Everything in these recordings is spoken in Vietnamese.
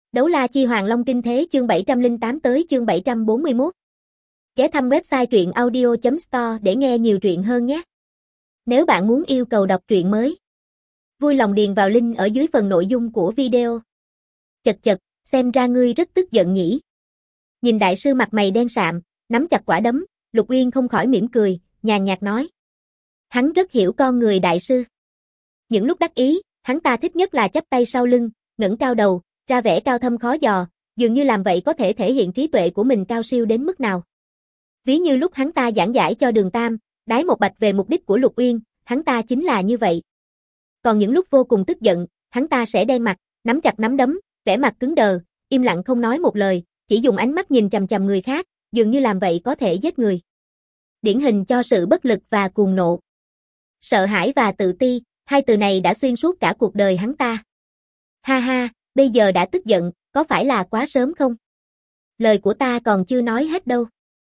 Đấu la chi Hoàng Long Kinh Thế chương 708 tới chương 741. Ghé thăm website truyện audio.store để nghe nhiều truyện hơn nhé. Nếu bạn muốn yêu cầu đọc truyện mới, vui lòng điền vào link ở dưới phần nội dung của video. Chật, xem ra ngươi rất tức giận nhỉ. Nhìn đại sư mặt mày đen sạm, nắm chặt quả đấm, Lục Uyên không khỏi mỉm cười, nhàn nhạt nói. Hắn rất hiểu con người đại sư. Những lúc đắc ý, hắn ta thích nhất là chắp tay sau lưng, ngẩng cao đầu, ra vẻ cao thâm khó dò, dường như làm vậy có thể thể hiện trí tuệ của mình cao siêu đến mức nào. Ví như lúc hắn ta giảng giải cho Đường Tam, Đái Một Bạch về mục đích của Lục Uyên, hắn ta chính là như vậy. Còn những lúc vô cùng tức giận, hắn ta sẽ đen mặt, nắm chặt nắm đấm, vẻ mặt cứng đờ, im lặng không nói một lời, chỉ dùng ánh mắt nhìn chằm chằm người khác, dường như làm vậy có thể giết người. Điển hình cho sự bất lực và cuồng nộ. Sợ hãi và tự ti, hai từ này đã xuyên suốt cả cuộc đời hắn ta. Ha ha, bây giờ đã tức giận, có phải là quá sớm không? Lời của ta còn chưa nói hết đâu.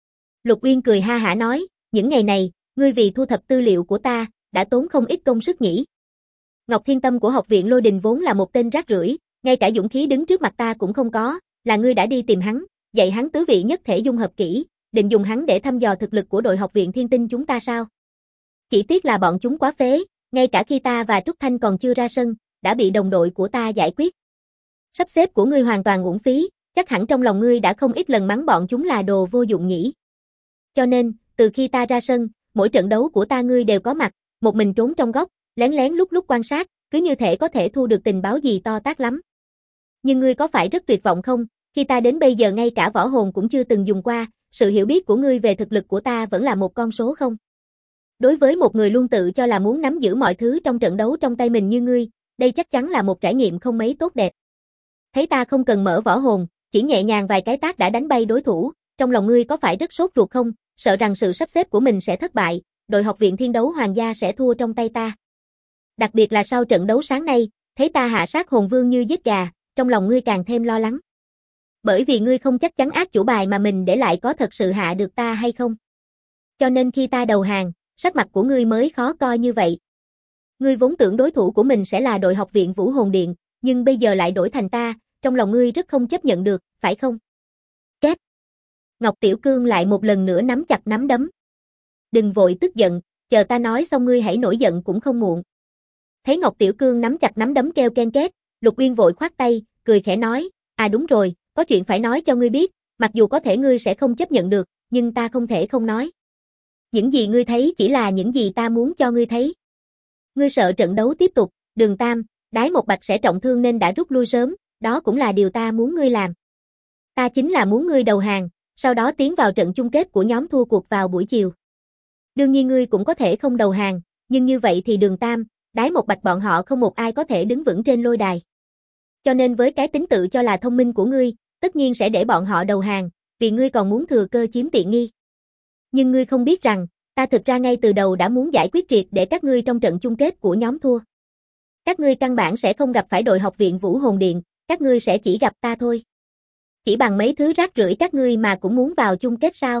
Lục Uyên cười ha hả nói, những ngày này, ngươi vì thu thập tư liệu của ta, đã tốn không ít công sức nhỉ. Ngọc Thiên Tâm của học viện Lôi Đình vốn là một tên rác rưởi, ngay cả dũng khí đứng trước mặt ta cũng không có, là ngươi đã đi tìm hắn, dạy hắn tứ vị nhất thể dung hợp kỹ, định dùng hắn để thăm dò thực lực của đội học viện Thiên Tinh chúng ta sao? Chỉ tiếc là bọn chúng quá phế, ngay cả khi ta và Trúc Thanh còn chưa ra sân, đã bị đồng đội của ta giải quyết. Sắp xếp của ngươi hoàn toàn uổng phí, chắc hẳn trong lòng ngươi đã không ít lần mắng bọn chúng là đồ vô dụng nhỉ. Cho nên, từ khi ta ra sân, mỗi trận đấu của ta ngươi đều có mặt, một mình trốn trong góc, lén lén lúc quan sát, cứ như thể có thể thu được tình báo gì to tát lắm. Nhưng ngươi có phải rất tuyệt vọng không, khi ta đến bây giờ ngay cả võ hồn cũng chưa từng dùng qua, sự hiểu biết của ngươi về thực lực của ta vẫn là một con số không? Đối với một người luôn tự cho là muốn nắm giữ mọi thứ trong trận đấu trong tay mình như ngươi, đây chắc chắn là một trải nghiệm không mấy tốt đẹp. Thấy ta không cần mở võ hồn, chỉ nhẹ nhàng vài cái tát đã đánh bay đối thủ, trong lòng ngươi có phải rất sốt ruột không, sợ rằng sự sắp xếp của mình sẽ thất bại, đội học viện Thiên Đấu Hoàng gia sẽ thua trong tay ta. Đặc biệt là sau trận đấu sáng nay, thấy ta hạ sát hồn vương như giết gà, trong lòng ngươi càng thêm lo lắng. Bởi vì ngươi không chắc chắn át chủ bài mà mình để lại có thật sự hạ được ta hay không. Cho nên khi ta đầu hàng, sắc mặt của ngươi mới khó coi như vậy. Ngươi vốn tưởng đối thủ của mình sẽ là đội học viện Vũ Hồn Điện, nhưng bây giờ lại đổi thành ta, trong lòng ngươi rất không chấp nhận được, phải không? Két. Ngọc Tiểu Cương lại một lần nữa nắm chặt nắm đấm. Đừng vội tức giận, chờ ta nói xong ngươi hãy nổi giận cũng không muộn. Thấy Ngọc Tiểu Cương nắm chặt nắm đấm kêu ken két, Lục Uyên vội khoát tay, cười khẽ nói, à đúng rồi, có chuyện phải nói cho ngươi biết, mặc dù có thể ngươi sẽ không chấp nhận được, nhưng ta không thể không nói. Những gì ngươi thấy chỉ là những gì ta muốn cho ngươi thấy. Ngươi sợ trận đấu tiếp tục, Đường Tam, Đái Một Bạch sẽ trọng thương nên đã rút lui sớm, đó cũng là điều ta muốn ngươi làm. Ta chính là muốn ngươi đầu hàng, sau đó tiến vào trận chung kết của nhóm thua cuộc vào buổi chiều. Đương nhiên ngươi cũng có thể không đầu hàng, nhưng như vậy thì Đường Tam, Đái Một Bạch bọn họ không một ai có thể đứng vững trên lôi đài. Cho nên với cái tính tự cho là thông minh của ngươi, tất nhiên sẽ để bọn họ đầu hàng, vì ngươi còn muốn thừa cơ chiếm tiện nghi. Nhưng ngươi không biết rằng, ta thực ra ngay từ đầu đã muốn giải quyết triệt để các ngươi trong trận chung kết của nhóm thua. Các ngươi căn bản sẽ không gặp phải đội học viện Vũ Hồn Điện, các ngươi sẽ chỉ gặp ta thôi. Chỉ bằng mấy thứ rác rưởi các ngươi mà cũng muốn vào chung kết sao?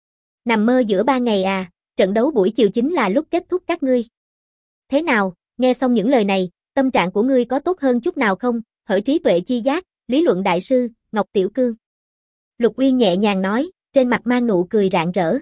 Nằm mơ giữa ban ngày à, trận đấu buổi chiều chính là lúc kết thúc các ngươi. Thế nào, nghe xong những lời này, tâm trạng của ngươi có tốt hơn chút nào không? Hỡi trí tuệ chi giác, lý luận đại sư, Ngọc Tiểu Cương. Lục Uyên nhẹ nhàng nói, trên mặt mang nụ cười rạng rỡ.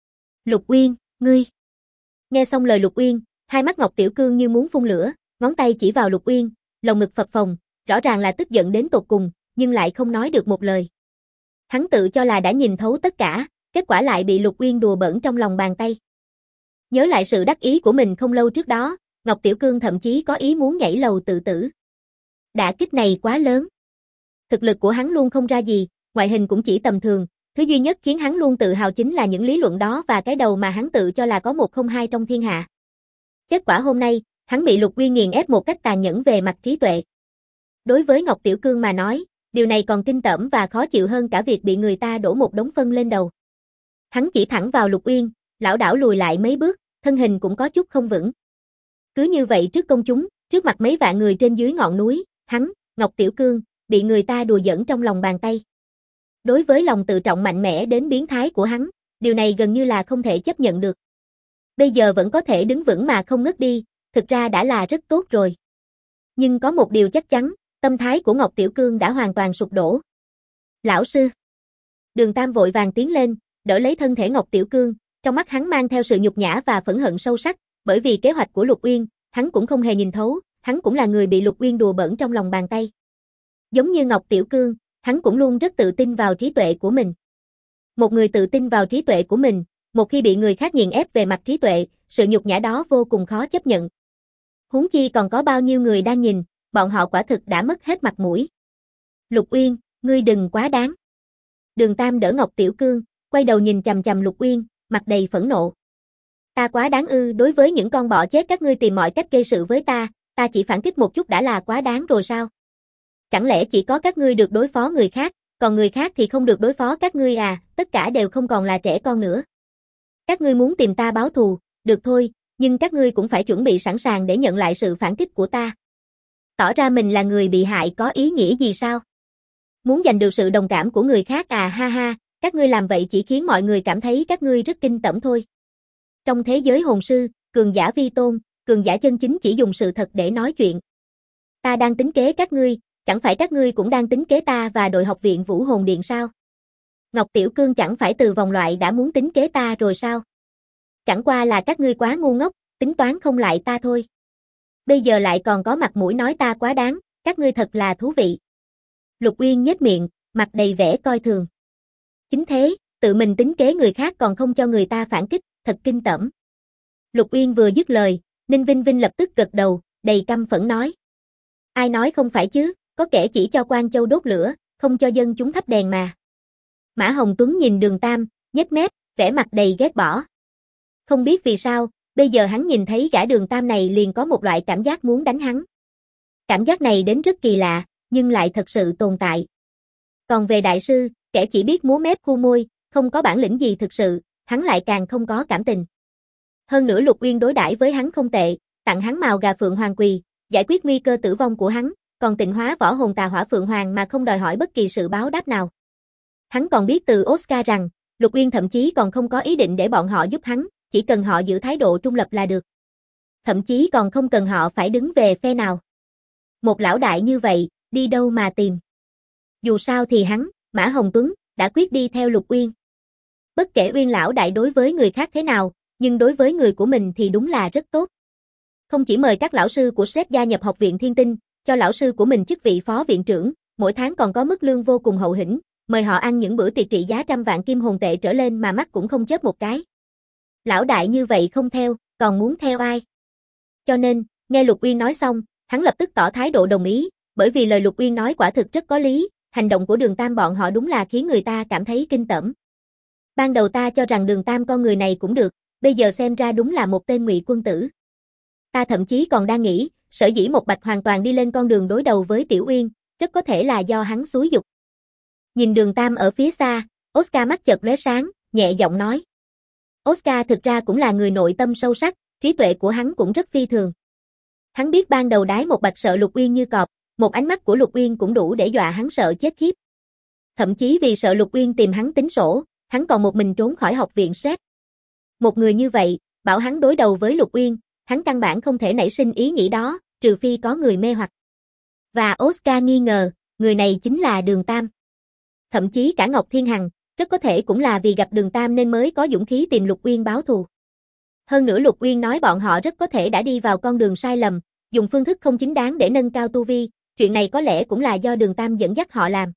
Lục Uyên, ngươi. Nghe xong lời Lục Uyên, hai mắt Ngọc Tiểu Cương như muốn phun lửa, ngón tay chỉ vào Lục Uyên, lồng ngực phập phồng, rõ ràng là tức giận đến tột cùng, nhưng lại không nói được một lời. Hắn tự cho là đã nhìn thấu tất cả, kết quả lại bị Lục Uyên đùa bỡn trong lòng bàn tay. Nhớ lại sự đắc ý của mình không lâu trước đó, Ngọc Tiểu Cương thậm chí có ý muốn nhảy lầu tự tử. Đả kích này quá lớn. Thực lực của hắn luôn không ra gì, ngoại hình cũng chỉ tầm thường, thứ duy nhất khiến hắn luôn tự hào chính là những lý luận đó và cái đầu mà hắn tự cho là có một không hai trong thiên hạ. Kết quả hôm nay, hắn bị Lục Uyên nghiền ép một cách tàn nhẫn về mặt trí tuệ. Đối với Ngọc Tiểu Cương mà nói, điều này còn kinh tởm và khó chịu hơn cả việc bị người ta đổ một đống phân lên đầu. Hắn chỉ thẳng vào Lục Uyên, lảo đảo lùi lại mấy bước, thân hình cũng có chút không vững. Cứ như vậy trước công chúng, trước mặt mấy vạn người trên dưới ngọn núi, hắn, Ngọc Tiểu Cương, bị người ta đùa giỡn trong lòng bàn tay. Đối với lòng tự trọng mạnh mẽ đến biến thái của hắn, điều này gần như là không thể chấp nhận được. Bây giờ vẫn có thể đứng vững mà không ngất đi, thực ra đã là rất tốt rồi. Nhưng có một điều chắc chắn, Tâm thái của Ngọc Tiểu Cương đã hoàn toàn sụp đổ. Lão sư. Đường Tam vội vàng tiến lên, đỡ lấy thân thể Ngọc Tiểu Cương, trong mắt hắn mang theo sự nhục nhã và phẫn hận sâu sắc, bởi vì kế hoạch của Lục Uyên, hắn cũng không hề nhìn thấu, hắn cũng là người bị Lục Uyên đùa bỡn trong lòng bàn tay. Giống như Ngọc Tiểu Cương, hắn cũng luôn rất tự tin vào trí tuệ của mình. Một người tự tin vào trí tuệ của mình, một khi bị người khác nghiền ép về mặt trí tuệ, sự nhục nhã đó vô cùng khó chấp nhận. Huống chi còn có bao nhiêu người đang nhìn, bọn họ quả thực đã mất hết mặt mũi. Lục Uyên, ngươi đừng quá đáng. Đường Tam đỡ Ngọc Tiểu Cương, quay đầu nhìn chằm chằm Lục Uyên, mặt đầy phẫn nộ. Ta quá đáng ư? Đối với những con bọ chết các ngươi tìm mọi cách gây sự với ta chỉ phản kích một chút đã là quá đáng rồi sao? Chẳng lẽ chỉ có các ngươi được đối phó người khác, còn người khác thì không được đối phó các ngươi à? Tất cả đều không còn là trẻ con nữa. Các ngươi muốn tìm ta báo thù, được thôi, nhưng các ngươi cũng phải chuẩn bị sẵn sàng để nhận lại sự phản kích của ta. Tỏ ra mình là người bị hại có ý nghĩa gì sao? Muốn giành được sự đồng cảm của người khác à? Ha ha, các ngươi làm vậy chỉ khiến mọi người cảm thấy các ngươi rất kinh tởm thôi. Trong thế giới hồn sư, cường giả vi tôn, cường giả chân chính chỉ dùng sự thật để nói chuyện. Ta đang tính kế các ngươi, chẳng phải các ngươi cũng đang tính kế ta và đội học viện Vũ Hồn Điện sao? Ngọc Tiểu Cương chẳng phải từ vòng loại đã muốn tính kế ta rồi sao? Chẳng qua là các ngươi quá ngu ngốc, tính toán không lại ta thôi. Bây giờ lại còn có mặt mũi nói ta quá đáng, các ngươi thật là thú vị. Lục Uyên nhếch miệng, mặt đầy vẻ coi thường. Chính thế, tự mình tính kế người khác còn không cho người ta phản kích, thật kinh tởm. Lục Uyên vừa dứt lời, Ninh Vinh Vinh lập tức gật đầu, đầy căm phẫn nói. Ai nói không phải chứ, có kẻ chỉ cho Quan Châu đốt lửa, không cho dân chúng thắp đèn mà. Mã Hồng Tuấn nhìn Đường Tam, nhếch mép, vẻ mặt đầy ghét bỏ. Không biết vì sao, bây giờ hắn nhìn thấy gã Đường Tam này liền có một loại cảm giác muốn đánh hắn. Cảm giác này đến rất kỳ lạ, nhưng lại thật sự tồn tại. Còn về đại sư, kẻ chỉ biết múa mép khu môi, không có bản lĩnh gì thực sự, hắn lại càng không có cảm tình. Hơn nữa Lục Uyên đối đãi với hắn không tệ, tặng hắn mào gà Phượng Hoàng Quỳ, giải quyết nguy cơ tử vong của hắn, còn tịnh hóa võ hồn tà hỏa Phượng Hoàng mà không đòi hỏi bất kỳ sự báo đáp nào. Hắn còn biết từ Oscar rằng, Lục Uyên thậm chí còn không có ý định để bọn họ giúp hắn, chỉ cần họ giữ thái độ trung lập là được. Thậm chí còn không cần họ phải đứng về phe nào. Một lão đại như vậy, đi đâu mà tìm. Dù sao thì hắn, Mã Hồng Tuấn, đã quyết đi theo Lục Uyên. Bất kể Uyên lão đại đối với người khác thế nào, nhưng đối với người của mình thì đúng là rất tốt. Không chỉ mời các lão sư của Sret gia nhập học viện Thiên Tinh, cho lão sư của mình chức vị phó viện trưởng, mỗi tháng còn có mức lương vô cùng hậu hĩnh, mời họ ăn những bữa tiệc trị giá trăm vạn kim hồn tệ trở lên mà mắt cũng không chớp một cái. Lão đại như vậy không theo, còn muốn theo ai? Cho nên, nghe Lục Uyên nói xong, hắn lập tức tỏ thái độ đồng ý, bởi vì lời Lục Uyên nói quả thực rất có lý, hành động của Đường Tam bọn họ đúng là khiến người ta cảm thấy kinh tởm. Ban đầu ta cho rằng Đường Tam con người này cũng được, bây giờ xem ra đúng là một tên ngụy quân tử. Ta thậm chí còn đang nghĩ, sở dĩ Một Bạch hoàn toàn đi lên con đường đối đầu với Tiểu Uyên, rất có thể là do hắn xúi giục. Nhìn Đường Tam ở phía xa, Oscar mắt chợt lóe sáng, nhẹ giọng nói. Oscar thực ra cũng là người nội tâm sâu sắc, trí tuệ của hắn cũng rất phi thường. Hắn biết ban đầu đái Một Bạch sợ Lục Uyên như cọp, một ánh mắt của Lục Uyên cũng đủ để dọa hắn sợ chết khiếp. Thậm chí vì sợ Lục Uyên tìm hắn tính sổ, hắn còn một mình trốn khỏi học viện Sret. Một người như vậy, bảo hắn đối đầu với Lục Uyên, hắn căn bản không thể nảy sinh ý nghĩ đó, trừ phi có người mê hoặc. Và Oscar nghi ngờ, người này chính là Đường Tam. Thậm chí cả Ngọc Thiên Hằng, rất có thể cũng là vì gặp Đường Tam nên mới có dũng khí tìm Lục Uyên báo thù. Hơn nữa Lục Uyên nói bọn họ rất có thể đã đi vào con đường sai lầm, dùng phương thức không chính đáng để nâng cao tu vi, chuyện này có lẽ cũng là do Đường Tam dẫn dắt họ làm.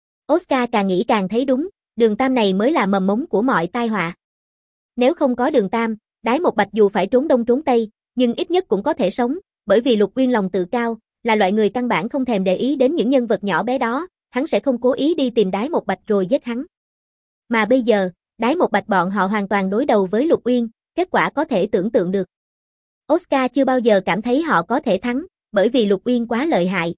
Oscar càng nghĩ càng thấy đúng, Đường Tam này mới là mầm mống của mọi tai họa. Nếu không có Đường Tam, đái Một Bạch dù phải trốn đông trốn tây, nhưng ít nhất cũng có thể sống, bởi vì Lục Uyên lòng tự cao, là loại người căn bản không thèm để ý đến những nhân vật nhỏ bé đó, hắn sẽ không cố ý đi tìm đái Một Bạch rồi giết hắn. Mà bây giờ, đái Một Bạch bọn họ hoàn toàn đối đầu với Lục Uyên, kết quả có thể tưởng tượng được. Oscar chưa bao giờ cảm thấy họ có thể thắng, bởi vì Lục Uyên quá lợi hại.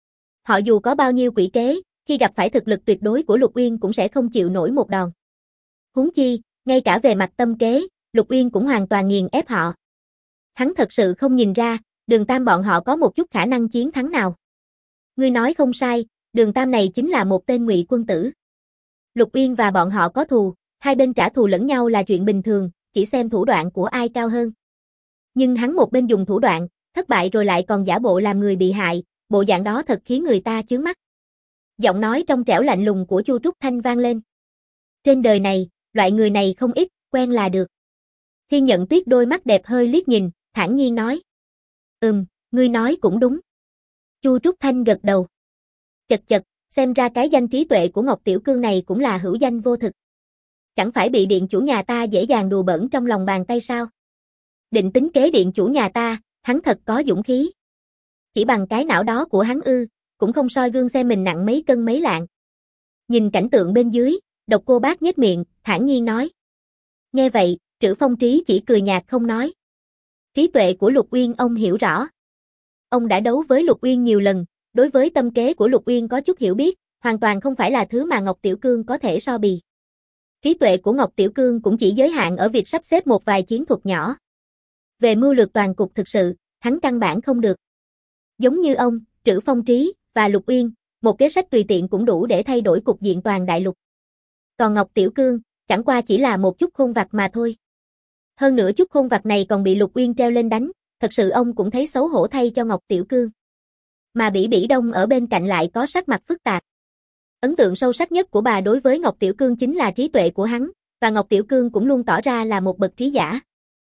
Họ dù có bao nhiêu quỷ kế, khi gặp phải thực lực tuyệt đối của Lục Uyên cũng sẽ không chịu nổi một đòn. Huống chi, ngay cả về mặt tâm kế, Lục Uyên cũng hoàn toàn nghiền ép họ. Hắn thật sự không nhìn ra, Đường Tam bọn họ có một chút khả năng chiến thắng nào. Ngươi nói không sai, Đường Tam này chính là một tên ngụy quân tử. Lục Uyên và bọn họ có thù, hai bên trả thù lẫn nhau là chuyện bình thường, chỉ xem thủ đoạn của ai cao hơn. Nhưng hắn một bên dùng thủ đoạn, thất bại rồi lại còn giả bộ làm người bị hại, bộ dạng đó thật khiến người ta chướng mắt. Giọng nói trong trẻo lạnh lùng của Chu Trúc Thanh vang lên. Trên đời này, loại người này không ít, quen là được. Thiên Nhận Tuyết đôi mắt đẹp hơi liếc nhìn, thản nhiên nói. Ngươi nói cũng đúng. Chu Trúc Thanh gật đầu. Chật chật, xem ra cái danh trí tuệ của Ngọc Tiểu Cương này cũng là hữu danh vô thực. Chẳng phải bị điện chủ nhà ta dễ dàng đùa bỡn trong lòng bàn tay sao? Định tính kế điện chủ nhà ta, hắn thật có dũng khí. Chỉ bằng cái não đó của hắn cũng không soi gương xem mình nặng mấy cân mấy lạng. Nhìn cảnh tượng bên dưới, Độc Cô Bác nhếch miệng, thản nhiên nói. Nghe vậy, Trữ Phong Trí chỉ cười nhạt không nói. Trí tuệ của Lục Uyên ông hiểu rõ. Ông đã đấu với Lục Uyên nhiều lần, đối với tâm kế của Lục Uyên có chút hiểu biết, hoàn toàn không phải là thứ mà Ngọc Tiểu Cương có thể so bì. Trí tuệ của Ngọc Tiểu Cương cũng chỉ giới hạn ở việc sắp xếp một vài chiến thuật nhỏ. Về mưu lược toàn cục thực sự, hắn căn bản không được. Giống như ông, Trữ Phong Trí và Lục Uyên, một kế sách tùy tiện cũng đủ để thay đổi cục diện toàn đại lục. Còn Ngọc Tiểu Cương, chẳng qua chỉ là một chút khôn vặt mà thôi. Hơn nữa chút khôn vặt này còn bị Lục Uyên treo lên đánh, thật sự ông cũng thấy xấu hổ thay cho Ngọc Tiểu Cương. Mà Bỉ Bỉ Đông ở bên cạnh lại có sắc mặt phức tạp. Ấn tượng sâu sắc nhất của bà đối với Ngọc Tiểu Cương chính là trí tuệ của hắn, và Ngọc Tiểu Cương cũng luôn tỏ ra là một bậc trí giả.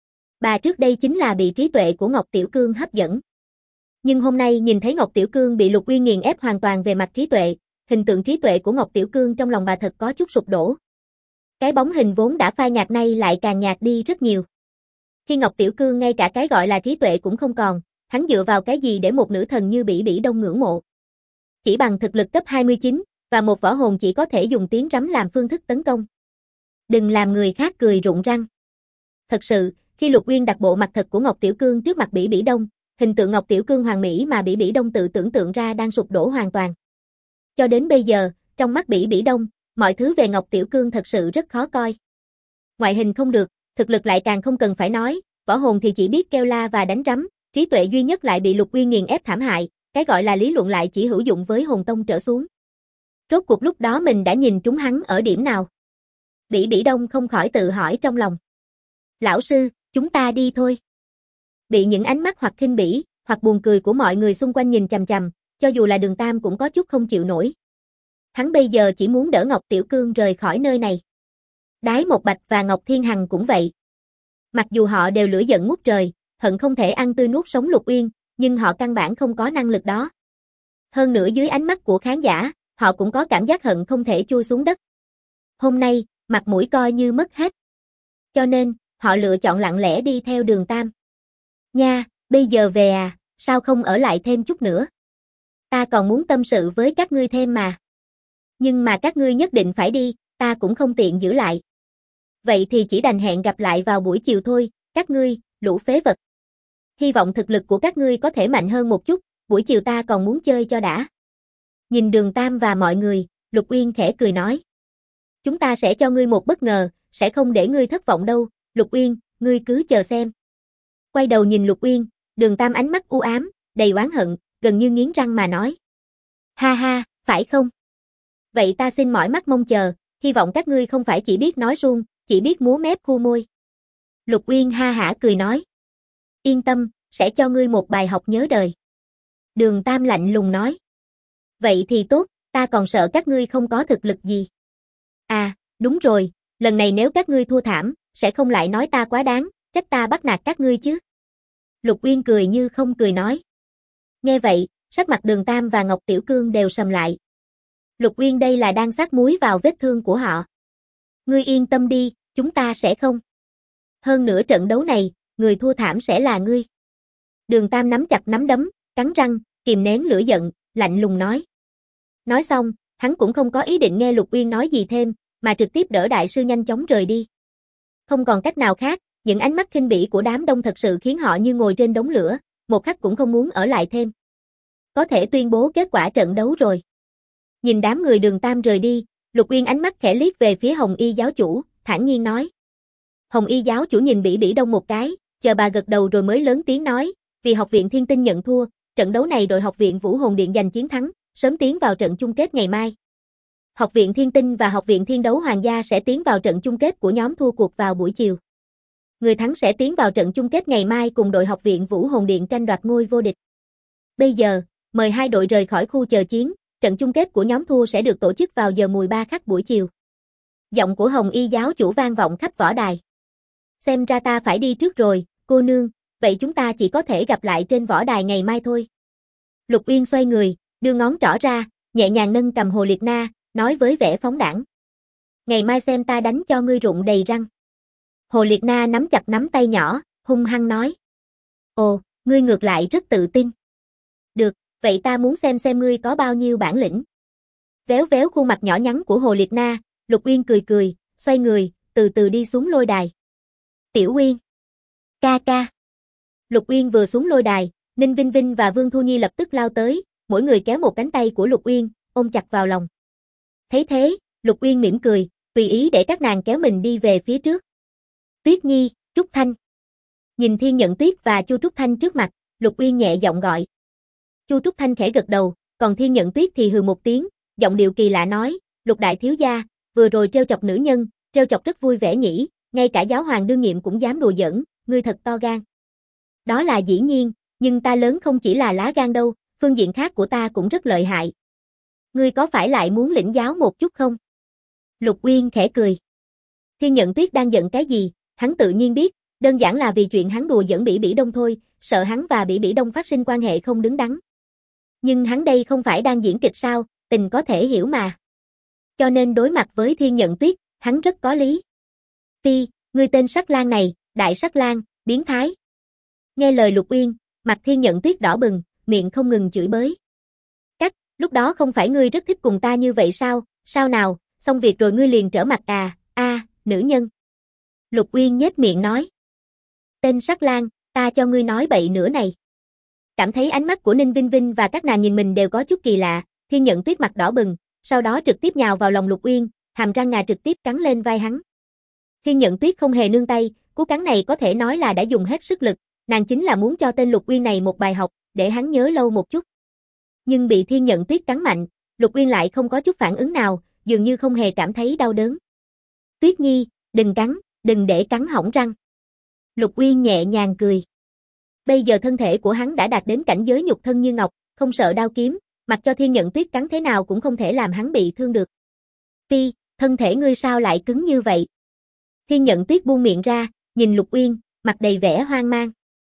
Bà trước đây chính là bị trí tuệ của Ngọc Tiểu Cương hấp dẫn. Nhưng hôm nay nhìn thấy Ngọc Tiểu Cương bị Lục Uyên nghiền ép hoàn toàn về mặt trí tuệ, hình tượng trí tuệ của Ngọc Tiểu Cương trong lòng bà thật có chút sụp đổ. Cái bóng hình vốn đã phai nhạt nay lại càng nhạt đi rất nhiều. Khi Ngọc Tiểu Cương ngay cả cái gọi là trí tuệ cũng không còn, hắn dựa vào cái gì để một nữ thần như Bỉ Bỉ Đông ngưỡng mộ? Chỉ bằng thực lực cấp 29, và một võ hồn chỉ có thể dùng tiếng rắm làm phương thức tấn công. Đừng làm người khác cười rụng răng. Thật sự, khi Lục Uyên đặt bộ mặt thật của Ngọc Tiểu Cương trước mặt Bỉ Bỉ Đông, hình tượng Ngọc Tiểu Cương hoàn mỹ mà Bỉ Bỉ Đông tự tưởng tượng ra đang sụp đổ hoàn toàn. Cho đến bây giờ, trong mắt Bỉ Bỉ Đông, mọi thứ về Ngọc Tiểu Cương thật sự rất khó coi. Ngoại hình không được, thực lực lại càng không cần phải nói, võ hồn thì chỉ biết kêu la và đánh rắm, trí tuệ duy nhất lại bị Lục Uyên nghiền ép thảm hại, cái gọi là lý luận lại chỉ hữu dụng với hồn tông trở xuống. Rốt cuộc lúc đó mình đã nhìn trúng hắn ở điểm nào? Bỉ Bỉ Đông không khỏi tự hỏi trong lòng. Lão sư, chúng ta đi thôi. Bị những ánh mắt hoặc khinh bỉ, hoặc buồn cười của mọi người xung quanh nhìn chằm chằm, cho dù là Đường Tam cũng có chút không chịu nổi. Hắn bây giờ chỉ muốn đỡ Ngọc Tiểu Cương rời khỏi nơi này. Đái Một Bạch và Ngọc Thiên Hằng cũng vậy. Mặc dù họ đều lửa giận ngút trời, hận không thể ăn tươi nuốt sống Lục Uyên, nhưng họ căn bản không có năng lực đó. Hơn nữa dưới ánh mắt của khán giả, họ cũng có cảm giác hận không thể chui xuống đất. Hôm nay, mặt mũi coi như mất hết. Cho nên, họ lựa chọn lặng lẽ đi theo Đường Tam. Nha, bây giờ về à, sao không ở lại thêm chút nữa? Ta còn muốn tâm sự với các ngươi thêm mà. Nhưng mà các ngươi nhất định phải đi, ta cũng không tiện giữ lại. Vậy thì chỉ đành hẹn gặp lại vào buổi chiều thôi, các ngươi, lũ phế vật. Hy vọng thực lực của các ngươi có thể mạnh hơn một chút, buổi chiều ta còn muốn chơi cho đã. Nhìn Đường Tam và mọi người, Lục Uyên khẽ cười nói. Chúng ta sẽ cho ngươi một bất ngờ, sẽ không để ngươi thất vọng đâu, Lục Uyên, ngươi cứ chờ xem. Quay đầu nhìn Lục Uyên, Đường Tam ánh mắt u ám, đầy oán hận, gần như nghiến răng mà nói. Ha ha, phải không? Vậy ta xin mỏi mắt mong chờ, hy vọng các ngươi không phải chỉ biết nói suông, chỉ biết múa mép khu môi. Lục Uyên ha hả cười nói. Yên tâm, sẽ cho ngươi một bài học nhớ đời. Đường Tam lạnh lùng nói. Vậy thì tốt, ta còn sợ các ngươi không có thực lực gì. À, đúng rồi, lần này nếu các ngươi thua thảm, sẽ không lại nói ta quá đáng, trách ta bắt nạt các ngươi chứ. Lục Uyên cười như không cười nói. Nghe vậy, sắc mặt Đường Tam và Ngọc Tiểu Cương đều sầm lại. Lục Uyên đây là đang sát muối vào vết thương của họ. Ngươi yên tâm đi, chúng ta sẽ không. Hơn nữa trận đấu này, người thua thảm sẽ là ngươi. Đường Tam nắm chặt nắm đấm, cắn răng, kìm nén lửa giận, lạnh lùng nói. Nói xong, hắn cũng không có ý định nghe Lục Uyên nói gì thêm, mà trực tiếp đỡ đại sư nhanh chóng rời đi. Không còn cách nào khác, những ánh mắt khinh bỉ của đám đông thật sự khiến họ như ngồi trên đống lửa, một khắc cũng không muốn ở lại thêm. Có thể tuyên bố kết quả trận đấu rồi. Nhìn đám người Đường Tam rời đi, Lục Uyên ánh mắt khẽ liếc về phía Hồng Y giáo chủ, thản nhiên nói. Hồng Y giáo chủ nhìn Bỉ Bỉ Đông một cái, chờ bà gật đầu rồi mới lớn tiếng nói, vì Học viện Thiên Tinh nhận thua, trận đấu này đội Học viện Vũ Hồn Điện giành chiến thắng, sớm tiến vào trận chung kết ngày mai. Học viện Thiên Tinh và Học viện Thiên Đấu Hoàng gia sẽ tiến vào trận chung kết của nhóm thua cuộc vào buổi chiều. Người thắng sẽ tiến vào trận chung kết ngày mai cùng đội Học viện Vũ Hồn Điện tranh đoạt ngôi vô địch. Bây giờ, Mời hai đội rời khỏi khu chờ chiến, trận chung kết của nhóm thua sẽ được tổ chức vào giờ mùi 3 khắc buổi chiều. Giọng của Hồng Y giáo chủ vang vọng khắp võ đài. Xem ra ta phải đi trước rồi, cô nương, vậy chúng ta chỉ có thể gặp lại trên võ đài ngày mai thôi. Lục Uyên xoay người, đưa ngón trỏ ra, nhẹ nhàng nâng cầm Hồ Liệt Na, nói với vẻ phóng đãng. Ngày mai xem ta đánh cho ngươi rụng đầy răng. Hồ Liệt Na nắm chặt nắm tay nhỏ, hung hăng nói. Ồ, ngươi ngược lại rất tự tin. Được, vậy ta muốn xem ngươi có bao nhiêu bản lĩnh. Véo véo khuôn mặt nhỏ nhắn của Hồ Liệt Na, Lục Uyên cười cười, xoay người, từ từ đi xuống lôi đài. Tiểu Uyên. Ca ca. Lục Uyên vừa xuống lôi đài, Ninh Vinh Vinh và Vương Thu Nhi lập tức lao tới, mỗi người kéo một cánh tay của Lục Uyên, ôm chặt vào lòng. Thấy thế, Lục Uyên mỉm cười, tùy ý để các nàng kéo mình đi về phía trước. Tuyết Nhi, Trúc Thanh. Nhìn Thiên Nhận Tuyết và Chu Trúc Thanh trước mặt, Lục Uyên nhẹ giọng gọi. Chu Trúc Thanh khẽ gật đầu, còn Thiên Nhận Tuyết thì hừ một tiếng, giọng điệu kỳ lạ nói, Lục đại thiếu gia, vừa rồi trêu chọc nữ nhân, trêu chọc rất vui vẻ nhỉ, ngay cả giáo hoàng đương nhiệm cũng dám đùa giỡn, ngươi thật to gan. Đó là dĩ nhiên, nhưng ta lớn không chỉ là lá gan đâu, phương diện khác của ta cũng rất lợi hại. Ngươi có phải lại muốn lĩnh giáo một chút không? Lục Uyên khẽ cười. Thiên Nhận Tuyết đang giận cái gì, hắn tự nhiên biết, đơn giản là vì chuyện hắn đùa giỡn Bỉ Bỉ Đông thôi, sợ hắn và Bỉ Bỉ Đông phát sinh quan hệ không đứng đắn. Nhưng hắn đây không phải đang diễn kịch sao, tình có thể hiểu mà. Cho nên đối mặt với Thiên Nhận Tuyết, hắn rất có lý. Phi, ngươi tên Sắc Lang này, đại Sắc Lang, biến thái. Nghe lời Lục Uyên, mặt Thiên Nhận Tuyết đỏ bừng, miệng không ngừng chửi bới. Cắt, lúc đó không phải ngươi rất thích cùng ta như vậy sao, sao nào, xong việc rồi ngươi liền trở mặt à, nữ nhân. Lục Uyên nhếch miệng nói. Tên Sắc Lang, ta cho ngươi nói bậy nữa này. Cảm thấy ánh mắt của Ninh Vinh Vinh và các nàng nhìn mình đều có chút kỳ lạ, Thiên Nhận Tuyết mặt đỏ bừng, sau đó trực tiếp nhào vào lòng Lục Uyên, hàm răng ngà trực tiếp cắn lên vai hắn. Thiên Nhận Tuyết không hề nương tay, cú cắn này có thể nói là đã dùng hết sức lực, nàng chính là muốn cho tên Lục Uyên này một bài học, để hắn nhớ lâu một chút. Nhưng bị Thiên Nhận Tuyết cắn mạnh, Lục Uyên lại không có chút phản ứng nào, dường như không hề cảm thấy đau đớn. Tuyết Nhi, đừng cắn, đừng để cắn hỏng răng. Lục Uyên nhẹ nhàng cười. Bây giờ thân thể của hắn đã đạt đến cảnh giới nhục thân như ngọc, không sợ đao kiếm, mặc cho Thiên Nhận Tuyết cắn thế nào cũng không thể làm hắn bị thương được. Phi, thân thể ngươi sao lại cứng như vậy? Thiên Nhận Tuyết buông miệng ra, nhìn Lục Uyên, mặt đầy vẻ hoang mang.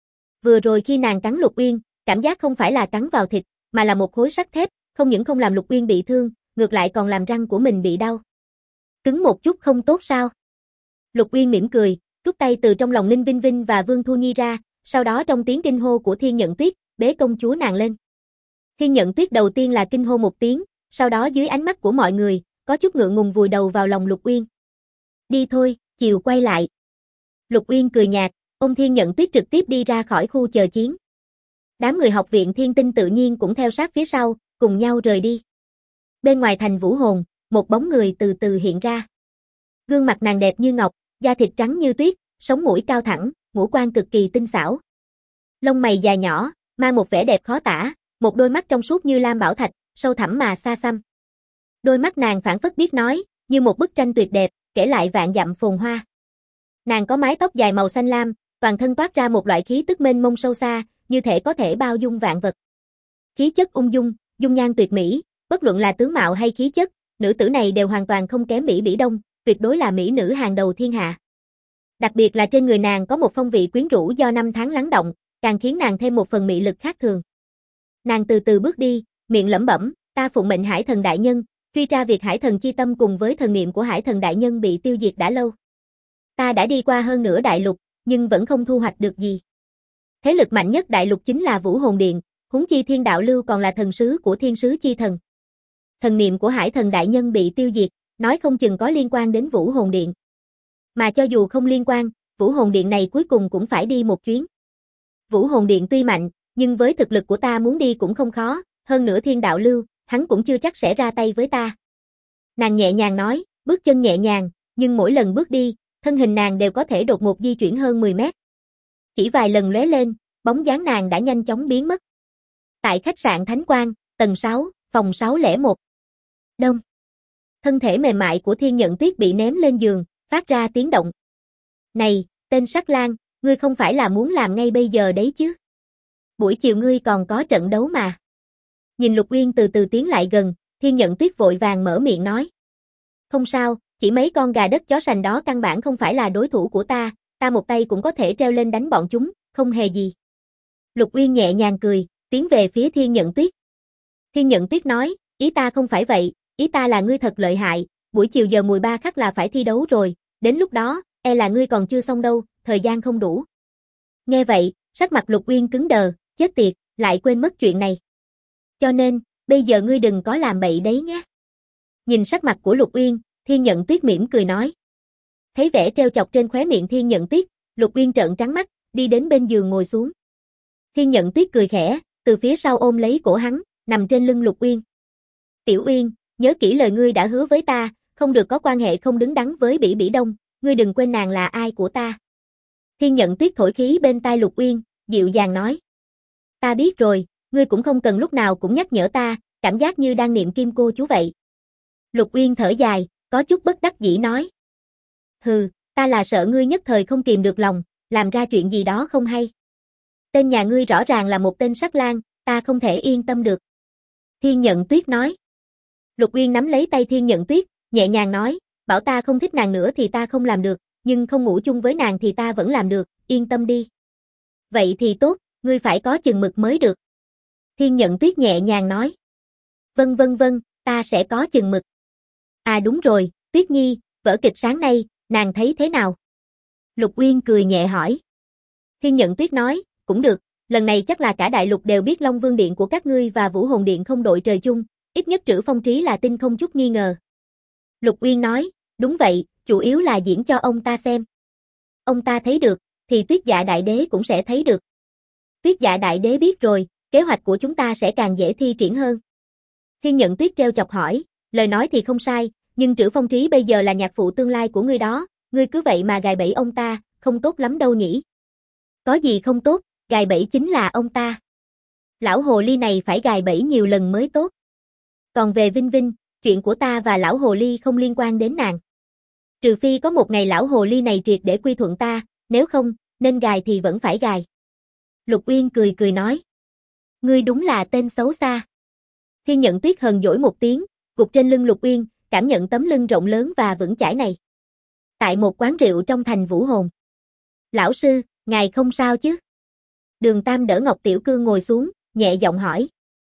Vừa rồi khi nàng cắn Lục Uyên, cảm giác không phải là cắn vào thịt, mà là một khối sắt thép, không những không làm Lục Uyên bị thương, ngược lại còn làm răng của mình bị đau. Cứng một chút không tốt sao? Lục Uyên mỉm cười, rút tay từ trong lòng Ninh Vinh Vinh và Vương Thu Nhi ra, sau đó trong tiếng kinh hô của Thiên Nhận Tuyết, bế công chúa nàng lên. Thiên Nhận Tuyết đầu tiên là kinh hô một tiếng, sau đó dưới ánh mắt của mọi người, có chút ngượng ngùng vùi đầu vào lòng Lục Uyên. Đi thôi, chiều quay lại. Lục Uyên cười nhạt, ôm Thiên Nhận Tuyết trực tiếp đi ra khỏi khu chờ chiến. Đám người học viện Thiên Tinh tự nhiên cũng theo sát phía sau, cùng nhau rời đi. Bên ngoài thành Vũ Hồn, một bóng người từ từ hiện ra. Gương mặt nàng đẹp như ngọc, da thịt trắng như tuyết, sống mũi cao thẳng, ngũ quan cực kỳ tinh xảo. Lông mày dài nhỏ, mang một vẻ đẹp khó tả, một đôi mắt trong suốt như lam bảo thạch, sâu thẳm mà xa xăm. Đôi mắt nàng phảng phất biết nói, như một bức tranh tuyệt đẹp, kể lại vạn dặm phồn hoa. Nàng có mái tóc dài màu xanh lam, toàn thân toát ra một loại khí tức mênh mông sâu xa, như thể có thể bao dung vạn vật. Khí chất ung dung, dung nhan tuyệt mỹ, bất luận là tướng mạo hay khí chất, nữ tử này đều hoàn toàn không kém Bỉ Bỉ Đông, tuyệt đối là mỹ nữ hàng đầu thiên hạ. Đặc biệt là trên người nàng có một phong vị quyến rũ do năm tháng lắng động, càng khiến nàng thêm một phần mị lực khác thường. Nàng từ từ bước đi, miệng lẩm bẩm, ta phụng mệnh Hải Thần đại nhân, truy tra việc Hải Thần chi tâm cùng với thần niệm của Hải Thần đại nhân bị tiêu diệt đã lâu. Ta đã đi qua hơn nửa đại lục, nhưng vẫn không thu hoạch được gì. Thế lực mạnh nhất đại lục chính là Vũ Hồn Điện, huống chi Thiên Đạo Lưu còn là thần sứ của Thiên Sứ Chi Thần. Thần niệm của Hải Thần đại nhân bị tiêu diệt, nói không chừng có liên quan đến Vũ Hồn Điện. Mà cho dù không liên quan, Vũ Hồn Điện này cuối cùng cũng phải đi một chuyến. Vũ Hồn Điện tuy mạnh, nhưng với thực lực của ta muốn đi cũng không khó, hơn nữa Thiên Đạo Lưu, hắn cũng chưa chắc sẽ ra tay với ta. Nàng nhẹ nhàng nói, bước chân nhẹ nhàng, nhưng mỗi lần bước đi, thân hình nàng đều có thể đột ngột di chuyển hơn 10 mét. Chỉ vài lần lóe lên, bóng dáng nàng đã nhanh chóng biến mất. Tại khách sạn Thánh Quang, tầng 6, phòng 601. Đông. Thân thể mềm mại của Thiên Nhận Tuyết bị ném lên giường, phát ra tiếng động. Này, tên Sắc Lang, ngươi không phải là muốn làm ngay bây giờ đấy chứ? Buổi chiều ngươi còn có trận đấu mà. Nhìn Lục Uyên từ từ tiến lại gần, Thiên Nhận Tuyết vội vàng mở miệng nói. Không sao, chỉ mấy con gà đất chó sành đó căn bản không phải là đối thủ của ta một tay cũng có thể treo lên đánh bọn chúng, không hề gì. Lục Uyên nhẹ nhàng cười, tiến về phía Thiên Nhận Tuyết. Thiên Nhận Tuyết nói, ý ta không phải vậy, ý ta là ngươi thật lợi hại, buổi chiều giờ mùi 3 khắc là phải thi đấu rồi, đến lúc đó, là ngươi còn chưa xong đâu, thời gian không đủ. Nghe vậy, sắc mặt Lục Uyên cứng đờ, chết tiệt, lại quên mất chuyện này. Cho nên, bây giờ ngươi đừng có làm bậy đấy nhé. Nhìn sắc mặt của Lục Uyên, Thiên Nhận Tuyết mỉm cười nói. Thấy vẻ trêu chọc trên khóe miệng Thiên Nhận Tuyết, Lục Uyên trợn trắng mắt, đi đến bên giường ngồi xuống. Thiên Nhận Tuyết cười khẽ, từ phía sau ôm lấy cổ hắn, nằm trên lưng Lục Uyên. Tiểu Uyên, nhớ kỹ lời ngươi đã hứa với ta, không được có quan hệ không đứng đắn với Bỉ Bỉ Đông, ngươi đừng quên nàng là ai của ta. Thiên Nhận Tuyết thổi khí bên tai Lục Uyên, dịu dàng nói. Ta biết rồi, ngươi cũng không cần lúc nào cũng nhắc nhở ta, cảm giác như đang niệm kim cô chú vậy. Lục Uyên thở dài, có chút bất đắc dĩ nói. Hừ, ta là sợ ngươi nhất thời không kìm được lòng, làm ra chuyện gì đó không hay. Tên nhà ngươi rõ ràng là một tên sắc lang, ta không thể yên tâm được. Thiên Nhận Tuyết nói. Lục Uyên nắm lấy tay Thiên Nhận Tuyết, nhẹ nhàng nói, bảo ta không thích nàng nữa thì ta không làm được, nhưng không ngủ chung với nàng thì ta vẫn làm được, yên tâm đi. Vậy thì tốt, ngươi phải có chừng mực mới được. Thiên Nhận Tuyết nhẹ nhàng nói. Vâng, ta sẽ có chừng mực. À đúng rồi, Tuyết Nhi, vở kịch sáng nay, nàng thấy thế nào? Lục Uyên cười nhẹ hỏi. Thiên Nhận Tuyết nói, cũng được, lần này chắc là cả đại lục đều biết Long Vương Điện của các ngươi và Vũ Hồn Điện không đội trời chung, ít nhất Trữ Phong Trí là tin không chút nghi ngờ. Lục Uyên nói, đúng vậy, chủ yếu là diễn cho ông ta xem. Ông ta thấy được, thì Tuyết Dạ Đại Đế cũng sẽ thấy được. Tuyết Dạ Đại Đế biết rồi, kế hoạch của chúng ta sẽ càng dễ thi triển hơn. Thiên Nhận Tuyết treo chọc hỏi, lời nói thì không sai, nhưng Trữ Phong Trí bây giờ là nhạc phụ tương lai của ngươi đó, ngươi cứ vậy mà gài bẫy ông ta, không tốt lắm đâu nhỉ. Có gì không tốt, gài bẫy chính là ông ta. Lão hồ ly này phải gài bẫy nhiều lần mới tốt. Còn về Vinh Vinh, chuyện của ta và lão hồ ly không liên quan đến nàng. Trừ phi có một ngày lão hồ ly này triệt để quy thuận ta, nếu không, nên gài thì vẫn phải gài. Lục Uyên cười nói. Ngươi đúng là tên xấu xa. Thiên Nhận Tuyết hờn dỗi một tiếng, gục trên lưng Lục Uyên, cảm nhận tấm lưng rộng lớn và vững chãi này. Tại một quán rượu trong thành Vũ Hồn. Lão sư, ngài không sao chứ? Đường Tam đỡ Ngọc Tiểu Cương ngồi xuống, nhẹ giọng hỏi.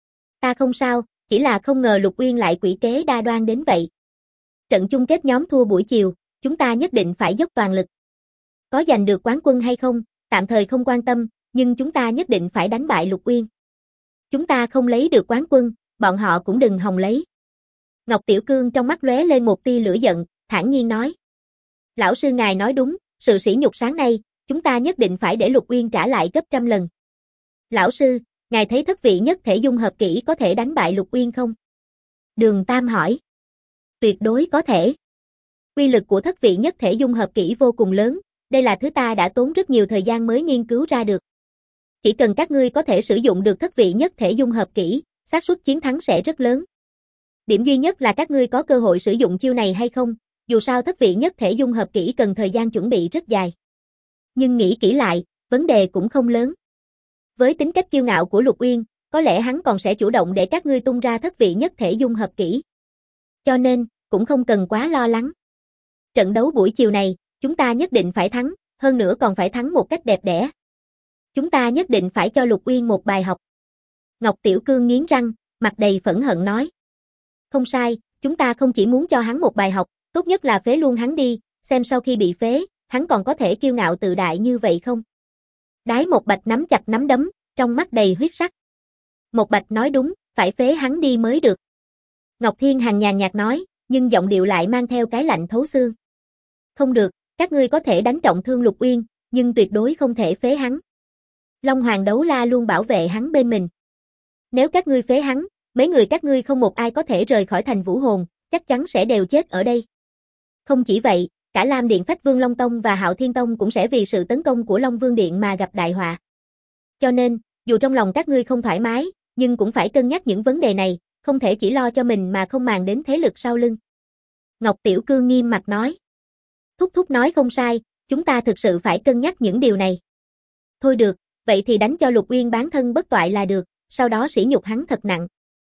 Ta không sao, chỉ là không ngờ Lục Uyên lại quỷ kế đa đoan đến vậy. Trận chung kết nhóm thua buổi chiều, chúng ta nhất định phải dốc toàn lực. Có giành được quán quân hay không, tạm thời không quan tâm, nhưng chúng ta nhất định phải đánh bại Lục Uyên. Chúng ta không lấy được quán quân, bọn họ cũng đừng hòng lấy. Ngọc Tiểu Cương trong mắt lóe lên một tia lửa giận, thản nhiên nói. Lão sư ngài nói đúng, sự sỉ nhục sáng nay, chúng ta nhất định phải để Lục Uyên trả lại gấp trăm lần. Lão sư, ngài thấy thất vị nhất thể dung hợp kỹ có thể đánh bại Lục Uyên không? Đường Tam hỏi. Tuyệt đối có thể. Uy lực của thất vị nhất thể dung hợp kỹ vô cùng lớn, đây là thứ ta đã tốn rất nhiều thời gian mới nghiên cứu ra được. Chỉ cần các ngươi có thể sử dụng được thất vị nhất thể dung hợp kỹ, xác suất chiến thắng sẽ rất lớn. Điểm duy nhất là các ngươi có cơ hội sử dụng chiêu này hay không, dù sao thất vị nhất thể dung hợp kỹ cần thời gian chuẩn bị rất dài. Nhưng nghĩ kỹ lại, vấn đề cũng không lớn. Với tính cách kiêu ngạo của Lục Uyên, có lẽ hắn còn sẽ chủ động để các ngươi tung ra thất vị nhất thể dung hợp kỹ. Cho nên, cũng không cần quá lo lắng. Trận đấu buổi chiều này, chúng ta nhất định phải thắng, hơn nữa còn phải thắng một cách đẹp đẽ. Chúng ta nhất định phải cho Lục Uyên một bài học. Ngọc Tiểu Cương nghiến răng, mặt đầy phẫn hận nói. Không sai, chúng ta không chỉ muốn cho hắn một bài học, tốt nhất là phế luôn hắn đi, xem sau khi bị phế, hắn còn có thể kiêu ngạo tự đại như vậy không? Đái Một Bạch nắm chặt nắm đấm, trong mắt đầy huyết sắc. Một Bạch nói đúng, phải phế hắn đi mới được. Ngọc Thiên Hằng nhàn nhạt nói, nhưng giọng điệu lại mang theo cái lạnh thấu xương. Không được, các ngươi có thể đánh trọng thương Lục Uyên, nhưng tuyệt đối không thể phế hắn. Long Hoàng Đấu La luôn bảo vệ hắn bên mình. Nếu các ngươi phế hắn, mấy người các ngươi không một ai có thể rời khỏi thành Vũ Hồn, chắc chắn sẽ đều chết ở đây. Không chỉ vậy, cả Lam Điện Phách Vương Long Tông và Hạo Thiên Tông cũng sẽ vì sự tấn công của Long Vương Điện mà gặp đại họa. Cho nên, dù trong lòng các ngươi không thoải mái, nhưng cũng phải cân nhắc những vấn đề này, không thể chỉ lo cho mình mà không màng đến thế lực sau lưng. Ngọc Tiểu Cương nghiêm mặt nói. Thúc thúc nói không sai, chúng ta thực sự phải cân nhắc những điều này. Thôi được, vậy thì đánh cho Lục Uyên bán thân bất toại là được, sau đó sỉ nhục hắn thật nặng.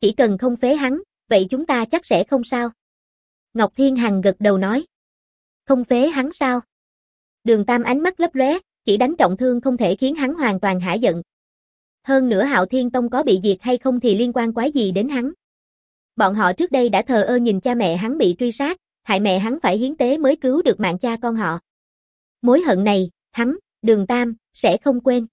Chỉ cần không phế hắn, vậy chúng ta chắc sẽ không sao. Ngọc Thiên Hằng gật đầu nói. Không phế hắn sao? Đường Tam ánh mắt lấp lóe, chỉ đánh trọng thương không thể khiến hắn hoàn toàn hả giận. Hơn nữa Hạo Thiên Tông có bị diệt hay không thì liên quan quái gì đến hắn. Bọn họ trước đây đã thờ ơ nhìn cha mẹ hắn bị truy sát, hại mẹ hắn phải hiến tế mới cứu được mạng cha con họ. Mối hận này, hắn, Đường Tam, sẽ không quên.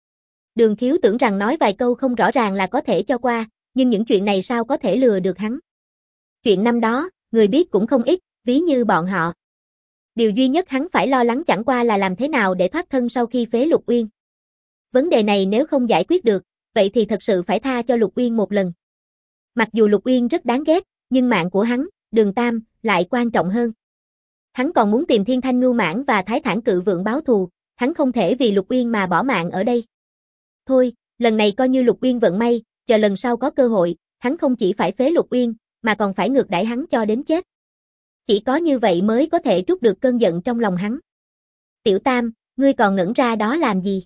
Đường Khiếu tưởng rằng nói vài câu không rõ ràng là có thể cho qua, nhưng những chuyện này sao có thể lừa được hắn. Chuyện năm đó, người biết cũng không ít, ví như bọn họ. Điều duy nhất hắn phải lo lắng chẳng qua là làm thế nào để thoát thân sau khi phế Lục Uyên. Vấn đề này nếu không giải quyết được, vậy thì thật sự phải tha cho Lục Uyên một lần. Mặc dù Lục Uyên rất đáng ghét, nhưng mạng của hắn, Đường Tam, lại quan trọng hơn. Hắn còn muốn tìm Thiên Thanh Ngưu Mãng và Thái Thản Cự Vượng báo thù, hắn không thể vì Lục Uyên mà bỏ mạng ở đây. Thôi, lần này coi như Lục Uyên vận may, chờ lần sau có cơ hội, hắn không chỉ phải phế Lục Uyên, mà còn phải ngược đãi hắn cho đến chết. Chỉ có như vậy mới có thể trút được cơn giận trong lòng hắn. Tiểu Tam, ngươi còn ngẩn ra đó làm gì?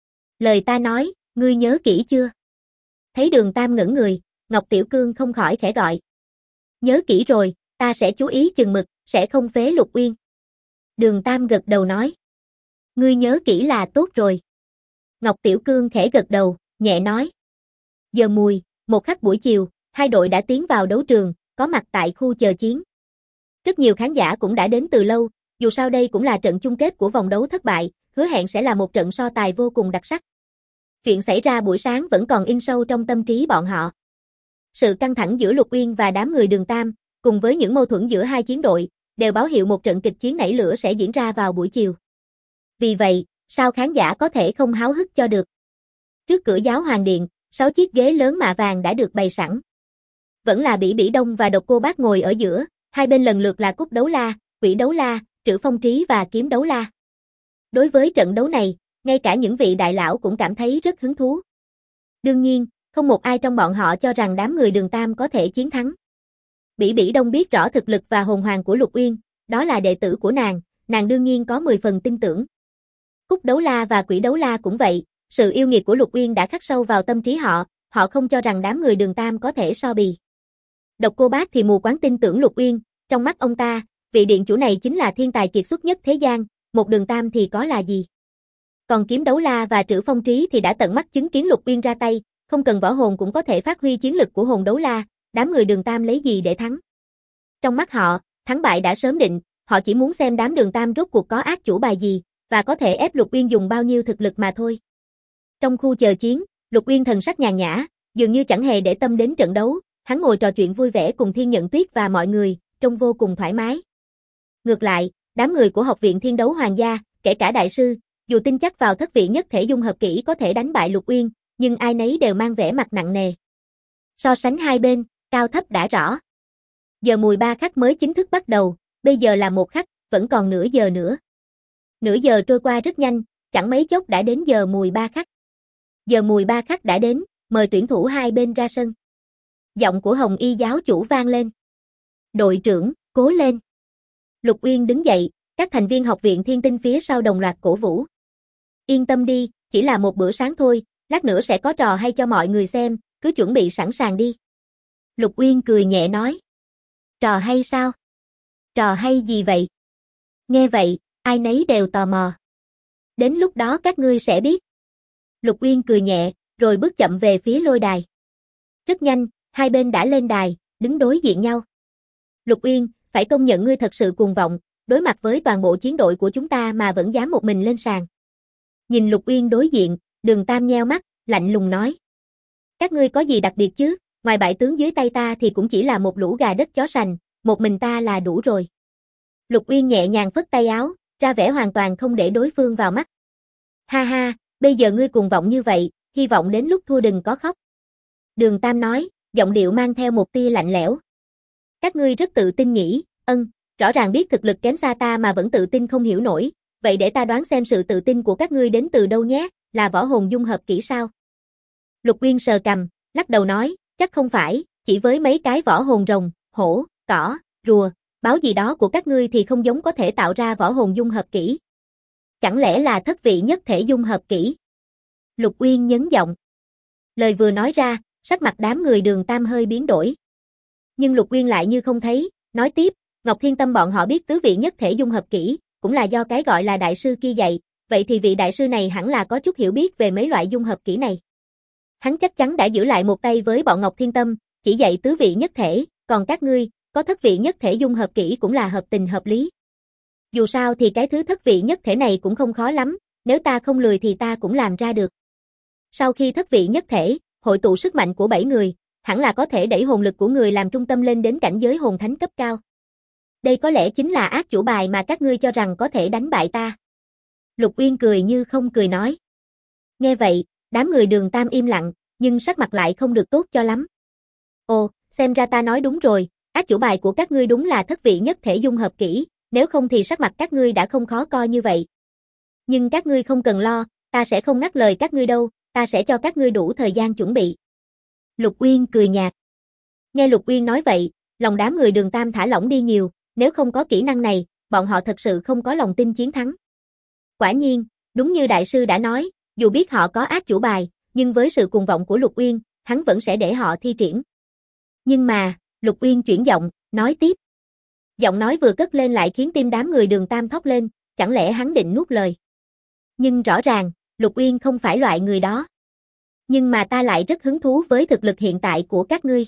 Lời ta nói, ngươi nhớ kỹ chưa? Thấy Đường Tam ngẩn người, Ngọc Tiểu Cương không khỏi khẽ gọi. Nhớ kỹ rồi, ta sẽ chú ý chừng mực, sẽ không phế Lục Uyên. Đường Tam gật đầu nói. Ngươi nhớ kỹ là tốt rồi. Ngọc Tiểu Cương khẽ gật đầu, nhẹ nói. Giờ mùi, một khắc buổi chiều, hai đội đã tiến vào đấu trường, có mặt tại khu chờ chiến. Rất nhiều khán giả cũng đã đến từ lâu, dù sao đây cũng là trận chung kết của vòng đấu thất bại, hứa hẹn sẽ là một trận so tài vô cùng đặc sắc. Chuyện xảy ra buổi sáng vẫn còn in sâu trong tâm trí bọn họ. Sự căng thẳng giữa Lục Uyên và đám người Đường Tam, cùng với những mâu thuẫn giữa hai chiến đội, đều báo hiệu một trận kịch chiến nảy lửa sẽ diễn ra vào buổi chiều. Vì vậy, sao khán giả có thể không háo hức cho được? Trước cửa Giáo Hoàng Điện, 6 chiếc ghế lớn mạ vàng đã được bày sẵn. Vẫn là Bỉ Bỉ Đông và Độc Cô Bác ngồi ở giữa, hai bên lần lượt là Cúc Đấu La, Quỷ Đấu La, Trử Phong Trí và Kiếm Đấu La. Đối với trận đấu này, ngay cả những vị đại lão cũng cảm thấy rất hứng thú. Đương nhiên, không một ai trong bọn họ cho rằng đám người Đường Tam có thể chiến thắng. Bỉ Bỉ Đông biết rõ thực lực và hồn hoàng của Lục Uyên, đó là đệ tử của nàng đương nhiên có 10 phần tin tưởng. Cúc Đấu La và Quỷ Đấu La cũng vậy, sự yêu nghiệt của Lục Uyên đã khắc sâu vào tâm trí họ, họ không cho rằng đám người Đường Tam có thể so bì. Độc Cô Bác thì mù quáng tin tưởng Lục Uyên, trong mắt ông ta, vị điện chủ này chính là thiên tài kiệt xuất nhất thế gian, một Đường Tam thì có là gì. Còn Kiếm Đấu La và Trử Phong Trí thì đã tận mắt chứng kiến Lục Uyên ra tay, không cần võ hồn cũng có thể phát huy chiến lực của hồn Đấu La, đám người Đường Tam lấy gì để thắng. Trong mắt họ, thắng bại đã sớm định, họ chỉ muốn xem đám Đường Tam rốt cuộc có ác chủ bài gì, và có thể ép Lục Uyên dùng bao nhiêu thực lực mà thôi. Trong khu chờ chiến, Lục Uyên thần sắc nhàn nhã, dường như chẳng hề để tâm đến trận đấu, hắn ngồi trò chuyện vui vẻ cùng Thiên Nhận Tuyết và mọi người, trông vô cùng thoải mái. Ngược lại, đám người của Học viện Thiên Đấu Hoàng gia, kể cả đại sư, dù tin chắc vào thất vị nhất thể dung hợp kỹ có thể đánh bại Lục Uyên, nhưng ai nấy đều mang vẻ mặt nặng nề. So sánh hai bên, cao thấp đã rõ. Giờ mùi 3 khắc mới chính thức bắt đầu, bây giờ là 1 khắc, vẫn còn nửa giờ nữa. Nửa giờ trôi qua rất nhanh, chẳng mấy chốc đã đến giờ mùi 3 khắc. Giờ mùi 3 khắc đã đến, mời tuyển thủ hai bên ra sân. Giọng của Hồng Y giáo chủ vang lên. Đội trưởng, cố lên. Lục Uyên đứng dậy, các thành viên học viện Thiên Tinh phía sau đồng loạt cổ vũ. Yên tâm đi, chỉ là một bữa sáng thôi, lát nữa sẽ có trò hay cho mọi người xem, cứ chuẩn bị sẵn sàng đi. Lục Uyên cười nhẹ nói. Trò hay sao? Trò hay gì vậy? Nghe vậy, ai nấy đều tò mò. Đến lúc đó các ngươi sẽ biết. Lục Uyên cười nhẹ, rồi bước chậm về phía lôi đài. Rất nhanh, hai bên đã lên đài, đứng đối diện nhau. Lục Uyên, phải công nhận ngươi thật sự cuồng vọng, đối mặt với toàn bộ chiến đội của chúng ta mà vẫn dám một mình lên sàn. Nhìn Lục Uyên đối diện, Đường Tam nheo mắt, lạnh lùng nói. Các ngươi có gì đặc biệt chứ, ngoài bại tướng dưới tay ta thì cũng chỉ là một lũ gà đất chó sành, một mình ta là đủ rồi. Lục Uyên nhẹ nhàng phất tay áo, ra vẻ hoàn toàn không để đối phương vào mắt. Ha ha, bây giờ ngươi cuồng vọng như vậy, hy vọng đến lúc thua đừng có khóc. Đường Tam nói, giọng điệu mang theo một tia lạnh lẽo. Các ngươi rất tự tin nhỉ, rõ ràng biết thực lực kém xa ta mà vẫn tự tin không hiểu nổi, vậy để ta đoán xem sự tự tin của các ngươi đến từ đâu nhé, là võ hồn dung hợp kỹ sao? Lục Uyên sờ cằm, lắc đầu nói, chắc không phải, chỉ với mấy cái võ hồn rồng, hổ, cỏ, rùa, báo gì đó của các ngươi thì không giống có thể tạo ra võ hồn dung hợp kỹ. Chẳng lẽ là thất vị nhất thể dung hợp kỹ? Lục Uyên nhấn giọng. Lời vừa nói ra, Sắc mặt đám người Đường Tam hơi biến đổi. Nhưng Lục Uyên lại như không thấy, nói tiếp, Ngọc Thiên Tâm bọn họ biết tứ vị nhất thể dung hợp kỹ, cũng là do cái gọi là đại sư kia dạy, vậy thì vị đại sư này hẳn là có chút hiểu biết về mấy loại dung hợp kỹ này. Hắn chắc chắn đã giữ lại một tay với bọn Ngọc Thiên Tâm, chỉ dạy tứ vị nhất thể, còn các ngươi, có thất vị nhất thể dung hợp kỹ cũng là hợp tình hợp lý. Dù sao thì cái thứ thất vị nhất thể này cũng không khó lắm, nếu ta không lười thì ta cũng làm ra được. Sau khi thất vị nhất thể, hội tụ sức mạnh của 7 người, hẳn là có thể đẩy hồn lực của người làm trung tâm lên đến cảnh giới hồn thánh cấp cao. Đây có lẽ chính là ác chủ bài mà các ngươi cho rằng có thể đánh bại ta. Lục Uyên cười như không cười nói. Nghe vậy, đám người Đường Tam im lặng, nhưng sắc mặt lại không được tốt cho lắm. Ồ, xem ra ta nói đúng rồi, ác chủ bài của các ngươi đúng là thất vị nhất thể dung hợp kỹ, nếu không thì sắc mặt các ngươi đã không khó coi như vậy. Nhưng các ngươi không cần lo, ta sẽ không ngắt lời các ngươi đâu, ta sẽ cho các ngươi đủ thời gian chuẩn bị. Lục Uyên cười nhạt. Nghe Lục Uyên nói vậy, lòng đám người Đường Tam thả lỏng đi nhiều, nếu không có kỹ năng này, bọn họ thật sự không có lòng tin chiến thắng. Quả nhiên, đúng như đại sư đã nói, dù biết họ có ác chủ bài, nhưng với sự cuồng vọng của Lục Uyên, hắn vẫn sẽ để họ thi triển. Nhưng mà, Lục Uyên chuyển giọng, nói tiếp. Giọng nói vừa cất lên lại khiến tim đám người Đường Tam thốc lên, chẳng lẽ hắn định nuốt lời. Nhưng rõ ràng, Lục Uyên không phải loại người đó. Nhưng mà ta lại rất hứng thú với thực lực hiện tại của các ngươi.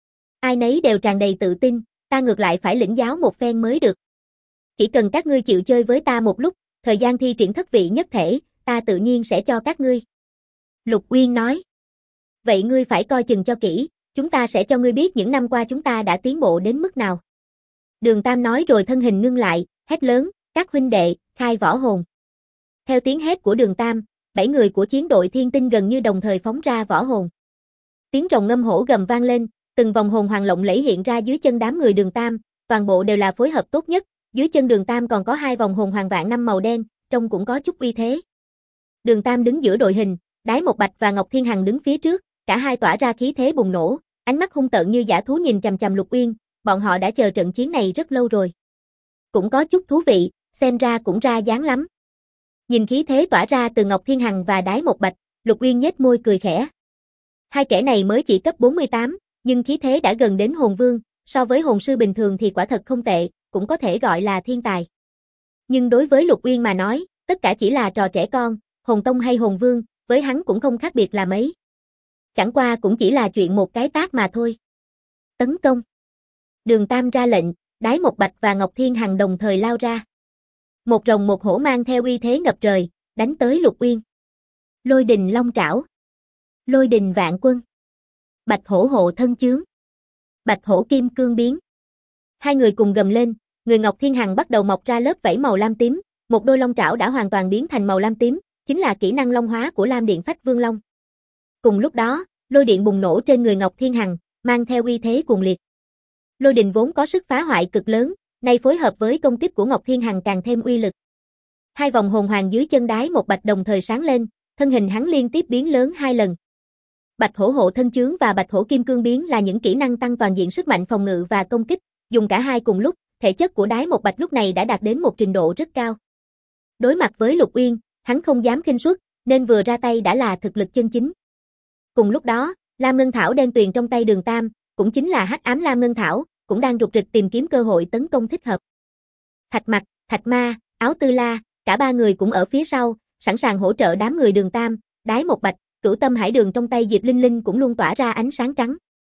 Ai nấy đều tràn đầy tự tin, ta ngược lại phải lĩnh giáo một phen mới được. Chỉ cần các ngươi chịu chơi với ta một lúc, thời gian thi triển thất vị nhất thể, ta tự nhiên sẽ cho các ngươi. Lục Uyên nói. Vậy ngươi phải coi chừng cho kỹ, chúng ta sẽ cho ngươi biết những năm qua chúng ta đã tiến bộ đến mức nào. Đường Tam nói rồi thân hình ngưng lại, hét lớn, các huynh đệ, khai võ hồn. Theo tiếng hét của Đường Tam, 7 người của chiến đội Thiên Tinh gần như đồng thời phóng ra võ hồn. Tiếng rồng ngâm hổ gầm vang lên, từng vòng hồn hoàng lộng lẫy hiện ra dưới chân đám người Đường Tam, toàn bộ đều là phối hợp tốt nhất, dưới chân Đường Tam còn có 2 vòng hồn hoàng vạn năm màu đen, trông cũng có chút uy thế. Đường Tam đứng giữa đội hình, Đái Một Bạch và Ngọc Thiên Hằng đứng phía trước, cả hai tỏa ra khí thế bùng nổ, ánh mắt hung tợn như dã thú nhìn chằm chằm Lục Uyên, bọn họ đã chờ trận chiến này rất lâu rồi. Cũng có chút thú vị, xem ra cũng ra dáng lắm. Nhìn khí thế tỏa ra từ Ngọc Thiên Hằng và Đái Một Bạch, Lục Uyên nhếch môi cười khẽ. Hai kẻ này mới chỉ cấp 48, nhưng khí thế đã gần đến hồn vương, so với hồn sư bình thường thì quả thật không tệ, cũng có thể gọi là thiên tài. Nhưng đối với Lục Uyên mà nói, tất cả chỉ là trò trẻ con, hồn tông hay hồn vương, với hắn cũng không khác biệt là mấy. Chẳng qua cũng chỉ là chuyện một cái tát mà thôi. Tấn công. Đường Tam ra lệnh, Đái Một Bạch và Ngọc Thiên Hằng đồng thời lao ra. Một rồng một hổ mang theo uy thế ngập trời, đánh tới Lục Uyên. Lôi đình long trảo. Lôi đình vạn quân. Bạch hổ hộ thân chướng. Bạch hổ kim cương biến. Hai người cùng gầm lên, người Ngọc Thiên Hằng bắt đầu mọc ra lớp vảy màu lam tím, một đôi long trảo đã hoàn toàn biến thành màu lam tím, chính là kỹ năng long hóa của Lam Điện Phách Vương Long. Cùng lúc đó, lôi điện bùng nổ trên người Ngọc Thiên Hằng, mang theo uy thế cuồng liệt. Lôi đình vốn có sức phá hoại cực lớn, nay phối hợp với công kích của Ngọc Thiên Hằng càng thêm uy lực. Hai vòng hồn hoàng dưới chân Đái Một Bạch đồng thời sáng lên, thân hình hắn liên tiếp biến lớn 2 lần. Bạch hổ hộ thân chướng và bạch hổ kim cương biến là những kỹ năng tăng toàn diện sức mạnh phòng ngự và công kích, dùng cả hai cùng lúc, thể chất của Đái Một Bạch lúc này đã đạt đến một trình độ rất cao. Đối mặt với Lục Uyên, hắn không dám khinh suất, nên vừa ra tay đã là thực lực chân chính. Cùng lúc đó, Lam Ngân Thảo đen tuyền trong tay Đường Tam, cũng chính là hắc ám Lam Ngân Thảo, cũng đang rục rịch tìm kiếm cơ hội tấn công thích hợp. Thạch Mặc, Thạch Ma, Áo Tư La, cả ba người cũng ở phía sau, sẵn sàng hỗ trợ đám người Đường Tam, Đái Một Bạch, Cửu Tâm Hải Đường trong tay Diệp Linh Linh cũng luôn tỏa ra ánh sáng trắng.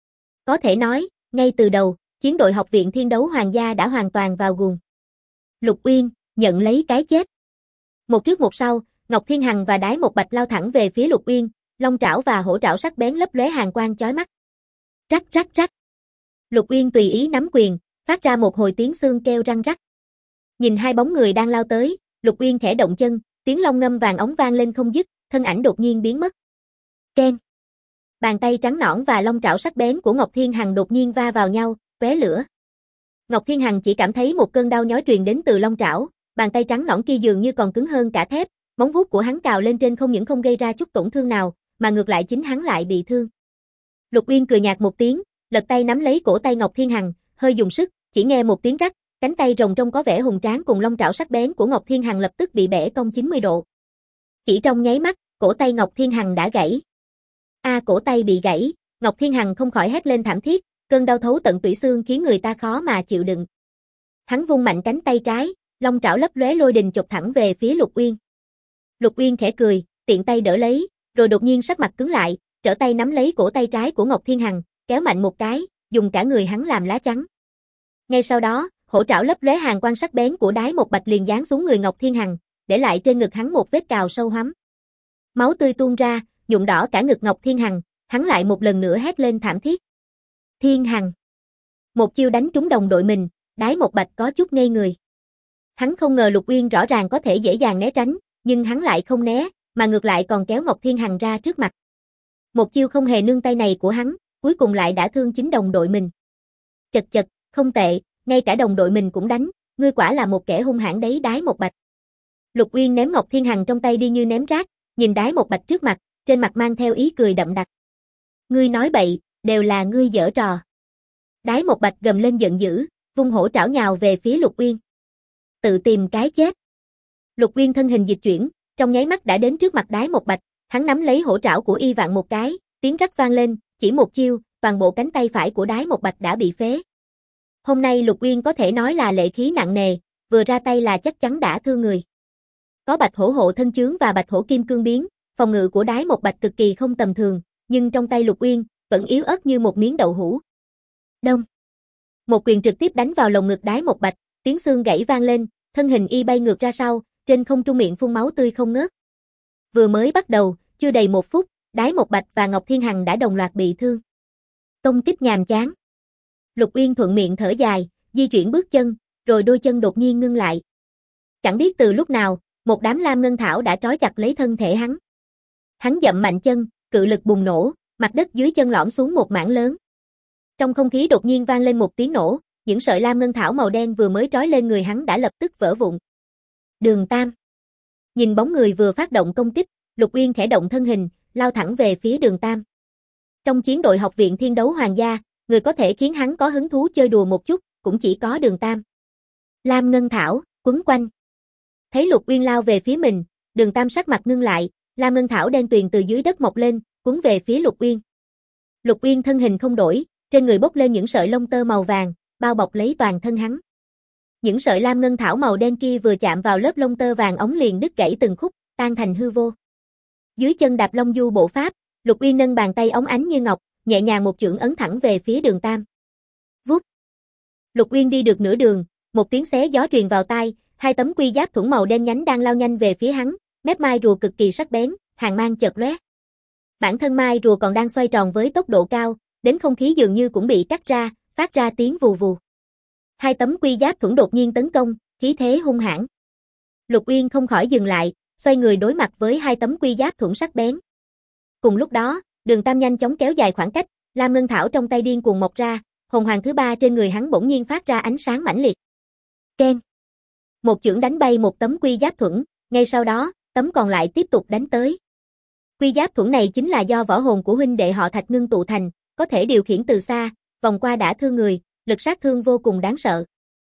Có thể nói, ngay từ đầu, chiến đội học viện Thiên Đấu Hoàng gia đã hoàn toàn vào guồng. Lục Uyên nhận lấy cái chết. Một trước một sau, Ngọc Thiên Hằng và Đái Một Bạch lao thẳng về phía Lục Uyên, long trảo và hổ trảo sắc bén lấp lóe hàn quang chói mắt. Rắc rắc rắc. Lục Uyên tùy ý nắm quyền, phát ra một hồi tiếng xương kêu răng rắc. Nhìn hai bóng người đang lao tới, Lục Uyên khẽ động chân, tiếng long ngâm vàng óng vang lên không dứt, thân ảnh đột nhiên biến mất. Keng. Bàn tay trắng nõn và long trảo sắc bén của Ngọc Thiên Hằng đột nhiên va vào nhau, tóe lửa. Ngọc Thiên Hằng chỉ cảm thấy một cơn đau nhói truyền đến từ long trảo, bàn tay trắng nõn kia dường như còn cứng hơn cả thép, móng vuốt của hắn cào lên trên không những không gây ra chút tổn thương nào, mà ngược lại chính hắn lại bị thương. Lục Uyên cười nhạt một tiếng, lật tay nắm lấy cổ tay Ngọc Thiên Hằng, hơi dùng sức, chỉ nghe một tiếng rắc, cánh tay rồng trông có vẻ hùng tráng cùng long trảo sắc bén của Ngọc Thiên Hằng lập tức bị bẻ cong 90 độ. Chỉ trong nháy mắt, cổ tay Ngọc Thiên Hằng đã gãy. Cổ tay bị gãy, Ngọc Thiên Hằng không khỏi hét lên thảm thiết, cơn đau thấu tận tủy xương khiến người ta khó mà chịu đựng. Hắn vung mạnh cánh tay trái, long trảo lấp lóe lôi đình chộp thẳng về phía Lục Uyên. Lục Uyên khẽ cười, tiện tay đỡ lấy, rồi đột nhiên sắc mặt cứng lại, trở tay nắm lấy cổ tay trái của Ngọc Thiên Hằng, kéo mạnh một cái, dùng cả người hắn làm lá chắn. Ngay sau đó, hổ trảo lấp lóe hàn quang sắc bén của Đái Một Bạch liền giáng xuống người Ngọc Thiên Hằng, để lại trên ngực hắn một vết cào sâu hoắm. Máu tươi tuôn ra, nhuộm đỏ cả ngực Ngọc Thiên Hằng, hắn lại một lần nữa hét lên thảm thiết. Thiên Hằng. Một chiêu đánh trúng đồng đội mình, Đái Một Bạch có chút ngây người. Hắn không ngờ Lục Uyên rõ ràng có thể dễ dàng né tránh, nhưng hắn lại không né, mà ngược lại còn kéo Ngọc Thiên Hằng ra trước mặt. Một chiêu không hề nương tay này của hắn, cuối cùng lại đã thương chính đồng đội mình. Chật chật, không tệ, ngay cả đồng đội mình cũng đánh, ngươi quả là một kẻ hung hãn đấy Đái Một Bạch. Lục Uyên ném Ngọc Thiên Hằng trong tay đi như ném rác, nhìn Đái Một Bạch trước mặt, trên mặt mang theo ý cười đậm đặc. Ngươi nói bậy, đều là ngươi giở trò. Đái Một Bạch gầm lên giận dữ, vung hổ trảo nhào về phía Lục Uyên. Tự tìm cái chết. Lục Uyên thân hình dịch chuyển, trong nháy mắt đã đến trước mặt Đái Một Bạch, hắn nắm lấy hổ trảo của Y Vạn một cái, tiếng rắc vang lên, chỉ một chiêu, toàn bộ cánh tay phải của Đái Một Bạch đã bị phế. Hôm nay Lục Uyên có thể nói là lệ khí nặng nề, vừa ra tay là chắc chắn đã thương người. Có Bạch Hổ hộ thân chướng và Bạch Hổ kim cương biến, phòng ngự của Đái Một Bạch cực kỳ không tầm thường, nhưng trong tay Lục Uyên vẫn yếu ớt như một miếng đậu hũ. Đông. Một quyền trực tiếp đánh vào lồng ngực Đái Một Bạch, tiếng xương gãy vang lên, thân hình y bay ngược ra sau, trên không trung miệng phun máu tươi không ngớt. Vừa mới bắt đầu, chưa đầy 1 phút, Đái Một Bạch và Ngọc Thiên Hằng đã đồng loạt bị thương. Công kích nhàm chán. Lục Uyên thuận miệng thở dài, di chuyển bước chân, rồi đôi chân đột nhiên ngưng lại. Chẳng biết từ lúc nào, một đám lam ngân thảo đã trói chặt lấy thân thể hắn. Hắn dậm mạnh chân, cự lực bùng nổ, mặt đất dưới chân lõm xuống một mảng lớn. Trong không khí đột nhiên vang lên một tiếng nổ, những sợi lam ngân thảo màu đen vừa mới trói lên người hắn đã lập tức vỡ vụn. Đường Tam. Nhìn bóng người vừa phát động công kích, Lục Uyên khẽ động thân hình, lao thẳng về phía Đường Tam. Trong chiến đội học viện thiên đấu hoàng gia, người có thể khiến hắn có hứng thú chơi đùa một chút, cũng chỉ có Đường Tam. Lam ngân thảo, quấn quanh. Thấy Lục Uyên lao về phía mình, Đường Tam sắc mặt ngưng lại, lam ngân thảo đen tuyền từ dưới đất mọc lên, cuốn về phía Lục Uyên. Lục Uyên thân hình không đổi, trên người bốc lên những sợi lông tơ màu vàng, bao bọc lấy toàn thân hắn. Những sợi lam ngân thảo màu đen kia vừa chạm vào lớp lông tơ vàng ống liền đứt gãy từng khúc, tan thành hư vô. Dưới chân đạp long du bộ pháp, Lục Uyên nâng bàn tay óng ánh như ngọc, nhẹ nhàng một chưởng ấn thẳng về phía Đường Tam. Vút. Lục Uyên đi được nửa đường, một tiếng xé gió truyền vào tai, hai tấm quy giáp thuẫn màu đen nhánh đang lao nhanh về phía hắn, mép mai rùa cực kỳ sắc bén, hàn mang chợt lóe. Bản thân mai rùa còn đang xoay tròn với tốc độ cao, đến không khí dường như cũng bị cắt ra, phát ra tiếng vù vù. Hai tấm quy giáp thuẫn đột nhiên tấn công, khí thế hung hãn. Lục Uyên không khỏi dừng lại, xoay người đối mặt với hai tấm quy giáp thuẫn sắc bén. Cùng lúc đó, Đường Tam nhanh chóng kéo dài khoảng cách, lam ngân thảo trong tay điên cuồng mọc ra, hồn hoàng thứ ba trên người hắn bỗng nhiên phát ra ánh sáng mãnh liệt. Keng. Một chưởng đánh bay một tấm quy giáp thuẫn, ngay sau đó, tấm còn lại tiếp tục đánh tới. Quy giáp thuẫn này chính là do võ hồn của huynh đệ họ Thạch ngưng tụ thành, có thể điều khiển từ xa, vòng qua đã thương người, lực sát thương vô cùng đáng sợ.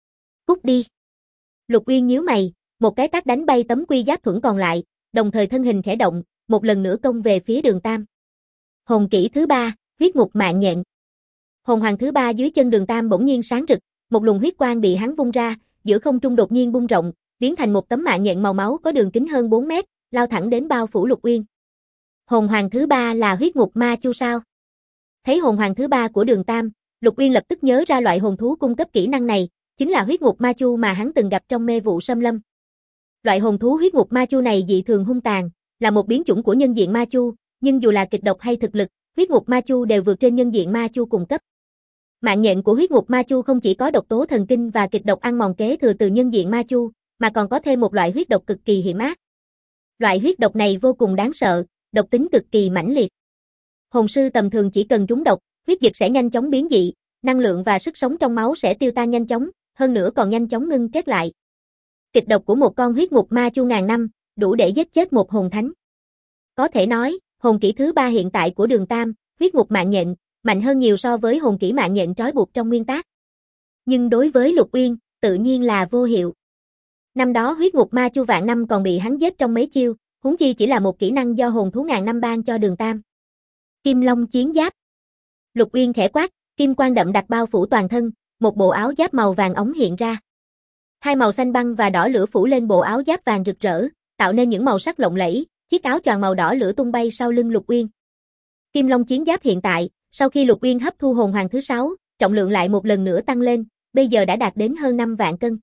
Cút đi. Lục Uyên nhíu mày, một cái tát đánh bay tấm quy giáp thuẫn còn lại, đồng thời thân hình khẽ động, một lần nữa công về phía Đường Tam. Hồn kỹ thứ 3, huyết ngục mạng nhện. Hồn hoàng thứ 3 dưới chân Đường Tam bỗng nhiên sáng rực, một luồng huyết quang bị hắn vung ra, giữa không trung đột nhiên bung rộng, biến thành một tấm mạng nhện màu máu có đường kính hơn 4 mét, lao thẳng đến bao phủ Lục Uyên. Hồn hoàng thứ 3 là huyết ngục ma chu sao? Thấy hồn hoàng thứ 3 của Đường Tam, Lục Uyên lập tức nhớ ra loại hồn thú cung cấp kỹ năng này, chính là huyết ngục ma chu mà hắn từng gặp trong mê vụ xâm lâm. Loại hồn thú huyết ngục ma chu này dị thường hung tàn, là một biến chủng của nhân diện ma chu, nhưng dù là kịch độc hay thực lực, huyết ngục ma chu đều vượt trên nhân diện ma chu cùng cấp. Mạng nhện của huyết ngục ma chu không chỉ có độc tố thần kinh và kịch độc ăn mòn kế thừa từ nhân diện ma chu, mà còn có thêm một loại huyết độc cực kỳ hiểm ác. Loại huyết độc này vô cùng đáng sợ, độc tính cực kỳ mãnh liệt. Hồn sư tầm thường chỉ cần trúng độc, huyết dịch sẽ nhanh chóng biến dị, năng lượng và sức sống trong máu sẽ tiêu tan nhanh chóng, hơn nữa còn nhanh chóng ngưng kết lại. Kịch độc của một con huyết ngục ma chu ngàn năm, đủ để giết chết một hồn thánh. Có thể nói, hồn kỹ thứ 3 hiện tại của Đường Tam, huyết ngục mạng nhện, mạnh hơn nhiều so với hồn kỹ mạng nhện trói buộc trong nguyên tác. Nhưng đối với Lục Uyên, tự nhiên là vô hiệu. Năm đó huyết ngục ma chu vạn năm còn bị hắn giết trong mấy chiêu, huống chi chỉ là một kỹ năng do hồn thú ngàn năm ban cho Đường Tam. Kim Long chiến giáp. Lục Uyên khẽ quát, kim quang đậm đặc bao phủ toàn thân, một bộ áo giáp màu vàng óng hiện ra. Hai màu xanh băng và đỏ lửa phủ lên bộ áo giáp vàng rực rỡ, tạo nên những màu sắc lộng lẫy, chiếc áo choàng màu đỏ lửa tung bay sau lưng Lục Uyên. Kim Long chiến giáp hiện tại, sau khi Lục Uyên hấp thu hồn hoàng thứ 6, trọng lượng lại một lần nữa tăng lên, bây giờ đã đạt đến hơn 5 vạn cân.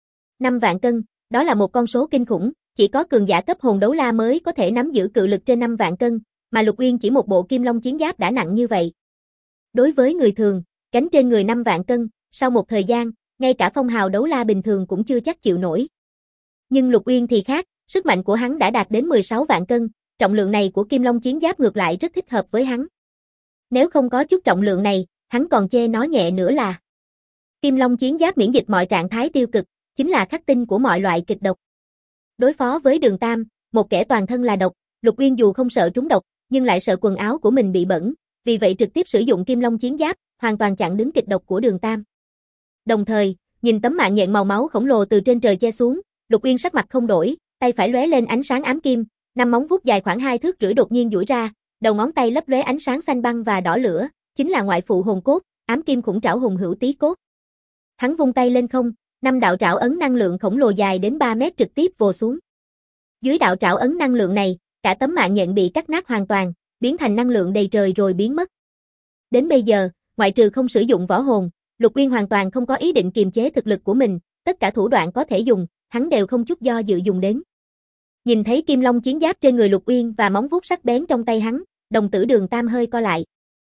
5 vạn cân, đó là một con số kinh khủng, chỉ có cường giả cấp hồn đấu la mới có thể nắm giữ cự lực trên 5 vạn cân, mà Lục Uyên chỉ một bộ Kim Long chiến giáp đã nặng như vậy. Đối với người thường, gánh trên người 5 vạn cân, sau một thời gian, ngay cả phong hào đấu la bình thường cũng chưa chắc chịu nổi. Nhưng Lục Uyên thì khác, sức mạnh của hắn đã đạt đến 16 vạn cân, trọng lượng này của Kim Long chiến giáp ngược lại rất thích hợp với hắn. Nếu không có chút trọng lượng này, hắn còn chê nó nhẹ nữa là. Kim Long chiến giáp miễn dịch mọi trạng thái tiêu cực, chính là khắc tinh của mọi loại kịch độc. Đối phó với Đường Tam, một kẻ toàn thân là độc, Lục Uyên dù không sợ trúng độc, nhưng lại sợ quần áo của mình bị bẩn, vì vậy trực tiếp sử dụng Kim Long chiến giáp, hoàn toàn chặn đứng kịch độc của Đường Tam. Đồng thời, nhìn tấm mạng nhện màu máu khổng lồ từ trên trời che xuống, Lục Uyên sắc mặt không đổi, tay phải lóe lên ánh sáng ám kim, năm móng vuốt dài khoảng 2 thước rưỡi đột nhiên duỗi ra, đầu ngón tay lấp lóe ánh sáng xanh băng và đỏ lửa, chính là ngoại phụ hồn cốt, ám kim khủng trảo hùng hữu tí cốt. Hắn vung tay lên không, 5 đạo trảo ấn năng lượng khổng lồ dài đến 3 mét trực tiếp vồ xuống. Dưới đạo trảo ấn năng lượng này, cả tấm mạng nhện bị cắt nát hoàn toàn, biến thành năng lượng đầy trời rồi biến mất. Đến bây giờ, ngoại trừ không sử dụng võ hồn, Lục Uyên hoàn toàn không có ý định kiềm chế thực lực của mình, tất cả thủ đoạn có thể dùng, hắn đều không chút do dự dùng đến. Nhìn thấy Kim Long chiến giáp trên người Lục Uyên và móng vuốt sắc bén trong tay hắn, đồng tử Đường Tam hơi co lại.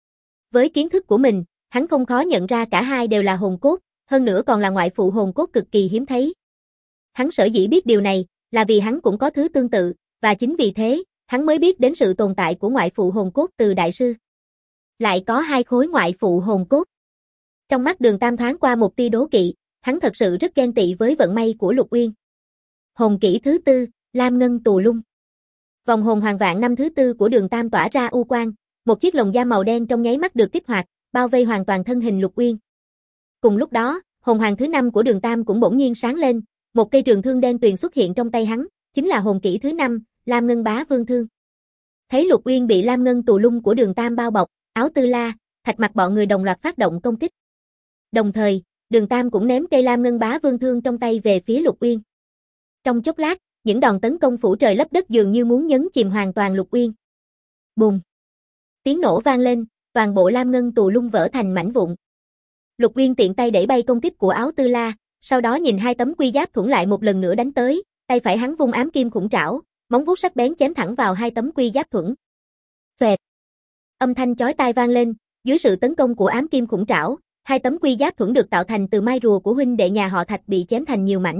Với kiến thức của mình, hắn không khó nhận ra cả hai đều là hồn cốt, hơn nữa còn là ngoại phụ hồn cốt cực kỳ hiếm thấy. Hắn sở dĩ biết điều này, là vì hắn cũng có thứ tương tự, và chính vì thế, hắn mới biết đến sự tồn tại của ngoại phụ hồn cốt từ đại sư. Lại có 2 khối ngoại phụ hồn cốt. Trong mắt Đường Tam thoáng qua một tia đố kỵ, hắn thật sự rất ghen tị với vận may của Lục Uyên. Hồn kỹ thứ 4, Lam Ngân Tù Lung. Vòng hồn hoàng vạn năm thứ 4 của Đường Tam tỏa ra u quang, một chiếc lồng da màu đen trong nháy mắt được kích hoạt, bao vây hoàn toàn thân hình Lục Uyên. Cùng lúc đó, hồn hoàng thứ 5 của Đường Tam cũng bỗng nhiên sáng lên, một cây trường thương đen tuyền xuất hiện trong tay hắn, chính là hồn kỹ thứ 5, Lam Ngân Bá Vương Thương. Thấy Lục Uyên bị Lam Ngân Tù Lung của Đường Tam bao bọc, Áo Tư La, Thạch Mặc bọn người đồng loạt phát động công kích. Đồng thời, Đường Tam cũng ném cây Lam Ngân Bá Vương Thương trong tay về phía Lục Uyên. Trong chốc lát, những đòn tấn công phủ trời lấp đất dường như muốn nhấn chìm hoàn toàn Lục Uyên. Bùng! Tiếng nổ vang lên, toàn bộ Lam Ngân Tù Lung vỡ thành mảnh vụn. Lục Uyên tiện tay đẩy bay công kích của Áo Tư La, sau đó nhìn 2 tấm quy giáp thuẫn lại một lần nữa đánh tới, tay phải hắn vung ám kim khủng trảo, móng vuốt sắc bén chém thẳng vào 2 tấm quy giáp thuẫn. Xoẹt! Âm thanh chói tai vang lên, dưới sự tấn công của ám kim khủng trảo, 2 tấm quy giáp thuẫn được tạo thành từ mai rùa của huynh đệ nhà họ Thạch bị chém thành nhiều mảnh.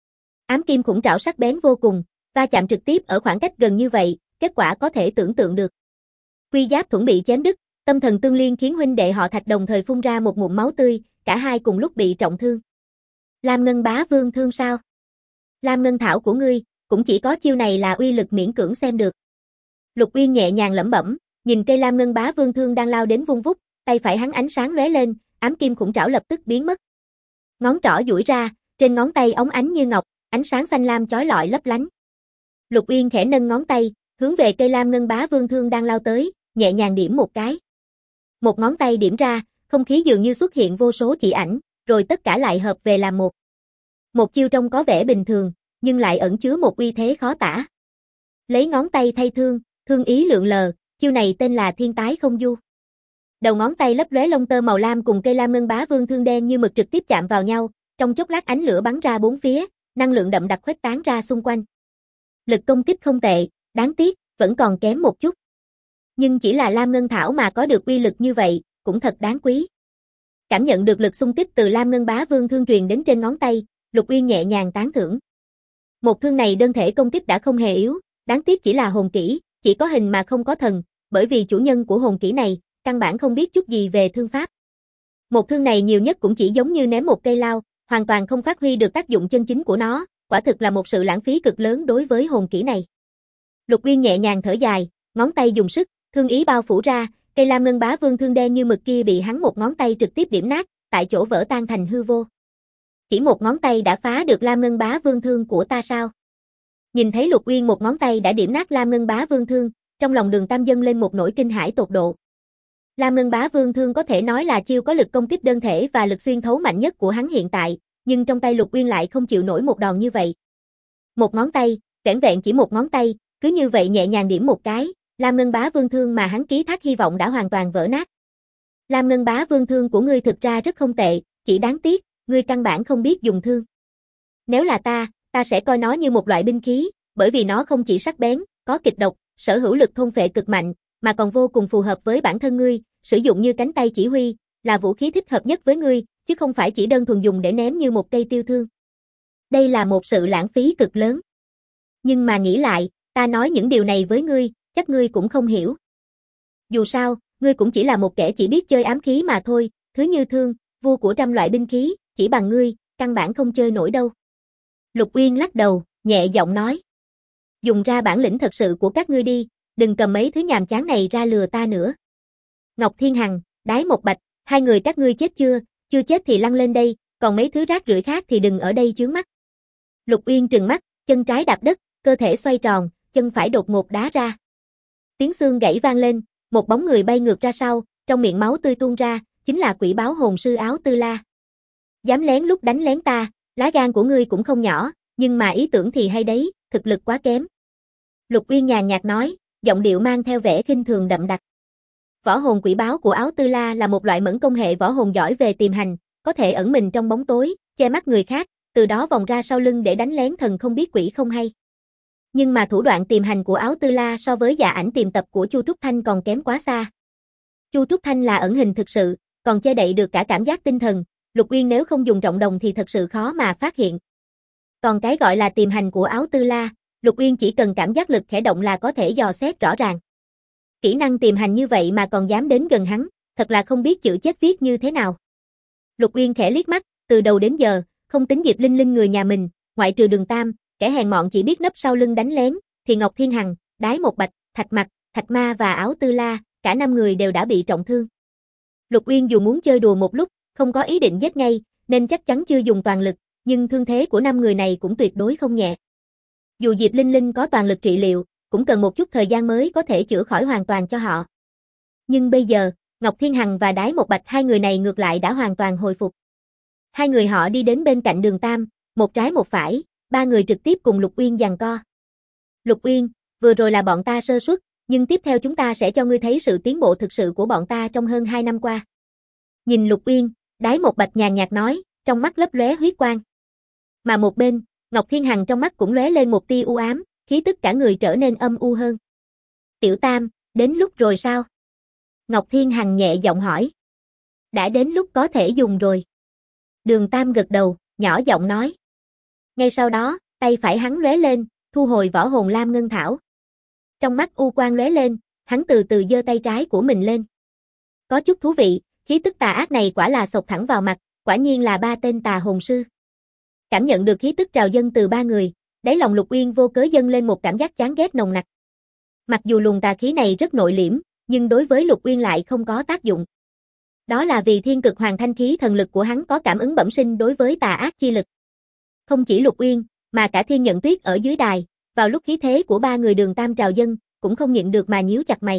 Ám kim khủng trảo sắc bén vô cùng, va chạm trực tiếp ở khoảng cách gần như vậy, kết quả có thể tưởng tượng được. Quy giáp thuẫn bị chém đứt, tâm thần tương liên khiến huynh đệ họ Thạch đồng thời phun ra một ngụm máu tươi, cả hai cùng lúc bị trọng thương. Lam Ngân Bá Vương Thương sao? Lam Ngân Thảo của ngươi, cũng chỉ có chiêu này là uy lực miễn cưỡng xem được. Lục Uyên nhẹ nhàng lẩm bẩm, nhìn cây Lam Ngân Bá Vương Thương đang lao đến vung vút, tay phải hắn ánh sáng lóe lên, ám kim khủng trảo lập tức biến mất. Ngón trỏ duỗi ra, trên ngón tay óng ánh như ngọc, ánh sáng xanh lam chói lọi lấp lánh. Lục Uyên khẽ nâng ngón tay, hướng về cây Lam Ngân Bá Vương Thương đang lao tới, nhẹ nhàng điểm một cái. Một ngón tay điểm ra, không khí dường như xuất hiện vô số chỉ ảnh, rồi tất cả lại hợp về làm một. Một chiêu trông có vẻ bình thường, nhưng lại ẩn chứa một uy thế khó tả. Lấy ngón tay thay thương, thương ý lượn lờ, chiêu này tên là Thiên Tái Không Du. Đầu ngón tay lấp lóe lông tơ màu lam cùng cây Lam Ngân Bá Vương Thương đen như mực trực tiếp chạm vào nhau, trong chốc lát ánh lửa bắn ra bốn phía, năng lượng đậm đặc khuếch tán ra xung quanh. Lực công kích không tệ, đáng tiếc, vẫn còn kém một chút. Nhưng chỉ là Lam Ngân Thảo mà có được uy lực như vậy, cũng thật đáng quý. Cảm nhận được lực xung kích từ Lam Ngân Bá Vương Thương truyền đến trên ngón tay, Lục Uyên nhẹ nhàng tán thưởng. Một thương này đơn thể công kích đã không hề yếu, đáng tiếc chỉ là hồn kỹ, chỉ có hình mà không có thần, bởi vì chủ nhân của hồn kỹ này, căn bản không biết chút gì về thương pháp. Một thương này nhiều nhất cũng chỉ giống như ném một cây lao, hoàn toàn không phát huy được tác dụng chân chính của nó, quả thực là một sự lãng phí cực lớn đối với hồn kỹ này. Lục Uyên nhẹ nhàng thở dài, ngón tay dùng sức, thương ý bao phủ ra, cây Lam Ngân Bá Vương Thương đen như mực kia bị hắn một ngón tay trực tiếp điểm nát, tại chỗ vỡ tan thành hư vô. Chỉ một ngón tay đã phá được Lam Ngân Bá Vương Thương của ta sao? Nhìn thấy Lục Uyên một ngón tay đã điểm nát Lam Ngân Bá Vương Thương, trong lòng Đường Tam dâng lên một nỗi kinh hãi tột độ. Lam Ngân Bá Vương Thương có thể nói là chiêu có lực công kích đơn thể và lực xuyên thấu mạnh nhất của hắn hiện tại, nhưng trong tay Lục Uyên lại không chịu nổi một đòn như vậy. Một ngón tay, vẻn vẹn chỉ một ngón tay, cứ như vậy nhẹ nhàng điểm một cái, Lam Ngân Bá Vương Thương mà hắn ký thác hy vọng đã hoàn toàn vỡ nát. Lam Ngân Bá Vương Thương của ngươi thực ra rất không tệ, chỉ đáng tiếc, ngươi căn bản không biết dùng thương. Nếu là ta sẽ coi nó như một loại binh khí, bởi vì nó không chỉ sắc bén, có kịch độc, sở hữu lực thôn phệ cực mạnh, mà còn vô cùng phù hợp với bản thân ngươi, sử dụng như cánh tay chỉ huy, là vũ khí thích hợp nhất với ngươi, chứ không phải chỉ đơn thuần dùng để ném như một cây tiêu thương. Đây là một sự lãng phí cực lớn. Nhưng mà nghĩ lại, ta nói những điều này với ngươi, chắc ngươi cũng không hiểu. Dù sao, ngươi cũng chỉ là một kẻ chỉ biết chơi ám khí mà thôi, thứ như thương, vua của trăm loại binh khí, chỉ bằng ngươi, căn bản không chơi nổi đâu. Lục Uyên lắc đầu, nhẹ giọng nói. Dùng ra bản lĩnh thật sự của các ngươi đi, đừng cầm mấy thứ nhàm chán này ra lừa ta nữa. Ngọc Thiên Hằng, Đái Một Bạch, hai người các ngươi chết chưa, chưa chết thì lăn lên đây, còn mấy thứ rác rưởi khác thì đừng ở đây chướng mắt. Lục Uyên trừng mắt, chân trái đạp đất, cơ thể xoay tròn, chân phải đột ngột đá ra. Tiếng xương gãy vang lên, một bóng người bay ngược ra sau, trong miệng máu tươi tuôn ra, chính là quỷ báo hồn sư Áo Tư La. Dám lén lút đánh lén ta, lá gan của ngươi cũng không nhỏ, nhưng mà ý tưởng thì hay đấy, thực lực quá kém. Lục Uyên nhàn nhạt nói, giọng điệu mang theo vẻ khinh thường đậm đặc. Võ hồn quỷ báo của Áo Tư La là một loại mẫn công hệ võ hồn giỏi về tìm hành, có thể ẩn mình trong bóng tối, che mắt người khác, từ đó vòng ra sau lưng để đánh lén thần không biết quỷ không hay. Nhưng mà thủ đoạn tìm hành của Áo Tư La so với dạ ảnh tìm tập của Chu Trúc Thanh còn kém quá xa. Chu Trúc Thanh là ẩn hình thực sự, còn che đậy được cả cảm giác tinh thần, Lục Uyên nếu không dùng trọng đồng thì thật sự khó mà phát hiện. Còn cái gọi là tìm hành của Áo Tư La, Lục Uyên chỉ cần cảm giác lực khẽ động là có thể dò xét rõ ràng. Kỹ năng tìm hành như vậy mà còn dám đến gần hắn, thật là không biết chữ chết viết như thế nào. Lục Uyên khẽ liếc mắt, từ đầu đến giờ, không tính Diệp Linh Linh người nhà mình, ngoại trừ Đường Tam, kẻ hèn mọn chỉ biết nấp sau lưng đánh lén, thì Ngọc Thiên Hằng, Đái Một Bạch, Thạch Mặc, Thạch Ma và Áo Tư La, cả 5 người đều đã bị trọng thương. Lục Uyên dù muốn chơi đùa một lúc, không có ý định giết ngay, nên chắc chắn chưa dùng toàn lực, nhưng thương thế của 5 người này cũng tuyệt đối không nhẹ. Dù Diệp Linh Linh có toàn lực trị liệu, cũng cần một chút thời gian mới có thể chữa khỏi hoàn toàn cho họ. Nhưng bây giờ, Ngọc Thiên Hằng và Đái Một Bạch hai người này ngược lại đã hoàn toàn hồi phục. Hai người họ đi đến bên cạnh Đường Tam, một trái một phải, ba người trực tiếp cùng Lục Uyên giằng co. Lục Uyên, vừa rồi là bọn ta sơ suất, nhưng tiếp theo chúng ta sẽ cho ngươi thấy sự tiến bộ thực sự của bọn ta trong hơn 2 năm qua. Nhìn Lục Uyên, Đái Một Bạch nhàn nhạt nói, trong mắt lấp lóe huyết quang. Mà một bên, Ngọc Thiên Hằng trong mắt cũng lóe lên một tia u ám, khí tức cả người trở nên âm u hơn. Tiểu Tam, đến lúc rồi sao? Ngọc Thiên Hằng nhẹ giọng hỏi. Đã đến lúc có thể dùng rồi. Đường Tam gật đầu, nhỏ giọng nói. Ngay sau đó, tay phải hắn lóe lên, thu hồi võ hồn Lam Ngân Thảo. Trong mắt u quang lóe lên, hắn từ từ giơ tay trái của mình lên. Có chút thú vị, khí tức tà ác này quả là xộc thẳng vào mặt, quả nhiên là 3 tên tà hồn sư. Cảm nhận được khí tức trào dâng từ 3 người, đáy lòng Lục Uyên vô cớ dâng lên một cảm giác chán ghét nồng nặc. Mặc dù luồng tà khí này rất nội liễm, nhưng đối với Lục Uyên lại không có tác dụng. Đó là vì thiên cực hoàng thanh khí thần lực của hắn có cảm ứng bẩm sinh đối với tà ác chi lực. Không chỉ Lục Uyên, mà cả Thiên Nhận Tuyết ở dưới đài, vào lúc khí thế của 3 người Đường Tam trào dâng, cũng không nhịn được mà nhíu chặt mày.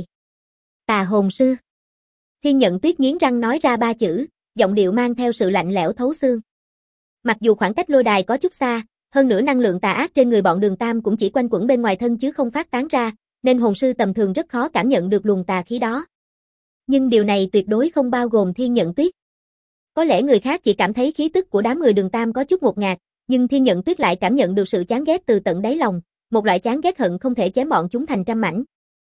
Tà hồn sư. Thiên Nhận Tuyết nghiến răng nói ra 3 chữ, giọng điệu mang theo sự lạnh lẽo thấu xương. Mặc dù khoảng cách lôi đài có chút xa, hơn nữa năng lượng tà ác trên người bọn Đường Tam cũng chỉ quanh quẩn bên ngoài thân chứ không phát tán ra, nên hồn sư tầm thường rất khó cảm nhận được luồng tà khí đó. Nhưng điều này tuyệt đối không bao gồm Thiên Nhận Tuyết. Có lẽ người khác chỉ cảm thấy khí tức của đám người Đường Tam có chút ngột ngạt, nhưng Thiên Nhận Tuyết lại cảm nhận được sự chán ghét từ tận đáy lòng, một loại chán ghét hận không thể chém bọn chúng thành trăm mảnh.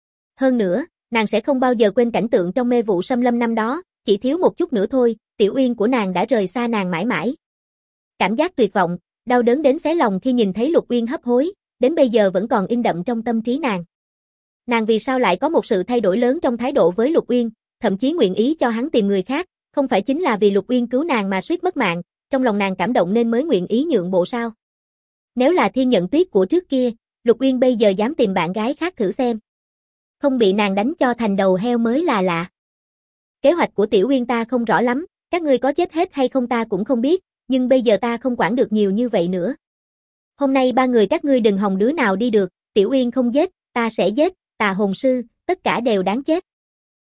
Hơn nữa, nàng sẽ không bao giờ quên cảnh tượng trong mê vụ xâm lâm năm đó, chỉ thiếu một chút nữa thôi, Tiểu Uyên của nàng đã rời xa nàng mãi mãi. Cảm giác tuyệt vọng, đau đớn đến xé lòng khi nhìn thấy Lục Uyên hấp hối, đến bây giờ vẫn còn in đậm trong tâm trí nàng. Nàng vì sao lại có một sự thay đổi lớn trong thái độ với Lục Uyên, thậm chí nguyện ý cho hắn tìm người khác, không phải chính là vì Lục Uyên cứu nàng mà suýt mất mạng, trong lòng nàng cảm động nên mới nguyện ý nhượng bộ sao? Nếu là Thiên Nhận Tuyết của trước kia, Lục Uyên bây giờ dám tìm bạn gái khác thử xem. Không bị nàng đánh cho thành đầu heo mới là lạ. Kế hoạch của Tiểu Uyên ta không rõ lắm, các ngươi có chết hết hay không ta cũng không biết, nhưng bây giờ ta không quản được nhiều như vậy nữa. Hôm nay 3 người các ngươi đừng hòng đứa nào đi được, Tiểu Uyên không giết, ta sẽ giết, tà hồn sư, tất cả đều đáng chết.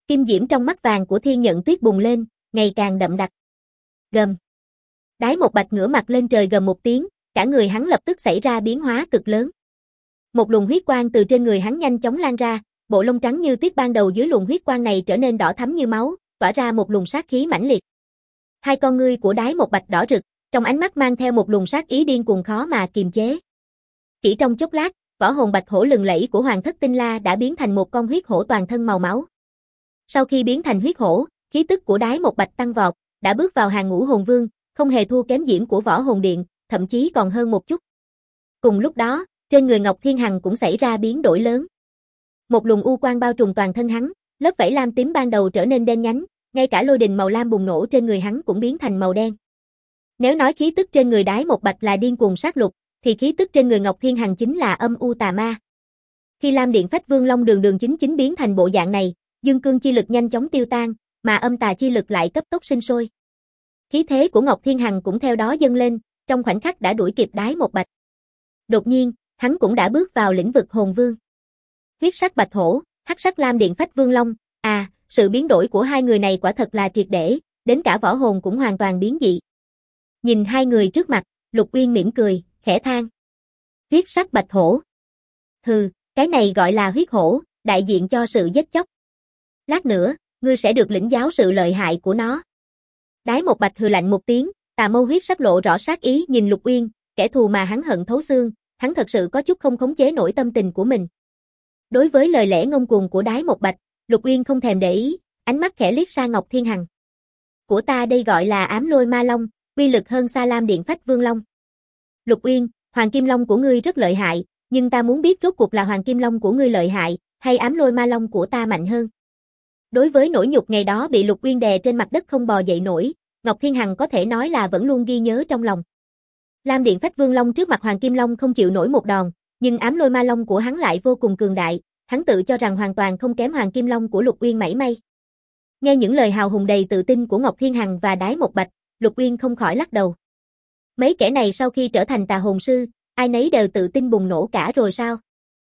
Kim diễm trong mắt vàng của Thiên Nhận Tuyết bùng lên, ngày càng đậm đặc. Gầm. Đái Một Bạch ngửa mặt lên trời gầm một tiếng, cả người hắn lập tức xảy ra biến hóa cực lớn. Một luồng huyết quang từ trên người hắn nhanh chóng lan ra, bộ lông trắng như tuyết ban đầu dưới luồng huyết quang này trở nên đỏ thắm như máu, tỏa ra một luồng sát khí mãnh liệt. Hai con ngươi của Đái Một Bạch đỏ rực, trong ánh mắt mang theo một luồng sát ý điên cuồng khó mà kiềm chế. Chỉ trong chốc lát, võ hồn bạch hổ lừng lẫy của Hoàng Thất Tinh La đã biến thành một con huyết hổ toàn thân màu máu. Sau khi biến thành huyết hổ, khí tức của Đái Một Bạch tăng vọt, đã bước vào hàng ngũ hồn vương, không hề thua kém diễm của Võ Hồn Điện, thậm chí còn hơn một chút. Cùng lúc đó, trên người Ngọc Thiên Hằng cũng xảy ra biến đổi lớn. Một luồng u quang bao trùm toàn thân hắn, lớp vảy lam tím ban đầu trở nên đen nhánh, ngay cả lôi đình màu lam bùng nổ trên người hắn cũng biến thành màu đen. Nếu nói khí tức trên người Đái Một Bạch là điên cuồng sát lục, thì khí tức trên người Ngọc Thiên Hằng chính là âm u tà ma. Khi Lam Điện Phách Vương Long đường đường chính chính biến thành bộ dạng này, dương cương chi lực nhanh chóng tiêu tan, mà âm tà chi lực lại cấp tốc sinh sôi. Khí thế của Ngọc Thiên Hằng cũng theo đó dâng lên, trong khoảnh khắc đã đuổi kịp Đái Một Bạch. Đột nhiên, hắn cũng đã bước vào lĩnh vực hồn vương. Huyết sắc bạch hổ, hắc sắc Lam Điện Phách Vương Long, sự biến đổi của hai người này quả thật là triệt để, đến cả võ hồn cũng hoàn toàn biến dị. Nhìn hai người trước mặt, Lục Uyên mỉm cười, khẽ than. Huyết sắc bạch hổ. Hừ, cái này gọi là huyết hổ, đại diện cho sự giết chóc. Lát nữa, ngươi sẽ được lĩnh giáo sự lợi hại của nó. Đái Một Bạch hừ lạnh một tiếng, tà mâu huyết sắc lộ rõ sát ý nhìn Lục Uyên, kẻ thù mà hắn hận thấu xương, hắn thật sự có chút không khống chế nổi tâm tình của mình. Đối với lời lẽ ngông cuồng của Đái Một Bạch, Lục Uyên không thèm để ý, ánh mắt khẽ liếc sang Ngọc Thiên Hằng. Của ta đây gọi là Ám Lôi Ma Long, uy lực hơn xa Lam Điện Phách Vương Long. Lục Uyên, Hoàng Kim Long của ngươi rất lợi hại, nhưng ta muốn biết rốt cuộc là Hoàng Kim Long của ngươi lợi hại, hay Ám Lôi Ma Long của ta mạnh hơn. Đối với nỗi nhục ngày đó bị Lục Uyên đè trên mặt đất không bò dậy nổi, Ngọc Thiên Hằng có thể nói là vẫn luôn ghi nhớ trong lòng. Lam Điện Phách Vương Long trước mặt Hoàng Kim Long không chịu nổi một đòn, nhưng Ám Lôi Ma Long của hắn lại vô cùng cường đại, hắn tự cho rằng hoàn toàn không kém Hoàng Kim Long của Lục Uyên mảy may. Nghe những lời hào hùng đầy tự tin của Ngọc Thiên Hằng và Đái Một Bạch, Lục Uyên không khỏi lắc đầu. Mấy kẻ này sau khi trở thành tà hồn sư, ai nấy đều tự tin bùng nổ cả rồi sao?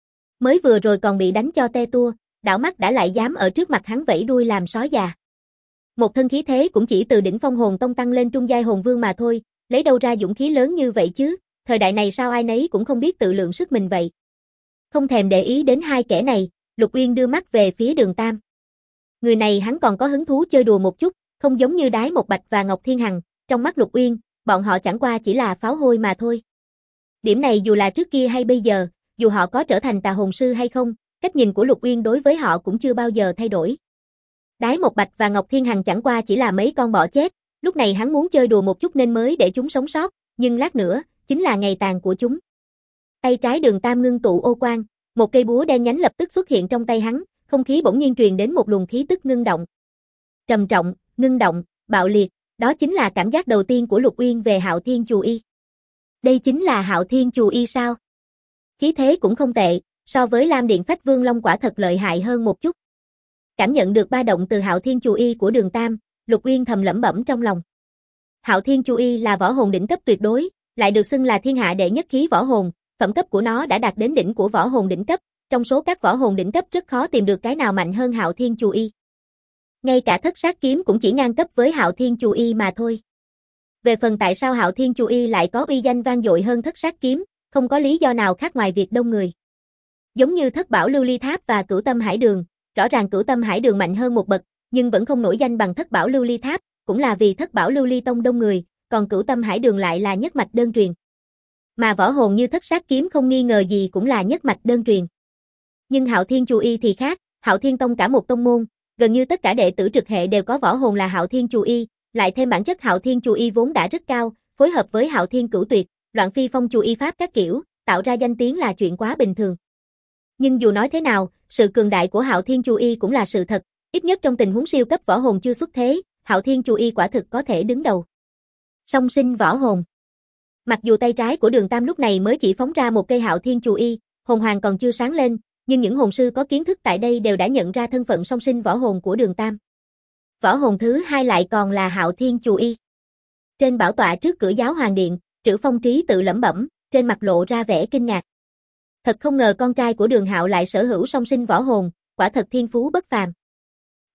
Mới vừa rồi còn bị đánh cho te tua, đảo mắt đã lại dám ở trước mặt hắn vẫy đuôi làm sói già. Một thân khí thế cũng chỉ từ đỉnh phong hồn tông tăng lên trung giai hồn vương mà thôi, lấy đâu ra dũng khí lớn như vậy chứ, thời đại này sao ai nấy cũng không biết tự lượng sức mình vậy. Không thèm để ý đến hai kẻ này, Lục Uyên đưa mắt về phía Đường Tam. Người này hắn còn có hứng thú chơi đùa một chút, không giống như Đái Một Bạch và Ngọc Thiên Hằng, trong mắt Lục Uyên, bọn họ chẳng qua chỉ là pháo hôi mà thôi. Điểm này dù là trước kia hay bây giờ, dù họ có trở thành tà hồn sư hay không, cách nhìn của Lục Uyên đối với họ cũng chưa bao giờ thay đổi. Đái Một Bạch và Ngọc Thiên Hằng chẳng qua chỉ là mấy con bọ chết, lúc này hắn muốn chơi đùa một chút nên mới để chúng sống sót, nhưng lát nữa, chính là ngày tàn của chúng. Tay trái Đường Tam ngưng tụ ô quang, một cây búa đen nhánh lập tức xuất hiện trong tay hắn, không khí bỗng nhiên truyền đến một luồng khí tức ngưng động. Trầm trọng, ngưng động, bạo liệt, đó chính là cảm giác đầu tiên của Lục Uyên về Hạo Thiên Chù Y. Đây chính là Hạo Thiên Chù Y sao? Khí thế cũng không tệ, so với Lam Điện Phách Vương Long quả thật lợi hại hơn một chút. Cảm nhận được ba động từ Hạo Thiên Chù Y của Đường Tam, Lục Uyên thầm lẩm bẩm trong lòng. Hạo Thiên Chù Y là võ hồn đỉnh cấp tuyệt đối, lại được xưng là thiên hạ đệ nhất khí võ hồn, phẩm cấp của nó đã đạt đến đỉnh của võ hồn đỉnh cấp, trong số các võ hồn đỉnh cấp rất khó tìm được cái nào mạnh hơn Hạo Thiên Chù Y. Ngay cả Thất Sát Kiếm cũng chỉ ngang cấp với Hạo Thiên Chù Y mà thôi. Về phần tại sao Hạo Thiên Chù Y lại có uy danh vang dội hơn Thất Sát Kiếm, không có lý do nào khác ngoài việc đông người. Giống như Thất Bảo Lưu Ly Tháp và Cửu Tâm Hải Đường, rõ ràng Cửu Tâm Hải Đường mạnh hơn một bậc, nhưng vẫn không nổi danh bằng Thất Bảo Lưu Ly Tháp, cũng là vì Thất Bảo Lưu Ly Tông đông người, còn Cửu Tâm Hải Đường lại là nhất mạch đơn truyền. Mà võ hồn như Thất Sát Kiếm không nghi ngờ gì cũng là nhất mạch đơn truyền. Nhưng Hạo Thiên Chù Y thì khác, Hạo Thiên Tông cả một tông môn, gần như tất cả đệ tử trực hệ đều có võ hồn là Hạo Thiên Chù Y, lại thêm bản chất Hạo Thiên Chù Y vốn đã rất cao, phối hợp với Hạo Thiên Cửu Tuyệt, Loạn Phi Phong Chù Y pháp các kiểu, tạo ra danh tiếng là chuyện quá bình thường. Nhưng dù nói thế nào, sự cường đại của Hạo Thiên Chù Y cũng là sự thật, ít nhất trong tình huống siêu cấp võ hồn chưa xuất thế, Hạo Thiên Chù Y quả thực có thể đứng đầu. Song sinh võ hồn. Mặc dù tay trái của Đường Tam lúc này mới chỉ phóng ra một cây Hạo Thiên Chù Y, hồn hoàng còn chưa sáng lên, nhưng những hồn sư có kiến thức tại đây đều đã nhận ra thân phận song sinh võ hồn của Đường Tam. Võ hồn thứ hai lại còn là Hạo Thiên Chù Y. Trên bảo tọa trước cửa Giáo Hoàng Điện, Trữ Phong Trí tự lẩm bẩm, trên mặt lộ ra vẻ kinh ngạc. Thật không ngờ con trai của Đường Hạo lại sở hữu song sinh võ hồn, quả thật thiên phú bất phàm.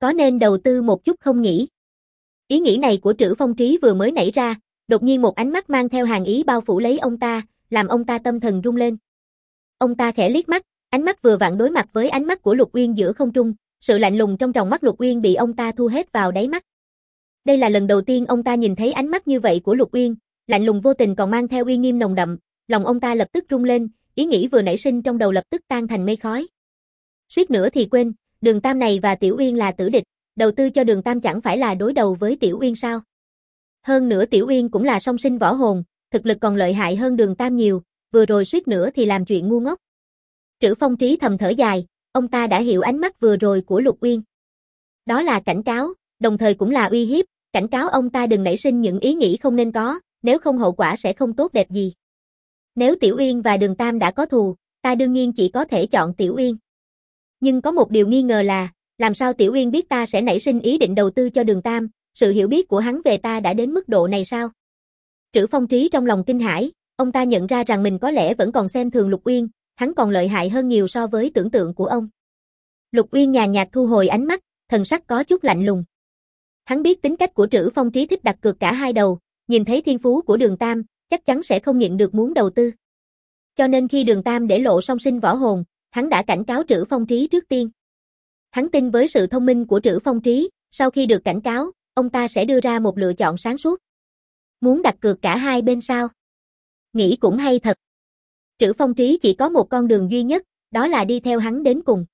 Có nên đầu tư một chút không nhỉ? Ý nghĩ này của Trữ Phong Trí vừa mới nảy ra, đột nhiên một ánh mắt mang theo hàn ý bao phủ lấy ông ta, làm ông ta tâm thần rung lên. Ông ta khẽ liếc mắt, ánh mắt vừa vặn đối mặt với ánh mắt của Lục Uyên giữa không trung, sự lạnh lùng trong tròng mắt Lục Uyên bị ông ta thu hết vào đáy mắt. Đây là lần đầu tiên ông ta nhìn thấy ánh mắt như vậy của Lục Uyên, lạnh lùng vô tình còn mang theo uy nghiêm nồng đậm, lòng ông ta lập tức rung lên, ý nghĩ vừa nảy sinh trong đầu lập tức tan thành mây khói. Suýt nữa thì quên, Đường Tam này và Tiểu Uyên là tử địch, đầu tư cho Đường Tam chẳng phải là đối đầu với Tiểu Uyên sao? Hơn nữa Tiểu Uyên cũng là song sinh võ hồn, thực lực còn lợi hại hơn Đường Tam nhiều, vừa rồi suýt nữa thì làm chuyện ngu ngốc. Trữ Phong Trí thầm thở dài, ông ta đã hiểu ánh mắt vừa rồi của Lục Uyên. Đó là cảnh cáo, đồng thời cũng là uy hiếp, cảnh cáo ông ta đừng nảy sinh những ý nghĩ không nên có, nếu không hậu quả sẽ không tốt đẹp gì. Nếu Tiểu Uyên và Đường Tam đã có thù, ta đương nhiên chỉ có thể chọn Tiểu Uyên. Nhưng có một điều nghi ngờ là, làm sao Tiểu Uyên biết ta sẽ nảy sinh ý định đầu tư cho Đường Tam, sự hiểu biết của hắn về ta đã đến mức độ này sao? Trữ Phong Trí trong lòng kinh hãi, ông ta nhận ra rằng mình có lẽ vẫn còn xem thường Lục Uyên, hắn còn lợi hại hơn nhiều so với tưởng tượng của ông. Lục Uyên nhàn nhạt thu hồi ánh mắt, thần sắc có chút lạnh lùng. Hắn biết tính cách của Trữ Phong Trí thích đặt cược cả hai đầu, nhìn thấy thiên phú của Đường Tam, chắc chắn sẽ không nhịn được muốn đầu tư. Cho nên khi Đường Tam để lộ song sinh võ hồn, hắn đã cảnh cáo Trữ Phong Trí trước tiên. Hắn tin với sự thông minh của Trữ Phong Trí, sau khi được cảnh cáo, ông ta sẽ đưa ra một lựa chọn sáng suốt. Muốn đặt cược cả hai bên sao? Nghĩ cũng hay thật. Trữ Phong Trí chỉ có một con đường duy nhất, đó là đi theo hắn đến cùng.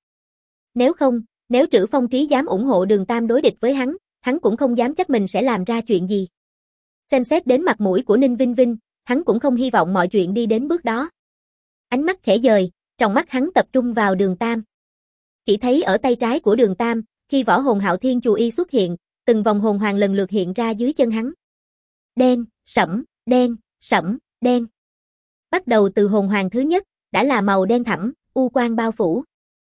Nếu Trữ Phong Trí dám ủng hộ Đường Tam đối địch với hắn cũng không dám chắc mình sẽ làm ra chuyện gì. Xem xét đến mặt mũi của Ninh Vinh Vinh, hắn cũng không hy vọng mọi chuyện đi đến bước đó. Ánh mắt khẽ dời, trong mắt hắn tập trung vào Đường Tam. Chỉ thấy ở tay trái của Đường Tam, khi võ hồn Hạo Thiên Chù Y xuất hiện, từng vòng hồn hoàng lần lượt hiện ra dưới chân hắn. Đen, sẫm, đen, sẫm, đen. Bắt đầu từ hồn hoàng thứ nhất, đã là màu đen thẳm, u quang bao phủ.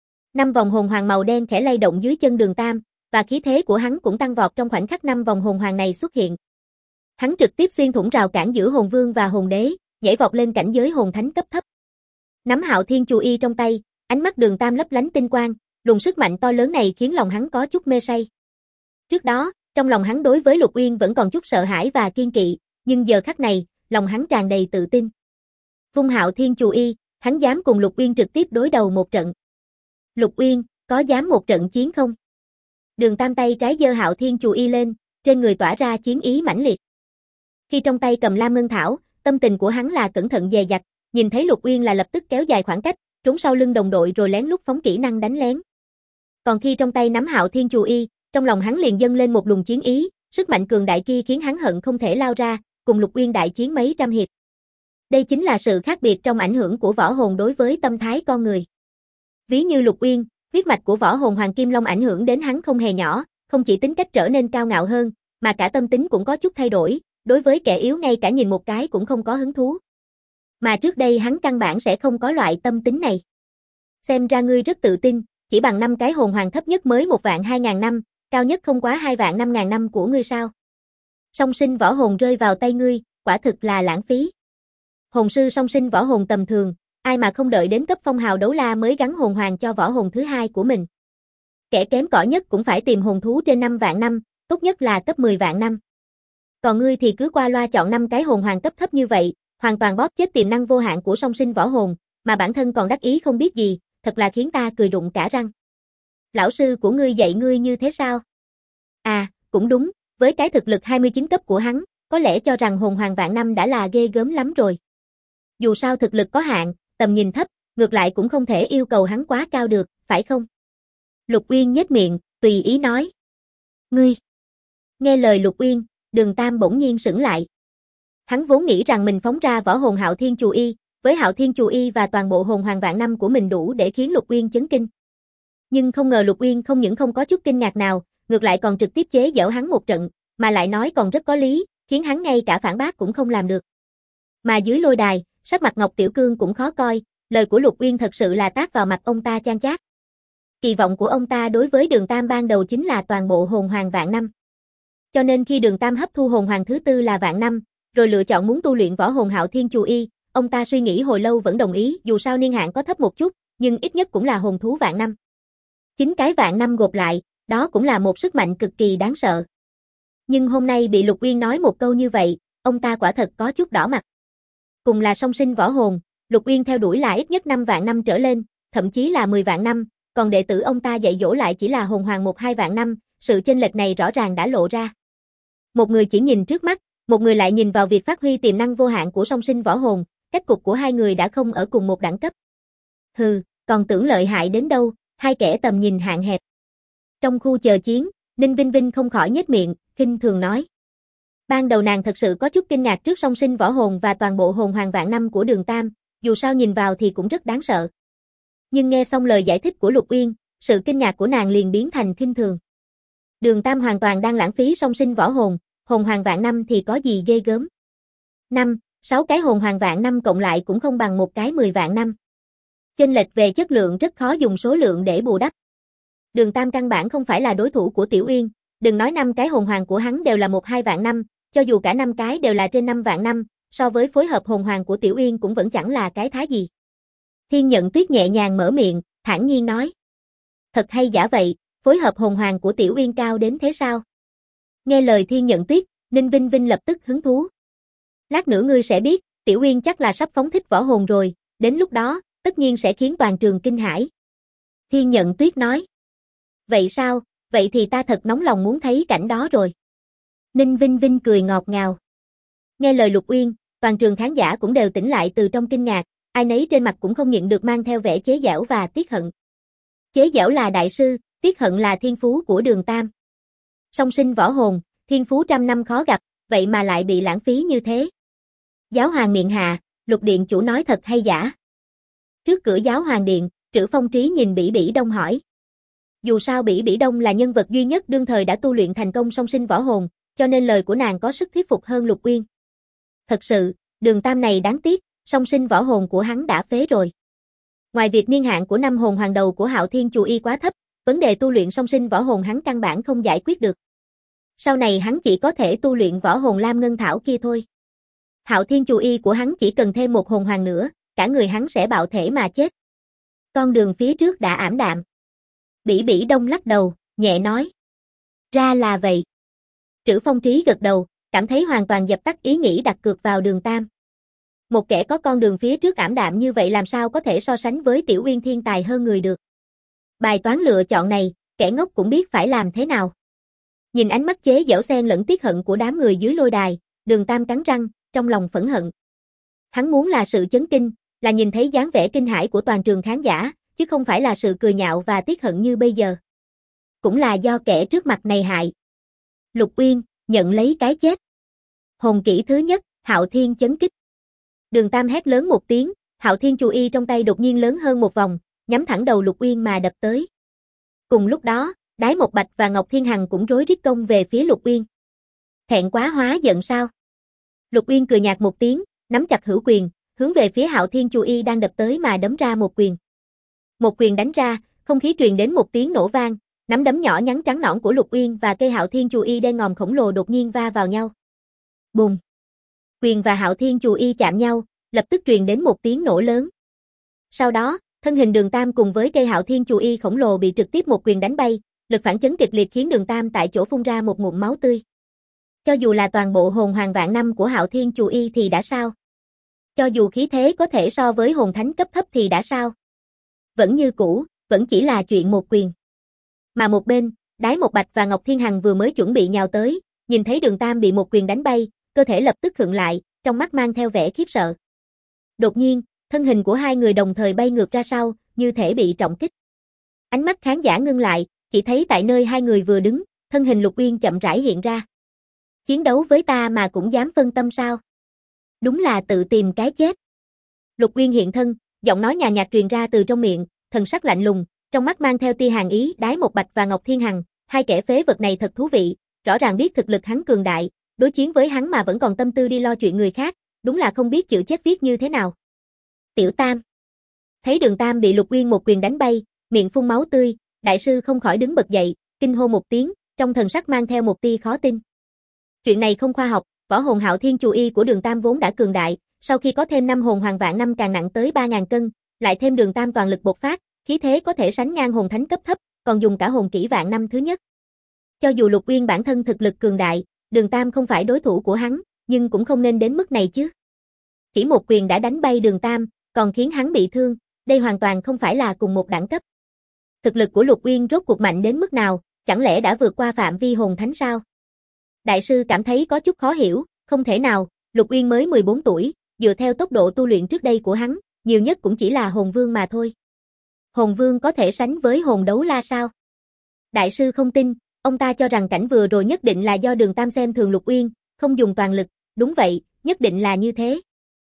5 vòng hồn hoàng màu đen khẽ lay động dưới chân Đường Tam, và khí thế của hắn cũng tăng vọt trong khoảnh khắc 5 vòng hồn hoàng này xuất hiện. Hắn trực tiếp xuyên thủng rào cản giữa hồn vương và hồn đế, nhảy vọt lên cảnh giới hồn thánh cấp thấp. Nắm Hạo Thiên Chù Y trong tay, ánh mắt Đường Tam lấp lánh tinh quang, luồng sức mạnh to lớn này khiến lòng hắn có chút mê say. Trước đó, trong lòng hắn đối với Lục Uyên vẫn còn chút sợ hãi và kiên kỵ, nhưng giờ khắc này, lòng hắn tràn đầy tự tin. Vung Hạo Thiên Chù Y, hắn dám cùng Lục Uyên trực tiếp đối đầu một trận. Lục Uyên, có dám một trận chiến không? Đường Tam tay trái giơ Hạo Thiên Chù Y lên, trên người tỏa ra chiến ý mãnh liệt. Khi trong tay cầm Lam Ngân Thảo, tâm tình của hắn là cẩn thận dè dặt, nhìn thấy Lục Uyên là lập tức kéo dài khoảng cách, trốn sau lưng đồng đội rồi lén lút phóng kỹ năng đánh lén. Còn khi trong tay nắm Hạo Thiên Chù Y, trong lòng hắn liền dâng lên một luồng chiến ý, sức mạnh cường đại kia khiến hắn hận không thể lao ra, cùng Lục Uyên đại chiến mấy trăm hiệp. Đây chính là sự khác biệt trong ảnh hưởng của võ hồn đối với tâm thái con người. Ví như Lục Uyên, huyết mạch của võ hồn Hoàng Kim Long ảnh hưởng đến hắn không hề nhỏ, không chỉ tính cách trở nên cao ngạo hơn, mà cả tâm tính cũng có chút thay đổi, đối với kẻ yếu ngay cả nhìn một cái cũng không có hứng thú. Mà trước đây hắn căn bản sẽ không có loại tâm tính này. Xem ra ngươi rất tự tin, chỉ bằng 5 cái hồn hoàng thấp nhất mới 1.200.000 năm, cao nhất không quá 2.500.000 năm của ngươi sao? Song sinh võ hồn rơi vào tay ngươi, quả thực là lãng phí. Hồn sư song sinh võ hồn tầm thường, ai mà không đợi đến cấp phong hào đấu la mới gắn hồn hoàng cho võ hồn thứ hai của mình. Kẻ kém cỏi nhất cũng phải tìm hồn thú trên 5 vạn năm, tốt nhất là cấp 10 vạn năm. Còn ngươi thì cứ qua loa chọn 5 cái hồn hoàng cấp thấp như vậy, hoàn toàn bóp chết tiềm năng vô hạn của song sinh võ hồn, mà bản thân còn đắc ý không biết gì, thật là khiến ta cười rụng cả răng. Lão sư của ngươi dạy ngươi như thế sao? À, cũng đúng, với cái thực lực 29 cấp của hắn, có lẽ cho rằng hồn hoàng vạn năm đã là ghê gớm lắm rồi. Dù sao thực lực có hạn, tầm nhìn thấp, ngược lại cũng không thể yêu cầu hắn quá cao được, phải không? Lục Uyên nhếch miệng, tùy ý nói. Ngươi. Nghe lời Lục Uyên, Đường Tam bỗng nhiên sững lại. Hắn vốn nghĩ rằng mình phóng ra võ hồn Hạo Thiên Chù Y, với Hạo Thiên Chù Y và toàn bộ hồn hoàng vạn năm của mình đủ để khiến Lục Uyên chấn kinh. Nhưng không ngờ Lục Uyên không những không có chút kinh ngạc nào, ngược lại còn trực tiếp chế giễu hắn một trận, mà lại nói còn rất có lý, khiến hắn ngay cả phản bác cũng không làm được. Mà dưới lôi đài, sắc mặt Ngọc Tiểu Cương cũng khó coi, lời của Lục Uyên thật sự là tát vào mặt ông ta chan chát. Kỳ vọng của ông ta đối với Đường Tam ban đầu chính là toàn bộ hồn hoàng vạn năm. Cho nên khi Đường Tam hấp thu hồn hoàng thứ tư là vạn năm, rồi lựa chọn muốn tu luyện võ hồn Hạo Thiên Chù Y, ông ta suy nghĩ hồi lâu vẫn đồng ý, dù sao niên hạn có thấp một chút, nhưng ít nhất cũng là hồn thú vạn năm. 9 cái vạn năm gộp lại, Đó cũng là một sức mạnh cực kỳ đáng sợ. Nhưng hôm nay bị Lục Uyên nói một câu như vậy, ông ta quả thật có chút đỏ mặt. Cùng là song sinh võ hồn, Lục Uyên theo đuổi là ít nhất 5 vạn năm trở lên, thậm chí là 10 vạn năm, còn đệ tử ông ta dạy dỗ lại chỉ là hồn hoàng 1-2 vạn năm, sự chênh lệch này rõ ràng đã lộ ra. Một người chỉ nhìn trước mắt, một người lại nhìn vào việc phát huy tiềm năng vô hạn của song sinh võ hồn, cách cục của hai người đã không ở cùng một đẳng cấp. Hừ, còn tưởng lợi hại đến đâu, hai kẻ tầm nhìn hạn hẹp. Trong khu chờ chiến, Ninh Vinh Vinh không khỏi nhếch miệng, khinh thường nói. Ban đầu nàng thật sự có chút kinh ngạc trước song sinh võ hồn và toàn bộ hồn hoàng vạn năm của Đường Tam, dù sao nhìn vào thì cũng rất đáng sợ. Nhưng nghe xong lời giải thích của Lục Uyên, sự kinh ngạc của nàng liền biến thành khinh thường. Đường Tam hoàn toàn đang lãng phí song sinh võ hồn, hồn hoàng vạn năm thì có gì ghê gớm. 6 cái hồn hoàng vạn năm cộng lại cũng không bằng một cái 10 vạn năm. Chênh lệch về chất lượng rất khó dùng số lượng để bù đắp. Đường Tam căn bản không phải là đối thủ của Tiểu Uyên, đừng nói 5 cái hồn hoàng của hắn đều là 1-2 vạn năm, cho dù cả 5 cái đều là trên 5 vạn năm, so với phối hợp hồn hoàng của Tiểu Uyên cũng vẫn chẳng là cái thá gì. Thiên Nhận Tuyết nhẹ nhàng mở miệng, thản nhiên nói. Thật hay giả vậy, phối hợp hồn hoàng của Tiểu Uyên cao đến thế sao? Nghe lời Thiên Nhận Tuyết, Ninh Vinh Vinh lập tức hứng thú. Lát nữa ngươi sẽ biết, Tiểu Uyên chắc là sắp phóng thích võ hồn rồi, đến lúc đó, tất nhiên sẽ khiến toàn trường kinh hãi. Thiên Nhận Tuyết nói. Vậy sao, vậy thì ta thật nóng lòng muốn thấy cảnh đó rồi. Ninh Vinh Vinh cười ngọt ngào. Nghe lời Lục Uyên, toàn trường khán giả cũng đều tỉnh lại từ trong kinh ngạc, ai nấy trên mặt cũng không nhịn được mang theo vẻ chế giễu và tiếc hận. Chế giễu là đại sư, tiếc hận là thiên phú của Đường Tam. Song sinh võ hồn, thiên phú trăm năm khó gặp, vậy mà lại bị lãng phí như thế. Giáo hoàng miệng hạ, Lục điện chủ nói thật hay giả? Trước cửa giáo hoàng điện, Trữ Phong Trí nhìn Bỉ Bỉ Đông hỏi. Dù sao Bỉ Bỉ Đông là nhân vật duy nhất đương thời đã tu luyện thành công song sinh võ hồn, cho nên lời của nàng có sức thuyết phục hơn Lục Uyên. Thật sự, Đường Tam này đáng tiếc, song sinh võ hồn của hắn đã phế rồi. Ngoài việc niên hạn của 5 hồn hoàng đầu của Hạo Thiên Chù Y quá thấp, vấn đề tu luyện song sinh võ hồn hắn căn bản không giải quyết được. Sau này hắn chỉ có thể tu luyện võ hồn Lam Ngân Thảo kia thôi. Hạo Thiên Chù Y của hắn chỉ cần thêm một hồn hoàng nữa, cả người hắn sẽ bạo thể mà chết. Con đường phía trước đã ảm đạm. Bỉ Bỉ Đông lắc đầu, nhẹ nói. Ra là vậy. Trữ Phong Trí gật đầu, cảm thấy hoàn toàn dập tắt ý nghĩ đặt cược vào Đường Tam. Một kẻ có con đường phía trước ảm đạm như vậy làm sao có thể so sánh với Tiểu Uyên thiên tài hơn người được. Bài toán lựa chọn này, kẻ ngốc cũng biết phải làm thế nào. Nhìn ánh mắt chế giễu xen lẫn tiếc hận của đám người dưới lôi đài, Đường Tam cắn răng, trong lòng phẫn hận. Hắn muốn là sự chấn kinh, là nhìn thấy dáng vẻ kinh hãi của toàn trường khán giả, chứ không phải là sự cười nhạo và tiếc hận như bây giờ. Cũng là do kẻ trước mặt này hại. Lục Uyên, nhận lấy cái chết. Hồn kỹ thứ nhất, Hạo Thiên chấn kích. Đường Tam hét lớn một tiếng, Hạo Thiên Chù Y trong tay đột nhiên lớn hơn một vòng, nhắm thẳng đầu Lục Uyên mà đập tới. Cùng lúc đó, Đái Một Bạch và Ngọc Thiên Hằng cũng rối rít công về phía Lục Uyên. Thẹn quá hóa giận sao? Lục Uyên cười nhạt một tiếng, nắm chặt hữu quyền, hướng về phía Hạo Thiên Chù Y đang đập tới mà đấm ra một quyền. Một quyền đánh ra, không khí truyền đến một tiếng nổ vang, nắm đấm nhỏ nhắn trắng nõn của Lục Uyên và cây Hạo Thiên Chù Y đen ngòm khổng lồ đột nhiên va vào nhau. Bùng! Quyền và Hạo Thiên Chù Y chạm nhau, lập tức truyền đến một tiếng nổ lớn. Sau đó, thân hình Đường Tam cùng với cây Hạo Thiên Chù Y khổng lồ bị trực tiếp một quyền đánh bay, lực phản chấn kịch liệt khiến Đường Tam tại chỗ phun ra một ngụm máu tươi. Cho dù là toàn bộ hồn hoàng vạn năm của Hạo Thiên Chù Y thì đã sao? Cho dù khí thế có thể so với hồn thánh cấp thấp thì đã sao? Vẫn như cũ, vẫn chỉ là chuyện một quyền. Mà một bên, Đái Một Bạch và Ngọc Thiên Hằng vừa mới chuẩn bị nhào tới, nhìn thấy Đường Tam bị một quyền đánh bay, cơ thể lập tức khựng lại, trong mắt mang theo vẻ khiếp sợ. Đột nhiên, thân hình của hai người đồng thời bay ngược ra sau, như thể bị trọng kích. Ánh mắt khán giả ngưng lại, chỉ thấy tại nơi hai người vừa đứng, thân hình Lục Uyên chậm rãi hiện ra. Chiến đấu với ta mà cũng dám phân tâm sao? Đúng là tự tìm cái chết. Lục Uyên hiện thân, giọng nói nhàn nhạt truyền ra từ trong miệng, thần sắc lạnh lùng, trong mắt mang theo tia hàn ý. Đái Một Bạch và Ngọc Thiên Hằng, hai kẻ phế vật này thật thú vị, rõ ràng biết thực lực hắn cường đại, đối chiến với hắn mà vẫn còn tâm tư đi lo chuyện người khác, đúng là không biết chữ chết viết như thế nào. Tiểu Tam. Thấy Đường Tam bị Lục Uyên một quyền đánh bay, miệng phun máu tươi, đại sư không khỏi đứng bật dậy, kinh hô một tiếng, trong thần sắc mang theo một tia khó tin. Chuyện này không khoa học, võ hồn Hạo Thiên Chù Y của Đường Tam vốn đã cường đại, sau khi có thêm 5 hồn hoàng vạn năm càng nặng tới 3000 cân, lại thêm Đường Tam toàn lực bộc phát, khí thế có thể sánh ngang hồn thánh cấp thấp, còn dùng cả hồn kỹ vạn năm thứ nhất. Cho dù Lục Uyên bản thân thực lực cường đại, Đường Tam không phải đối thủ của hắn, nhưng cũng không nên đến mức này chứ. Chỉ một quyền đã đánh bay Đường Tam, còn khiến hắn bị thương, đây hoàn toàn không phải là cùng một đẳng cấp. Thực lực của Lục Uyên rốt cuộc mạnh đến mức nào, chẳng lẽ đã vượt qua phạm vi hồn thánh sao? Đại sư cảm thấy có chút khó hiểu, không thể nào, Lục Uyên mới 14 tuổi, dựa theo tốc độ tu luyện trước đây của hắn, nhiều nhất cũng chỉ là hồn vương mà thôi. Hồn vương có thể sánh với hồn đấu la sao? Đại sư không tin, ông ta cho rằng cảnh vừa rồi nhất định là do Đường Tam xem thường Lục Uyên, không dùng toàn lực, đúng vậy, nhất định là như thế.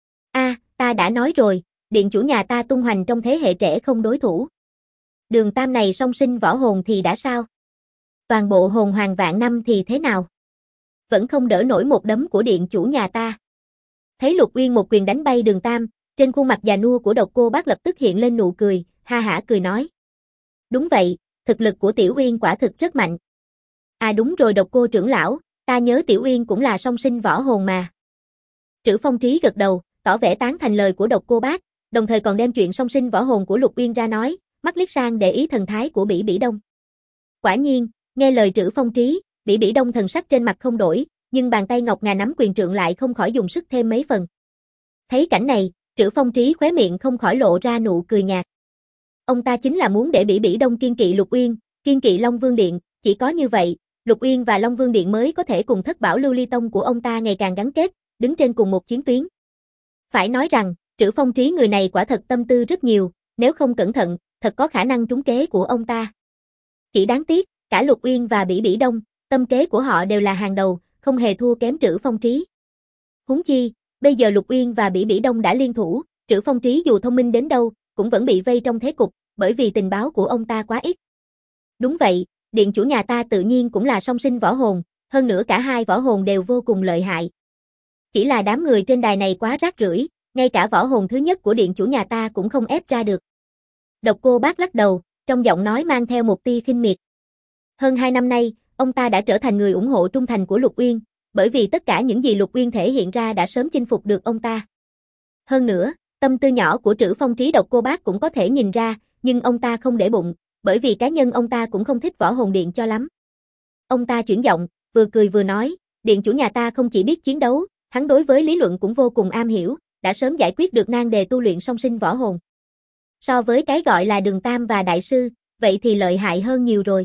Ta đã nói rồi, điện chủ nhà ta tung hoành trong thế hệ trẻ không đối thủ. Đường Tam này song sinh võ hồn thì đã sao? Toàn bộ hồn hoàng vạn năm thì thế nào? Vẫn không đỡ nổi một đấm của điện chủ nhà ta. Thấy Lục Uyên một quyền đánh bay Đường Tam, trên khuôn mặt già nua của Độc Cô Bác lập tức hiện lên nụ cười, ha hả cười nói. Đúng vậy, thực lực của Tiểu Uyên quả thực rất mạnh. Đúng rồi Độc Cô trưởng lão, ta nhớ Tiểu Uyên cũng là song sinh võ hồn mà. Trữ Phong Trí gật đầu, tỏ vẻ tán thành lời của Độc Cô Bác, đồng thời còn đem chuyện song sinh võ hồn của Lục Uyên ra nói, mắt liếc sang để ý thần thái của Bỉ Bỉ Đông. Quả nhiên, nghe lời Trữ Phong Trí, Bỉ Bỉ Đông thần sắc trên mặt không đổi, nhưng bàn tay ngọc ngà nắm quyền trượng lại không khỏi dùng sức thêm mấy phần. Thấy cảnh này, Trữ Phong Trí khóe miệng không khỏi lộ ra nụ cười nhạt. Ông ta chính là muốn để Bỉ Bỉ Đông kiên kỵ Lục Uyên, kiên kỵ Long Vương Điện, chỉ có như vậy, Lục Uyên và Long Vương Điện mới có thể cùng Thất Bảo Lưu Ly Tông của ông ta ngày càng gắn kết, đứng trên cùng một chiến tuyến. Phải nói rằng, Trữ Phong Trí người này quả thật tâm tư rất nhiều, nếu không cẩn thận, thật có khả năng trúng kế của ông ta. Chỉ đáng tiếc, cả Lục Uyên và Bỉ Bỉ Đông, tâm kế của họ đều là hàng đầu, không hề thua kém Trữ Phong Trí. Huống chi, bây giờ Lục Uyên và Bỉ Bỉ Đông đã liên thủ, Trữ Phong Trí dù thông minh đến đâu, cũng vẫn bị vây trong thế cục, bởi vì tình báo của ông ta quá ít. Đúng vậy, điện chủ nhà ta tự nhiên cũng là song sinh võ hồn, hơn nữa cả hai võ hồn đều vô cùng lợi hại. Chỉ là đám người trên đài này quá rác rưởi, ngay cả võ hồn thứ nhất của điện chủ nhà ta cũng không ép ra được. Độc Cô Bác lắc đầu, trong giọng nói mang theo một tia khinh miệt. Hơn 2 năm nay, ông ta đã trở thành người ủng hộ trung thành của Lục Uyên, bởi vì tất cả những gì Lục Uyên thể hiện ra đã sớm chinh phục được ông ta. Hơn nữa, tâm tư nhỏ của Trữ Phong Trí Độc Cô Bác cũng có thể nhìn ra, nhưng ông ta không để bụng, bởi vì cá nhân ông ta cũng không thích võ hồn điện cho lắm. Ông ta chuyển giọng, vừa cười vừa nói, điện chủ nhà ta không chỉ biết chiến đấu, hắn đối với lý luận cũng vô cùng am hiểu, đã sớm giải quyết được nan đề tu luyện song sinh võ hồn. So với cái gọi là Đường Tam và Đại sư, vậy thì lợi hại hơn nhiều rồi.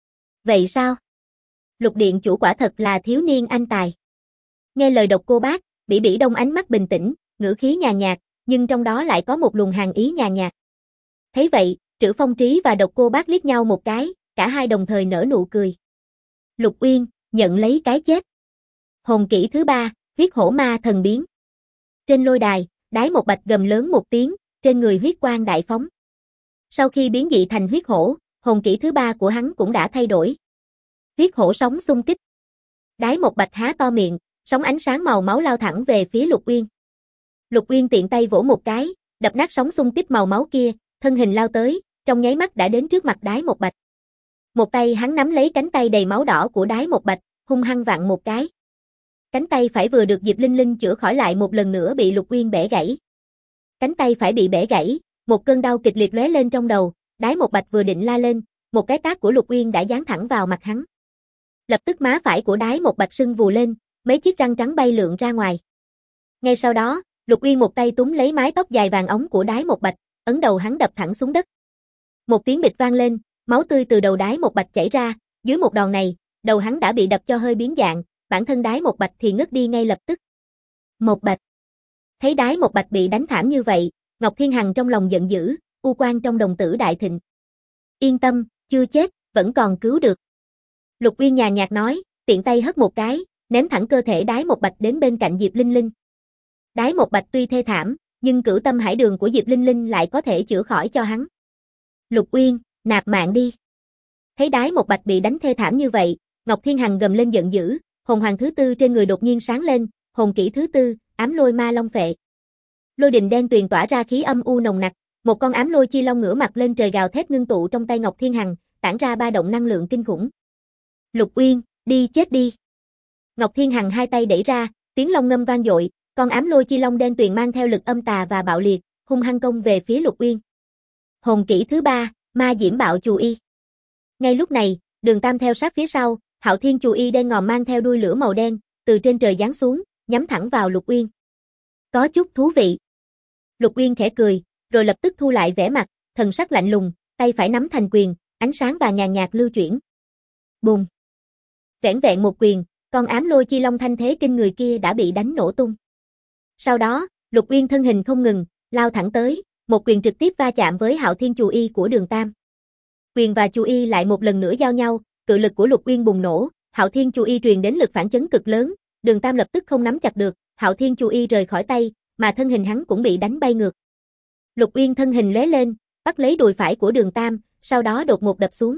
Vậy sao? Lục điện chủ quả thật là thiếu niên anh tài. Nghe lời Độc Cô Bác, Bỉ Bỉ Đông ánh mắt bình tĩnh, ngữ khí nhàn nhạt, nhưng trong đó lại có một luồng hàn ý nhàn nhạt. Thấy vậy, Trữ Phong Trí và Độc Cô Bác liếc nhau một cái, cả hai đồng thời nở nụ cười. Lục Uyên, nhận lấy cái chết. Hồn kỹ thứ 3, huyết hổ ma thần biến. Trên lôi đài, Đái Một Bạch gầm lớn một tiếng, trên người huyết quang đại phóng. Sau khi biến dị thành huyết hổ, hồn kỹ thứ 3 của hắn cũng đã thay đổi. Huyết hổ sóng xung kích. Đái Một Bạch há to miệng, sóng ánh sáng màu máu lao thẳng về phía Lục Uyên. Lục Uyên tiện tay vỗ một cái, đập nát sóng xung kích màu máu kia, thân hình lao tới, trong nháy mắt đã đến trước mặt Đái Một Bạch. Một tay hắn nắm lấy cánh tay đầy máu đỏ của Đái Một Bạch, hung hăng vặn một cái. Cánh tay phải vừa được Diệp Linh Linh chữa khỏi lại một lần nữa bị Lục Uyên bẻ gãy. Cánh tay phải bị bẻ gãy, một cơn đau kịch liệt lóe lên trong đầu, Đái Một Bạch vừa định la lên, một cái tát của Lục Uyên đã giáng thẳng vào mặt hắn. Lập tức má phải của Đái Một Bạch sưng vù lên, mấy chiếc răng trắng bay lượn ra ngoài. Ngay sau đó, Lục Uyên một tay túm lấy mái tóc dài vàng óng của Đái Một Bạch, ấn đầu hắn đập thẳng xuống đất. Một tiếng bịch vang lên, máu tươi từ đầu Đái Một Bạch chảy ra, dưới một đòn này, đầu hắn đã bị đập cho hơi biến dạng, bản thân Đái Một Bạch thì ngất đi ngay lập tức. Một Bạch. Thấy Đái Một Bạch bị đánh thảm như vậy, Ngọc Thiên Hằng trong lòng giận dữ, u quang trong đồng tử đại thịnh. Yên tâm, chưa chết, vẫn còn cứu được. Lục Uyên nhàn nhạt nói, tiện tay hất một cái, ném thẳng cơ thể Đái Một Bạch đến bên cạnh Diệp Linh Linh. Đái Một Bạch tuy thê thảm, nhưng cửu tâm hải đường của Diệp Linh Linh lại có thể chữa khỏi cho hắn. Lục Uyên, nạp mạng đi. Thấy Đái Một Bạch bị đánh thê thảm như vậy, Ngọc Thiên Hằng gầm lên giận dữ, hồn hoàng thứ 4 trên người đột nhiên sáng lên, hồn kỹ thứ 4, ám lôi ma long phệ. Lôi đình đen tuyền tỏa ra khí âm u nồng nặc, một con ám lôi chi long ngửa mặt lên trời gào thét ngưng tụ trong tay Ngọc Thiên Hằng, tản ra ba động năng lượng kinh khủng. Lục Uyên, đi chết đi. Ngọc Thiên Hằng hai tay đẩy ra, tiếng long ngâm vang dội, con ám lôi chi long đen tuyền mang theo lực âm tà và bạo liệt, hung hăng công về phía Lục Uyên. Hồn kỹ thứ 3, ma diễm bạo chù y. Ngay lúc này, Đường Tam theo sát phía sau, Hạo Thiên Chù Y đen ngòm mang theo đuôi lửa màu đen, từ trên trời giáng xuống, nhắm thẳng vào Lục Uyên. Có chút thú vị. Lục Uyên khẽ cười, rồi lập tức thu lại vẻ mặt, thần sắc lạnh lùng, tay phải nắm thành quyền, ánh sáng vàng nhàn nhạt lưu chuyển. Bùng. Vẻn vẹn một quyền, con ám lôi chi long thanh thế kinh người kia đã bị đánh nổ tung. Sau đó, Lục Uyên thân hình không ngừng, lao thẳng tới, một quyền trực tiếp va chạm với Hạo Thiên Chù Y của Đường Tam. Quyền và Chù Y lại một lần nữa giao nhau, cự lực của Lục Uyên bùng nổ, Hạo Thiên Chù Y truyền đến lực phản chấn cực lớn, Đường Tam lập tức không nắm chặt được, Hạo Thiên Chù Y rời khỏi tay, mà thân hình hắn cũng bị đánh bay ngược. Lục Uyên thân hình lóe lên, bắt lấy đùi phải của Đường Tam, sau đó đột ngột đập xuống.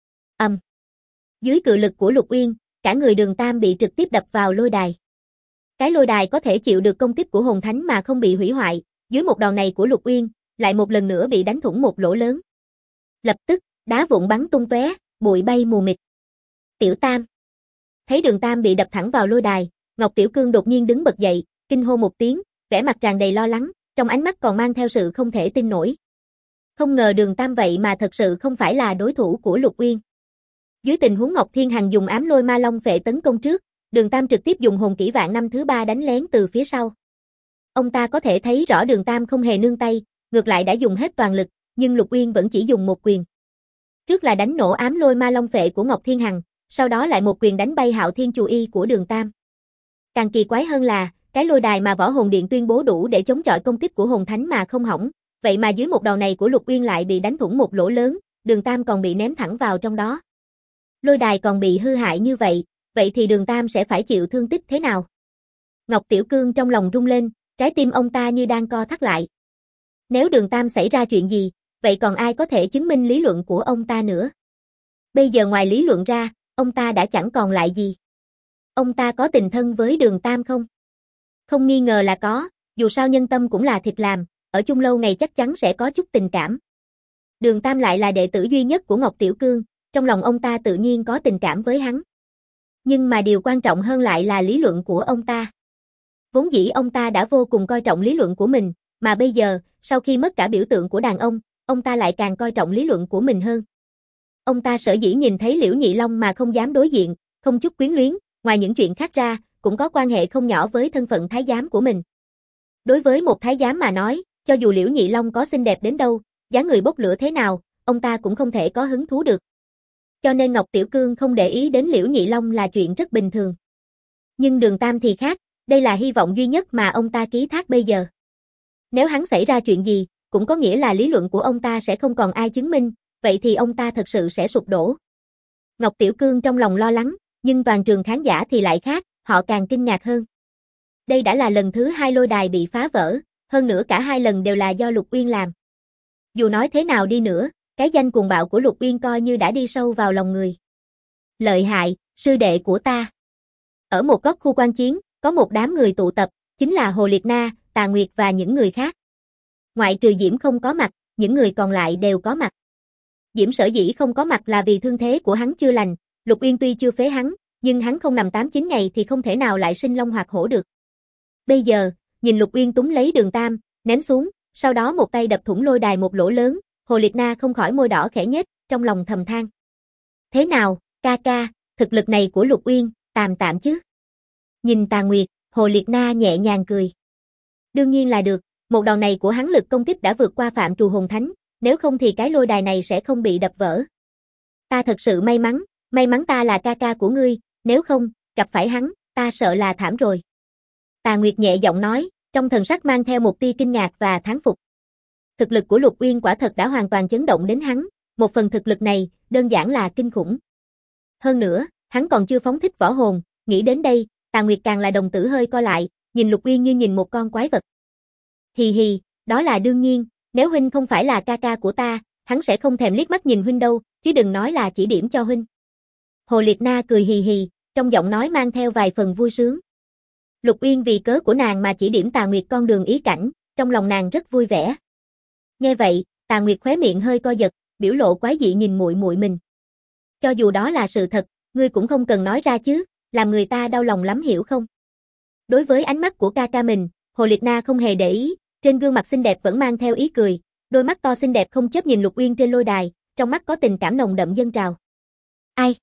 Dưới cự lực của Lục Uyên, cả người Đường Tam bị trực tiếp đập vào lôi đài. Cái lôi đài có thể chịu được công kích của hồn thánh mà không bị hủy hoại, dưới một đòn này của Lục Uyên, lại một lần nữa bị đánh thủng một lỗ lớn. Lập tức, đá vụn bắn tung tóe, bụi bay mù mịt. Tiểu Tam. Thấy Đường Tam bị đập thẳng vào lôi đài, Ngọc Tiểu Cương đột nhiên đứng bật dậy, kinh hô một tiếng, vẻ mặt tràn đầy lo lắng, trong ánh mắt còn mang theo sự không thể tin nổi. Không ngờ Đường Tam vậy mà thật sự không phải là đối thủ của Lục Uyên. Dưới tình huống Ngọc Thiên Hằng dùng ám lôi ma long phệ tấn công trước, Đường Tam trực tiếp dùng hồn kỹ vạn năm thứ 3 đánh lén từ phía sau. Ông ta có thể thấy rõ Đường Tam không hề nương tay, ngược lại đã dùng hết toàn lực, nhưng Lục Uyên vẫn chỉ dùng một quyền. Trước là đánh nổ ám lôi ma long phệ của Ngọc Thiên Hằng, sau đó lại một quyền đánh bay Hạo Thiên Chù Y của Đường Tam. Càng kỳ quái hơn là, cái lôi đài mà Võ Hồn Điện tuyên bố đủ để chống chọi công kích của hồn thánh mà không hỏng, vậy mà dưới một đòn này của Lục Uyên lại bị đánh thủng một lỗ lớn, Đường Tam còn bị ném thẳng vào trong đó. Lôi đài còn bị hư hại như vậy thì Đường Tam sẽ phải chịu thương tích thế nào? Ngọc Tiểu Cương trong lòng rung lên, trái tim ông ta như đang co thắt lại. Nếu Đường Tam xảy ra chuyện gì, vậy còn ai có thể chứng minh lý luận của ông ta nữa? Bây giờ ngoài lý luận ra, ông ta đã chẳng còn lại gì. Ông ta có tình thân với Đường Tam không? Không nghi ngờ là có, dù sao nhân tâm cũng là thịt làm, ở chung lâu ngày chắc chắn sẽ có chút tình cảm. Đường Tam lại là đệ tử duy nhất của Ngọc Tiểu Cương, trong lòng ông ta tự nhiên có tình cảm với hắn. Nhưng mà điều quan trọng hơn lại là lý luận của ông ta. Vốn dĩ ông ta đã vô cùng coi trọng lý luận của mình, mà bây giờ, sau khi mất cả biểu tượng của đàn ông ta lại càng coi trọng lý luận của mình hơn. Ông ta sở dĩ nhìn thấy Liễu Nhị Long mà không dám đối diện, không chút quyến luyến, ngoài những chuyện khác ra, cũng có quan hệ không nhỏ với thân phận thái giám của mình. Đối với một thái giám mà nói, cho dù Liễu Nhị Long có xinh đẹp đến đâu, dáng người bốc lửa thế nào, ông ta cũng không thể có hứng thú được. Cho nên Ngọc Tiểu Cương không để ý đến Liễu Nhị Long là chuyện rất bình thường. Nhưng Đường Tam thì khác, đây là hy vọng duy nhất mà ông ta ký thác bây giờ. Nếu hắn xảy ra chuyện gì, cũng có nghĩa là lý luận của ông ta sẽ không còn ai chứng minh, vậy thì ông ta thật sự sẽ sụp đổ. Ngọc Tiểu Cương trong lòng lo lắng, nhưng toàn trường khán giả thì lại khác, họ càng kinh ngạc hơn. Đây đã là lần thứ 2 lôi đài bị phá vỡ, hơn nữa cả 2 lần đều là do Lục Uyên làm. Dù nói thế nào đi nữa, cái danh cuồng bạo của Lục Uyên coi như đã đi sâu vào lòng người. Lợi hại, sư đệ của ta. Ở một góc khu quan chiến, có một đám người tụ tập, chính là Hồ Liệt Na, Tà Nguyệt và những người khác. Ngoại trừ Diễm không có mặt, những người còn lại đều có mặt. Diễm sở dĩ không có mặt là vì thương thế của hắn chưa lành, Lục Uyên tuy chưa phế hắn, nhưng hắn không nằm 8-9 ngày thì không thể nào lại sinh long hoạt hổ được. Bây giờ, nhìn Lục Uyên túm lấy Đường Tam, ném xuống, sau đó một tay đập thủng lôi đài một lỗ lớn, Hồ Liệt Na không khỏi môi đỏ khẽ nhếch, trong lòng thầm than. Thế nào, ca ca, thực lực này của Lục Uyên, tạm tạm chứ? Nhìn Tà Nguyệt, Hồ Liệt Na nhẹ nhàng cười. Đương nhiên là được, một đòn này của hắn lực công kích đã vượt qua phạm trù hồn thánh, nếu không thì cái lôi đài này sẽ không bị đập vỡ. Ta thật sự may mắn ta là ca ca của ngươi, nếu không, gặp phải hắn, ta sợ là thảm rồi. Tà Nguyệt nhẹ giọng nói, trong thần sắc mang theo một tia kinh ngạc và thán phục. Thực lực của Lục Uyên quả thật đã hoàn toàn chấn động đến hắn, một phần thực lực này, đơn giản là kinh khủng. Hơn nữa, hắn còn chưa phóng thích võ hồn, nghĩ đến đây, Tà Nguyệt càng là đồng tử hơi co lại, nhìn Lục Uyên như nhìn một con quái vật. Hì hì, đó là đương nhiên, nếu huynh không phải là ca ca của ta, hắn sẽ không thèm liếc mắt nhìn huynh đâu, chứ đừng nói là chỉ điểm cho huynh. Hồ Liệt Na cười hì hì, trong giọng nói mang theo vài phần vui sướng. Lục Uyên vì cớ của nàng mà chỉ điểm Tà Nguyệt con đường ý cảnh, trong lòng nàng rất vui vẻ. Nghe vậy, Tà Nguyệt khóe miệng hơi co giật, biểu lộ quái dị nhìn muội muội mình. Cho dù đó là sự thật, ngươi cũng không cần nói ra chứ, làm người ta đau lòng lắm hiểu không? Đối với ánh mắt của ca ca mình, Hồ Liệt Na không hề để ý, trên gương mặt xinh đẹp vẫn mang theo ý cười, đôi mắt to xinh đẹp không chớp nhìn Lục Uyên trên lôi đài, trong mắt có tình cảm nồng đậm dâng trào. Ai?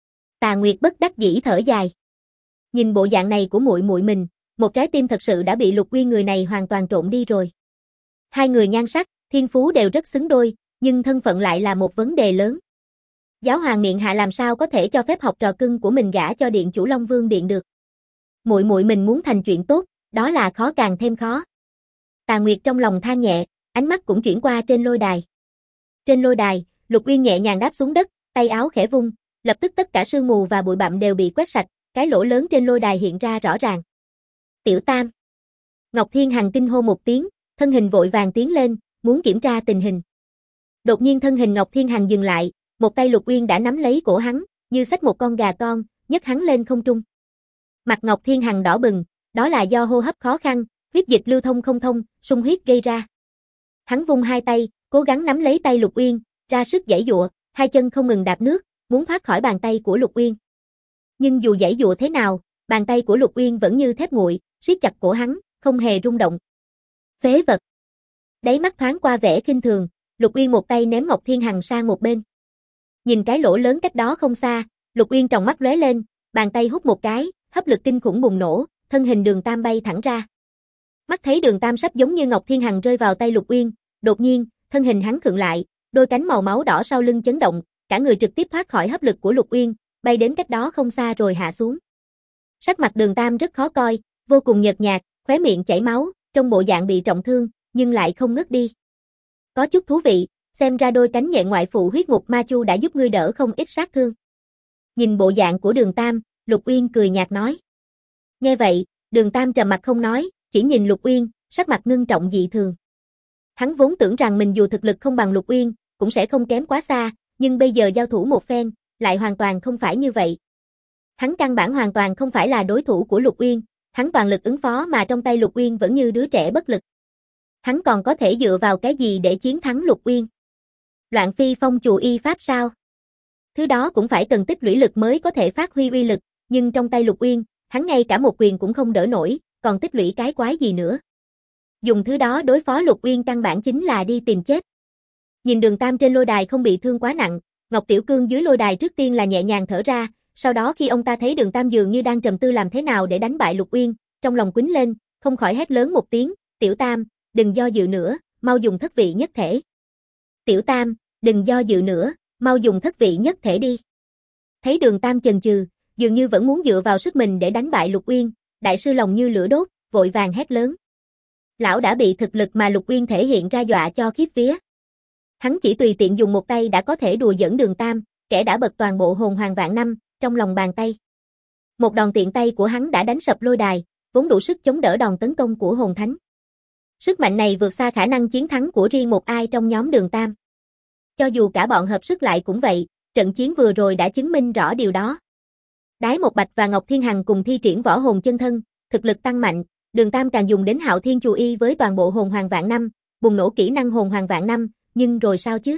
Tà Nguyệt bất đắc dĩ thở dài. Nhìn bộ dạng này của muội muội mình, một trái tim thật sự đã bị Lục Uyên người này hoàn toàn trộn đi rồi. Hai người nhan sắc, thiên phú đều rất xứng đôi, nhưng thân phận lại là một vấn đề lớn. Giáo hoàng miệng hạ làm sao có thể cho phép học trò cưng của mình gả cho điện chủ Long Vương điện được. Muội muội mình muốn thành chuyện tốt, đó là khó càng thêm khó. Tà Nguyệt trong lòng than nhẹ, ánh mắt cũng chuyển qua trên lôi đài. Trên lôi đài, Lục Uyên nhẹ nhàng đáp xuống đất, tay áo khẽ vung, lập tức tất cả sương mù và bụi bặm đều bị quét sạch, cái lỗ lớn trên lôi đài hiện ra rõ ràng. Tiểu Tam. Ngọc Thiên Hằng kinh hô một tiếng, thân hình vội vàng tiến lên, muốn kiểm tra tình hình. Đột nhiên thân hình Ngọc Thiên Hằng dừng lại, một tay Lục Uyên đã nắm lấy cổ hắn, như xách một con gà con, nhấc hắn lên không trung. Mặt Ngọc Thiên Hằng đỏ bừng, đó là do hô hấp khó khăn, huyết dịch lưu thông không thông, sung huyết gây ra. Hắn vung hai tay, cố gắng nắm lấy tay Lục Uyên, ra sức giãy giụa, hai chân không ngừng đạp nước, muốn thoát khỏi bàn tay của Lục Uyên. Nhưng dù giãy giụa thế nào, bàn tay của Lục Uyên vẫn như thép nguội, siết chặt cổ hắn, không hề rung động. Phế vật. Đáy mắt thoáng qua vẻ khinh thường, Lục Uyên một tay ném Ngọc Thiên Hằng sang một bên. Nhìn cái lỗ lớn cách đó không xa, Lục Uyên tròng mắt lóe lên, bàn tay hút một cái, hấp lực kinh khủng bùng nổ, thân hình Đường Tam bay thẳng ra. Mắt thấy Đường Tam sắp giống như Ngọc Thiên Hằng rơi vào tay Lục Uyên, đột nhiên, thân hình hắn khựng lại, đôi cánh màu máu đỏ sau lưng chấn động, cả người trực tiếp thoát khỏi hấp lực của Lục Uyên, bay đến cách đó không xa rồi hạ xuống. Sắc mặt Đường Tam rất khó coi, vô cùng nhợt nhạt, khóe miệng chảy máu, trong bộ dạng bị trọng thương, nhưng lại không ngất đi. Có chút thú vị, xem ra đôi cánh nhện ngoại phụ huyết ngục ma chu đã giúp ngươi đỡ không ít sát thương. Nhìn bộ dạng của Đường Tam, Lục Uyên cười nhạt nói. Nghe vậy, Đường Tam trầm mặt không nói, chỉ nhìn Lục Uyên, sắc mặt ngưng trọng dị thường. Hắn vốn tưởng rằng mình dù thực lực không bằng Lục Uyên, cũng sẽ không kém quá xa, nhưng bây giờ giao thủ một phen, lại hoàn toàn không phải như vậy. Hắn căn bản hoàn toàn không phải là đối thủ của Lục Uyên, hắn toàn lực ứng phó mà trong tay Lục Uyên vẫn như đứa trẻ bất lực. Hắn còn có thể dựa vào cái gì để chiến thắng Lục Uyên? Loạn phi phong chù y pháp sao? Thứ đó cũng phải cần tích lũy lực mới có thể phát huy uy lực, nhưng trong tay Lục Uyên, hắn ngay cả một quyền cũng không đỡ nổi, còn tích lũy cái quái gì nữa. Dùng thứ đó đối phó Lục Uyên căn bản chính là đi tìm chết. Nhìn Đường Tam trên lôi đài không bị thương quá nặng, Ngọc Tiểu Cương dưới lôi đài trước tiên là nhẹ nhàng thở ra, sau đó khi ông ta thấy Đường Tam dường như đang trầm tư làm thế nào để đánh bại Lục Uyên, trong lòng quýnh lên, không khỏi hét lớn một tiếng, Tiểu Tam, đừng do dự nữa, mau dùng thất vị nhất thể. Tiểu Tam, đừng do dự nữa, mau dùng thất vị nhất thể đi. Thấy Đường Tam chần chừ, dường như vẫn muốn dựa vào sức mình để đánh bại Lục Uyên, đại sư lòng như lửa đốt, vội vàng hét lớn. Lão đã bị thực lực mà Lục Uyên thể hiện ra dọa cho khiếp vía. Hắn chỉ tùy tiện dùng một tay đã có thể đùa giỡn Đường Tam, kẻ đã bật toàn bộ hồn hoàng vạn năm, trong lòng bàn tay. Một đòn tiện tay của hắn đã đánh sập lôi đài, vốn đủ sức chống đỡ đòn tấn công của hồn thánh. Sức mạnh này vượt xa khả năng chiến thắng của riêng một ai trong nhóm Đường Tam. Cho dù cả bọn hợp sức lại cũng vậy, trận chiến vừa rồi đã chứng minh rõ điều đó. Đái Một Bạch và Ngọc Thiên Hằng cùng thi triển võ hồn chân thân, thực lực tăng mạnh, Đường Tam càng dùng đến Hạo Thiên Chù Y với toàn bộ hồn hoàng vạn năm, bùng nổ kỹ năng hồn hoàng vạn năm, nhưng rồi sao chứ?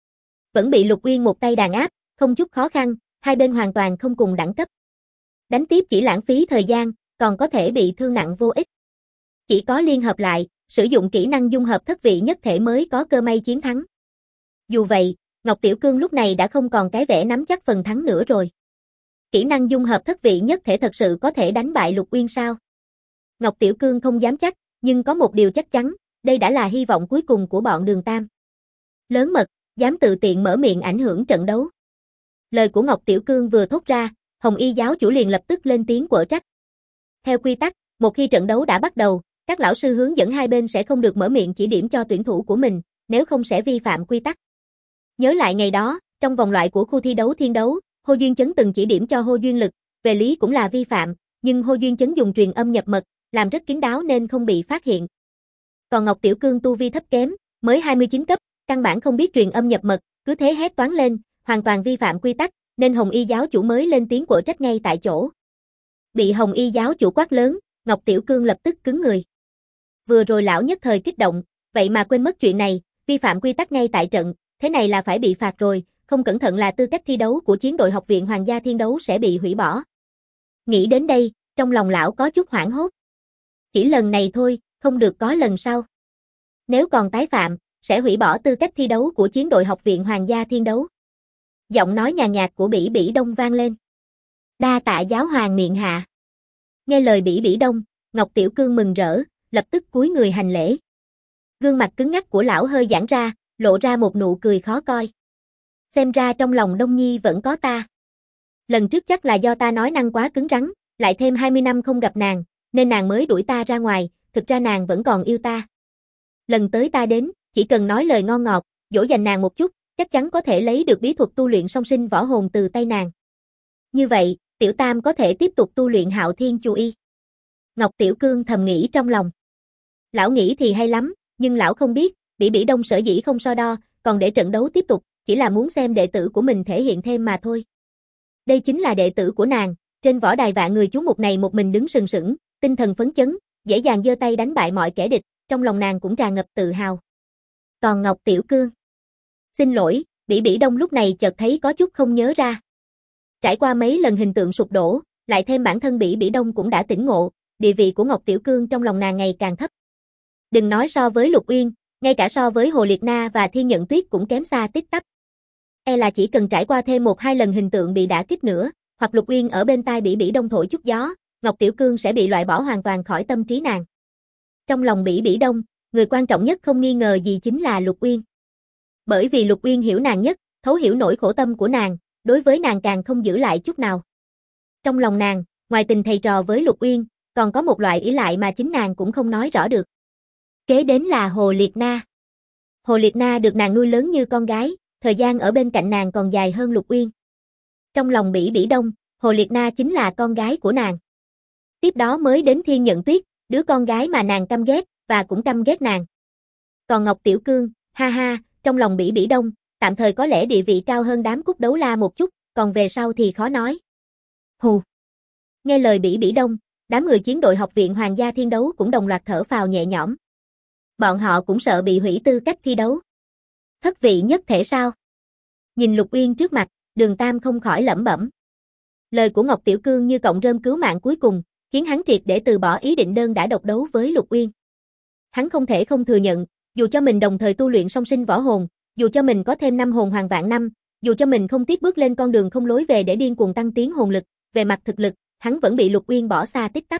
Vẫn bị Lục Uyên một tay đàn áp, không chút khó khăn, hai bên hoàn toàn không cùng đẳng cấp. Đánh tiếp chỉ lãng phí thời gian, còn có thể bị thương nặng vô ích. Chỉ có liên hợp lại, sử dụng kỹ năng dung hợp thất vị nhất thể mới có cơ may chiến thắng. Dù vậy, Ngọc Tiểu Cương lúc này đã không còn cái vẻ nắm chắc phần thắng nữa rồi. Kỹ năng dung hợp thất vị nhất thể thật sự có thể đánh bại Lục Uyên sao? Ngọc Tiểu Cương không dám chắc, nhưng có một điều chắc chắn, đây đã là hy vọng cuối cùng của bọn Đường Tam. Lớn mật, dám tự tiện mở miệng ảnh hưởng trận đấu. Lời của Ngọc Tiểu Cương vừa thốt ra, Hồng Y giáo chủ liền lập tức lên tiếng quở trách. Theo quy tắc, một khi trận đấu đã bắt đầu, các lão sư hướng dẫn hai bên sẽ không được mở miệng chỉ điểm cho tuyển thủ của mình, nếu không sẽ vi phạm quy tắc. Nhớ lại ngày đó, trong vòng loại của khu thi đấu thiên đấu, Hồ Duyên Chấn từng chỉ điểm cho Hồ Duyên Lực, về lý cũng là vi phạm, nhưng Hồ Duyên Chấn dùng truyền âm nhập mật, làm rất kín đáo nên không bị phát hiện. Còn Ngọc Tiểu Cương tu vi thấp kém, mới 29 cấp, căn bản không biết truyền âm nhập mật, cứ thế hét toáng lên, hoàn toàn vi phạm quy tắc, nên Hồng Y giáo chủ mới lên tiếng quở trách ngay tại chỗ. Bị Hồng Y giáo chủ quát lớn, Ngọc Tiểu Cương lập tức cứng người. Vừa rồi lão nhất thời kích động, vậy mà quên mất chuyện này, vi phạm quy tắc ngay tại trận, thế này là phải bị phạt rồi, không cẩn thận là tư cách thi đấu của chiến đội học viện Hoàng gia Thiên Đấu sẽ bị hủy bỏ. Nghĩ đến đây, trong lòng lão có chút hoảng hốt. Chỉ lần này thôi, không được có lần sau. Nếu còn tái phạm, sẽ hủy bỏ tư cách thi đấu của chiến đội học viện Hoàng gia Thiên Đấu. Giọng nói nhàn nhạt của Bỉ Bỉ Đông vang lên. Đa tạ giáo hoàng miệng hạ. Nghe lời Bỉ Bỉ Đông, Ngọc Tiểu Cương mừng rỡ, lập tức cúi người hành lễ. Gương mặt cứng ngắc của lão hơi giãn ra, lộ ra một nụ cười khó coi. Xem ra trong lòng Đông Nhi vẫn có ta. Lần trước chắc là do ta nói năng quá cứng rắn, lại thêm 20 năm không gặp nàng, nên nàng mới đuổi ta ra ngoài, thực ra nàng vẫn còn yêu ta. Lần tới ta đến, chỉ cần nói lời ngon ngọt, dỗ dành nàng một chút, chắc chắn có thể lấy được bí thuật tu luyện song sinh võ hồn từ tay nàng. Như vậy, Tiểu Tam có thể tiếp tục tu luyện Hạo Thiên Chu Y. Ngọc Tiểu Cương thầm nghĩ trong lòng. Lão nghĩ thì hay lắm, nhưng lão không biết, Bỉ Bỉ Đông sở dĩ không so đo, còn để trận đấu tiếp tục, chỉ là muốn xem đệ tử của mình thể hiện thêm mà thôi. Đây chính là đệ tử của nàng, trên võ đài vạn người chú mục này một mình đứng sừng sững, tinh thần phấn chấn, dễ dàng giơ tay đánh bại mọi kẻ địch, trong lòng nàng cũng tràn ngập tự hào. Còn Ngọc Tiểu Cương. Xin lỗi, Bỉ Bỉ Đông lúc này chợt thấy có chút không nhớ ra. Trải qua mấy lần hình tượng sụp đổ, lại thêm bản thân Bỉ Bỉ Đông cũng đã tỉnh ngộ, địa vị của Ngọc Tiểu Cương trong lòng nàng ngày càng thấp. Đừng nói so với Lục Uyên, ngay cả so với Hồ Liệt Na và Thiên Nhận Tuyết cũng kém xa tít tắp. E là chỉ cần trải qua thêm 1-2 lần hình tượng bị đả kích nữa, hoặc Lục Uyên ở bên tai Bỉ Bỉ Đông thổi chút gió, Ngọc Tiểu Cương sẽ bị loại bỏ hoàn toàn khỏi tâm trí nàng. Trong lòng Bỉ Bỉ Đông, người quan trọng nhất không nghi ngờ gì chính là Lục Uyên. Bởi vì Lục Uyên hiểu nàng nhất, thấu hiểu nỗi khổ tâm của nàng, đối với nàng càng không giữ lại chút nào. Trong lòng nàng, ngoài tình thầy trò với Lục Uyên, còn có một loại ỷ lại mà chính nàng cũng không nói rõ được. Kế đến là Hồ Liệt Na. Hồ Liệt Na được nàng nuôi lớn như con gái, thời gian ở bên cạnh nàng còn dài hơn Lục Uyên. Trong lòng Bỉ Bỉ Đông, Hồ Liệt Na chính là con gái của nàng. Tiếp đó mới đến Thiên Nhận Tuyết, đứa con gái mà nàng căm ghét, và cũng căm ghét nàng. Còn Ngọc Tiểu Cương, ha ha, trong lòng Bỉ Bỉ Đông, tạm thời có lẽ địa vị cao hơn đám Cúc Đấu La một chút, còn về sau thì khó nói. Hù. Nghe lời Bỉ Bỉ Đông, đám người chiến đội học viện Hoàng gia Thiên Đấu cũng đồng loạt thở phào nhẹ nhõm. Bọn họ cũng sợ bị hủy tư cách thi đấu. Thất vị nhất thể sao? Nhìn Lục Uyên trước mặt, Đường Tam không khỏi lẩm bẩm. Lời của Ngọc Tiểu Cương như cọng rơm cứu mạng cuối cùng, khiến hắn triệt để từ bỏ ý định đơn đã độc đấu với Lục Uyên. Hắn không thể không thừa nhận, dù cho mình đồng thời tu luyện song sinh võ hồn, dù cho mình có thêm 5 hồn hoàng vạn năm, dù cho mình không tiếc bước lên con đường không lối về để điên cuồng tăng tiến hồn lực, về mặt thực lực, hắn vẫn bị Lục Uyên bỏ xa tít tắp.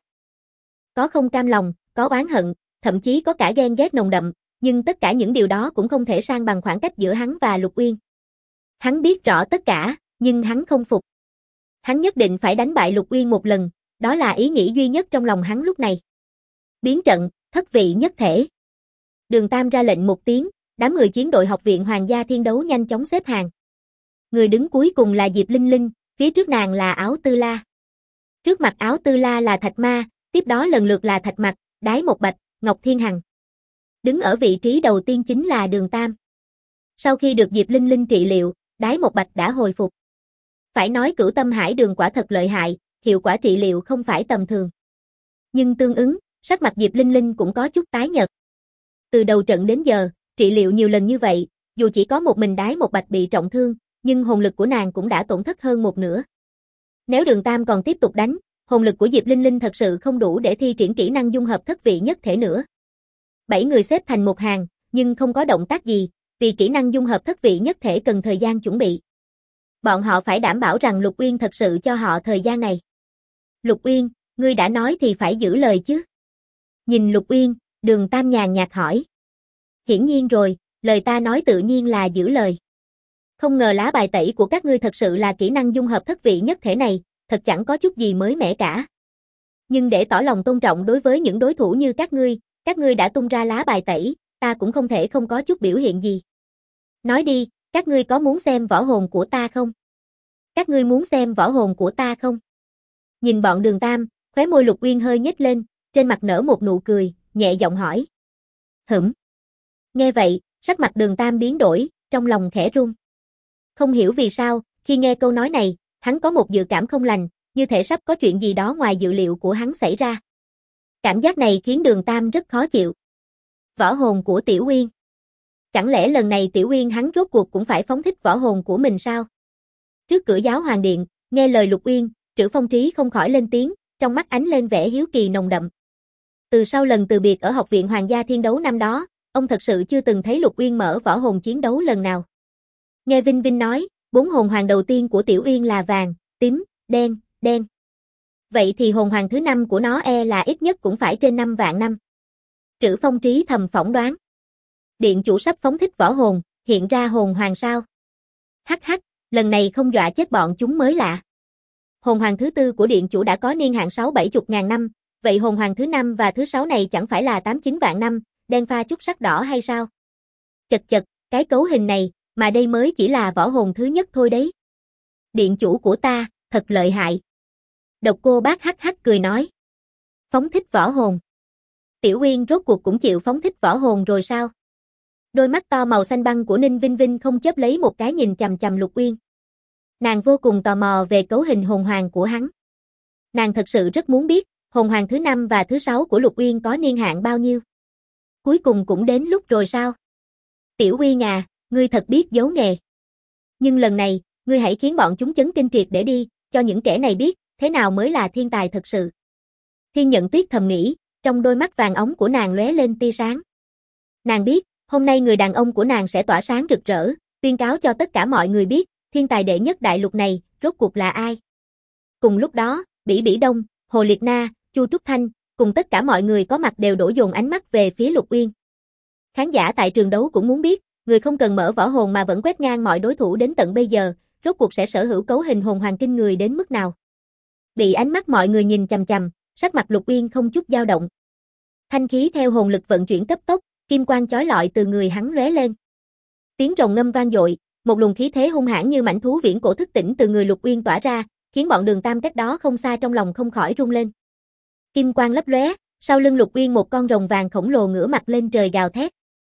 Có không cam lòng, có oán hận, thậm chí có cả ghen ghét nồng đậm, nhưng tất cả những điều đó cũng không thể san bằng khoảng cách giữa hắn và Lục Uyên. Hắn biết rõ tất cả, nhưng hắn không phục. Hắn nhất định phải đánh bại Lục Uyên một lần, đó là ý nghĩ duy nhất trong lòng hắn lúc này. Biến trận, thất vị nhất thể. Đường Tam ra lệnh một tiếng, đám người chiến đội học viện Hoàng gia Thiên Đấu nhanh chóng xếp hàng. Người đứng cuối cùng là Diệp Linh Linh, phía trước nàng là Áo Tư La. Trước mặt Áo Tư La là Thạch Ma, tiếp đó lần lượt là Thạch Mặc, Đái Một Bạch, Ngọc Thiên Hằng. Đứng ở vị trí đầu tiên chính là Đường Tam. Sau khi được Diệp Linh Linh trị liệu, Đái Một Bạch đã hồi phục. Phải nói Cửu Tâm Hải Đường quả thật lợi hại, hiệu quả trị liệu không phải tầm thường. Nhưng tương ứng, sắc mặt Diệp Linh Linh cũng có chút tái nhợt. Từ đầu trận đến giờ, trị liệu nhiều lần như vậy, dù chỉ có một mình Đái Một Bạch bị trọng thương, nhưng hồn lực của nàng cũng đã tổn thất hơn một nửa. Nếu Đường Tam còn tiếp tục đánh, hồn lực của Diệp Linh Linh thật sự không đủ để thi triển kỹ năng dung hợp thất vị nhất thể nữa. 7 người xếp thành một hàng, nhưng không có động tác gì, vì kỹ năng dung hợp thất vị nhất thể cần thời gian chuẩn bị. Bọn họ phải đảm bảo rằng Lục Uyên thật sự cho họ thời gian này. Lục Uyên, ngươi đã nói thì phải giữ lời chứ? Nhìn Lục Uyên, Đường Tam nhàn nhạt hỏi. Hiển nhiên rồi, lời ta nói tự nhiên là giữ lời. Không ngờ lá bài tẩy của các ngươi thật sự là kỹ năng dung hợp thất vị nhất thể này, thật chẳng có chút gì mới mẻ cả. Nhưng để tỏ lòng tôn trọng đối với những đối thủ như các ngươi đã tung ra lá bài tẩy, ta cũng không thể không có chút biểu hiện gì. Nói đi, các ngươi có muốn xem võ hồn của ta không? Các ngươi muốn xem võ hồn của ta không? Nhìn bọn Đường Tam, khóe môi Lục Uyên hơi nhếch lên, trên mặt nở một nụ cười, nhẹ giọng hỏi. Nghe vậy, sắc mặt Đường Tam biến đổi, trong lòng khẽ run. Không hiểu vì sao, khi nghe câu nói này, hắn có một dự cảm không lành, như thể sắp có chuyện gì đó ngoài dự liệu của hắn xảy ra. Cảm giác này khiến Đường Tam rất khó chịu. Võ hồn của Tiểu Uyên. Chẳng lẽ lần này Tiểu Uyên hắn rốt cuộc cũng phải phóng thích võ hồn của mình sao? Trước cửa giáo hoàng điện, nghe lời Lục Uyên, Trữ Phong Trí không khỏi lên tiếng, trong mắt ánh lên vẻ hiếu kỳ nồng đậm. Từ sau lần từ biệt ở học viện Hoàng gia Thiên Đấu năm đó, ông thật sự chưa từng thấy Lục Uyên mở võ hồn chiến đấu lần nào. Nghe Vinh Vinh nói, 4 hồn hoàng đầu tiên của Tiểu Uyên là vàng, tím, đen, đen. Vậy thì hồn hoàng thứ 5 của nó là ít nhất cũng phải trên 5 vạn năm. Trữ Phong Trí thầm phỏng đoán. Điện chủ sắp phóng thích võ hồn, hiện ra hồn hoàng sao? Hắc hắc, lần này không dọa chết bọn chúng mới lạ. Hồn hoàng thứ 4 của điện chủ đã có niên hạn 6-70 ngàn năm, vậy hồn hoàng thứ 5 và thứ 6 này chẳng phải là 8-9 vạn năm, đen pha chút sắc đỏ hay sao? Chật chật, cái cấu hình này, mà đây mới chỉ là võ hồn thứ nhất thôi đấy. Điện chủ của ta, thật lợi hại. Độc Cô Bác hắc hắc cười nói. Phóng thích võ hồn. Tiểu Uyên rốt cuộc cũng chịu phóng thích võ hồn rồi sao? Đôi mắt to màu xanh băng của Ninh Vinh Vinh không chớp lấy một cái nhìn chằm chằm Lục Uyên. Nàng vô cùng tò mò về cấu hình hồn hoàng của hắn. Nàng thật sự rất muốn biết, hồn hoàng thứ 5 và thứ 6 của Lục Uyên có niên hạn bao nhiêu. Cuối cùng cũng đến lúc rồi sao? Tiểu Uyên à, ngươi thật biết giấu nghề. Nhưng lần này, ngươi hãy khiến bọn chúng chấn kinh triệt để đi, cho những kẻ này biết, thế nào mới là thiên tài thật sự. Thiên Nhận Tuyết thầm nghĩ, trong đôi mắt vàng óng của nàng lóe lên tia sáng. Nàng biết, hôm nay người đàn ông của nàng sẽ tỏa sáng rực rỡ, tuyên cáo cho tất cả mọi người biết, thiên tài đệ nhất đại lục này, rốt cuộc là ai. Cùng lúc đó, Bỉ Bỉ Đông, Hồ Liệt Na, Chu Trúc Thanh, cùng tất cả mọi người có mặt đều đổ dồn ánh mắt về phía Lục Uyên. Khán giả tại trường đấu cũng muốn biết, người không cần mở võ hồn mà vẫn quét ngang mọi đối thủ đến tận bây giờ, rốt cuộc sẽ sở hữu cấu hình hồn hoàng kinh người đến mức nào. Bị ánh mắt mọi người nhìn chằm chằm, sắc mặt Lục Uyên không chút dao động. Thanh khí theo hồn lực vận chuyển cấp tốc, kim quang chói lọi từ người hắn lóe lên. Tiếng rồng ngâm vang dội, một luồng khí thế hung hãn như mãnh thú viễn cổ thức tỉnh từ người Lục Uyên tỏa ra, khiến bọn Đường Tam cách đó không xa trong lòng không khỏi rung lên. Kim quang lấp lóe, sau lưng Lục Uyên một con rồng vàng khổng lồ ngửa mặt lên trời gào thét.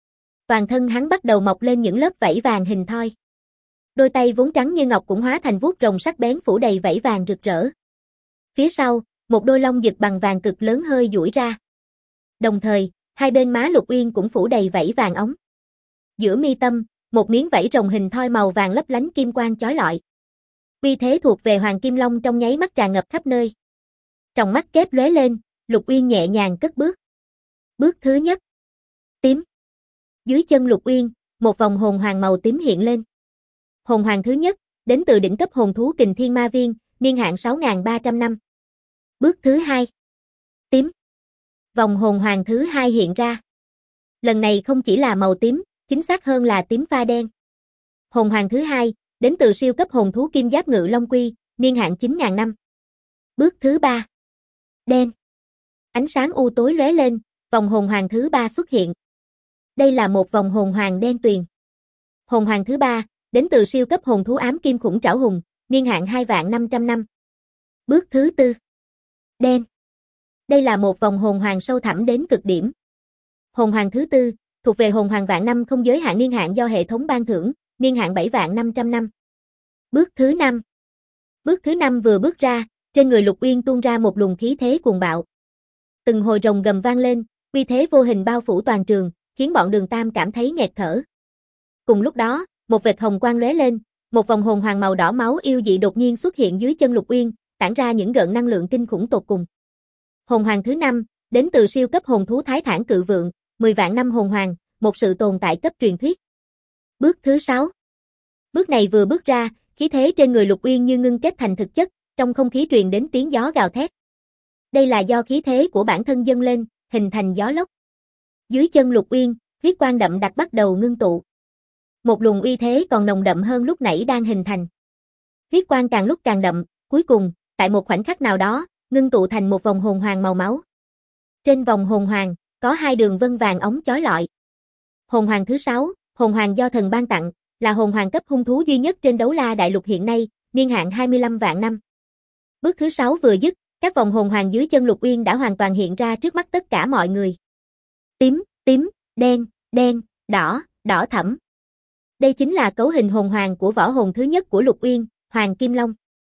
Toàn thân hắn bắt đầu mọc lên những lớp vảy vàng hình thoi. Đôi tay vốn trắng như ngọc cũng hóa thành vuốt rồng sắc bén phủ đầy vảy vàng rực rỡ. Phía sau, một đôi lông giật bằng vàng cực lớn hơi duỗi ra. Đồng thời, hai bên má Lục Uyên cũng phủ đầy vảy vàng óng. Giữa mi tâm, một miếng vảy rồng hình thoi màu vàng lấp lánh kim quang chói lọi. Uy thế thuộc về Hoàng Kim Long trong nháy mắt tràn ngập khắp nơi. Trong mắt kép lóe lên, Lục Uyên nhẹ nhàng cất bước. Bước thứ nhất. Tím. Dưới chân Lục Uyên, một vòng hồn hoàng màu tím hiện lên. Hồn hoàng thứ nhất, đến từ đỉnh cấp hồn thú Kình Thiên Ma Viên, niên hạn 6.300 năm. Bước thứ hai. Tím. Vòng hồn hoàng thứ hai hiện ra. Lần này không chỉ là màu tím, chính xác hơn là tím pha đen. Hồn hoàng thứ hai, đến từ siêu cấp hồn thú Kim Giáp Ngự Long Quy, niên hạn 9.000 năm. Bước thứ ba. Đen. Ánh sáng u tối lóe lên, vòng hồn hoàng thứ ba xuất hiện. Đây là một vòng hồn hoàng đen tuyền. Hồn hoàng thứ ba, đến từ siêu cấp hồn thú Ám Kim Khủng Trảo Hùng, niên hạn 2.500 năm. Bước thứ tư. Đen. Đây là một vòng hồn hoàng sâu thẳm đến cực điểm. Hồn hoàng thứ tư, thuộc về hồn hoàng vạn năm không giới hạn niên hạn do hệ thống ban thưởng, niên hạn 7.500 năm. Bước thứ năm. Bước thứ năm vừa bước ra, trên người Lục Uyên tuôn ra một luồng khí thế cuồng bạo. Từng hồi rồng gầm vang lên, uy thế vô hình bao phủ toàn trường, khiến bọn Đường Tam cảm thấy nghẹt thở. Cùng lúc đó, một vệt hồng quang lóe lên, một vòng hồn hoàng màu đỏ máu yêu dị đột nhiên xuất hiện dưới chân Lục Uyên, tản ra những gợn năng lượng kinh khủng tột cùng. Hồn hoàng thứ 5, đến từ siêu cấp hồn thú Thái Thản Cự Vượng, 10 vạn năm hồn hoàng, một sự tồn tại cấp truyền thuyết. Bước thứ 6. Bước này vừa bước ra, khí thế trên người Lục Uyên như ngưng kết thành thực chất, trong không khí truyền đến tiếng gió gào thét. Đây là do khí thế của bản thân dâng lên, hình thành gió lốc. Dưới chân Lục Uyên, huyết quang đậm đặc bắt đầu ngưng tụ. Một luồng uy thế còn nồng đậm hơn lúc nãy đang hình thành. Huyết quang càng lúc càng đậm, cuối cùng, tại một khoảnh khắc nào đó, ngưng tụ thành một vòng hồn hoàng màu máu. Trên vòng hồn hoàng, có hai đường vân vàng óng chói lọi. Hồn hoàng thứ 6, hồn hoàng do thần ban tặng, là hồn hoàng cấp hung thú duy nhất trên Đấu La Đại Lục hiện nay, niên hạn 25 vạn năm. Bước thứ 6 vừa dứt, các vòng hồn hoàng dưới chân Lục Uyên đã hoàn toàn hiện ra trước mắt tất cả mọi người. Tím, tím, đen, đen, đỏ, đỏ thẫm. Đây chính là cấu hình hồn hoàng của võ hồn thứ nhất của Lục Uyên, Hoàng Kim Long.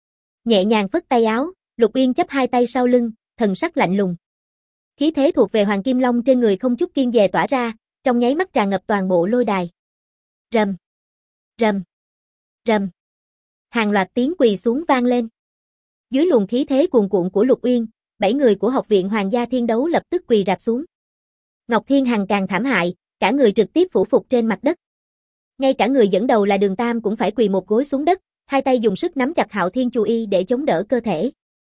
Nhẹ nhàng phất tay áo, Lục Uyên chắp hai tay sau lưng, thần sắc lạnh lùng. Khí thế thuộc về Hoàng Kim Long trên người không chút kiêng dè tỏa ra, trong nháy mắt tràn ngập toàn bộ lôi đài. Rầm, rầm, rầm. Hàng loạt tiếng quỳ xuống vang lên. Dưới luồng khí thế cuồn cuộn của Lục Uyên, 7 người của Học viện Hoàng gia Thiên Đấu lập tức quỳ rạp xuống. Ngọc Thiên Hằng càng thảm hại, cả người trực tiếp phủ phục trên mặt đất. Ngay cả người dẫn đầu là Đường Tam cũng phải quỳ một gối xuống đất, hai tay dùng sức nắm chặt Hạo Thiên Chu Y để chống đỡ cơ thể.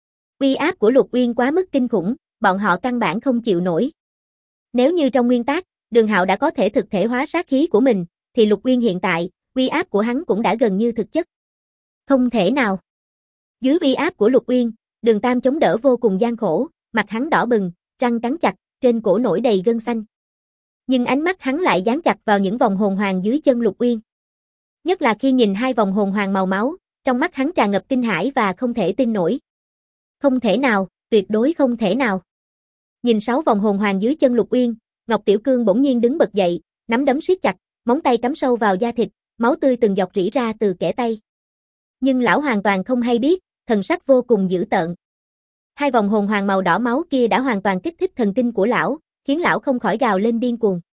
Uy áp của Lục Uyên quá mức kinh khủng, bọn họ căn bản không chịu nổi. Nếu như trong nguyên tắc, Đường Hạo đã có thể thực thể hóa sát khí của mình, thì Lục Uyên hiện tại, uy áp của hắn cũng đã gần như thực chất. Không thể nào. Dưới uy áp của Lục Uyên, Đường Tam chống đỡ vô cùng gian khổ, mặt hắn đỏ bừng, răng cắn chặt, trên cổ nổi đầy gân xanh. Nhưng ánh mắt hắn lại dán chặt vào những vòng hồn hoàng dưới chân Lục Uyên. Nhất là khi nhìn hai vòng hồn hoàng màu máu, trong mắt hắn tràn ngập kinh hãi và không thể tin nổi. Không thể nào, tuyệt đối không thể nào. Nhìn 6 vòng hồn hoàng dưới chân Lục Uyên, Ngọc Tiểu Cương bỗng nhiên đứng bật dậy, nắm đấm siết chặt, móng tay cắm sâu vào da thịt, máu tươi từng giọt rỉ ra từ kẽ tay. Nhưng lão hoàn toàn không hay biết, thần sắc vô cùng dữ tợn. Hai vòng hồn hoàng màu đỏ máu kia đã hoàn toàn kích thích thần kinh của lão, khiến lão không khỏi gào lên điên cuồng.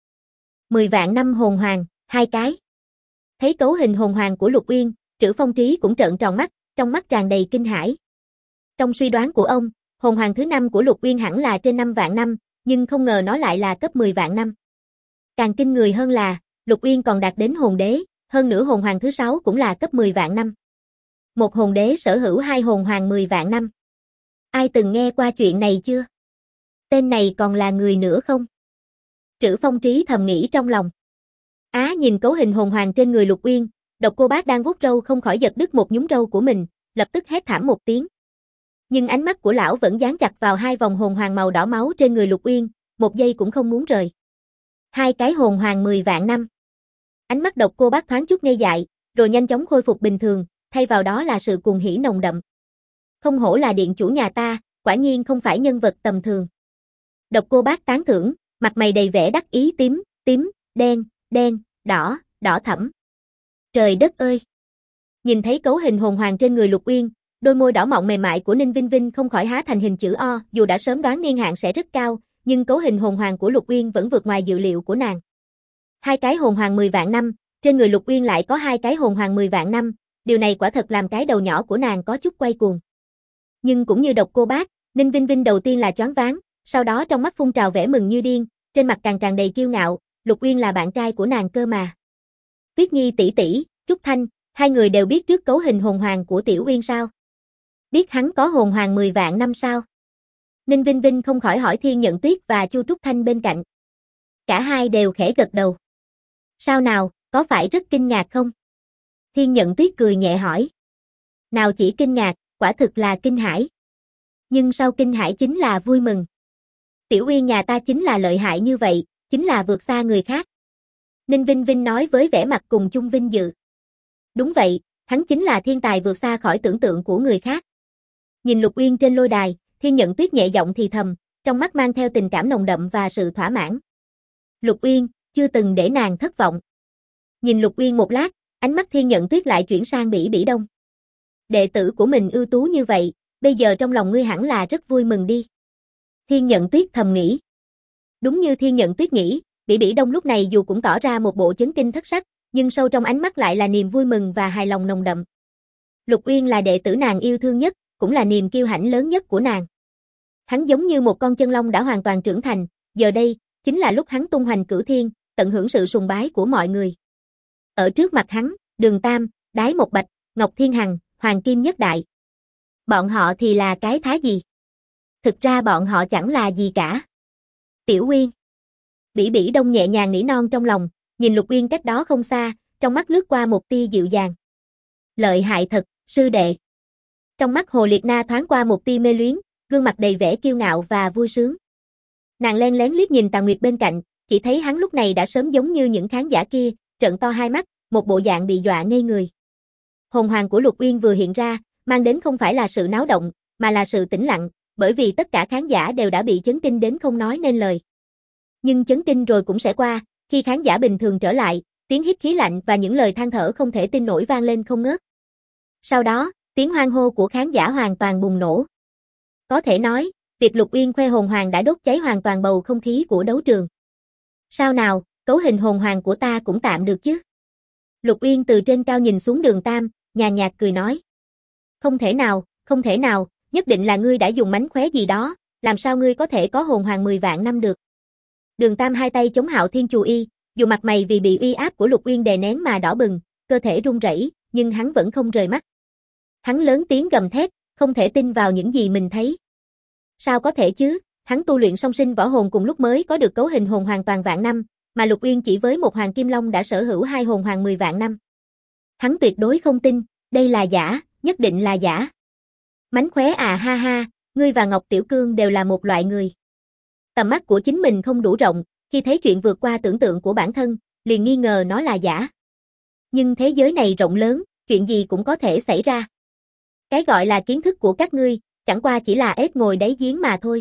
10 vạn năm hồn hoàng, 2 cái. Thấy cấu hình hồn hoàng của Lục Uyên, Trữ Phong Trí cũng trợn tròn mắt, trong mắt tràn đầy kinh hãi. Trong suy đoán của ông, hồn hoàng thứ 5 của Lục Uyên hẳn là trên 5 vạn năm, nhưng không ngờ nó lại là cấp 10 vạn năm. Càng kinh người hơn là, Lục Uyên còn đạt đến hồn đế, hơn nữa hồn hoàng thứ 6 cũng là cấp 10 vạn năm. Một hồn đế sở hữu 2 hồn hoàng 10 vạn năm. Ai từng nghe qua chuyện này chưa? Tên này còn là người nữa không? Trữ Phong Trí thầm nghĩ trong lòng. Nhìn cấu hình hồn hoàng trên người Lục Uyên, Độc Cô Bác đang vuốt râu không khỏi giật đứt một nhúm râu của mình, lập tức hét thảm một tiếng. Nhưng ánh mắt của lão vẫn dán chặt vào hai vòng hồn hoàng màu đỏ máu trên người Lục Uyên, một giây cũng không muốn rời. 2 cái hồn hoàng 10 vạn năm. Ánh mắt Độc Cô Bác thoáng chút ngây dại, rồi nhanh chóng khôi phục bình thường, thay vào đó là sự cuồng hỉ nồng đậm. Không hổ là điện chủ nhà ta, quả nhiên không phải nhân vật tầm thường. Độc Cô Bác tán thưởng, mặt mày đầy vẻ đắc ý tím, đen, đỏ, đỏ thẫm. Trời đất ơi! Nhìn thấy cấu hình hồn hoàng trên người Lục Uyên, đôi môi đỏ mọng mềm mại của Ninh Vinh Vinh không khỏi há thành hình chữ O, dù đã sớm đoán niên hạn sẽ rất cao, nhưng cấu hình hồn hoàng của Lục Uyên vẫn vượt ngoài dự liệu của nàng. 2 cái hồn hoàng 10 vạn năm, trên người Lục Uyên lại có 2 cái hồn hoàng 10 vạn năm, điều này quả thật làm cái đầu nhỏ của nàng có chút quay cuồng. Nhưng cũng như Độc Cô Bác, Ninh Vinh Vinh đầu tiên là choáng váng, sau đó trong mắt phun trào vẻ mừng như điên, trên mặt càng tràn đầy kiêu ngạo, Lục Uyên là bạn trai của nàng cơ mà. Tuyết Nhi tỷ tỷ, Trúc Thanh, hai người đều biết trước cấu hình hồn hoàng của Tiểu Uyên sao? Biết hắn có hồn hoàng 10 vạn năm sao? Ninh Vinh Vinh không khỏi hỏi Thiên Nhận Tuyết và Chu Trúc Thanh bên cạnh. Cả hai đều khẽ gật đầu. Sao nào, có phải rất kinh ngạc không? Thiên Nhận Tuyết cười nhẹ hỏi. Nào chỉ kinh ngạc, quả thực là kinh hãi. Nhưng sau kinh hãi chính là vui mừng. Tiểu Uyên nhà ta chính là lợi hại như vậy, chính là vượt xa người khác. Ninh Vinh Vinh nói với vẻ mặt cùng chung vinh dự. Đúng vậy, hắn chính là thiên tài vượt xa khỏi tưởng tượng của người khác. Nhìn Lục Uyên trên lôi đài, Thiên Nhận Tuyết nhẹ giọng thì thầm, trong mắt mang theo tình cảm nồng đậm và sự thỏa mãn. Lục Uyên, chưa từng để nàng thất vọng. Nhìn Lục Uyên một lát, ánh mắt Thiên Nhận Tuyết lại chuyển sang Bỉ Bỉ Đông. Đệ tử của mình ưu tú như vậy, bây giờ trong lòng ngươi hẳn là rất vui mừng đi. Thiên Nhận Tuyết thầm nghĩ. Đúng như Thiên Nhận Tuyết nghĩ, Bỉ Bỉ Đông lúc này dù cũng tỏ ra một bộ chấn kinh thất sắc, nhưng sâu trong ánh mắt lại là niềm vui mừng và hài lòng nồng đậm. Lục Uyên là đệ tử nàng yêu thương nhất, cũng là niềm kiêu hãnh lớn nhất của nàng. Hắn giống như một con chân long đã hoàn toàn trưởng thành, giờ đây, chính là lúc hắn tung hoành cửu thiên, tận hưởng sự sùng bái của mọi người. Ở trước mặt hắn, Đường Tam, Đái Một Bạch, Ngọc Thiên Hằng, Hoàng Kim Nhất Đại. Bọn họ thì là cái thá gì? Thực ra bọn họ chẳng là gì cả. Tiểu Uyên. Bỉ Bỉ Đông nhẹ nhàng nỉ non trong lòng, nhìn Lục Uyên cách đó không xa, trong mắt lướt qua một tia dịu dàng. Lợi hại thật, sư đệ. Trong mắt Hồ Liệt Na thoáng qua một tia mê luyến, gương mặt đầy vẻ kiêu ngạo và vui sướng. Nàng len lén liếc nhìn Tà Nguyệt bên cạnh, chỉ thấy hắn lúc này đã sớm giống như những khán giả kia, trợn to hai mắt, một bộ dạng bị dọa ngây người. Hồn hoàng của Lục Uyên vừa hiện ra, mang đến không phải là sự náo động, mà là sự tĩnh lặng, bởi vì tất cả khán giả đều đã bị chấn kinh đến không nói nên lời. Nhưng chấn kinh rồi cũng sẽ qua, khi khán giả bình thường trở lại, tiếng hít khí lạnh và những lời than thở không thể tin nổi vang lên không ngớt. Sau đó, tiếng hoan hô của khán giả hoàn toàn bùng nổ. Có thể nói, việc Lục Uyên khoe hồn hoàng đã đốt cháy hoàn toàn bầu không khí của đấu trường. Sao nào, cấu hình hồn hoàng của ta cũng tạm được chứ? Lục Uyên từ trên cao nhìn xuống Đường Tam, nhàn nhạt cười nói. Không thể nào, nhất định là ngươi đã dùng mánh khóe gì đó, làm sao ngươi có thể có hồn hoàng 10 vạn năm được? Đường Tam hai tay chống Hạo Thiên Chu Y, Dù mặt mày vì bị uy áp của Lục Uyên đè nén mà đỏ bừng, cơ thể run rẩy, nhưng hắn vẫn không rời mắt. Hắn lớn tiếng gầm thét, không thể tin vào những gì mình thấy. Sao có thể chứ, hắn tu luyện song sinh võ hồn cùng lúc mới có được cấu hình hồn hoàn toàn vạn năm, mà Lục Uyên chỉ với một hoàng kim long đã sở hữu 2 hồn hoàn 10 vạn năm. Hắn tuyệt đối không tin, đây là giả, nhất định là giả. Mánh khóe à ha ha, ngươi và Ngọc Tiểu Cương đều là một loại người. Tầm mắt của chính mình không đủ rộng, khi thấy chuyện vượt qua tưởng tượng của bản thân, liền nghi ngờ nó là giả. Nhưng thế giới này rộng lớn, chuyện gì cũng có thể xảy ra. Cái gọi là kiến thức của các ngươi, chẳng qua chỉ là ếch ngồi đáy giếng mà thôi.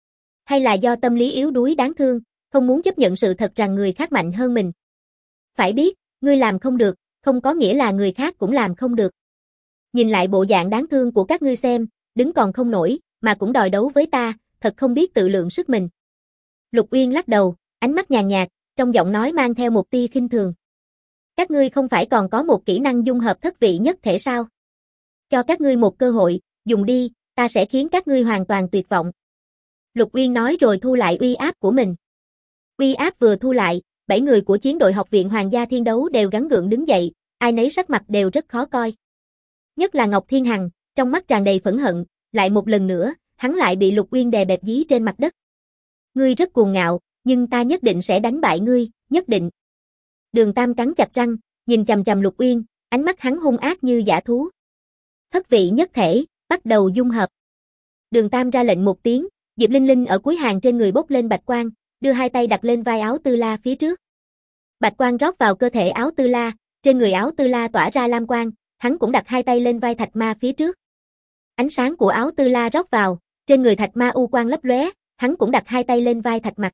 Hay là do tâm lý yếu đuối đáng thương, không muốn chấp nhận sự thật rằng người khác mạnh hơn mình. Phải biết, ngươi làm không được, không có nghĩa là người khác cũng làm không được. Nhìn lại bộ dạng đáng thương của các ngươi xem, đứng còn không nổi, mà cũng đòi đấu với ta, thật không biết tự lượng sức mình. Lục Uyên lắc đầu, ánh mắt nhàn nhạt, trong giọng nói mang theo một tia khinh thường. Các ngươi không phải còn có một kỹ năng dung hợp thất vị nhất thể sao? Cho các ngươi một cơ hội, dùng đi, ta sẽ khiến các ngươi hoàn toàn tuyệt vọng. Lục Uyên nói rồi thu lại uy áp của mình. Uy áp vừa thu lại, 7 người của chiến đội học viện Hoàng gia Thiên Đấu đều gắng gượng đứng dậy, ai nấy sắc mặt đều rất khó coi. Nhất là Ngọc Thiên Hằng, trong mắt tràn đầy phẫn hận, lại một lần nữa, hắn lại bị Lục Uyên đè bẹp dí trên mặt đất. Ngươi rất cuồng ngạo, nhưng ta nhất định sẽ đánh bại ngươi, nhất định. Đường Tam cắn chặt răng, nhìn chằm chằm Lục Uyên, ánh mắt hắn hung ác như dã thú. Thất vị nhất thể, bắt đầu dung hợp. Đường Tam ra lệnh một tiếng, Diệp Linh Linh ở cuối hàng trên người bốc lên bạch quang, đưa hai tay đặt lên vai áo Tư La phía trước. Bạch quang rót vào cơ thể áo Tư La, trên người áo Tư La tỏa ra lam quang, hắn cũng đặt hai tay lên vai Thạch Ma phía trước. Ánh sáng của áo Tư La rót vào, trên người Thạch Ma u quang lấp lóe, hắn cũng đặt hai tay lên vai Thạch Mặc.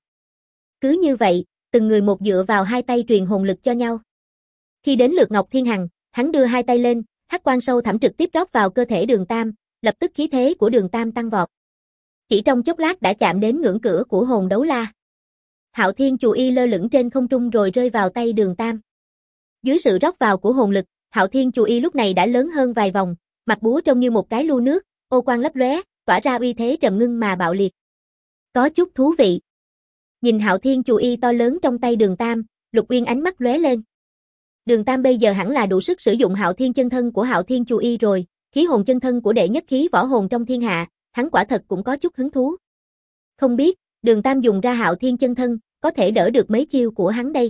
Cứ như vậy, từng người một dựa vào hai tay truyền hồn lực cho nhau. Khi đến lượt Ngọc Thiên Hằng, hắn đưa hai tay lên, hắc quang sâu thẳm trực tiếp rót vào cơ thể Đường Tam, lập tức khí thế của Đường Tam tăng vọt. Chỉ trong chốc lát đã chạm đến ngưỡng cửa của hồn đấu la. Hạo Thiên Chù Y lơ lửng trên không trung rồi rơi vào tay Đường Tam. Dưới sự rót vào của hồn lực, Hạo Thiên Chù Y lúc này đã lớn hơn vài vòng, mặt búa trông như một cái lu nước, ô quang lấp lóe, tỏa ra uy thế trầm ngưng mà bạo liệt. Có chút thú vị. Nhìn Hạo Thiên Chù Y to lớn trong tay Đường Tam, Lục Uyên ánh mắt lóe lên. Đường Tam bây giờ hẳn là đủ sức sử dụng Hạo Thiên chân thân của Hạo Thiên Chù Y rồi, khí hồn chân thân của đệ nhất khí võ hồn trong thiên hạ, hắn quả thật cũng có chút hứng thú. Không biết, Đường Tam dùng ra Hạo Thiên chân thân, có thể đỡ được mấy chiêu của hắn đây.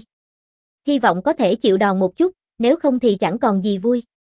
Hy vọng có thể chịu đòn một chút, nếu không thì chẳng còn gì vui.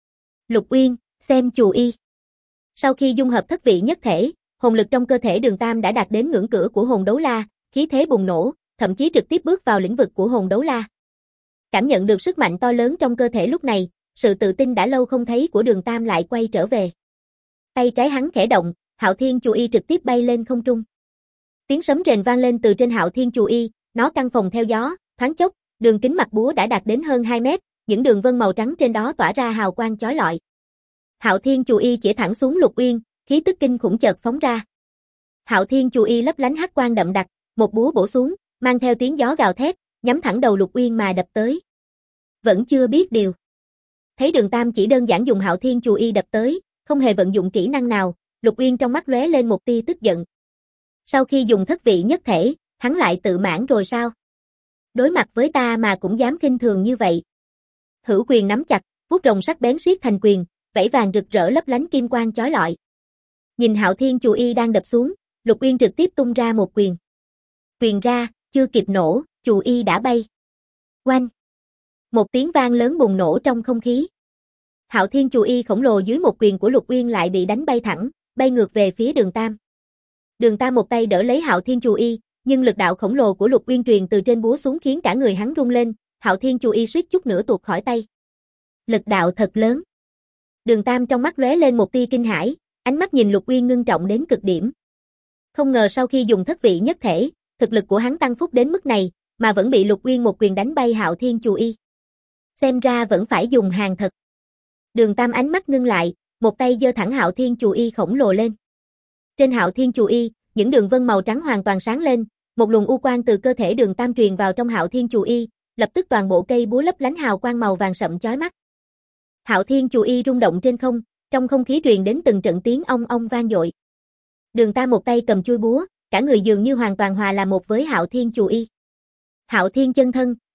Lục Uyên, xem Chù Y. Sau khi dung hợp thất vị nhất thể, hồn lực trong cơ thể Đường Tam đã đạt đến ngưỡng cửa của hồn đấu la, khí thế bùng nổ, thậm chí trực tiếp bước vào lĩnh vực của hồn đấu la. Cảm nhận được sức mạnh to lớn trong cơ thể lúc này, sự tự tin đã lâu không thấy của Đường Tam lại quay trở về. Tay trái hắn khẽ động, Hạo Thiên Chù Y trực tiếp bay lên không trung. Tiếng sấm rền vang lên từ trên Hạo Thiên Chù Y, nó căng phồng theo gió, thoáng chốc, đường kính mặt búa đã đạt đến hơn 2 mét, những đường vân màu trắng trên đó tỏa ra hào quang chói lọi. Hạo Thiên Chù Y chỉ thẳng xuống Lục Uyên, khí tức kinh khủng chợt phóng ra. Hạo Thiên Chù Y lấp lánh hắc quang đậm đặc, một búa bổ xuống, mang theo tiếng gió gào thét, nhắm thẳng đầu Lục Uyên mà đập tới. Vẫn chưa biết điều. Thấy Đường Tam chỉ đơn giản dùng Hạo Thiên Chù Y đập tới, không hề vận dụng kỹ năng nào, Lục Uyên trong mắt lóe lên một tia tức giận. Sau khi dùng thất vị nhất thể, hắn lại tự mãn rồi sao? Đối mặt với ta mà cũng dám khinh thường như vậy. Hữu quyền nắm chặt, vuốt rồng sắc bén siết thành quyền, vảy vàng rực rỡ lấp lánh kim quang chói lọi. Nhìn Hạo Thiên Chù Y đang đập xuống, Lục Uyên trực tiếp tung ra một quyền. Quyền ra, chưa kịp nổ, Chù Y đã bay. Oanh! Một tiếng vang lớn bùng nổ trong không khí. Hạo Thiên Chù Y khổng lồ dưới một quyền của Lục Uyên lại bị đánh bay thẳng, bay ngược về phía Đường Tam. Đường Tam một tay đỡ lấy Hạo Thiên Chù Y, nhưng lực đạo khổng lồ của Lục Uyên truyền từ trên búa xuống khiến cả người hắn rung lên, Hạo Thiên Chù Y suýt chút nữa tuột khỏi tay. Lực đạo thật lớn. Đường Tam trong mắt lóe lên một tia kinh hãi, ánh mắt nhìn Lục Uyên ngưng trọng đến cực điểm. Không ngờ sau khi dùng thất vị nhất thể, thực lực của hắn tăng phúc đến mức này, mà vẫn bị Lục Uyên một quyền đánh bay Hạo Thiên Chù Y. Xem ra vẫn phải dùng hàng thật. Đường Tam ánh mắt ngưng lại, một tay giơ thẳng Hạo Thiên Chù Y khổng lồ lên. Trên Hạo Thiên Chù Y, những đường vân màu trắng hoàn toàn sáng lên, một luồng u quang từ cơ thể Đường Tam truyền vào trong Hạo Thiên Chù Y, lập tức toàn bộ cây búa lấp lánh hào quang màu vàng sậm chói mắt. Hạo Thiên Chù Y rung động trên không, trong không khí truyền đến từng trận tiếng ong ong vang dội. Đường Tam một tay cầm chuôi búa, cả người dường như hoàn toàn hòa làm một với Hạo Thiên Chù Y. Hạo Thiên chân thân,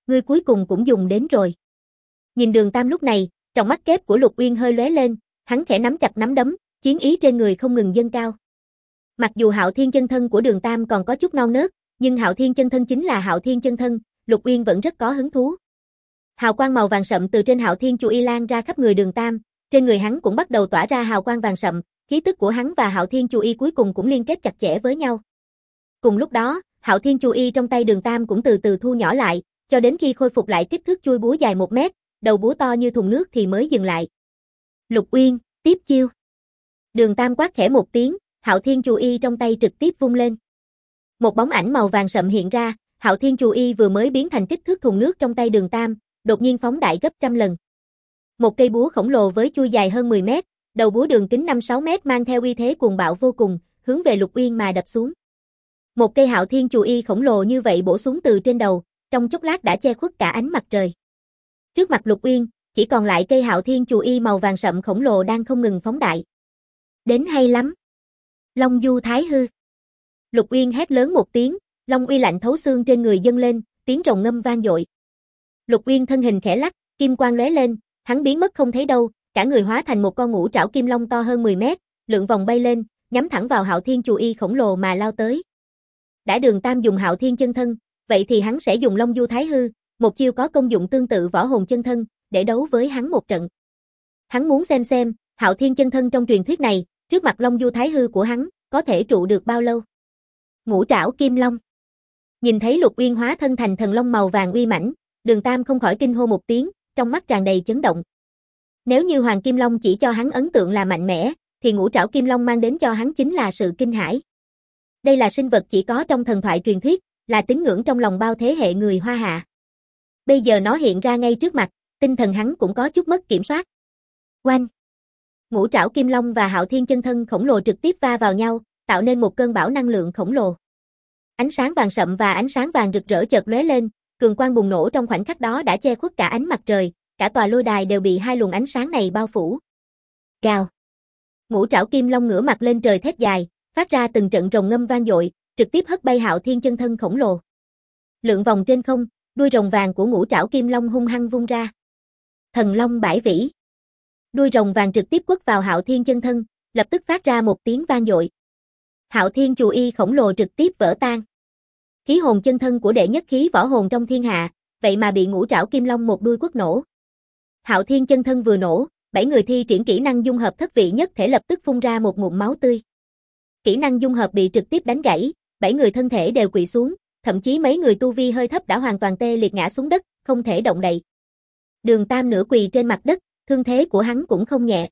ngươi cuối cùng cũng dùng đến rồi. Nhìn Đường Tam lúc này, trong mắt kép của Lục Uyên hơi lóe lên, hắn khẽ nắm chặt nắm đấm, chiến ý trên người không ngừng dâng cao. Mặc dù Hạo Thiên chân thân của Đường Tam còn có chút non nớt, nhưng Hạo Thiên chân thân chính là Hạo Thiên chân thân, Lục Uyên vẫn rất có hứng thú. Hào quang màu vàng sậm từ trên Hạo Thiên Chu Y lan ra khắp người Đường Tam, trên người hắn cũng bắt đầu tỏa ra hào quang vàng sậm, khí tức của hắn và Hạo Thiên Chu Y cuối cùng cũng liên kết chặt chẽ với nhau. Cùng lúc đó, Hạo Thiên Chu Y trong tay Đường Tam cũng từ từ thu nhỏ lại, cho đến khi khôi phục lại kích thước chuôi búa dài 1 mét, đầu búa to như thùng nước thì mới dừng lại. Lục Uyên, tiếp chiêu. Đường Tam quát khẽ một tiếng, Hạo Thiên Chu Y trong tay trực tiếp vung lên. Một bóng ảnh màu vàng sậm hiện ra, Hạo Thiên Chu Y vừa mới biến thành kích thước thùng nước trong tay Đường Tam, đột nhiên phóng đại gấp trăm lần. Một cây búa khổng lồ với chuôi dài hơn 10 mét, đầu búa đường kính 5-6 mét mang theo uy thế cuồng bạo vô cùng, hướng về Lục Uyên mà đập xuống. Một cây Hạo Thiên Chu Y khổng lồ như vậy bổ xuống từ trên đầu, trong chốc lát đã che khuất cả ánh mặt trời. Trước mặt Lục Uyên, chỉ còn lại cây Hạo Thiên Chu Y màu vàng sậm khổng lồ đang không ngừng phóng đại. Đến hay lắm. Long Du Thái Hư. Lục Uyên hét lớn một tiếng, long uy lạnh thấu xương trên người dâng lên, tiếng rồng ngâm vang dội. Lục Uyên thân hình khẽ lắc, kim quang lóe lên, hắn biến mất không thấy đâu, cả người hóa thành một con ngũ trảo kim long to hơn 10 mét, lượn vòng bay lên, nhắm thẳng vào Hạo Thiên Chu Y khổng lồ mà lao tới. Đã Đường Tam dùng Hạo Thiên chân thân, vậy thì hắn sẽ dùng Long Du Thái Hư, một chiêu có công dụng tương tự võ hồn chân thân, để đấu với hắn một trận. Hắn muốn xem, Hạo Thiên chân thân trong truyền thuyết này, trước mặt Long Du Thái Hư của hắn, có thể trụ được bao lâu. Ngũ trảo kim long. Nhìn thấy Lục Uyên hóa thân thành thần long màu vàng uy mãnh, Đường Tam không khỏi kinh hô một tiếng, trong mắt tràn đầy chấn động. Nếu như Hoàng Kim Long chỉ cho hắn ấn tượng là mạnh mẽ, thì ngũ trảo kim long mang đến cho hắn chính là sự kinh hãi. Đây là sinh vật chỉ có trong thần thoại truyền thuyết, là tín ngưỡng trong lòng bao thế hệ người Hoa Hạ. Bây giờ nó hiện ra ngay trước mặt, tinh thần hắn cũng có chút mất kiểm soát. Oanh! Ngũ trảo kim long và Hạo Thiên chân thân khổng lồ trực tiếp va vào nhau, tạo nên một cơn bão năng lượng khổng lồ. Ánh sáng vàng sậm và ánh sáng vàng rực rỡ chợt lóe lên, cường quang bùng nổ trong khoảnh khắc đó đã che khuất cả ánh mặt trời, cả tòa lôi đài đều bị hai luồng ánh sáng này bao phủ. Gào! Ngũ trảo kim long ngửa mặt lên trời thét dài, phát ra từng trận rồng ngâm vang dội, trực tiếp hất bay Hạo Thiên chân thân khổng lồ. Lượn vòng trên không, đuôi rồng vàng của ngũ trảo kim long hung hăng vung ra. Thần long bãi vĩ. Đuôi rồng vàng trực tiếp quất vào Hạo Thiên chân thân, lập tức phát ra một tiếng vang dội. Hạo Thiên Chu Y khổng lồ trực tiếp vỡ tan. Khí hồn chân thân của đệ nhất khí võ hồn trong thiên hạ, vậy mà bị ngũ trảo kim long một đuôi quất nổ. Hạo Thiên chân thân vừa nổ, 7 người thi triển kỹ năng dung hợp thất vị nhất thể lập tức phun ra một ngụm máu tươi. Kỹ năng dung hợp bị trực tiếp đánh gãy, 7 người thân thể đều quỵ xuống, thậm chí mấy người tu vi hơi thấp đã hoàn toàn tê liệt ngã xuống đất, không thể động đậy. Đường Tam nửa quỳ trên mặt đất, thương thế của hắn cũng không nhẹ.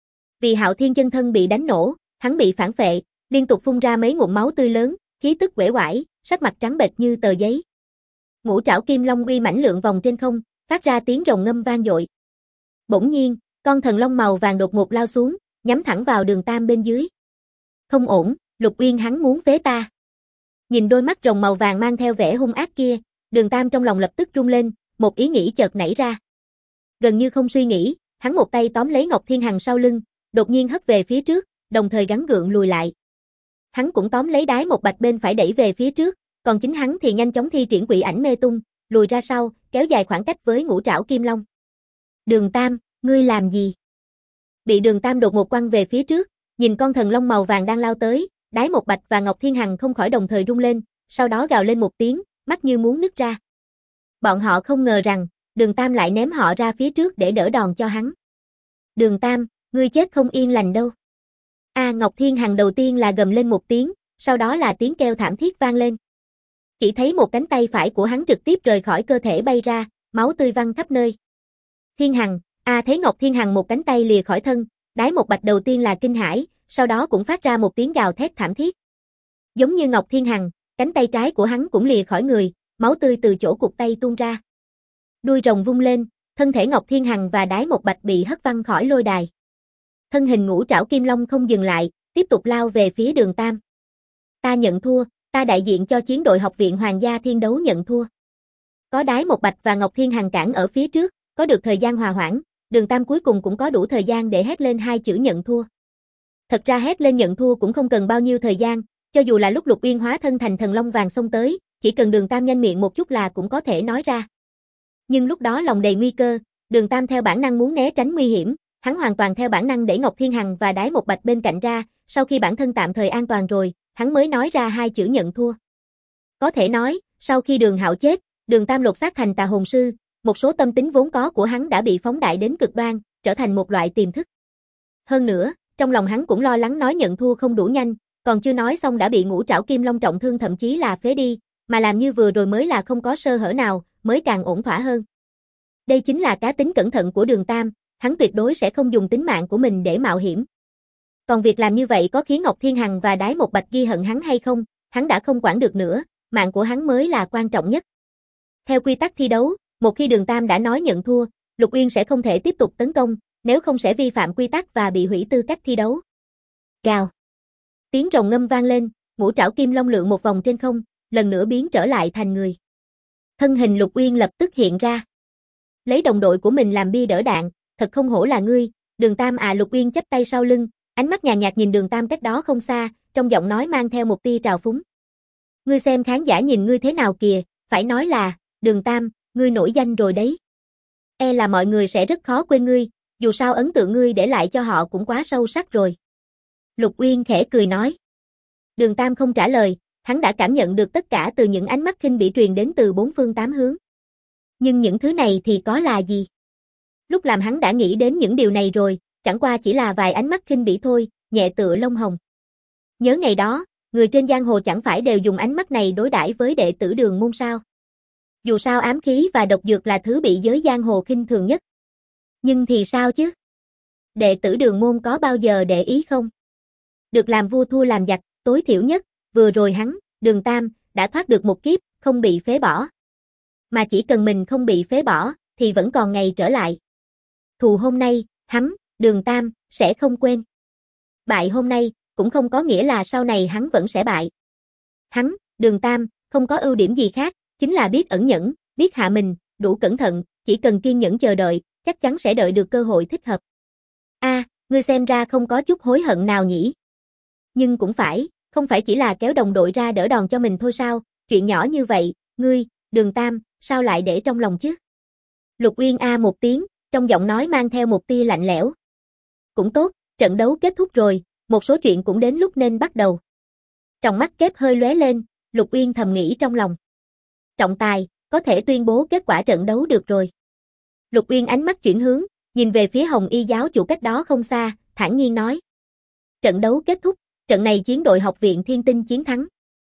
Vì Hạo Thiên chân thân bị đánh nổ, hắn bị phản phệ, liên tục phun ra mấy ngụm máu tươi lớn, khí tức uể oải, sắc mặt trắng bệch như tờ giấy. Ngũ trảo kim long uy mãnh lượn vòng trên không, phát ra tiếng rồng ngâm vang dội. Bỗng nhiên, con thần long màu vàng đột ngột lao xuống, nhắm thẳng vào Đường Tam bên dưới. Không ổn, Lục Uyên hắn muốn phế ta. Nhìn đôi mắt rồng màu vàng mang theo vẻ hung ác kia, Đường Tam trong lòng lập tức rung lên, một ý nghĩ chợt nảy ra. Gần như không suy nghĩ, hắn một tay tóm lấy Ngọc Thiên Hằng sau lưng, đột nhiên hất về phía trước, đồng thời gắng gượng lùi lại. Hắn cũng tóm lấy Đái Một Bạch bên phải đẩy về phía trước, còn chính hắn thì nhanh chóng thi triển Quỷ Ảnh Mê Tung, lùi ra sau, kéo dài khoảng cách với ngũ trảo kim long. Đường Tam, ngươi làm gì? Bị Đường Tam đột ngột quăng về phía trước, nhìn con thần long màu vàng đang lao tới, Đái Một Bạch và Ngọc Thiên Hằng không khỏi đồng thời rung lên, sau đó gào lên một tiếng, mắt như muốn nứt ra. Bọn họ không ngờ rằng, Đường Tam lại ném họ ra phía trước để đỡ đòn cho hắn. Đường Tam, ngươi chết không yên lành đâu. Ngọc Thiên Hằng đầu tiên là gầm lên một tiếng, sau đó là tiếng kêu thảm thiết vang lên. Chỉ thấy một cánh tay phải của hắn trực tiếp rời khỏi cơ thể bay ra, máu tươi văng khắp nơi. Thiên Hằng, thấy Ngọc Thiên Hằng một cánh tay lìa khỏi thân, Đái Một Bạch đầu tiên là kinh hãi, sau đó cũng phát ra một tiếng gào thét thảm thiết. Giống như Ngọc Thiên Hằng, cánh tay trái của hắn cũng lìa khỏi người, máu tươi từ chỗ cụt tay tuôn ra. Đuôi rồng vung lên, thân thể Ngọc Thiên Hằng và Đái Một Bạch bị hất văng khỏi lôi đài. Thân hình ngũ trảo kim long không dừng lại, tiếp tục lao về phía Đường Tam. Ta nhận thua, ta đại diện cho chiến đội học viện Hoàng gia Thiên Đấu nhận thua. Có Đái Một Bạch và Ngọc Thiên Hằng cản ở phía trước, có được thời gian hòa hoãn, Đường Tam cuối cùng cũng có đủ thời gian để hét lên hai chữ nhận thua. Thật ra hét lên nhận thua cũng không cần bao nhiêu thời gian, cho dù là lúc Lục Uyên hóa thân thành thần long vàng xông tới, chỉ cần Đường Tam nhanh miệng một chút là cũng có thể nói ra. Nhưng lúc đó lòng đầy nguy cơ, Đường Tam theo bản năng muốn né tránh nguy hiểm, hắn hoàn toàn theo bản năng đẩy Ngọc Thiên Hằng và Đái Một Bạch bên cạnh ra, sau khi bản thân tạm thời an toàn rồi, hắn mới nói ra hai chữ nhận thua. Có thể nói, sau khi Đường Hạo chết, Đường Tam lột xác thành tà hồn sư, một số tâm tính vốn có của hắn đã bị phóng đại đến cực đoan, trở thành một loại tiềm thức. Hơn nữa, trong lòng hắn cũng lo lắng nói nhận thua không đủ nhanh, còn chưa nói xong đã bị Ngũ Trảo Kim Long trọng thương thậm chí là phế đi, mà làm như vừa rồi mới là không có sơ hở nào, mới càng ổn thỏa hơn. Đây chính là cá tính cẩn thận của Đường Tam, hắn tuyệt đối sẽ không dùng tính mạng của mình để mạo hiểm. Còn việc làm như vậy có khiến Ngọc Thiên Hằng và Đái Một Bạch ghi hận hắn hay không, hắn đã không quản được nữa, mạng của hắn mới là quan trọng nhất. Theo quy tắc thi đấu, một khi Đường Tam đã nói nhận thua, Lục Uyên sẽ không thể tiếp tục tấn công, nếu không sẽ vi phạm quy tắc và bị hủy tư cách thi đấu. Gào. Tiếng rồng ngâm vang lên, Ngũ Trảo Kim Long lượn một vòng trên không, lần nữa biến trở lại thành người. Thân hình Lục Uyên lập tức hiện ra. Lấy đồng đội của mình làm bia đỡ đạn, thật không hổ là ngươi, Đường Tam à. Lục Uyên chắp tay sau lưng, ánh mắt nhàn nhạt nhìn Đường Tam cách đó không xa, trong giọng nói mang theo một tia trào phúng. Ngươi xem khán giả nhìn ngươi thế nào kìa, phải nói là, Đường Tam, ngươi nổi danh rồi đấy. E là mọi người sẽ rất khó quên ngươi, dù sao ấn tượng ngươi để lại cho họ cũng quá sâu sắc rồi. Lục Uyên khẽ cười nói. Đường Tam không trả lời, hắn đã cảm nhận được tất cả từ những ánh mắt khinh bỉ truyền đến từ bốn phương tám hướng. Nhưng những thứ này thì có là gì? Lúc làm hắn đã nghĩ đến những điều này rồi, chẳng qua chỉ là vài ánh mắt khinh bỉ thôi, nhẹ tựa lông hồng. Nhớ ngày đó, người trên giang hồ chẳng phải đều dùng ánh mắt này đối đãi với đệ tử Đường môn sao? Dù sao ám khí và độc dược là thứ bị giới giang hồ khinh thường nhất. Nhưng thì sao chứ? Đệ tử Đường môn có bao giờ để ý không? Được làm vua thua làm giặc, tối thiểu nhất, vừa rồi hắn, Đường Tam, đã thoát được một kiếp, không bị phế bỏ. Mà chỉ cần mình không bị phế bỏ, thì vẫn còn ngày trở lại. Thù hôm nay, hắn, Đường Tam, sẽ không quên. Bại hôm nay, cũng không có nghĩa là sau này hắn vẫn sẽ bại. Hắn, Đường Tam, không có ưu điểm gì khác, chính là biết ẩn nhẫn, biết hạ mình, đủ cẩn thận, chỉ cần kiên nhẫn chờ đợi, chắc chắn sẽ đợi được cơ hội thích hợp. Ngươi xem ra không có chút hối hận nào nhỉ? Nhưng cũng phải, không phải chỉ là kéo đồng đội ra đỡ đòn cho mình thôi sao, chuyện nhỏ như vậy, ngươi, Đường Tam, sao lại để trong lòng chứ? Lục Uyên một tiếng, trong giọng nói mang theo một tia lạnh lẽo. Cũng tốt, trận đấu kết thúc rồi, một số chuyện cũng đến lúc nên bắt đầu. Tròng mắt kép hơi lóe lên, Lục Uyên thầm nghĩ trong lòng. Trọng tài, có thể tuyên bố kết quả trận đấu được rồi. Lục Uyên ánh mắt chuyển hướng, nhìn về phía Hồng Y giáo chủ cách đó không xa, thản nhiên nói. Trận đấu kết thúc, trận này chiến đội Học viện Thiên Tinh chiến thắng.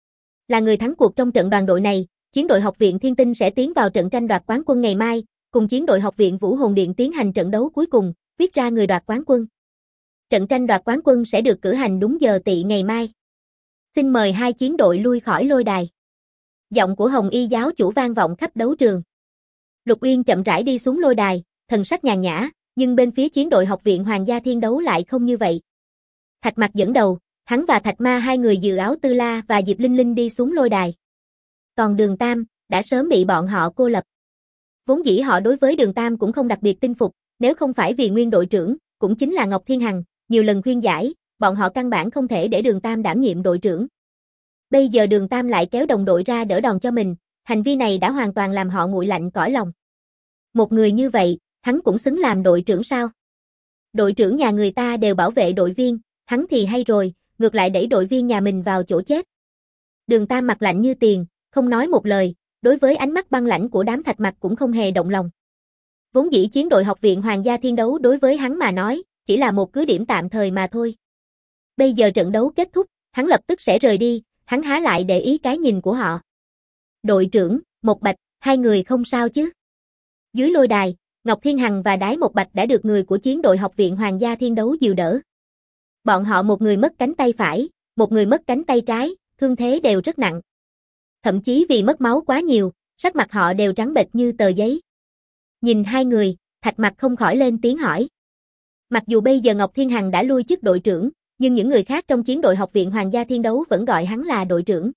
Là người thắng cuộc trong trận đoàn đội này, chiến đội Học viện Thiên Tinh sẽ tiến vào trận tranh đoạt quán quân ngày mai, cùng chiến đội Học viện Vũ Hồn Điện tiến hành trận đấu cuối cùng, quyết ra người đoạt quán quân. Trận tranh đoạt quán quân sẽ được cử hành đúng giờ tỵ ngày mai. Xin mời hai chiến đội lui khỏi lôi đài. Giọng của Hồng Y giáo chủ vang vọng khắp đấu trường. Lục Uyên chậm rãi đi xuống lôi đài, thần sắc nhàn nhã, nhưng bên phía chiến đội Học viện Hoàng gia Thiên Đấu lại không như vậy. Thạch Mặc dẫn đầu, hắn và Thạch Ma hai người dự áo Tư La và Diệp Linh Linh đi xuống lôi đài. Còn Đường Tam, đã sớm bị bọn họ cô lập. Vốn dĩ họ đối với Đường Tam cũng không đặc biệt tin phục, nếu không phải vì nguyên đội trưởng, cũng chính là Ngọc Thiên Hằng, nhiều lần khuyên giải, bọn họ căn bản không thể để Đường Tam đảm nhiệm đội trưởng. Bây giờ Đường Tam lại kéo đồng đội ra đỡ đòn cho mình, hành vi này đã hoàn toàn làm họ nguội lạnh cõi lòng. Một người như vậy, hắn cũng xứng làm đội trưởng sao? Đội trưởng nhà người ta đều bảo vệ đội viên, hắn thì hay rồi, ngược lại đẩy đội viên nhà mình vào chỗ chết. Đường Tam mặt lạnh như tiền, không nói một lời, đối với ánh mắt băng lãnh của đám Thạch Mặc cũng không hề động lòng. Vốn dĩ chiến đội Học viện Hoàng gia Thiên Đấu đối với hắn mà nói, chỉ là một cứ điểm tạm thời mà thôi. Bây giờ trận đấu kết thúc, hắn lập tức sẽ rời đi, hắn há lại để ý cái nhìn của họ. Đội trưởng, Một Bạch, hai người không sao chứ? Dưới lôi đài, Ngọc Thiên Hằng và Đái Một Bạch đã được người của chiến đội Học viện Hoàng gia Thiên Đấu dìu đỡ. Bọn họ một người mất cánh tay phải, một người mất cánh tay trái, thương thế đều rất nặng. Thậm chí vì mất máu quá nhiều, sắc mặt họ đều trắng bệch như tờ giấy. Nhìn hai người, Thạch Mặc không khỏi lên tiếng hỏi. Mặc dù bây giờ Ngọc Thiên Hằng đã lui chức đội trưởng, nhưng những người khác trong chiến đội Học viện Hoàng gia Thiên Đấu vẫn gọi hắn là đội trưởng.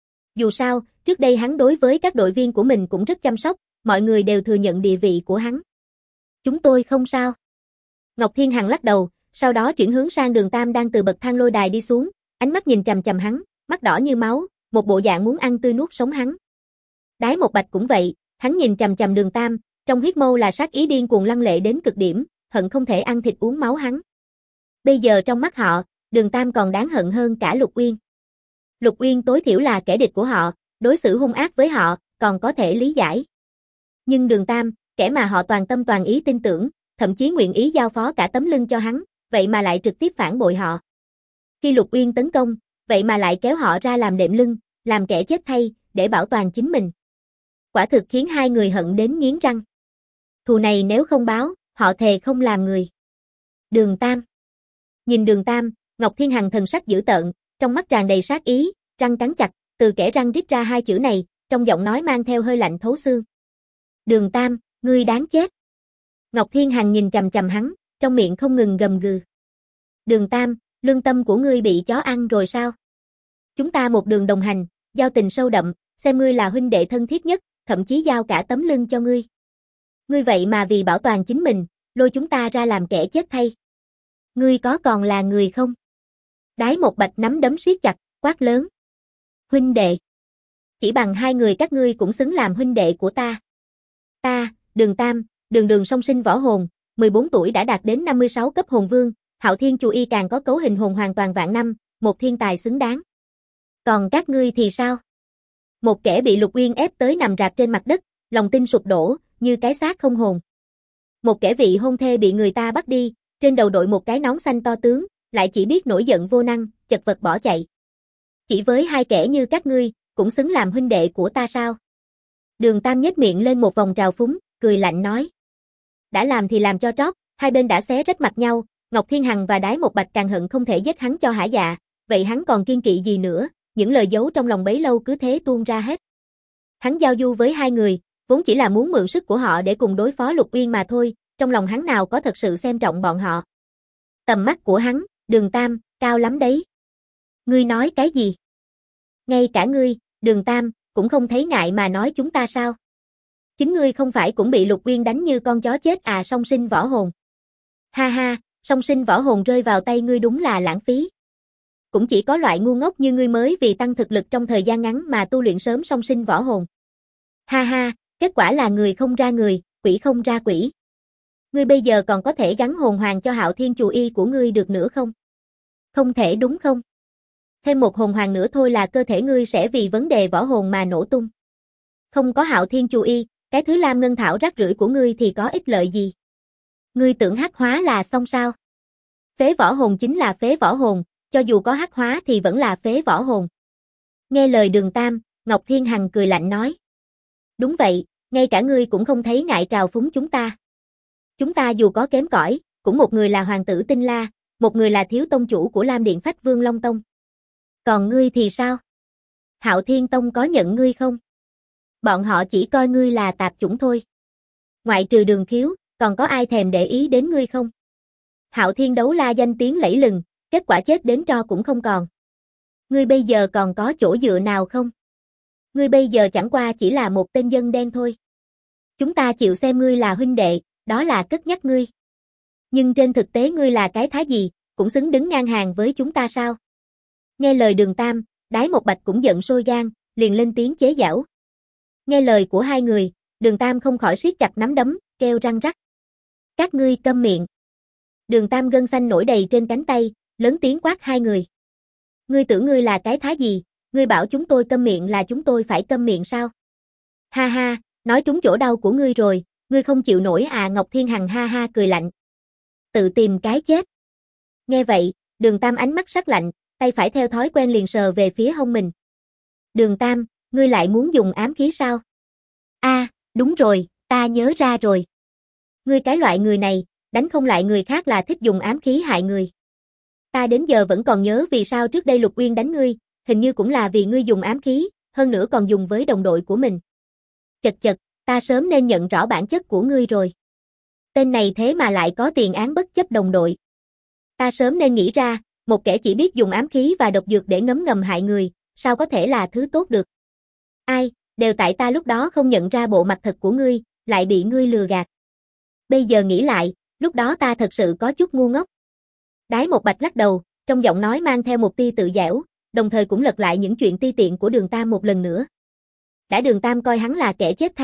Dù sao, trước đây hắn đối với các đội viên của mình cũng rất chăm sóc, mọi người đều thừa nhận địa vị của hắn. Chúng tôi không sao. Ngọc Thiên Hằng lắc đầu, sau đó chuyển hướng sang Đường Tam đang từ bậc thang lôi đài đi xuống, ánh mắt nhìn chằm chằm hắn, mắt đỏ như máu, một bộ dạng muốn ăn tươi nuốt sống hắn. Đái Một Bạch cũng vậy, hắn nhìn chằm chằm Đường Tam, trong huyết mâu là sát ý điên cuồng lăng lệ đến cực điểm, hận không thể ăn thịt uống máu hắn. Bây giờ trong mắt họ, Đường Tam còn đáng hận hơn cả Lục Uyên. Lục Uyên tối thiểu là kẻ địch của họ, đối xử hung ác với họ, còn có thể lý giải. Nhưng Đường Tam, kẻ mà họ toàn tâm toàn ý tin tưởng, thậm chí nguyện ý giao phó cả tấm lưng cho hắn, vậy mà lại trực tiếp phản bội họ. Khi Lục Uyên tấn công, vậy mà lại kéo họ ra làm đệm lưng, làm kẻ chết thay, để bảo toàn chính mình. Quả thực khiến hai người hận đến nghiến răng. Thù này nếu không báo, họ thề không làm người. Đường Tam. Nhìn Đường Tam, Ngọc Thiên Hằng thần sắc dữ tợn, trong mắt tràn đầy sát ý, răng cắn chặt, từ kẽ răng rít ra hai chữ này, trong giọng nói mang theo hơi lạnh thấu xương. Đường Tam, ngươi đáng chết. Ngọc Thiên Hằng nhìn chằm chằm hắn, trong miệng không ngừng gầm gừ. Đường Tam, lương tâm của ngươi bị chó ăn rồi sao? Chúng ta một đường đồng hành, giao tình sâu đậm, xem ngươi là huynh đệ thân thiết nhất, thậm chí giao cả tấm lưng cho ngươi. Ngươi vậy mà vì bảo toàn chính mình, lôi chúng ta ra làm kẻ chết thay. Ngươi có còn là người không? Đái Một Bạch nắm đấm siết chặt, quát lớn. Huynh đệ. Chỉ bằng hai người các ngươi cũng xứng làm huynh đệ của ta. Ta, Đường Tam, đường song sinh võ hồn, 14 tuổi đã đạt đến 56 cấp hồn vương, Hạo Thiên Chu Y càng có cấu hình hồn hoàn toàn vạn năm, một thiên tài xứng đáng. Còn các ngươi thì sao? Một kẻ bị Lục Uyên ép tới nằm rạp trên mặt đất, lòng tin sụp đổ, như cái xác không hồn. Một kẻ vị hôn thê bị người ta bắt đi, trên đầu đội một cái nón xanh to tướng, lại chỉ biết nổi giận vô năng, chật vật bỏ chạy. Chỉ với hai kẻ như các ngươi, cũng xứng làm huynh đệ của ta sao? Đường Tam nhếch miệng lên một vòng trào phúng, cười lạnh nói. Đã làm thì làm cho trót, hai bên đã xé rách mặt nhau, Ngọc Thiên Hằng và Đái Một Bạch càng hận không thể giết hắn cho hả dạ, vậy hắn còn kiên kỵ gì nữa, những lời giấu trong lòng bấy lâu cứ thế tuôn ra hết. Hắn giao du với hai người, vốn chỉ là muốn mượn sức của họ để cùng đối phó Lục Uyên mà thôi, trong lòng hắn nào có thật sự xem trọng bọn họ. Tầm mắt của hắn, Đường Tam, cao lắm đấy. Ngươi nói cái gì? Ngay cả ngươi, Đường Tam, cũng không thấy ngại mà nói chúng ta sao? Chính ngươi không phải cũng bị Lục Uyên đánh như con chó chết à? Song sinh võ hồn. Ha ha, song sinh võ hồn rơi vào tay ngươi đúng là lãng phí. Cũng chỉ có loại ngu ngốc như ngươi mới vì tăng thực lực trong thời gian ngắn mà tu luyện sớm song sinh võ hồn. Ha ha, kết quả là người không ra người, quỷ không ra quỷ. Ngươi bây giờ còn có thể gắn hồn hoàng cho Hạo Thiên Chù Y của ngươi được nữa không? Không thể đúng không? Thêm một hồn hoàng nữa thôi là cơ thể ngươi sẽ vì vấn đề võ hồn mà nổ tung. Không có Hạo Thiên Chù Y, cái thứ lam ngân thảo rác rưởi của ngươi thì có ích lợi gì? Ngươi tưởng hắc hóa là xong sao? Phế võ hồn chính là phế võ hồn, cho dù có hắc hóa thì vẫn là phế võ hồn. Nghe lời Đường Tam, Ngọc Thiên Hằng cười lạnh nói. Đúng vậy, ngay cả ngươi cũng không thấy ngại trào phúng chúng ta. Chúng ta dù có kém cỏi, cũng một người là hoàng tử Tinh La, một người là thiếu tông chủ của Lam Điện Phách Vương Long Tông. Còn ngươi thì sao? Hạo Thiên Tông có nhận ngươi không? Bọn họ chỉ coi ngươi là tạp chủng thôi. Ngoại trừ Đường Khiếu, còn có ai thèm để ý đến ngươi không? Hạo Thiên Đấu La danh tiếng lẫy lừng, kết quả chết đến tro cũng không còn. Ngươi bây giờ còn có chỗ dựa nào không? Ngươi bây giờ chẳng qua chỉ là một tên dân đen thôi. Chúng ta chịu xem ngươi là huynh đệ, đó là cất nhắc ngươi. Nhưng trên thực tế ngươi là cái thá gì, cũng xứng đứng ngang hàng với chúng ta sao? Nghe lời Đường Tam, Đái Một Bạch cũng giận sôi gan, liền lên tiếng chế giễu. Nghe lời của hai người, Đường Tam không khỏi siết chặt nắm đấm, kêu răng rắc. Các ngươi câm miệng. Đường Tam gân xanh nổi đầy trên cánh tay, lớn tiếng quát hai người. Ngươi tưởng ngươi là cái thá gì, ngươi bảo chúng tôi câm miệng là chúng tôi phải câm miệng sao? Ha ha, nói trúng chỗ đau của ngươi rồi, ngươi không chịu nổi à? Ngọc Thiên Hằng ha ha cười lạnh. Tự tìm cái chết. Nghe vậy, Đường Tam ánh mắt sắc lạnh, tay phải theo thói quen liền sờ về phía hông mình. Đường Tam, ngươi lại muốn dùng ám khí sao? Đúng rồi, ta nhớ ra rồi. Ngươi cái loại người này, đánh không lại người khác là thích dùng ám khí hại người. Ta đến giờ vẫn còn nhớ vì sao trước đây Lục Uyên đánh ngươi, hình như cũng là vì ngươi dùng ám khí, hơn nữa còn dùng với đồng đội của mình. Chật, ta sớm nên nhận rõ bản chất của ngươi rồi. Tên này thế mà lại có tiền án bất chấp đồng đội. Ta sớm nên nghĩ ra, một kẻ chỉ biết dùng ám khí và độc dược để ngấm ngầm hại người, sao có thể là thứ tốt được. Ai, đều tại ta lúc đó không nhận ra bộ mặt thật của ngươi, lại bị ngươi lừa gạt. Bây giờ nghĩ lại, lúc đó ta thật sự có chút ngu ngốc. Đái Một Bạch lắc đầu, trong giọng nói mang theo một tia tự giễu, đồng thời cũng lật lại những chuyện ti tiện của Đường Tam một lần nữa. Đã Đường Tam coi hắn là kẻ chết thay,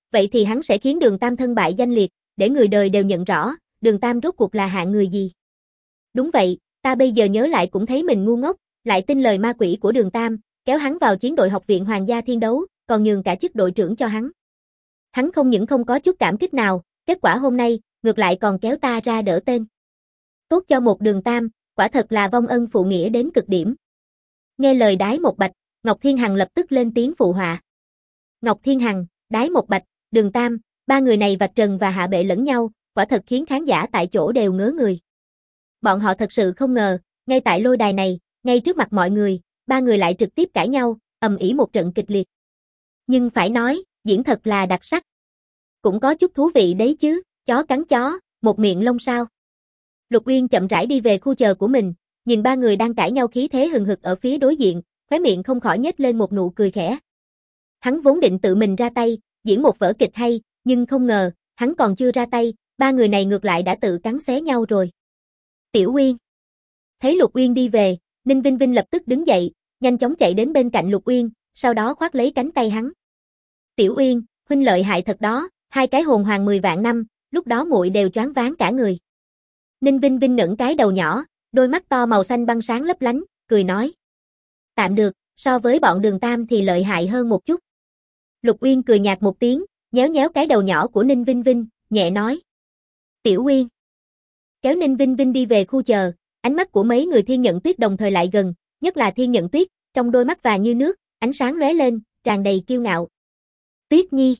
vậy thì hắn sẽ khiến Đường Tam thân bại danh liệt, để người đời đều nhận rõ, Đường Tam rốt cuộc là hạng người gì. Đúng vậy, ta bây giờ nhớ lại cũng thấy mình ngu ngốc, lại tin lời ma quỷ của Đường Tam, kéo hắn vào chiến đội học viện Hoàng gia Thiên Đấu, còn nhường cả chức đội trưởng cho hắn. Hắn không những không có chút cảm kích nào, kết quả hôm nay, ngược lại còn kéo ta ra đỡ tên. Tốt cho một Đường Tam, quả thật là vong ân phụ nghĩa đến cực điểm. Nghe lời Đái Một Bạch, Ngọc Thiên Hằng lập tức lên tiếng phụ họa. Ngọc Thiên Hằng, Đái Một Bạch, Đường Tam, ba người này vạch trần và hạ bệ lẫn nhau, quả thật khiến khán giả tại chỗ đều ngớ người. Bọn họ thật sự không ngờ, ngay tại lôi đài này, ngay trước mặt mọi người, ba người lại trực tiếp cãi nhau, ầm ĩ một trận kịch liệt. Nhưng phải nói, diễn thật là đặc sắc. Cũng có chút thú vị đấy chứ, chó cắn chó, một miệng lông sao. Lục Uyên chậm rãi đi về khu chờ của mình, nhìn ba người đang cãi nhau khí thế hừng hực ở phía đối diện, khóe miệng không khỏi nhếch lên một nụ cười khẽ. Hắn vốn định tự mình ra tay, diễn một vở kịch hay, nhưng không ngờ, hắn còn chưa ra tay, ba người này ngược lại đã tự cắn xé nhau rồi. Tiểu Uyên. Thấy Lục Uyên đi về, Ninh Vinh Vinh lập tức đứng dậy, nhanh chóng chạy đến bên cạnh Lục Uyên, sau đó khoác lấy cánh tay hắn. Tiểu Uyên, huynh lợi hại thật đó, hai cái hồn hoàng 10 vạn năm, lúc đó muội đều choáng váng cả người. Ninh Vinh Vinh ngẩng cái đầu nhỏ, đôi mắt to màu xanh băng sáng lấp lánh, cười nói. Tạm được, so với bọn Đường Tam thì lợi hại hơn một chút. Lục Uyên cười nhạt một tiếng, nhéo nhéo cái đầu nhỏ của Ninh Vinh Vinh, nhẹ nói. Tiểu Uyên. Kéo Ninh Vinh Vinh đi về khu chờ, ánh mắt của mấy người Thiên Nhận Tuyết đồng thời lại gần, nhất là Thiên Nhận Tuyết, trong đôi mắt vàng như nước, ánh sáng lóe lên, tràn đầy kiêu ngạo. Tuyết Nhi.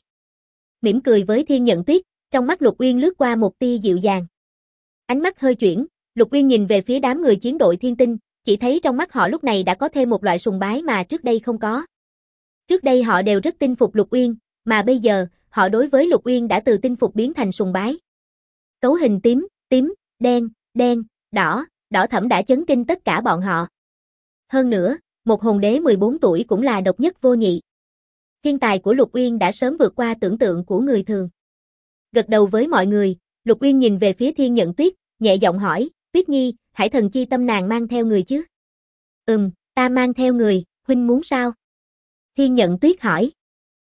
Mỉm cười với Thiên Nhận Tuyết, trong mắt Lục Uyên lướt qua một tia dịu dàng. Ánh mắt hơi chuyển, Lục Uyên nhìn về phía đám người chiến đội Thiên Tinh, chỉ thấy trong mắt họ lúc này đã có thêm một loại sùng bái mà trước đây không có. Trước đây họ đều rất tin phục Lục Uyên, mà bây giờ, họ đối với Lục Uyên đã từ tin phục biến thành sùng bái. Cấu hình tím, tím, đen, đen, đỏ, đỏ thẫm đã chấn kinh tất cả bọn họ. Hơn nữa, một hồn đế 14 tuổi cũng là độc nhất vô nhị. Thiên tài của Lục Uyên đã sớm vượt qua tưởng tượng của người thường. Gật đầu với mọi người, Lục Uyên nhìn về phía Thiên Nhận Tuyết, nhẹ giọng hỏi, Tuyết Nhi, Hải Thần Chi Tâm nàng mang theo người chứ? Ta mang theo người, huynh muốn sao? Thiên Nhận Tuyết hỏi.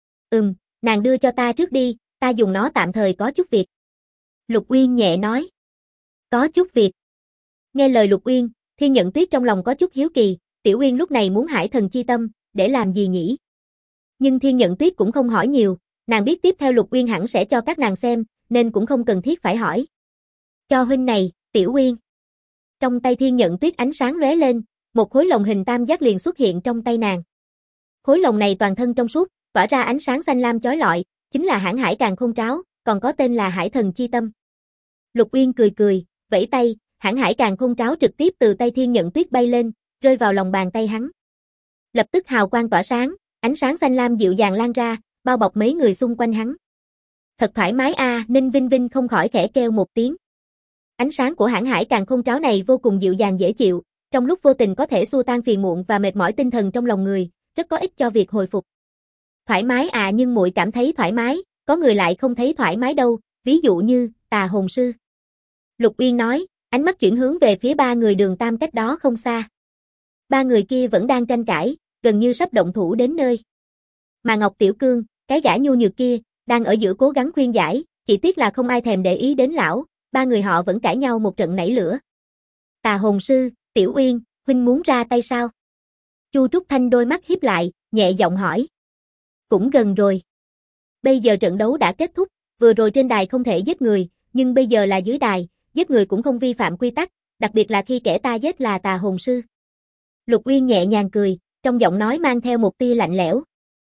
Nàng đưa cho ta trước đi, ta dùng nó tạm thời có chút việc. Lục Uyên nhẹ nói. Có chút việc. Nghe lời Lục Uyên, Thiên Nhận Tuyết trong lòng có chút hiếu kỳ, Tiểu Uyên lúc này muốn Hải Thần Chi Tâm, để làm gì nhỉ? Nhưng Thiên Nhận Tuyết cũng không hỏi nhiều, nàng biết tiếp theo Lục Uyên hẳn sẽ cho các nàng xem, nên cũng không cần thiết phải hỏi. Cho huynh này, Tiểu Uyên. Trong tay Thiên Nhận Tuyết ánh sáng lóe lên, một khối lồng hình tam giác liền xuất hiện trong tay nàng. Khối lồng này toàn thân trong suốt, tỏa ra ánh sáng xanh lam chói lọi, chính là hãn hải càn khôn tráo, còn có tên là Hải Thần Chi Tâm. Lục Uyên cười cười, vẫy tay, hãn hải càn khôn tráo trực tiếp từ tay Thiên Nhận Tuyết bay lên, rơi vào lòng bàn tay hắn. Lập tức hào quang tỏa sáng, ánh sáng xanh lam dịu dàng lan ra, bao bọc mấy người xung quanh hắn. Thật thoải mái a, Ninh Vinh Vinh không khỏi khẽ kêu một tiếng. Ánh sáng của hãn hải càn khôn tráo này vô cùng dịu dàng dễ chịu, trong lúc vô tình có thể xua tan phiền muộn và mệt mỏi tinh thần trong lòng người, rất có ích cho việc hồi phục. Thoải mái à, nhưng muội cảm thấy thoải mái, có người lại không thấy thoải mái đâu, ví dụ như Tà Hồn Sư. Lục Uyên nói, ánh mắt chuyển hướng về phía ba người Đường Tam cách đó không xa. Ba người kia vẫn đang tranh cãi, gần như sắp động thủ đến nơi. Mà Ngọc Tiểu Cương, cái gã nhu nhược kia, đang ở giữa cố gắng khuyên giải, chỉ tiếc là không ai thèm để ý đến lão, ba người họ vẫn cãi nhau một trận nảy lửa. Tà Hồn Sư, Tiểu Uyên, huynh muốn ra tay sao? Chu Trúc Thanh đôi mắt híp lại, nhẹ giọng hỏi. Cũng gần rồi. Bây giờ trận đấu đã kết thúc, vừa rồi trên đài không thể giết người, nhưng bây giờ là dưới đài, giết người cũng không vi phạm quy tắc, đặc biệt là khi kẻ ta giết là Tà Hồn Sư. Lục Uyên nhẹ nhàng cười, trong giọng nói mang theo một tia lạnh lẽo.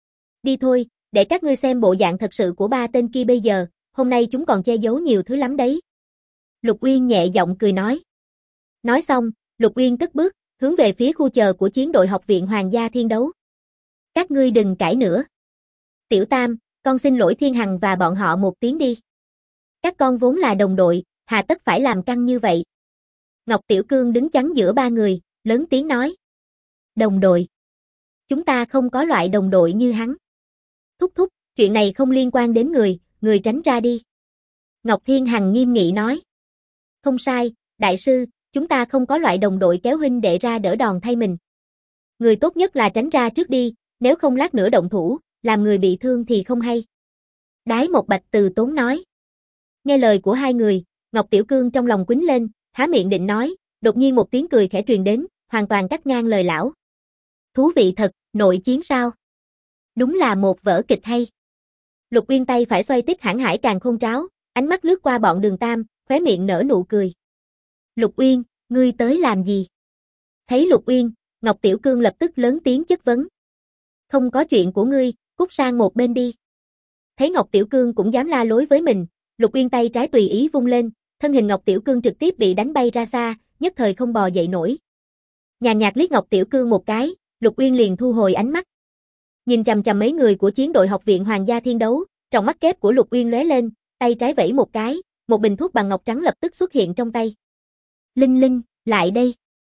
Đi thôi, để các ngươi xem bộ dạng thật sự của ba tên kia bây giờ, hôm nay chúng còn che giấu nhiều thứ lắm đấy. Lục Uyên nhẹ giọng cười nói. Nói xong, Lục Uyên cất bước, hướng về phía khu chờ của chiến đội học viện Hoàng gia Thiên Đấu. Các ngươi đừng cãi nữa. Tiểu Tam, con xin lỗi Thiên Hằng và bọn họ một tiếng đi. Các con vốn là đồng đội, hà tất phải làm căng như vậy. Ngọc Tiểu Cương đứng chắn giữa ba người, lớn tiếng nói. Đồng đội. Chúng ta không có loại đồng đội như hắn. Thúc thúc, chuyện này không liên quan đến người, người tránh ra đi. Ngọc Thiên Hằng nghiêm nghị nói. Không sai, đại sư, chúng ta không có loại đồng đội kéo huynh đệ ra đỡ đòn thay mình. Người tốt nhất là tránh ra trước đi, nếu không lát nữa động thủ, làm người bị thương thì không hay. Đái Một Bạch từ tốn nói. Nghe lời của hai người, Ngọc Tiểu Cương trong lòng quýnh lên, há miệng định nói, đột nhiên một tiếng cười khẽ truyền đến, hoàn toàn cắt ngang lời lão. Thú vị thật, nội chiến sao? Đúng là một vở kịch hay. Lục Uyên tay phải xoay tít hãn hải càn khôn tráo, ánh mắt lướt qua bọn Đường Tam, khóe miệng nở nụ cười. Lục Uyên, ngươi tới làm gì? Thấy Lục Uyên, Ngọc Tiểu Cương lập tức lớn tiếng chất vấn. Không có chuyện của ngươi, cút sang một bên đi. Thấy Ngọc Tiểu Cương cũng dám la lối với mình, Lục Uyên tay trái tùy ý vung lên, thân hình Ngọc Tiểu Cương trực tiếp bị đánh bay ra xa, nhất thời không bò dậy nổi. Nhàn nhạt liếc Ngọc Tiểu Cương một cái, Lục Uyên liền thu hồi ánh mắt. Nhìn chằm chằm mấy người của chiến đội học viện Hoàng gia Thiên Đấu, trong mắt kép của Lục Uyên lóe lên, tay trái vẫy một cái, một bình thuốc bằng ngọc trắng lập tức xuất hiện trong tay. Linh Linh, lại đây.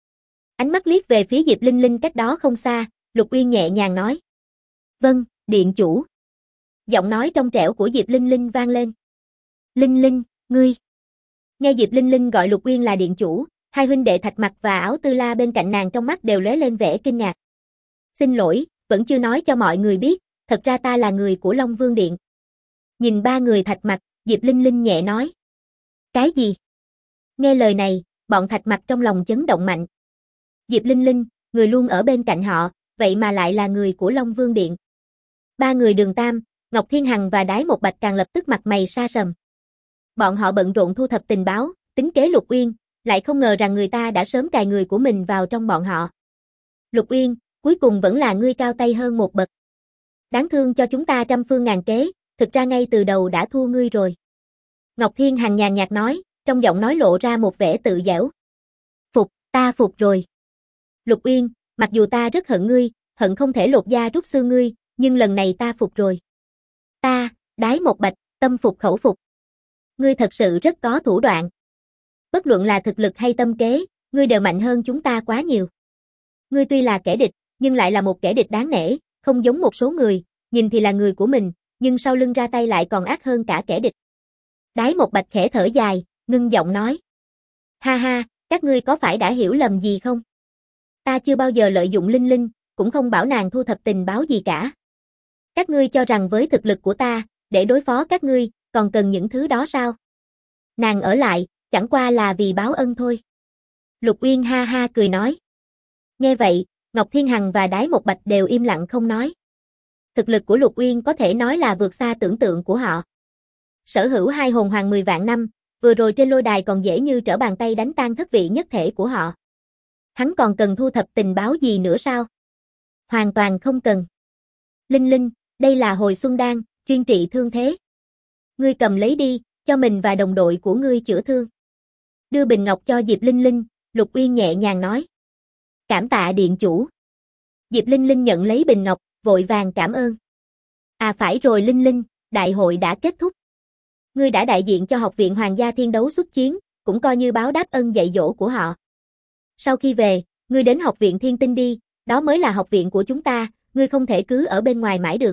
Ánh mắt liếc về phía Diệp Linh Linh cách đó không xa, Lục Uyên nhẹ nhàng nói. Vâng, điện chủ. Giọng nói trong trẻo của Diệp Linh Linh vang lên. Linh Linh, ngươi. Nghe Diệp Linh Linh gọi Lục Uyên là điện chủ, hai huynh đệ Thạch Mặc và Áo Tư La bên cạnh nàng trong mắt đều lóe lên vẻ kinh ngạc. Xin lỗi, vẫn chưa nói cho mọi người biết, thật ra ta là người của Long Vương Điện. Nhìn ba người Thạch Mặc, Diệp Linh Linh nhẹ nói. Cái gì? Nghe lời này, bọn Thạch Mặc trong lòng chấn động mạnh. Diệp Linh Linh, người luôn ở bên cạnh họ, vậy mà lại là người của Long Vương Điện. Ba người Đường Tam, Ngọc Thiên Hằng và Đái Một Bạch càng lập tức mặt mày sa sầm. Bọn họ bận rộn thu thập tình báo, tính kế Lục Uyên, lại không ngờ rằng người ta đã sớm cài người của mình vào trong bọn họ. Lục Uyên, cuối cùng vẫn là ngươi cao tay hơn một bậc. Đáng thương cho chúng ta trăm phương ngàn kế, thực ra ngay từ đầu đã thua ngươi rồi. Ngọc Thiên Hằng nhàn nhạt nói, trong giọng nói lộ ra một vẻ tự giễu. Phục, ta phục rồi. Lục Uyên, mặc dù ta rất hận ngươi, hận không thể lột da rút xương ngươi, nhưng lần này ta phục rồi. Ta, Đái Một Bạch, tâm phục khẩu phục. Ngươi thật sự rất có thủ đoạn. Bất luận là thực lực hay tâm kế, ngươi đều mạnh hơn chúng ta quá nhiều. Ngươi tuy là kẻ địch, nhưng lại là một kẻ địch đáng nể, không giống một số người, nhìn thì là người của mình, nhưng sau lưng ra tay lại còn ác hơn cả kẻ địch. Đái Một Bạch khẽ thở dài, ngưng giọng nói. Ha ha, các ngươi có phải đã hiểu lầm gì không? Ta chưa bao giờ lợi dụng Linh Linh, cũng không bảo nàng thu thập tình báo gì cả. Các ngươi cho rằng với thực lực của ta, để đối phó các ngươi, còn cần những thứ đó sao? Nàng ở lại, chẳng qua là vì báo ân thôi. Lục Uyên ha ha cười nói. Nghe vậy, Ngọc Thiên Hằng và Đái Một Bạch đều im lặng không nói. Thực lực của Lục Uyên có thể nói là vượt xa tưởng tượng của họ. Sở hữu hai hồn hoàng 10 vạn năm, vừa rồi trên lôi đài còn dễ như trở bàn tay đánh tan thất vị nhất thể của họ. Hắn còn cần thu thập tình báo gì nữa sao? Hoàn toàn không cần. Linh Linh, đây là hồi xuân đan, chuyên trị thương thế. Ngươi cầm lấy đi, cho mình và đồng đội của ngươi chữa thương. Đưa bình ngọc cho Diệp Linh Linh, Lục Uyên nhẹ nhàng nói. Cảm tạ điện chủ. Diệp Linh Linh nhận lấy bình ngọc, vội vàng cảm ơn. À phải rồi Linh Linh, đại hội đã kết thúc. Ngươi đã đại diện cho học viện Hoàng gia Thiên Đấu xuất chiến, cũng coi như báo đáp ân dạy dỗ của họ. Sau khi về, ngươi đến học viện Thiên Tinh đi, đó mới là học viện của chúng ta, ngươi không thể cứ ở bên ngoài mãi được.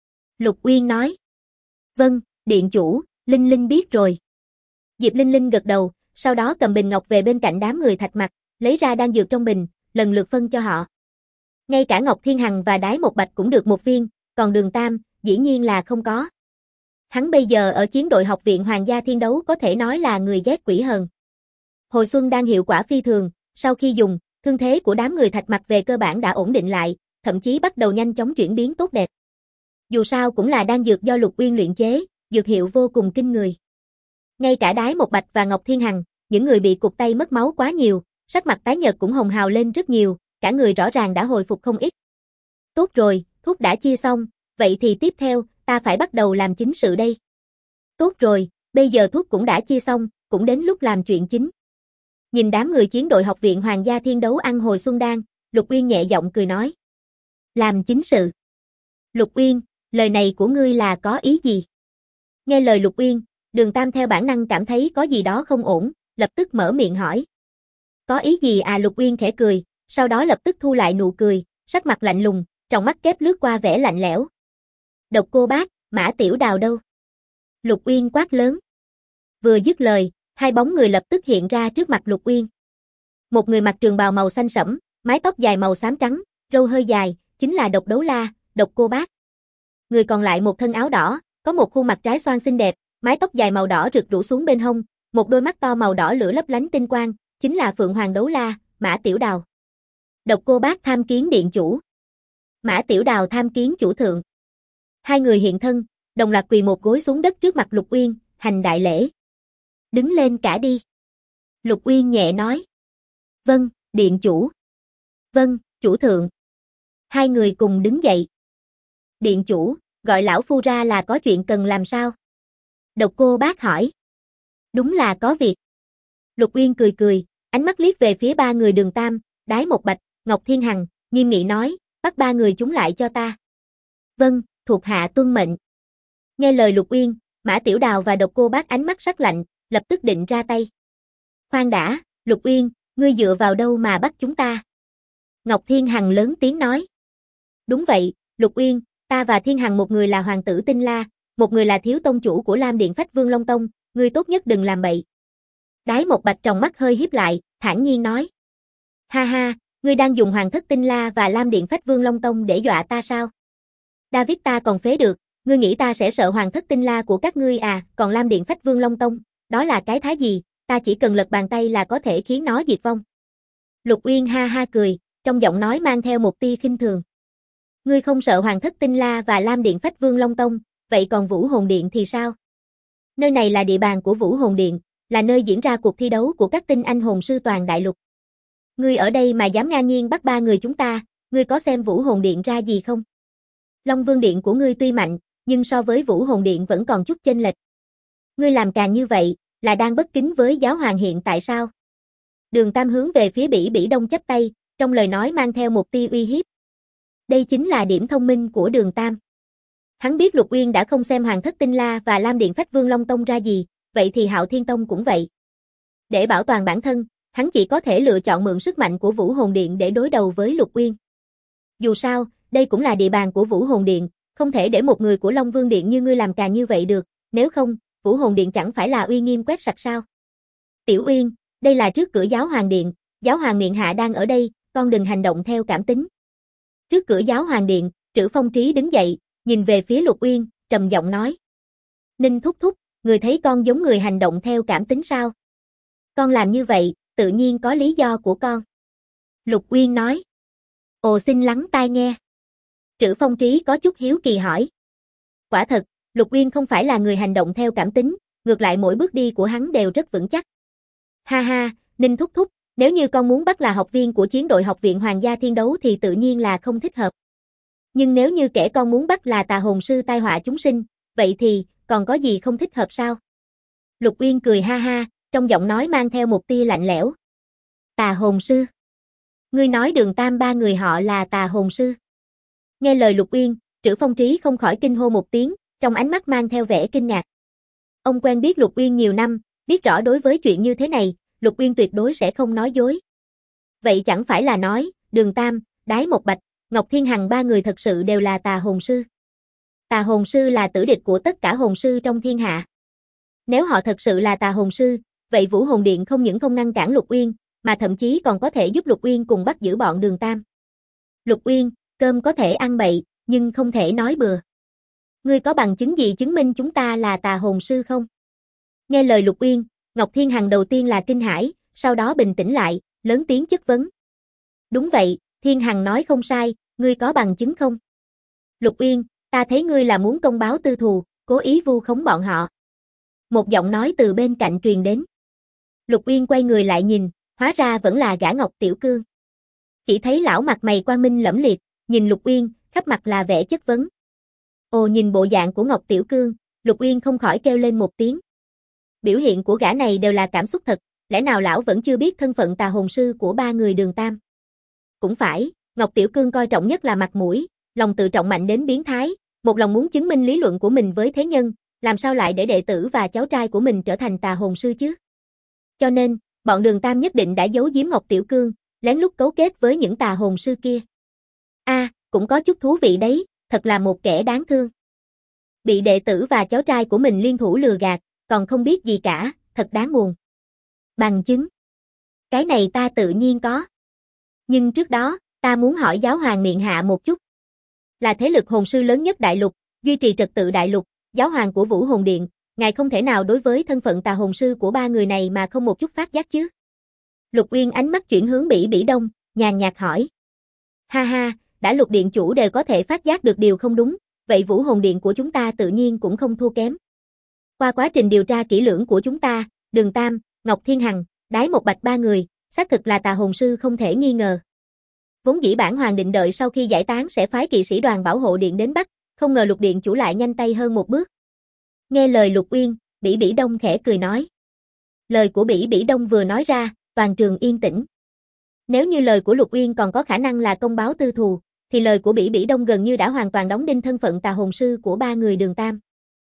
Lục Uyên nói. Vâng, điện chủ, Linh Linh biết rồi. Diệp Linh Linh gật đầu, sau đó cầm bình ngọc về bên cạnh đám người Thạch Mặc, lấy ra đan dược trong bình, lần lượt phân cho họ. Ngay cả Ngọc Thiên Hằng và Đái Một Bạch cũng được một viên, còn Đường Tam, dĩ nhiên là không có. Hắn bây giờ ở chiến đội học viện Hoàng gia Thiên Đấu có thể nói là người ghét quỷ hờn. Hồi xuân đang hiệu quả phi thường, sau khi dùng, thương thế của đám người Thạch Mặc về cơ bản đã ổn định lại, thậm chí bắt đầu nhanh chóng chuyển biến tốt đẹp. Dù sao cũng là đan dược do Lục Uyên luyện chế, dược hiệu vô cùng kinh người. Ngay cả Đái Một Bạch và Ngọc Thiên Hằng, những người bị cụt tay mất máu quá nhiều, sắc mặt tái nhợt cũng hồng hào lên rất nhiều, cả người rõ ràng đã hồi phục không ít. Tốt rồi, thuốc đã chia xong, vậy thì tiếp theo, ta phải bắt đầu làm chính sự đây. Tốt rồi, bây giờ thuốc cũng đã chia xong, cũng đến lúc làm chuyện chính. Nhìn đám người chiến đội học viện Hoàng gia Thiên Đấu ăn hồi xuân đan, Lục Uyên nhẹ giọng cười nói. Làm chính sự. Lục Uyên, lời này của ngươi là có ý gì? Nghe lời Lục Uyên, Đường Tam theo bản năng cảm thấy có gì đó không ổn, lập tức mở miệng hỏi. Có ý gì à? Lục Uyên khẽ cười, sau đó lập tức thu lại nụ cười, sắc mặt lạnh lùng, trong mắt kép lướt qua vẻ lạnh lẽo. Độc Cô Bác, Mã Tiểu Đào đâu? Lục Uyên quát lớn. Vừa dứt lời, hai bóng người lập tức hiện ra trước mặt Lục Uyên. Một người mặc trường bào màu xanh sẫm, mái tóc dài màu xám trắng, râu hơi dài, chính là Độc Đấu La, Độc Cô Bác. Người còn lại một thân áo đỏ, có một khuôn mặt trái xoan xinh đẹp, mái tóc dài màu đỏ rực rủ xuống bên hông, một đôi mắt to màu đỏ lửa lấp lánh tinh quang, chính là Phượng Hoàng Đấu La, Mã Tiểu Đào. Độc Cô Bác tham kiến điện chủ. Mã Tiểu Đào tham kiến chủ thượng. Hai người hiện thân, đồng loạt quỳ một gối xuống đất trước mặt Lục Uyên, hành đại lễ. Đứng lên cả đi. Lục Uyên nhẹ nói. Vâng, điện chủ. Vâng, chủ thượng. Hai người cùng đứng dậy. Điện chủ, gọi lão phu ra là có chuyện cần làm sao? Độc Cô Bác hỏi. Đúng là có việc. Lục Uyên cười cười, ánh mắt liếc về phía ba người Đường Tam, Đái Một Bạch, Ngọc Thiên Hằng, nghiêm nghị nói, bắt ba người chúng lại cho ta. Vâng, thuộc hạ tuân mệnh. Nghe lời Lục Uyên, Mã Tiểu Đào và Độc Cô Bác ánh mắt sắc lạnh, lập tức định ra tay. Khoan đã, Lục Uyên, ngươi dựa vào đâu mà bắt chúng ta? Ngọc Thiên Hằng lớn tiếng nói. Đúng vậy, Lục Uyên, ta và Thiên Hằng một người là hoàng tử Tinh La, một người là thiếu tông chủ của Lam Điện Phách Vương Long Tông, ngươi tốt nhất đừng làm bậy. Đái Một Bạch tròng mắt hơi híp lại, thản nhiên nói. Ha ha, ngươi đang dùng Hoàng thất Tinh La và Lam Điện Phách Vương Long Tông để dọa ta sao? David ta còn phế được, ngươi nghĩ ta sẽ sợ Hoàng thất Tinh La của các ngươi à, còn Lam Điện Phách Vương Long Tông, đó là cái thá gì, ta chỉ cần lật bàn tay là có thể khiến nó diệt vong. Lục Uyên ha ha cười, trong giọng nói mang theo một tia khinh thường. Ngươi không sợ Hoàng thất Tinh La và Lam Điện Phách Vương Long Tông, vậy còn Vũ Hồn Điện thì sao? Nơi này là địa bàn của Vũ Hồn Điện, là nơi diễn ra cuộc thi đấu của các tinh anh hồn sư toàn đại lục. Ngươi ở đây mà dám ngang nhiên bắt ba người chúng ta, ngươi có xem Vũ Hồn Điện ra gì không? Long Vương Điện của ngươi tuy mạnh, nhưng so với Vũ Hồn Điện vẫn còn chút chênh lệch. Ngươi làm càng như vậy, là đang bất kính với giáo hoàng hiện tại sao? Đường Tam hướng về phía Bỉ Bỉ Đông chắp tay, trong lời nói mang theo một tia uy hiếp. Đây chính là điểm thông minh của Đường Tam. Hắn biết Lục Uyên đã không xem Hoàng thất Tinh La và Lam Điện Phách Vương Long Tông ra gì, vậy thì Hạo Thiên Tông cũng vậy. Để bảo toàn bản thân, hắn chỉ có thể lựa chọn mượn sức mạnh của Vũ Hồn Điện để đối đầu với Lục Uyên. Dù sao, đây cũng là địa bàn của Vũ Hồn Điện, không thể để một người của Long Vương Điện như ngươi làm càng như vậy được, nếu không, Vũ Hồn Điện chẳng phải là uy nghiêm quét sạch sao? Tiểu Uyên, đây là trước cửa Giáo Hoàng Điện, Giáo Hoàng miện hạ đang ở đây, con đừng hành động theo cảm tính. Trước cửa Giáo Hoàng Điện, Trữ Phong Trí đứng dậy, nhìn về phía Lục Uyên, trầm giọng nói. Ninh thúc thúc, người thấy con giống người hành động theo cảm tính sao? Con làm như vậy, tự nhiên có lý do của con. Lục Uyên nói. Ồ xin lắng tai nghe. Trữ Phong Trí có chút hiếu kỳ hỏi. Quả thật, Lục Uyên không phải là người hành động theo cảm tính, ngược lại mỗi bước đi của hắn đều rất vững chắc. Ha ha, Ninh thúc thúc, nếu như con muốn bắt là học viên của chiến đội học viện Hoàng gia Thiên Đấu thì tự nhiên là không thích hợp. Nhưng nếu như kẻ con muốn bắt là tà hồn sư tai họa chúng sinh, vậy thì, còn có gì không thích hợp sao? Lục Uyên cười ha ha, trong giọng nói mang theo một tia lạnh lẽo. Tà hồn sư? Ngươi nói Đường Tam ba người họ là tà hồn sư? Nghe lời Lục Uyên, Trữ Phong Trí không khỏi kinh hô một tiếng, trong ánh mắt mang theo vẻ kinh ngạc. Ông quen biết Lục Uyên nhiều năm, biết rõ đối với chuyện như thế này, Lục Uyên tuyệt đối sẽ không nói dối. Vậy chẳng phải là nói, Đường Tam, Đái Một Bạch, Ngọc Thiên Hằng ba người thật sự đều là tà hồn sư. Tà hồn sư là tử địch của tất cả hồn sư trong thiên hạ. Nếu họ thật sự là tà hồn sư, vậy Vũ Hồn Điện không những không ngăn cản Lục Uyên, mà thậm chí còn có thể giúp Lục Uyên cùng bắt giữ bọn Đường Tam. Lục Uyên, cơm có thể ăn bậy, nhưng không thể nói bừa. Ngươi có bằng chứng gì chứng minh chúng ta là tà hồn sư không? Nghe lời Lục Uyên, Ngọc Thiên Hằng đầu tiên là kinh hãi, sau đó bình tĩnh lại, lớn tiếng chất vấn. Đúng vậy, Thiên Hằng nói không sai, ngươi có bằng chứng không? Lục Uyên, ta thấy ngươi là muốn công báo tư thù, cố ý vu khống bọn họ. Một giọng nói từ bên cạnh truyền đến. Lục Uyên quay người lại nhìn, hóa ra vẫn là gã Ngọc Tiểu Cương. Chỉ thấy lão mặt mày quang minh lẫm liệt, nhìn Lục Uyên, khắp mặt là vẻ chất vấn. Ồ nhìn bộ dạng của Ngọc Tiểu Cương, Lục Uyên không khỏi kêu lên một tiếng. Biểu hiện của gã này đều là cảm xúc thật, lẽ nào lão vẫn chưa biết thân phận tà hồn sư của ba người Đường Tam? Cũng phải, Ngọc Tiểu Cương coi trọng nhất là mặt mũi, lòng tự trọng mạnh đến biến thái, một lòng muốn chứng minh lý luận của mình với thế nhân, làm sao lại để đệ tử và cháu trai của mình trở thành tà hồn sư chứ? Cho nên, bọn Đường Tam nhất định đã giấu giếm Ngọc Tiểu Cương, lén lút cấu kết với những tà hồn sư kia. Cũng có chút thú vị đấy, thật là một kẻ đáng thương. Bị đệ tử và cháu trai của mình liên thủ lừa gạt, còn không biết gì cả, thật đáng buồn. Bằng chứng? Cái này ta tự nhiên có. Nhưng trước đó, ta muốn hỏi Giáo Hoàng miện hạ một chút. Là thế lực hồn sư lớn nhất đại lục, duy trì trật tự đại lục, giáo hoàng của Vũ Hồn Điện, ngài không thể nào đối với thân phận tà hồn sư của ba người này mà không một chút phát giác chứ? Lục Uyên ánh mắt chuyển hướng Bỉ Bỉ Đông, nhàn nhạt hỏi. Ha ha, đã Lục Điện chủ đều có thể phát giác được điều không đúng, vậy Vũ Hồn Điện của chúng ta tự nhiên cũng không thua kém. Qua quá trình điều tra kỹ lưỡng của chúng ta, Đường Tam, Ngọc Thiên Hằng, Đái Một Bạch ba người, xác thực là tà hồn sư không thể nghi ngờ. Vốn dĩ bản hoàng định đợi sau khi giải tán sẽ phái kỵ sĩ đoàn bảo hộ điện đến bắt, không ngờ Lục Điện chủ lại nhanh tay hơn một bước. Nghe lời Lục Uyên, Bỉ Bỉ Đông khẽ cười nói. Lời của Bỉ Bỉ Đông vừa nói ra, toàn trường yên tĩnh. Nếu như lời của Lục Uyên còn có khả năng là công báo tư thù, thì lời của Bỉ Bỉ Đông gần như đã hoàn toàn đóng đinh thân phận tà hồn sư của ba người Đường Tam.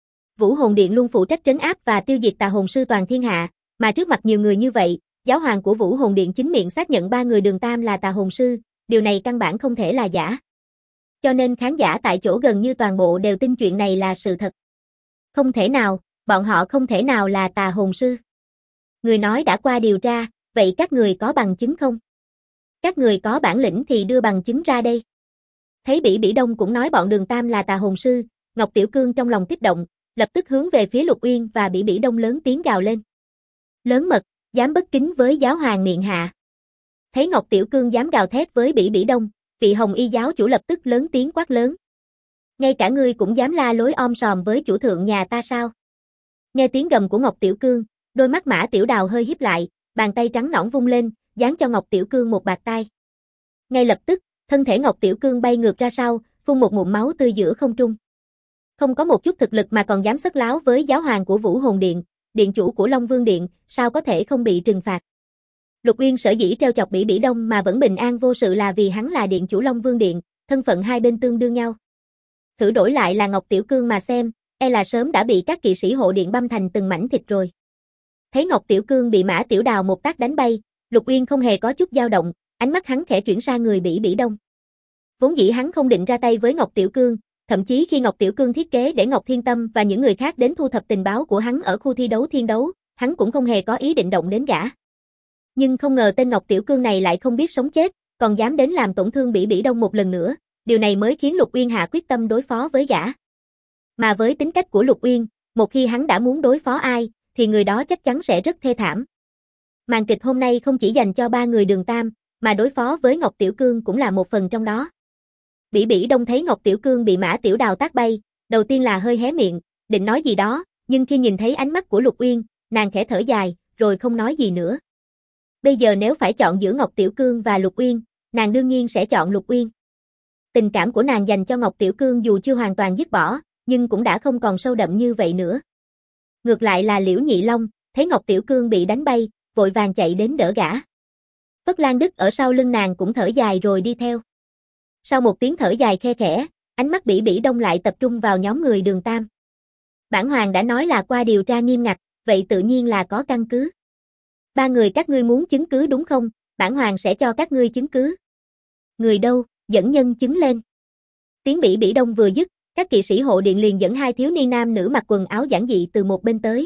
Vũ Hồn Điện luôn phụ trách trấn áp và tiêu diệt tà hồn sư toàn thiên hạ, mà trước mặt nhiều người như vậy, giáo hoàng của Vũ Hồn Điện chính miệng xác nhận ba người Đường Tam là tà hồn sư, điều này căn bản không thể là giả. Cho nên khán giả tại chỗ gần như toàn bộ đều tin chuyện này là sự thật. Không thể nào, bọn họ không thể nào là tà hồn sư. Người nói đã qua điều tra, vậy các người có bằng chứng không? Các người có bản lĩnh thì đưa bằng chứng ra đây. Thấy Bỉ Bỉ Đông cũng nói bọn Đường Tam là tà hồn sư, Ngọc Tiểu Cương trong lòng kích động, lập tức hướng về phía Lục Uyên và Bỉ Bỉ Đông lớn tiếng gào lên. Lớn mật, dám bất kính với giáo hoàng miệng hạ. Thấy Ngọc Tiểu Cương dám gào thét với Bỉ Bỉ Đông, vị Hồng Y giáo chủ lập tức lớn tiếng quát lớn. Ngay cả ngươi cũng dám la lối om sòm với chủ thượng nhà ta sao? Nghe tiếng gầm của Ngọc Tiểu Cương, đôi mắt Mã Tiểu Đào hơi híp lại, bàn tay trắng nõn vung lên, giáng cho Ngọc Tiểu Cương một bạt tai. Ngay lập tức, thân thể Ngọc Tiểu Cương bay ngược ra sau, phun một ngụm máu tươi giữa không trung. Không có một chút thực lực mà còn dám sất láo với giáo hoàng của Vũ Hồn Điện, điện chủ của Long Vương Điện, sao có thể không bị trừng phạt? Lục Uyên sở dĩ treo chọc Bỉ Bỉ Đông mà vẫn bình an vô sự là vì hắn là điện chủ Long Vương Điện, thân phận hai bên tương đương nhau. Thử đổi lại là Ngọc Tiểu Cương mà xem, e là sớm đã bị các kỵ sĩ hộ điện băm thành từng mảnh thịt rồi. Thấy Ngọc Tiểu Cương bị Mã Tiểu Đào một tác đánh bay, Lục Uyên không hề có chút dao động, ánh mắt hắn khẽ chuyển sang người Bỉ Bỉ Đông. Vốn dĩ hắn không định ra tay với Ngọc Tiểu Cương, thậm chí khi Ngọc Tiểu Cương thiết kế để Ngọc Thiên Tâm và những người khác đến thu thập tình báo của hắn ở khu thi đấu thiên đấu, hắn cũng không hề có ý định động đến gã. Nhưng không ngờ tên Ngọc Tiểu Cương này lại không biết sống chết, còn dám đến làm tổn thương Bỉ Bỉ Đông một lần nữa, điều này mới khiến Lục Uyên hạ quyết tâm đối phó với gã. Mà với tính cách của Lục Uyên, một khi hắn đã muốn đối phó ai, thì người đó chắc chắn sẽ rất thê thảm. Màn kịch hôm nay không chỉ dành cho ba người Đường Tam, mà đối phó với Ngọc Tiểu Cương cũng là một phần trong đó. Bỉ Bỉ Đông thấy Ngọc Tiểu Cương bị Mã Tiểu Đào tác bay, đầu tiên là hơi hé miệng, định nói gì đó, nhưng khi nhìn thấy ánh mắt của Lục Uyên, nàng khẽ thở dài, rồi không nói gì nữa. Bây giờ nếu phải chọn giữa Ngọc Tiểu Cương và Lục Uyên, nàng đương nhiên sẽ chọn Lục Uyên. Tình cảm của nàng dành cho Ngọc Tiểu Cương dù chưa hoàn toàn dứt bỏ, nhưng cũng đã không còn sâu đậm như vậy nữa. Ngược lại là Liễu Nhị Long, thấy Ngọc Tiểu Cương bị đánh bay, vội vàng chạy đến đỡ gã. Phất Lan Đức ở sau lưng nàng cũng thở dài rồi đi theo. Sau một tiếng thở dài khe khẽ, ánh mắt Bỉ Bỉ Đông lại tập trung vào nhóm người Đường Tam. Bản hoàng đã nói là qua điều tra nghiêm ngặt, vậy tự nhiên là có căn cứ. Ba người các ngươi muốn chứng cứ đúng không? Bản hoàng sẽ cho các ngươi chứng cứ. Người đâu, dẫn nhân chứng lên. Tiếng Bỉ Bỉ Đông vừa dứt, các kỵ sĩ hộ điện liền dẫn hai thiếu niên nam nữ mặc quần áo giản dị từ một bên tới.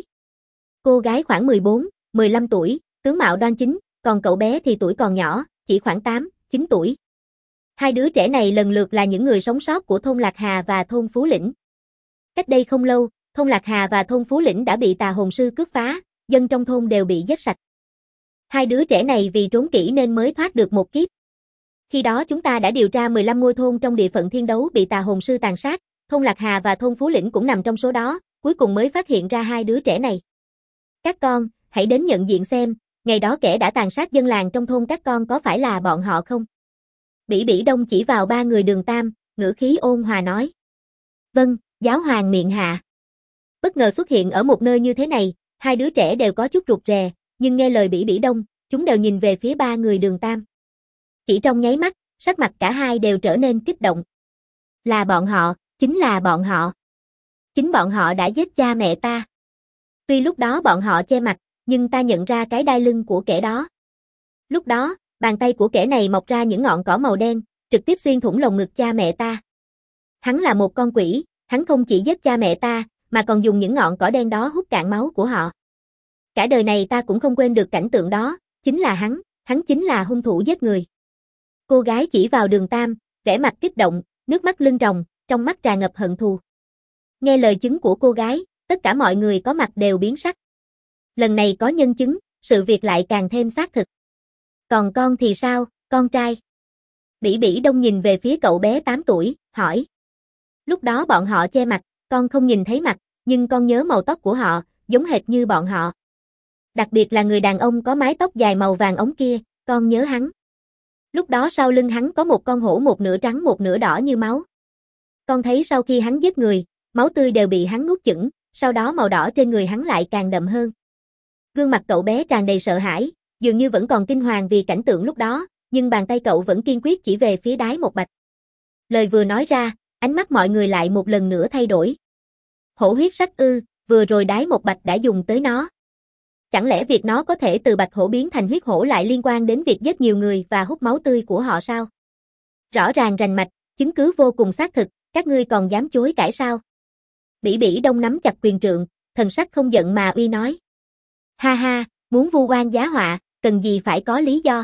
Cô gái khoảng 14, 15 tuổi, tướng mạo đoan chính, còn cậu bé thì tuổi còn nhỏ, chỉ khoảng 8, 9 tuổi. Hai đứa trẻ này lần lượt là những người sống sót của thôn Lạc Hà và thôn Phú Lĩnh. Cách đây không lâu, thôn Lạc Hà và thôn Phú Lĩnh đã bị tà hồn sư cướp phá, dân trong thôn đều bị giết sạch. Hai đứa trẻ này vì trốn kỹ nên mới thoát được một kiếp. Khi đó chúng ta đã điều tra 15 ngôi thôn trong địa phận thiên đấu bị tà hồn sư tàn sát, thôn Lạc Hà và thôn Phú Lĩnh cũng nằm trong số đó, cuối cùng mới phát hiện ra hai đứa trẻ này. Các con, hãy đến nhận diện xem, ngày đó kẻ đã tàn sát dân làng trong thôn các con có phải là bọn họ không? Bỉ Bỉ Đông chỉ vào ba người Đường Tam, ngữ khí ôn hòa nói. Vâng, giáo hoàng miệng hạ. Bất ngờ xuất hiện ở một nơi như thế này, hai đứa trẻ đều có chút rụt rè, nhưng nghe lời Bỉ Bỉ Đông, chúng đều nhìn về phía ba người Đường Tam. Chỉ trong nháy mắt, sắc mặt cả hai đều trở nên kích động. Là bọn họ, chính là bọn họ. Chính bọn họ đã giết cha mẹ ta. Tuy lúc đó bọn họ che mặt, nhưng ta nhận ra cái đai lưng của kẻ đó. Lúc đó, bàn tay của kẻ này mọc ra những ngọn cỏ màu đen, trực tiếp xuyên thủng lồng ngực cha mẹ ta. Hắn là một con quỷ, hắn không chỉ giết cha mẹ ta, mà còn dùng những ngọn cỏ đen đó hút cạn máu của họ. Cả đời này ta cũng không quên được cảnh tượng đó, chính là hắn chính là hung thủ giết người. Cô gái chỉ vào Đường Tam, vẻ mặt kích động, nước mắt lưng tròng, trong mắt tràn ngập hận thù. Nghe lời chứng của cô gái, tất cả mọi người có mặt đều biến sắc. Lần này có nhân chứng, sự việc lại càng thêm xác thực. Còn con thì sao, con trai? Bỉ Bỉ Đông nhìn về phía cậu bé 8 tuổi, hỏi. Lúc đó bọn họ che mặt, con không nhìn thấy mặt, nhưng con nhớ màu tóc của họ, giống hệt như bọn họ. Đặc biệt là người đàn ông có mái tóc dài màu vàng óng kia, con nhớ hắn. Lúc đó sau lưng hắn có một con hổ một nửa trắng một nửa đỏ như máu. Con thấy sau khi hắn giết người, máu tươi đều bị hắn nuốt chửng, sau đó màu đỏ trên người hắn lại càng đậm hơn. Gương mặt cậu bé tràn đầy sợ hãi, dường như vẫn còn kinh hoàng vì cảnh tượng lúc đó, nhưng bàn tay cậu vẫn kiên quyết chỉ về phía Đái Một Bạch. Lời vừa nói ra, ánh mắt mọi người lại một lần nữa thay đổi. Hổ huyết sắc ư, vừa rồi Đái Một Bạch đã dùng tới nó. Chẳng lẽ việc nó có thể từ bạch hổ biến thành huyết hổ lại liên quan đến việc giết nhiều người và hút máu tươi của họ sao? Rõ ràng rành mạch, chứng cứ vô cùng xác thực, các ngươi còn dám chối cãi sao? Bỉ Bỉ Đông nắm chặt quyền trượng, thần sắc không giận mà uy nói. Ha ha, muốn vu oan giá họa, cần gì phải có lý do.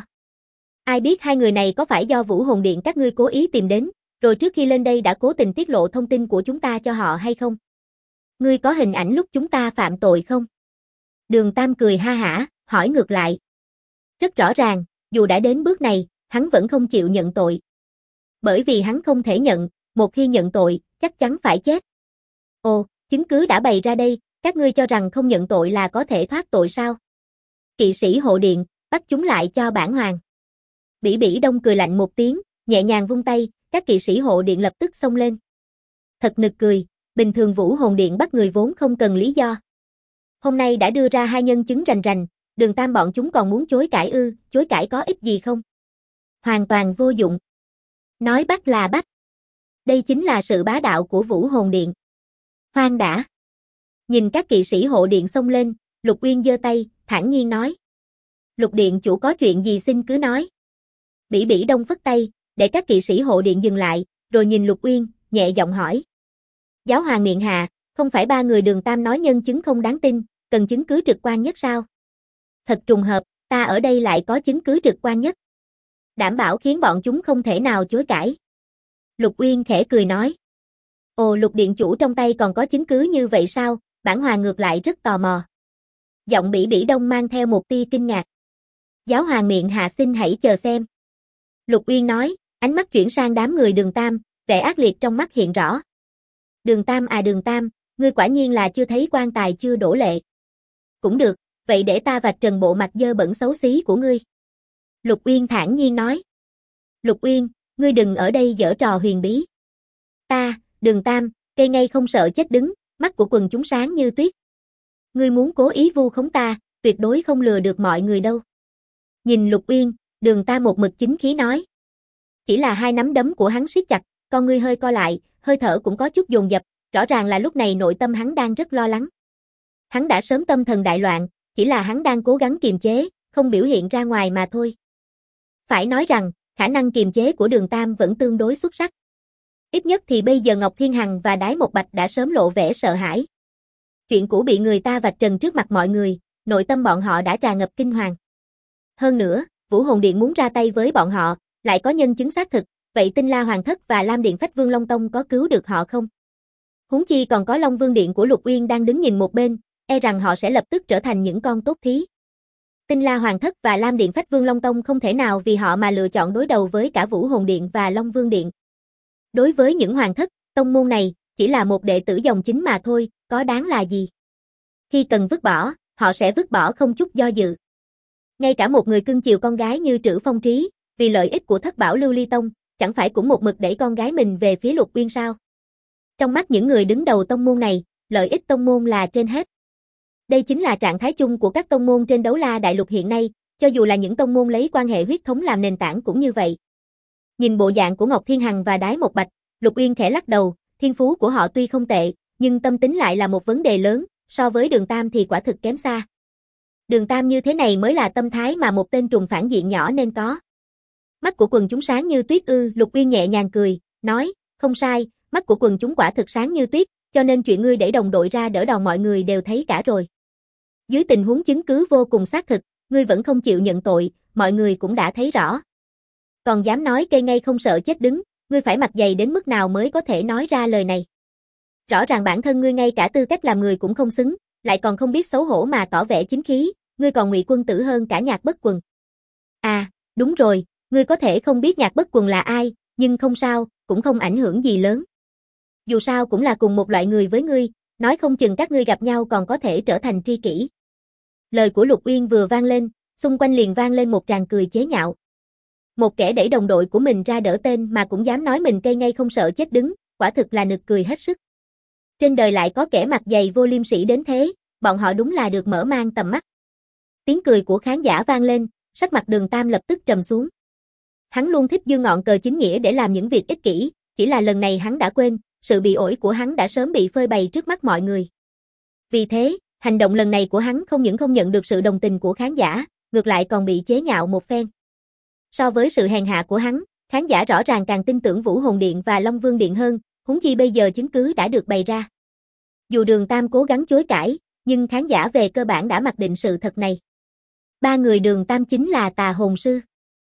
Ai biết hai người này có phải do Vũ Hồn Điện các ngươi cố ý tìm đến, rồi trước khi lên đây đã cố tình tiết lộ thông tin của chúng ta cho họ hay không? Ngươi có hình ảnh lúc chúng ta phạm tội không? Đường Tam cười ha hả, hỏi ngược lại. Rất rõ ràng, dù đã đến bước này, hắn vẫn không chịu nhận tội. Bởi vì hắn không thể nhận, một khi nhận tội, chắc chắn phải chết. Ồ, chứng cứ đã bày ra đây, các ngươi cho rằng không nhận tội là có thể thoát tội sao? Kỵ sĩ hộ điện, bắt chúng lại cho bản hoàng. Bỉ Bỉ Đông cười lạnh một tiếng, nhẹ nhàng vung tay, các kỵ sĩ hộ điện lập tức xông lên. Thật nực cười, bình thường Vũ Hồn Điện bắt người vốn không cần lý do. Hôm nay đã đưa ra hai nhân chứng rành rành, Đường Tam bọn chúng còn muốn chối cãi ư, chối cãi có ích gì không? Hoàn toàn vô dụng. Nói bắt là bắt. Đây chính là sự bá đạo của Vũ Hồn Điện. Khoan đã. Nhìn các kỵ sĩ hộ điện xông lên, Lục Uyên giơ tay, thản nhiên nói. Lục Điện chủ có chuyện gì xin cứ nói. Bỉ Bỉ Đông phất tay, để các kỵ sĩ hộ điện dừng lại, rồi nhìn Lục Uyên, nhẹ giọng hỏi. Giáo hoàng miệng hạ, không phải ba người Đường Tam nói nhân chứng không đáng tin, cần chứng cứ trực quan nhất sao? Thật trùng hợp, ta ở đây lại có chứng cứ trực quan nhất. Đảm bảo khiến bọn chúng không thể nào chối cãi. Lục Uyên khẽ cười nói. Ồ, Lục Điện chủ trong tay còn có chứng cứ như vậy sao? Bản hoàng ngược lại rất tò mò. Giọng Bỉ Bỉ Đông mang theo một tia kinh ngạc. Giáo hoàng miệng hạ xin hãy chờ xem. Lục Uyên nói, ánh mắt chuyển sang đám người Đường Tam, vẻ ác liệt trong mắt hiện rõ. Đường Tam à Đường Tam, ngươi quả nhiên là chưa thấy quan tài chưa đổ lệ. Cũng được, vậy để ta vạch trần bộ mặt dơ bẩn xấu xí của ngươi. Lục Uyên thản nhiên nói. Lục Uyên, ngươi đừng ở đây giở trò huyền bí. Ta, Đường Tam, cây ngay không sợ chết đứng, mắt của quần chúng sáng như tuyết. Ngươi muốn cố ý vu khống ta, tuyệt đối không lừa được mọi người đâu. Nhìn Lục Uyên, Đường Tam một mực chính khí nói. Chỉ là hai nắm đấm của hắn siết chặt, con ngươi hơi co lại, hơi thở cũng có chút dồn dập, rõ ràng là lúc này nội tâm hắn đang rất lo lắng. Hắn đã sớm tâm thần đại loạn, chỉ là hắn đang cố gắng kiềm chế, không biểu hiện ra ngoài mà thôi. Phải nói rằng, khả năng kiềm chế của Đường Tam vẫn tương đối xuất sắc. Ít nhất thì bây giờ Ngọc Thiên Hằng và Đái Một Bạch đã sớm lộ vẻ sợ hãi. Chuyện cũ bị người ta vạch trần trước mặt mọi người, nội tâm bọn họ đã tràn ngập kinh hoàng. Hơn nữa, Vũ Hồn Điện muốn ra tay với bọn họ, lại có nhân chứng xác thực, vậy Tinh La Hoàng Thất và Lam Điện Phách Vương Long Tông có cứu được họ không? Huống chi còn có Long Vương Điện của Lục Uyên đang đứng nhìn một bên, e rằng họ sẽ lập tức trở thành những con tốt thí. Tinh La Hoàng Thất và Lam Điện Phách Vương Long Tông không thể nào vì họ mà lựa chọn đối đầu với cả Vũ Hồn Điện và Long Vương Điện. Đối với những hoàng thất, tông môn này, chỉ là một đệ tử dòng chính mà thôi, có đáng là gì? Khi cần vứt bỏ, họ sẽ vứt bỏ không chút do dự. Ngay cả một người cưng chiều con gái như Trữ Phong Trí, vì lợi ích của Thất Bảo Lưu Ly Tông, chẳng phải cũng một mực đẩy con gái mình về phía Lục Uyên sao? Trong mắt những người đứng đầu tông môn này, lợi ích tông môn là trên hết. Đây chính là trạng thái chung của các tông môn trên Đấu La Đại Lục hiện nay, cho dù là những tông môn lấy quan hệ huyết thống làm nền tảng cũng như vậy. Nhìn bộ dạng của Ngọc Thiên Hằng và Đái Một Bạch, Lục Uyên khẽ lắc đầu, thiên phú của họ tuy không tệ, nhưng tâm tính lại là một vấn đề lớn, so với Đường Tam thì quả thực kém xa. Đường Tam như thế này mới là tâm thái mà một tên trùng phản diện nhỏ nên có. Mắt của quần chúng sáng như tuyết ư, Lục Uyên nhẹ nhàng cười, nói, không sai, mắt của quần chúng quả thực sáng như tuyết, cho nên chuyện ngươi để đồng đội ra đỡ đòn mọi người đều thấy cả rồi. Dưới tình huống chứng cứ vô cùng xác thực, ngươi vẫn không chịu nhận tội, mọi người cũng đã thấy rõ. Còn dám nói cây ngay không sợ chết đứng, ngươi phải mặt dày đến mức nào mới có thể nói ra lời này. Rõ ràng bản thân ngươi ngay cả tư cách làm người cũng không xứng, lại còn không biết xấu hổ mà tỏ vẻ chính khí, ngươi còn Ngụy Quân Tử hơn cả Nhạc Bất Quần. À, đúng rồi, ngươi có thể không biết Nhạc Bất Quần là ai, nhưng không sao, cũng không ảnh hưởng gì lớn. Dù sao cũng là cùng một loại người với ngươi, nói không chừng các ngươi gặp nhau còn có thể trở thành tri kỷ. Lời của Lục Uyên vừa vang lên, xung quanh liền vang lên một tràng cười chế nhạo. Một kẻ đẩy đồng đội của mình ra đỡ tên mà cũng dám nói mình cây ngay không sợ chết đứng, quả thực là nực cười hết sức. Trên đời lại có kẻ mặt dày vô liêm sỉ đến thế, bọn họ đúng là được mở mang tầm mắt. Tiếng cười của khán giả vang lên, sắc mặt Đường Tam lập tức trầm xuống. Hắn luôn thích giơ ngọn cờ chính nghĩa để làm những việc ích kỷ, chỉ là lần này hắn đã quên, sự bị ổi của hắn đã sớm bị phơi bày trước mắt mọi người. Vì thế, hành động lần này của hắn không những không nhận được sự đồng tình của khán giả, ngược lại còn bị chế nhạo một phen. So với sự hèn hạ của hắn, khán giả rõ ràng càng tin tưởng Vũ Hồn Điện và Long Vương Điện hơn, huống chi bây giờ chứng cứ đã được bày ra. Dù Đường Tam cố gắng chối cãi, nhưng khán giả về cơ bản đã mặc định sự thật này. Ba người Đường Tam chính là Tà Hồn Sư.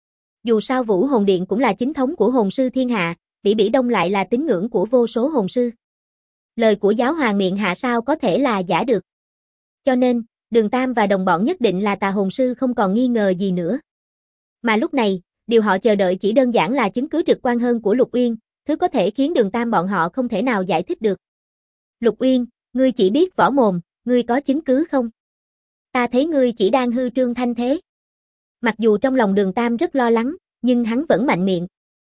Dù sao Vũ Hồn Điện cũng là chính thống của hồn sư thiên hạ, Bỉ Bỉ Đông lại là tín ngưỡng của vô số hồn sư. Lời của giáo hoàng miệng hạ sao có thể là giả được. Cho nên, Đường Tam và đồng bọn nhất định là Tà Hồn Sư không còn nghi ngờ gì nữa. Mà lúc này, điều họ chờ đợi chỉ đơn giản là chứng cứ trực quan hơn của Lục Uyên, thứ có thể khiến Đường Tam bọn họ không thể nào giải thích được. Lục Uyên, ngươi chỉ biết võ mồm, ngươi có chứng cứ không? Ta thấy ngươi chỉ đang hư trương thanh thế. Mặc dù trong lòng Đường Tam rất lo lắng, nhưng hắn vẫn mạnh miệng.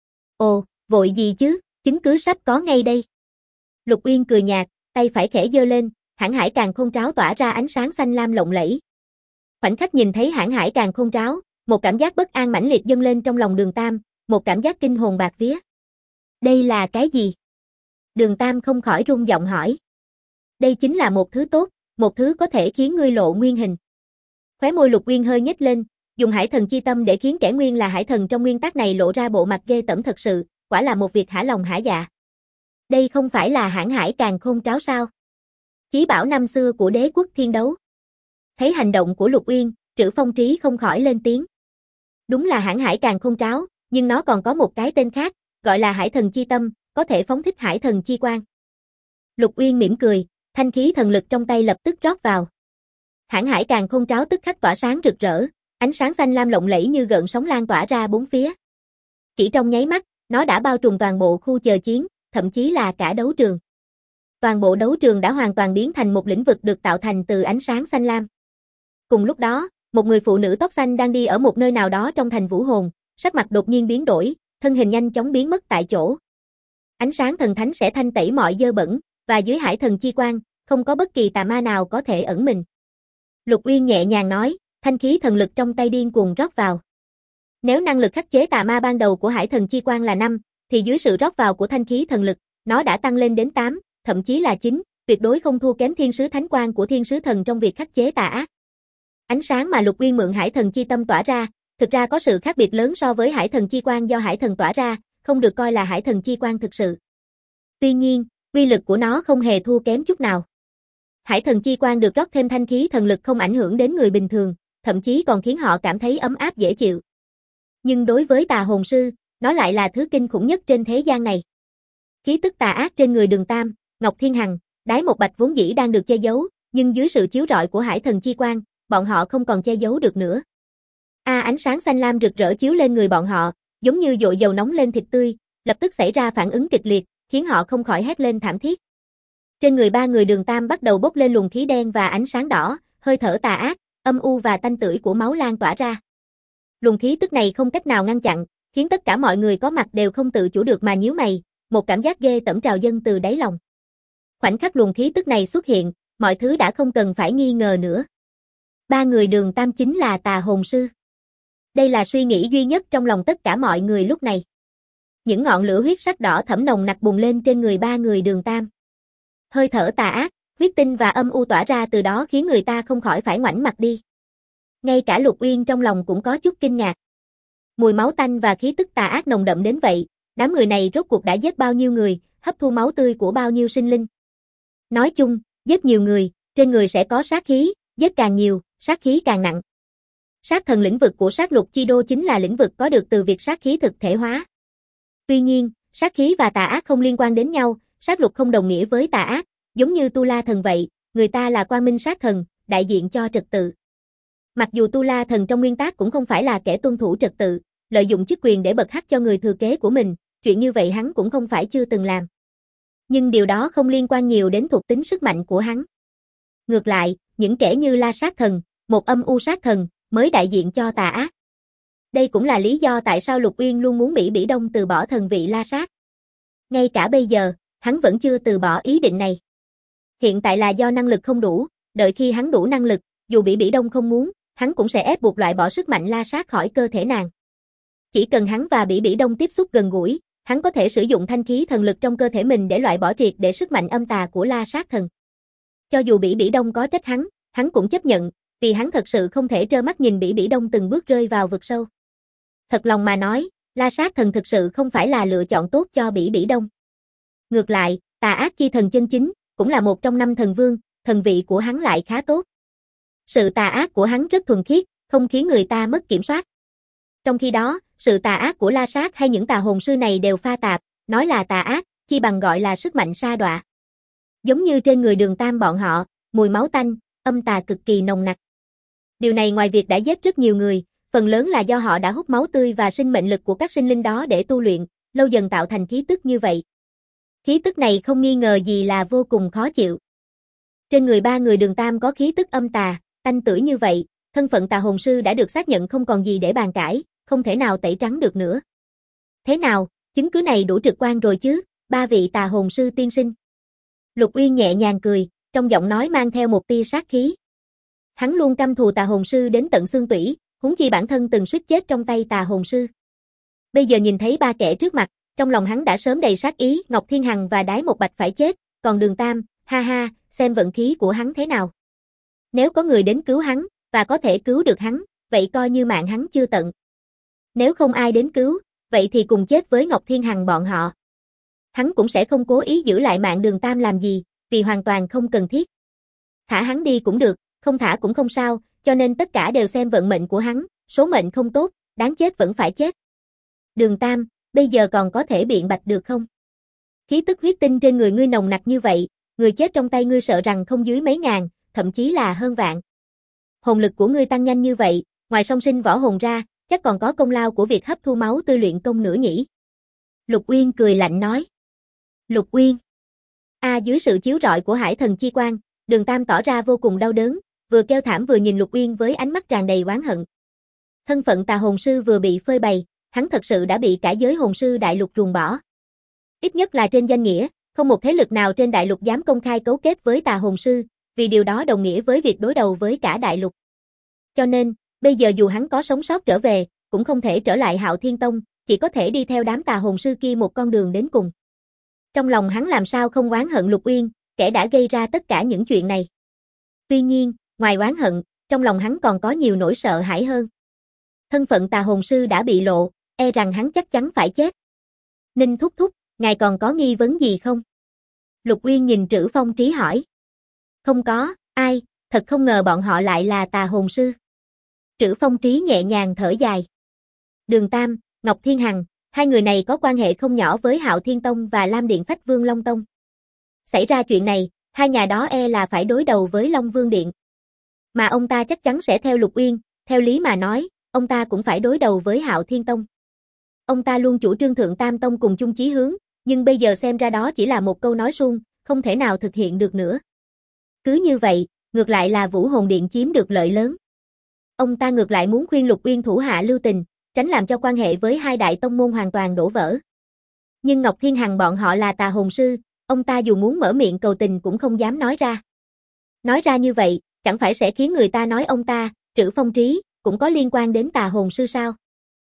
Ồ, vội gì chứ, chứng cứ sắp có ngay đây. Lục Uyên cười nhạt, tay phải khẽ giơ lên, Hãn Hải Càn Khôn Tráo tỏa ra ánh sáng xanh lam lộng lẫy. Khoảnh khắc nhìn thấy Hãn Hải Càn Khôn Tráo, một cảm giác bất an mãnh liệt dâng lên trong lòng Đường Tam, một cảm giác kinh hồn bạt vía. Đây là cái gì? Đường Tam không khỏi run giọng hỏi. Đây chính là một thứ tốt, một thứ có thể khiến ngươi lộ nguyên hình. Khóe môi Lục Uyên hơi nhếch lên, dùng Hải Thần chi tâm để khiến kẻ nguyên là hải thần trong nguyên tắc này lộ ra bộ mặt ghê tởm thật sự, quả là một việc hả lòng hả dạ. Đây không phải là Hãn Hải Càn Khôn Tráo sao? Chí bảo năm xưa của đế quốc thiên đấu. Thấy hành động của Lục Uyên, Trữ Phong Trí không khỏi lên tiếng. Đúng là Hãn Hải Càn Khôn Tráo, nhưng nó còn có một cái tên khác, gọi là Hải Thần chi tâm, có thể phóng thích Hải Thần chi quang. Lục Uyên mỉm cười, thanh khí thần lực trong tay lập tức rót vào. Hãn Hải Càn Khôn Tráo tức khắc tỏa sáng rực rỡ, ánh sáng xanh lam lộng lẫy như gợn sóng lan tỏa ra bốn phía. Chỉ trong nháy mắt, nó đã bao trùm toàn bộ khu chờ chiến, thậm chí là cả đấu trường. Toàn bộ đấu trường đã hoàn toàn biến thành một lĩnh vực được tạo thành từ ánh sáng xanh lam. Cùng lúc đó, một người phụ nữ tóc xanh đang đi ở một nơi nào đó trong thành Vũ Hồn, sắc mặt đột nhiên biến đổi, thân hình nhanh chóng biến mất tại chỗ. Ánh sáng thần thánh sẽ thanh tẩy mọi dơ bẩn, và dưới Hải Thần chi quang, không có bất kỳ tà ma nào có thể ẩn mình. Lục Uyên nhẹ nhàng nói, thanh khí thần lực trong tay điên cuồng rót vào. Nếu năng lực khắc chế tà ma ban đầu của Hải Thần chi quang là 5, thì dưới sự rót vào của thanh khí thần lực, nó đã tăng lên đến 8, thậm chí là 9, tuyệt đối không thua kém thiên sứ thánh quang của thiên sứ thần trong việc khắc chế tà ác. Ánh sáng mà Lục Uyên mượn Hải Thần chi tâm tỏa ra, thực ra có sự khác biệt lớn so với Hải Thần chi quang do Hải Thần tỏa ra, không được coi là Hải Thần chi quang thực sự. Tuy nhiên, uy lực của nó không hề thua kém chút nào. Hải Thần chi quang được rót thêm thanh khí thần lực không ảnh hưởng đến người bình thường, thậm chí còn khiến họ cảm thấy ấm áp dễ chịu. Nhưng đối với Tà Hồn Sư, nó lại là thứ kinh khủng nhất trên thế gian này. Khí tức tà ác trên người Đường Tam, Ngọc Thiên Hằng, Đái Một Bạch vốn dĩ đang được che giấu, nhưng dưới sự chiếu rọi của Hải Thần chi quang, bọn họ không còn che giấu được nữa. Ánh sáng xanh lam rực rỡ chiếu lên người bọn họ, giống như dội dầu nóng lên thịt tươi, lập tức xảy ra phản ứng kịch liệt, khiến họ không khỏi hét lên thảm thiết. Trên người ba người Đường Tam bắt đầu bốc lên luồng khí đen và ánh sáng đỏ, hơi thở tà ác, âm u và tanh tưởi của máu lan tỏa ra. Luồng khí tức này không cách nào ngăn chặn, khiến tất cả mọi người có mặt đều không tự chủ được mà nhíu mày, một cảm giác ghê tởm trào dâng từ đáy lòng. Khoảnh khắc luồng khí tức này xuất hiện, mọi thứ đã không cần phải nghi ngờ nữa. Ba người Đường Tam chính là Tà Hồn Sư. Đây là suy nghĩ duy nhất trong lòng tất cả mọi người lúc này. Những ngọn lửa huyết sắc đỏ thẫm nồng nặc bùng lên trên người ba người Đường Tam. Hơi thở tà ác, huyết tinh và âm u tỏa ra từ đó khiến người ta không khỏi phải ngoảnh mặt đi. Ngay cả Lục Uyên trong lòng cũng có chút kinh ngạc. Mùi máu tanh và khí tức tà ác nồng đậm đến vậy, đám người này rốt cuộc đã giết bao nhiêu người, hấp thu máu tươi của bao nhiêu sinh linh. Nói chung, giết nhiều người, trên người sẽ có sát khí, giết càng nhiều, sát khí càng nặng. Sát thần lĩnh vực của sát lục chi đô chính là lĩnh vực có được từ việc sát khí thực thể hóa. Tuy nhiên, sát khí và tà ác không liên quan đến nhau, sát lục không đồng nghĩa với tà ác, giống như Tu La Thần vậy, người ta là quang minh sát thần, đại diện cho trật tự. Mặc dù Tu La Thần trong nguyên tắc cũng không phải là kẻ tuân thủ trật tự, lợi dụng chức quyền để bật hắc cho người thừa kế của mình, chuyện như vậy hắn cũng không phải chưa từng làm. Nhưng điều đó không liên quan nhiều đến thuộc tính sức mạnh của hắn. Ngược lại, những kẻ như La Sát Thần, một âm u sát thần, mới đại diện cho tà ác. Đây cũng là lý do tại sao Lục Uyên luôn muốn Bỉ Bỉ Đông từ bỏ thần vị La Sát. Ngay cả bây giờ, hắn vẫn chưa từ bỏ ý định này. Hiện tại là do năng lực không đủ, đợi khi hắn đủ năng lực, dù Bỉ Bỉ Đông không muốn, hắn cũng sẽ ép buộc loại bỏ sức mạnh La Sát khỏi cơ thể nàng. Chỉ cần hắn và Bỉ Bỉ Đông tiếp xúc gần gũi, hắn có thể sử dụng thanh khí thần lực trong cơ thể mình để loại bỏ triệt để sức mạnh âm tà của La Sát Thần. Cho dù Bỉ Bỉ Đông có trách hắn cũng chấp nhận, vì hắn thật sự không thể trơ mắt nhìn Bỉ Bỉ Đông từng bước rơi vào vực sâu. Thật lòng mà nói, La Sát Thần thực sự không phải là lựa chọn tốt cho Bỉ Bỉ Đông. Ngược lại, Tà Ác Chi Thần chân chính, cũng là một trong 5 thần vương, thần vị của hắn lại khá tốt. Sự tà ác của hắn rất thuần khiết, không khiến người ta mất kiểm soát. Trong khi đó, sự tà ác của La Sát hay những tà hồn sư này đều pha tạp, nói là tà ác, chi bằng gọi là sức mạnh sa đọa. Giống như trên người Đường Tam bọn họ, mùi máu tanh, âm tà cực kỳ nồng nặc. Điều này ngoài việc đã giết rất nhiều người, phần lớn là do họ đã hút máu tươi và sinh mệnh lực của các sinh linh đó để tu luyện, lâu dần tạo thành khí tức như vậy. Khí tức này không nghi ngờ gì là vô cùng khó chịu. Trên người 3 người Đường Tam có khí tức âm tà, tanh tưởi như vậy, thân phận tà hồn sư đã được xác nhận không còn gì để bàn cãi, không thể nào tẩy trắng được nữa. Thế nào, chứng cứ này đủ trực quan rồi chứ, 3 vị tà hồn sư tiên sinh. Lục Uyên nhẹ nhàng cười, trong giọng nói mang theo một tia sát khí. Hắn luôn căm thù tà hồn sư đến tận xương tủy, huống chi bản thân từng suýt chết trong tay tà hồn sư. Bây giờ nhìn thấy 3 kẻ trước mặt, trong lòng hắn đã sớm đầy sát ý, Ngọc Thiên Hằng và Đái Một Bạch phải chết, còn Đường Tam, ha ha, xem vận khí của hắn thế nào. Nếu có người đến cứu hắn, và có thể cứu được hắn, vậy coi như mạng hắn chưa tận. Nếu không ai đến cứu, vậy thì cùng chết với Ngọc Thiên Hằng bọn họ. Hắn cũng sẽ không cố ý giữ lại mạng Đường Tam làm gì, vì hoàn toàn không cần thiết. Thả hắn đi cũng được, không thả cũng không sao, cho nên tất cả đều xem vận mệnh của hắn, số mệnh không tốt, đáng chết vẫn phải chết. Đường Tam, bây giờ còn có thể biện bạch được không? Khí tức huyết tinh trên người ngươi nồng nặc như vậy, người chết trong tay ngươi sợ rằng không dưới mấy ngàn, thậm chí là hơn vạn. Hồn lực của ngươi tăng nhanh như vậy, ngoài song sinh võ hồn ra, chắc còn có công lao của việc hấp thu máu tươi luyện công nữa nhỉ? Lục Uyên cười lạnh nói. Lục Uyên. Dưới sự chiếu rọi của Hải Thần chi quang, Đường Tam tỏ ra vô cùng đau đớn, vừa kêu thảm vừa nhìn Lục Uyên với ánh mắt tràn đầy oán hận. Thân phận tà hồn sư vừa bị phơi bày, hắn thật sự đã bị cả giới hồn sư đại lục ruồng bỏ. Ít nhất là trên danh nghĩa, không một thế lực nào trên đại lục dám công khai cấu kết với tà hồn sư, vì điều đó đồng nghĩa với việc đối đầu với cả đại lục. Cho nên, bây giờ dù hắn có sống sót trở về, cũng không thể trở lại Hạo Thiên Tông, chỉ có thể đi theo đám tà hồn sư kia một con đường đến cùng. Trong lòng hắn làm sao không oán hận Lục Uyên, kẻ đã gây ra tất cả những chuyện này. Tuy nhiên, ngoài oán hận, trong lòng hắn còn có nhiều nỗi sợ hãi hơn. Thân phận tà hồn sư đã bị lộ, e rằng hắn chắc chắn phải chết. Ninh thúc thúc, ngài còn có nghi vấn gì không? Lục Uyên nhìn Trữ Phong Trí hỏi. Không có, ai, thật không ngờ bọn họ lại là tà hồn sư. Trữ Phong Trí nhẹ nhàng thở dài. Đường Tam, Ngọc Thiên Hằng, hai người này có quan hệ không nhỏ với Hạo Thiên Tông và Lam Điện Phách Vương Long Tông. Xảy ra chuyện này, hai nhà đó e là phải đối đầu với Long Vương Điện. Mà ông ta chắc chắn sẽ theo Lục Uyên, theo lý mà nói, ông ta cũng phải đối đầu với Hạo Thiên Tông. Ông ta luôn chủ trương Thượng Tam Tông cùng chung chí hướng, nhưng bây giờ xem ra đó chỉ là một câu nói suông, không thể nào thực hiện được nữa. Cứ như vậy, ngược lại là Vũ Hồn Điện chiếm được lợi lớn. Ông ta ngược lại muốn khuyên Lục Uyên thủ hạ lưu tình, tránh làm cho quan hệ với hai đại tông môn hoàn toàn đổ vỡ. Nhưng Ngọc Thiên Hằng bọn họ là tà hồn sư, ông ta dù muốn mở miệng cầu tình cũng không dám nói ra. Nói ra như vậy, chẳng phải sẽ khiến người ta nói ông ta, Trữ Phong Trí, cũng có liên quan đến tà hồn sư sao?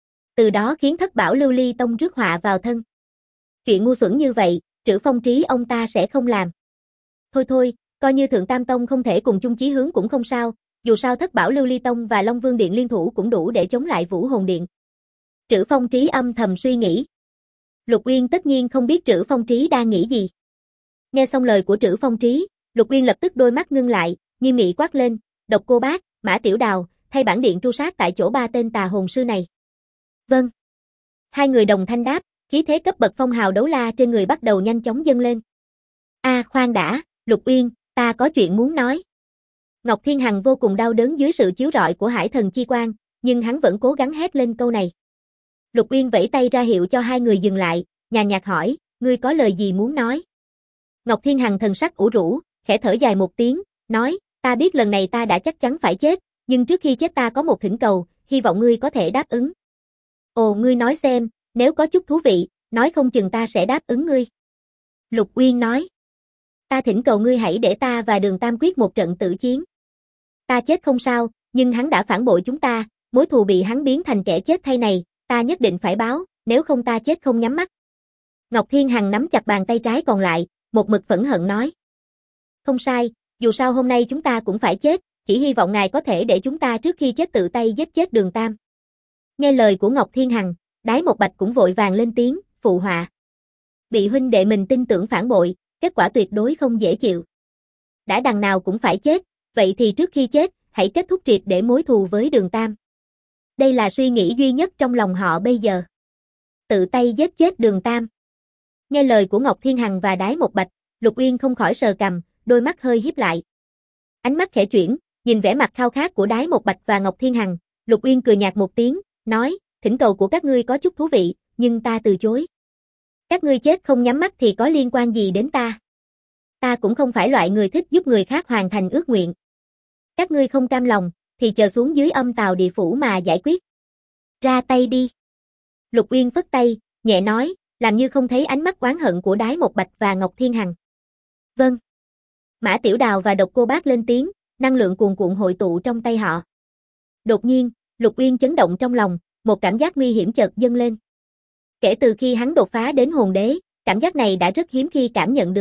Từ đó khiến Thất Bảo Lưu Ly Tông rước họa vào thân. Chuyện ngu xuẩn như vậy, Trữ Phong Trí ông ta sẽ không làm. Thôi thôi, coi như Thượng Tam Tông không thể cùng chung chí hướng cũng không sao, dù sao Thất Bảo Lưu Ly Tông và Long Vương Điện liên thủ cũng đủ để chống lại Vũ Hồn Điện. Trữ Phong Trí âm thầm suy nghĩ. Lục Uyên tất nhiên không biết Trữ Phong Trí đang nghĩ gì. Nghe xong lời của Trữ Phong Trí, Lục Uyên lập tức đôi mắt ngưng lại, nghiêm nghị quát lên, Độc Cô Bác, Mã Tiểu Đào, thay bản điện tru sát tại chỗ 3 tên tà hồn sư này. Vâng. Hai người đồng thanh đáp, khí thế cấp bậc phong hào đấu la trên người bắt đầu nhanh chóng dâng lên. Khoan đã, Lục Uyên, ta có chuyện muốn nói. Ngọc Thiên Hằng vô cùng đau đớn dưới sự chiếu rọi của hải thần chi quang, nhưng hắn vẫn cố gắng hét lên câu này. Lục Uyên vẫy tay ra hiệu cho hai người dừng lại, nhàn nhạt hỏi, ngươi có lời gì muốn nói? Ngọc Thiên Hằng thần sắc ủ rũ, khẽ thở dài một tiếng, nói, ta biết lần này ta đã chắc chắn phải chết, nhưng trước khi chết ta có một thỉnh cầu, hy vọng ngươi có thể đáp ứng. Ồ, ngươi nói xem, nếu có chút thú vị, nói không chừng ta sẽ đáp ứng ngươi. Lục Uyên nói, ta thỉnh cầu ngươi hãy để ta và Đường Tam quyết một trận tử chiến. Ta chết không sao, nhưng hắn đã phản bội chúng ta, mối thù bị hắn biến thành kẻ chết thay này, ta nhất định phải báo, nếu không ta chết không nhắm mắt. Ngọc Thiên Hằng nắm chặt bàn tay trái còn lại, một mực phẫn hận nói. Không sai, dù sao hôm nay chúng ta cũng phải chết, chỉ hy vọng ngài có thể để chúng ta trước khi chết tự tay giết chết Đường Tam. Nghe lời của Ngọc Thiên Hằng, Đái Một Bạch cũng vội vàng lên tiếng, phụ họa. Bị huynh đệ mình tin tưởng phản bội, kết quả tuyệt đối không dễ chịu. Đã đằng nào cũng phải chết, vậy thì trước khi chết, hãy kết thúc triệt để mối thù với Đường Tam. Đây là suy nghĩ duy nhất trong lòng họ bây giờ. Tự tay giết chết Đường Tam. Nghe lời của Ngọc Thiên Hằng và Đái Một Bạch, Lục Uyên không khỏi sờ cằm, đôi mắt hơi híp lại. Ánh mắt khẽ chuyển, nhìn vẻ mặt khao khát của Đái Một Bạch và Ngọc Thiên Hằng, Lục Uyên cười nhạt một tiếng, nói, thỉnh cầu của các ngươi có chút thú vị, nhưng ta từ chối. Các ngươi chết không nhắm mắt thì có liên quan gì đến ta? Ta cũng không phải loại người thích giúp người khác hoàn thành ước nguyện. Các ngươi không cam lòng, thì chờ xuống dưới âm tào địa phủ mà giải quyết. Ra tay đi. Lục Uyên phất tay, nhẹ nói, làm như không thấy ánh mắt oán hận của Đái Một Bạch và Ngọc Thiên Hằng. Vâng. Mã Tiểu Đào và Độc Cô Bác lên tiếng, năng lượng cuồn cuộn hội tụ trong tay họ. Đột nhiên, Lục Uyên chấn động trong lòng, một cảm giác nguy hiểm chợt dâng lên. Kể từ khi hắn đột phá đến hồn đế, cảm giác này đã rất hiếm khi cảm nhận được.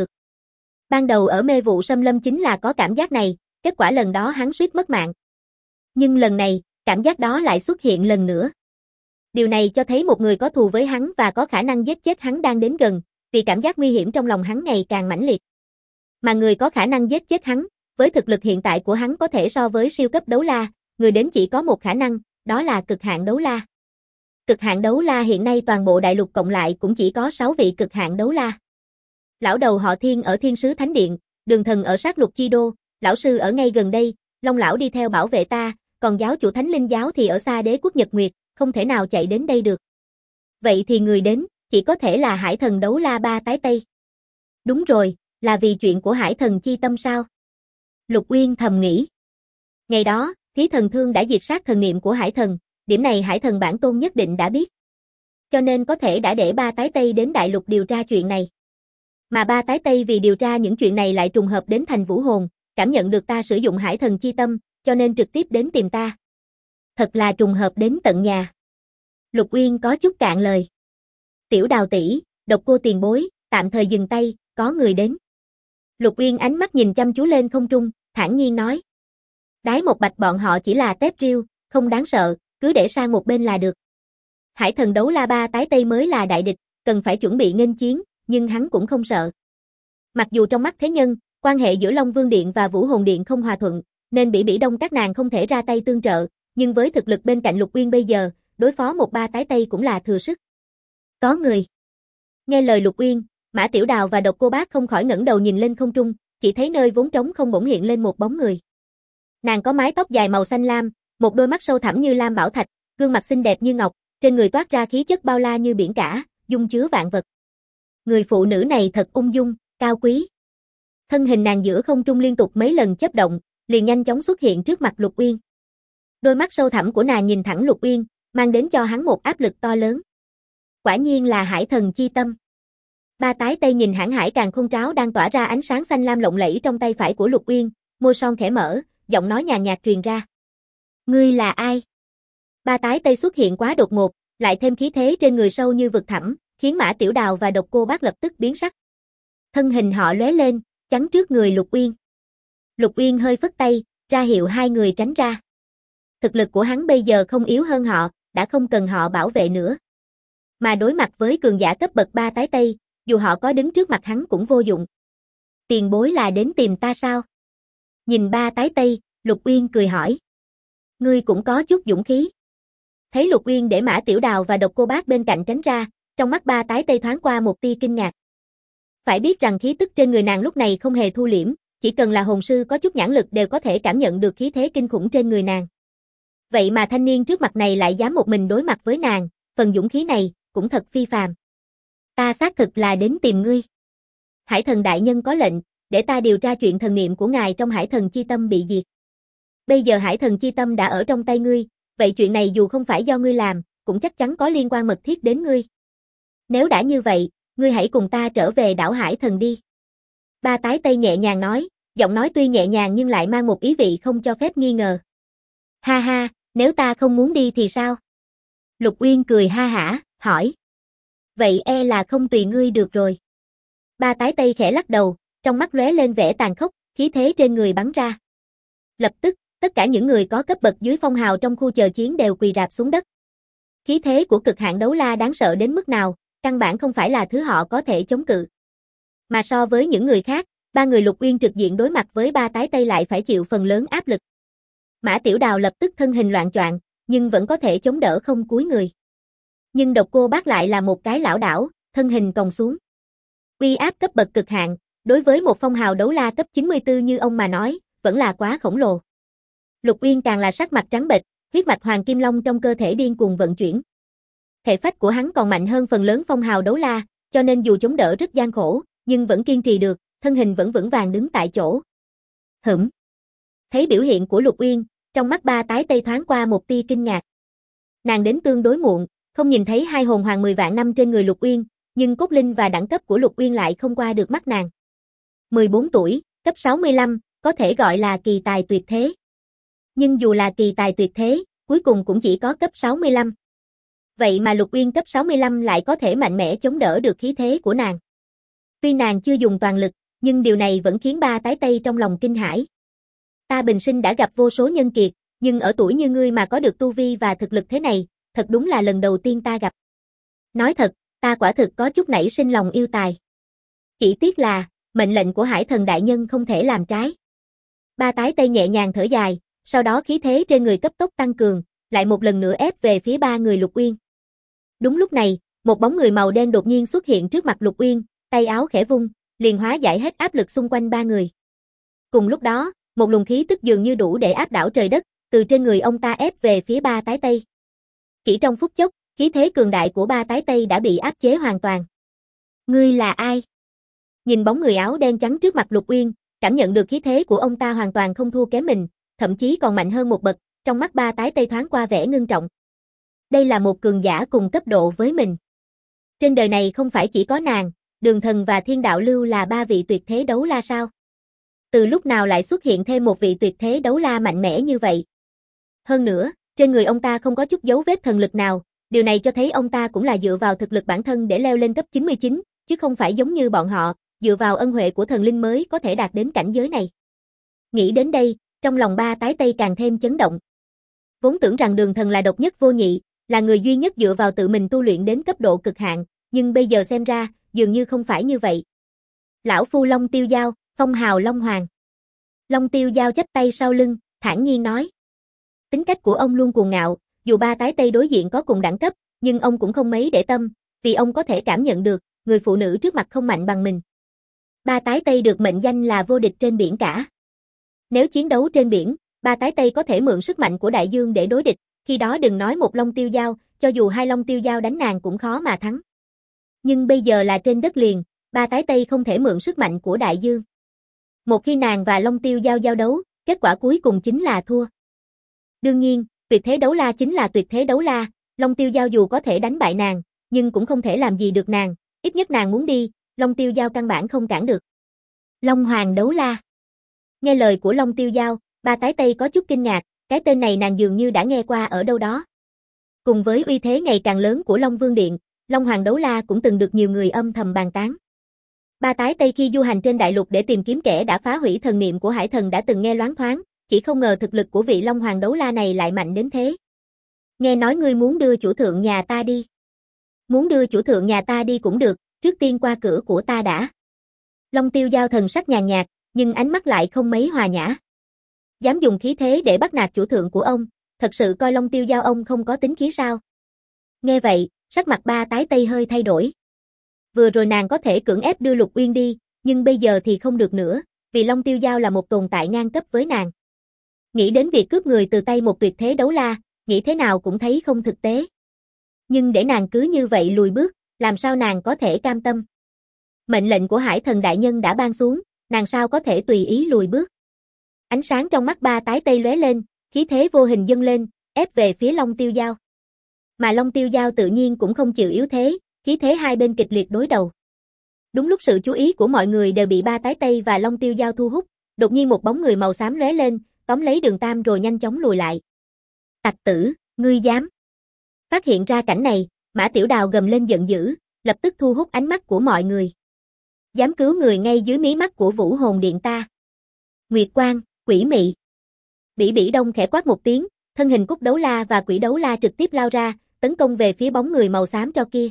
Ban đầu ở mê vụ xâm lâm chính là có cảm giác này, kết quả lần đó hắn suýt mất mạng. Nhưng lần này, cảm giác đó lại xuất hiện lần nữa. Điều này cho thấy một người có thù với hắn và có khả năng giết chết hắn đang đến gần, vì cảm giác nguy hiểm trong lòng hắn ngày càng mãnh liệt. Mà người có khả năng giết chết hắn, với thực lực hiện tại của hắn có thể so với siêu cấp đấu la, người đến chỉ có một khả năng, đó là cực hạn đấu la. Cực hạn đấu la hiện nay toàn bộ đại lục cộng lại cũng chỉ có 6 vị cực hạn đấu la. Lão đầu họ Thiên ở Thiên Sứ Thánh Điện, Đường Thần ở Sát Lục Chi Đô, lão sư ở ngay gần đây, Long lão đi theo bảo vệ ta, còn giáo chủ Thánh Linh giáo thì ở xa Đế quốc Nhật Nguyệt, không thể nào chạy đến đây được. Vậy thì người đến, chỉ có thể là Hải Thần đấu la Ba Tái Tây. Đúng rồi, là vì chuyện của Hải Thần chi tâm sao? Lục Uyên thầm nghĩ. Ngày đó, Thí Thần Thương đã diệt sát thần niệm của Hải Thần, điểm này Hải Thần bản tôn nhất định đã biết. Cho nên có thể đã để Ba Tái Tây đến đại lục điều tra chuyện này. Mà Ba Tái Tây vì điều tra những chuyện này lại trùng hợp đến thành Vũ Hồn, cảm nhận được ta sử dụng Hải Thần chi tâm, cho nên trực tiếp đến tìm ta. Thật là trùng hợp đến tận nhà. Lục Uyên có chút cạn lời. Tiểu Đào tỷ, Độc Cô tiền bối, tạm thời dừng tay, có người đến. Lục Uyên ánh mắt nhìn chăm chú lên không trung, thản nhiên nói. Đái Một Bạch bọn họ chỉ là tép riêu, không đáng sợ, cứ để sang một bên là được. Hải Thần đấu la Ba Tái Tây mới là đại địch, cần phải chuẩn bị nghênh chiến, nhưng hắn cũng không sợ. Mặc dù trong mắt thế nhân, quan hệ giữa Long Vương Điện và Vũ Hồn Điện không hòa thuận, nên Bỉ Đông các nàng không thể ra tay tương trợ, nhưng với thực lực bên cạnh Lục Uyên bây giờ, đối phó một Ba Tái Tây cũng là thừa sức. Có người. Nghe lời Lục Uyên, Mã Tiểu Đào và Độc Cô Bác không khỏi ngẩng đầu nhìn lên không trung, chỉ thấy nơi vốn trống không bỗng hiện lên một bóng người. Nàng có mái tóc dài màu xanh lam, một đôi mắt sâu thẳm như lam bảo thạch, gương mặt xinh đẹp như ngọc, trên người toát ra khí chất bao la như biển cả, dung chứa vạn vật. Người phụ nữ này thật ung dung, cao quý. Thân hình nàng giữa không trung liên tục mấy lần chớp động, liền nhanh chóng xuất hiện trước mặt Lục Uyên. Đôi mắt sâu thẳm của nàng nhìn thẳng Lục Uyên, mang đến cho hắn một áp lực to lớn. Quả nhiên là Hải Thần chi tâm. Ba Tái Tây nhìn hãn hải càng khôn tráo đang tỏa ra ánh sáng xanh lam lộng lẫy trong tay phải của Lục Uyên, môi son khẽ mở, giọng nói nhàn nhạt truyền ra. Ngươi là ai? Ba Tái Tây xuất hiện quá đột ngột, lại thêm khí thế trên người sâu như vực thẳm, khiến Mã Tiểu Đào và Độc Cô Bác lập tức biến sắc. Thân hình họ lóe lên, chắn trước người Lục Uyên. Lục Uyên hơi phất tay, ra hiệu hai người tránh ra. Thực lực của hắn bây giờ không yếu hơn họ, đã không cần họ bảo vệ nữa. Mà đối mặt với cường giả cấp bậc Ba Tái Tây, dù họ có đứng trước mặt hắn cũng vô dụng. Tiền bối là đến tìm ta sao? Nhìn Ba Tái Tây, Lục Uyên cười hỏi. Ngươi cũng có chút dũng khí. Thấy Lục Uyên để Mã Tiểu Đào và Độc Cô Bác bên cạnh tránh ra, trong mắt Ba Tái Tây thoáng qua một tia kinh ngạc. Phải biết rằng khí tức trên người nàng lúc này không hề thu liễm, chỉ cần là hồn sư có chút nhãn lực đều có thể cảm nhận được khí thế kinh khủng trên người nàng. Vậy mà thanh niên trước mặt này lại dám một mình đối mặt với nàng, phần dũng khí này cũng thật phi phàm. Ta xác thực là đến tìm ngươi. Hải thần đại nhân có lệnh, để ta điều tra chuyện thần niệm của ngài trong hải thần chi tâm bị diệt. Bây giờ hải thần chi tâm đã ở trong tay ngươi, vậy chuyện này dù không phải do ngươi làm, cũng chắc chắn có liên quan mật thiết đến ngươi. Nếu đã như vậy, ngươi hãy cùng ta trở về đảo hải thần đi. Ba tái tây nhẹ nhàng nói, giọng nói tuy nhẹ nhàng nhưng lại mang một ý vị không cho phép nghi ngờ. Ha ha, nếu ta không muốn đi thì sao? Lục Uyên cười ha hả, hỏi. Vậy e là không tùy ngươi được rồi. Ba tái tây khẽ lắc đầu, trong mắt lóe lên vẻ tàn khốc, khí thế trên người bắn ra. Lập tức, tất cả những người có cấp bậc dưới phong hào trong khu chờ chiến đều quỳ rạp xuống đất. Khí thế của cực hạn đấu la đáng sợ đến mức nào, căn bản không phải là thứ họ có thể chống cự. Mà so với những người khác, ba người Lục Uyên trực diện đối mặt với ba tái tây lại phải chịu phần lớn áp lực. Mã Tiểu Đào lập tức thân hình loạng choạng, nhưng vẫn có thể chống đỡ không cúi người. Nhưng Độc Cô Bác lại là một cái lảo đảo, thân hình còng xuống. Uy áp cấp bậc cực hạn, đối với một phong hào đấu la cấp 94 như ông mà nói, vẫn là quá khổng lồ. Lục Uyên càng là sắc mặt trắng bệch, huyết mạch Hoàng Kim Long trong cơ thể điên cuồng vận chuyển. Thể phách của hắn còn mạnh hơn phần lớn phong hào đấu la, cho nên dù chống đỡ rất gian khổ, nhưng vẫn kiên trì được, thân hình vẫn vững vàng đứng tại chỗ. Hửm. Thấy biểu hiện của Lục Uyên, trong mắt ba tái tây thoáng qua một tia kinh ngạc. Nàng đến tương đối muộn, không nhìn thấy hai hồn hoàng 10 vạn năm trên người Lục Uyên, nhưng cốt linh và đẳng cấp của Lục Uyên lại không qua được mắt nàng. 14 tuổi, cấp 65, có thể gọi là kỳ tài tuyệt thế. Nhưng dù là kỳ tài tuyệt thế, cuối cùng cũng chỉ có cấp 65. Vậy mà Lục Uyên cấp 65 lại có thể mạnh mẽ chống đỡ được khí thế của nàng. Tuy nàng chưa dùng toàn lực, nhưng điều này vẫn khiến ba tái tây trong lòng kinh hãi. Ta bình sinh đã gặp vô số nhân kiệt, nhưng ở tuổi như ngươi mà có được tu vi và thực lực thế này, thật đúng là lần đầu tiên ta gặp. Nói thật, ta quả thực có chút nảy sinh lòng yêu tài. Chỉ tiếc là, mệnh lệnh của hải thần đại nhân không thể làm trái. Ba tái tây nhẹ nhàng thở dài, sau đó khí thế trên người cấp tốc tăng cường, lại một lần nữa ép về phía ba người Lục Uyên. Đúng lúc này, một bóng người màu đen đột nhiên xuất hiện trước mặt Lục Uyên, tay áo khẽ vung, liền hóa giải hết áp lực xung quanh ba người. Cùng lúc đó, một luồng khí tức dường như đủ để áp đảo trời đất, từ trên người ông ta ép về phía ba tái tây. Chỉ trong phút chốc, khí thế cường đại của ba tái tây đã bị áp chế hoàn toàn. Ngươi là ai? Nhìn bóng người áo đen trắng trước mặt Lục Uyên, cảm nhận được khí thế của ông ta hoàn toàn không thua kém mình, thậm chí còn mạnh hơn một bậc, trong mắt ba tái tây thoáng qua vẻ ngưng trọng. Đây là một cường giả cùng cấp độ với mình. Trên đời này không phải chỉ có nàng, Đường Thần và Thiên Đạo Lưu là ba vị tuyệt thế đấu la sao? Từ lúc nào lại xuất hiện thêm một vị tuyệt thế đấu la mạnh mẽ như vậy? Hơn nữa, trên người ông ta không có chút dấu vết thần lực nào, điều này cho thấy ông ta cũng là dựa vào thực lực bản thân để leo lên cấp 99, chứ không phải giống như bọn họ, dựa vào ân huệ của thần linh mới có thể đạt đến cảnh giới này. Nghĩ đến đây, trong lòng ba tái tây càng thêm chấn động. Vốn tưởng rằng Đường Thần là độc nhất vô nhị, là người duy nhất dựa vào tự mình tu luyện đến cấp độ cực hạn, nhưng bây giờ xem ra, dường như không phải như vậy. Lão phu Long Tiêu Dao, phong hào Long Hoàng. Long Tiêu Dao chắp tay sau lưng, thản nhiên nói. Tính cách của ông luôn cuồng ngạo, dù ba tái tây đối diện có cùng đẳng cấp, nhưng ông cũng không mấy để tâm, vì ông có thể cảm nhận được, người phụ nữ trước mặt không mạnh bằng mình. Ba tái tây được mệnh danh là vô địch trên biển cả. Nếu chiến đấu trên biển, ba tái tây có thể mượn sức mạnh của đại dương để đối địch, khi đó đừng nói một Long Tiêu Dao, cho dù hai Long Tiêu Dao đánh nàng cũng khó mà thắng. Nhưng bây giờ là trên đất liền, ba tái tây không thể mượn sức mạnh của đại dương. Một khi nàng và Long Tiêu Dao giao đấu, kết quả cuối cùng chính là thua. Đương nhiên, tuyệt thế đấu la chính là tuyệt thế đấu la, Long Tiêu Dao dù có thể đánh bại nàng, nhưng cũng không thể làm gì được nàng, ít nhất nàng muốn đi, Long Tiêu Dao căn bản không cản được. Long Hoàng đấu la. Nghe lời của Long Tiêu Dao, ba tái tây có chút kinh ngạc, cái tên này nàng dường như đã nghe qua ở đâu đó. Cùng với uy thế ngày càng lớn của Long Vương Điện, Long Hoàng đấu la cũng từng được nhiều người âm thầm bàn tán. Ba tái tây khi du hành trên đại lục để tìm kiếm kẻ đã phá hủy thần niệm của hải thần đã từng nghe loáng thoáng, chỉ không ngờ thực lực của vị Long Hoàng đấu la này lại mạnh đến thế. Nghe nói ngươi muốn đưa chủ thượng nhà ta đi. Muốn đưa chủ thượng nhà ta đi cũng được, trước tiên qua cửa của ta đã. Long Tiêu Dao thần sắc nhàn nhạt, nhưng ánh mắt lại không mấy hòa nhã. Dám dùng khí thế để bắt nạt chủ thượng của ông, thật sự coi Long Tiêu Dao ông không có tính khí sao? Nghe vậy, sắc mặt ba tái tây hơi thay đổi. Vừa rồi nàng có thể cưỡng ép đưa Lục Uyên đi, nhưng bây giờ thì không được nữa, vì Long Tiêu Dao là một tồn tại ngang cấp với nàng. Nghĩ đến việc cướp người từ tay một tuyệt thế đấu la, nghĩ thế nào cũng thấy không thực tế. Nhưng để nàng cứ như vậy lùi bước, làm sao nàng có thể cam tâm? Mệnh lệnh của Hải Thần đại nhân đã ban xuống, nàng sao có thể tùy ý lùi bước? Ánh sáng trong mắt ba tái tây lóe lên, khí thế vô hình dâng lên, ép về phía Long Tiêu Dao. Mà Long Tiêu Dao tự nhiên cũng không chịu yếu thế, khí thế hai bên kịch liệt đối đầu. Đúng lúc sự chú ý của mọi người đều bị ba tái tây và Long Tiêu Dao thu hút, đột nhiên một bóng người màu xám lóe lên, tóm lấy Đường Tam rồi nhanh chóng lùi lại. Tặc tử, ngươi dám? Phát hiện ra cảnh này, Mã Tiểu Đào gầm lên giận dữ, lập tức thu hút ánh mắt của mọi người. Dám cứu người ngay dưới mí mắt của Vũ Hồn Điện ta. Nguyệt Quang, quỷ mị. Bỉ Bỉ Đông khẽ quát một tiếng, thân hình Cúc Đấu La và Quỷ Đấu La trực tiếp lao ra, tấn công về phía bóng người màu xám tro kia.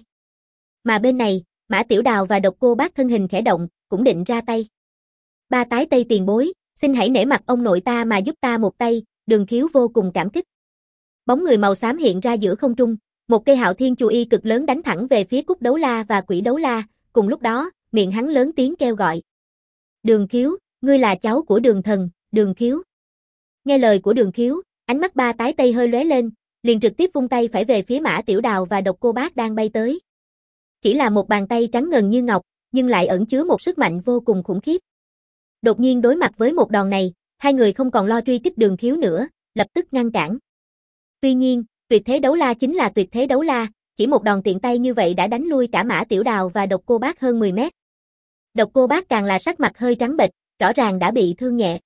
Mà bên này, Mã Tiểu Đào và Độc Cô Bác thân hình khẽ động, cũng định ra tay. Ba tái tây tiền bối, xin hãy nể mặt ông nội ta mà giúp ta một tay, Đường Khiếu vô cùng cảm kích. Bóng người màu xám hiện ra giữa không trung, một cây Hạo Thiên Chu Y cực lớn đánh thẳng về phía Cúc Đấu La và Quỷ Đấu La, cùng lúc đó, miệng hắn lớn tiếng kêu gọi. Đường Khiếu, ngươi là cháu của Đường Thần, Đường Khiếu. Nghe lời của Đường Khiếu, ánh mắt ba tái tây hơi lóe lên, liền trực tiếp vung tay phải về phía Mã Tiểu Đào và Độc Cô Bác đang bay tới. Chỉ là một bàn tay trắng ngần như ngọc, nhưng lại ẩn chứa một sức mạnh vô cùng khủng khiếp. Đột nhiên đối mặt với một đòn này, hai người không còn lo truy kích Đường Khiếu nữa, lập tức ngăn cản. Tuy nhiên, tuyệt thế đấu la chính là tuyệt thế đấu la, chỉ một đòn tiện tay như vậy đã đánh lui cả Mã Tiểu Đào và Độc Cô Bác hơn 10 mét. Độc Cô Bác càng là sắc mặt hơi trắng bệch, rõ ràng đã bị thương nhẹ.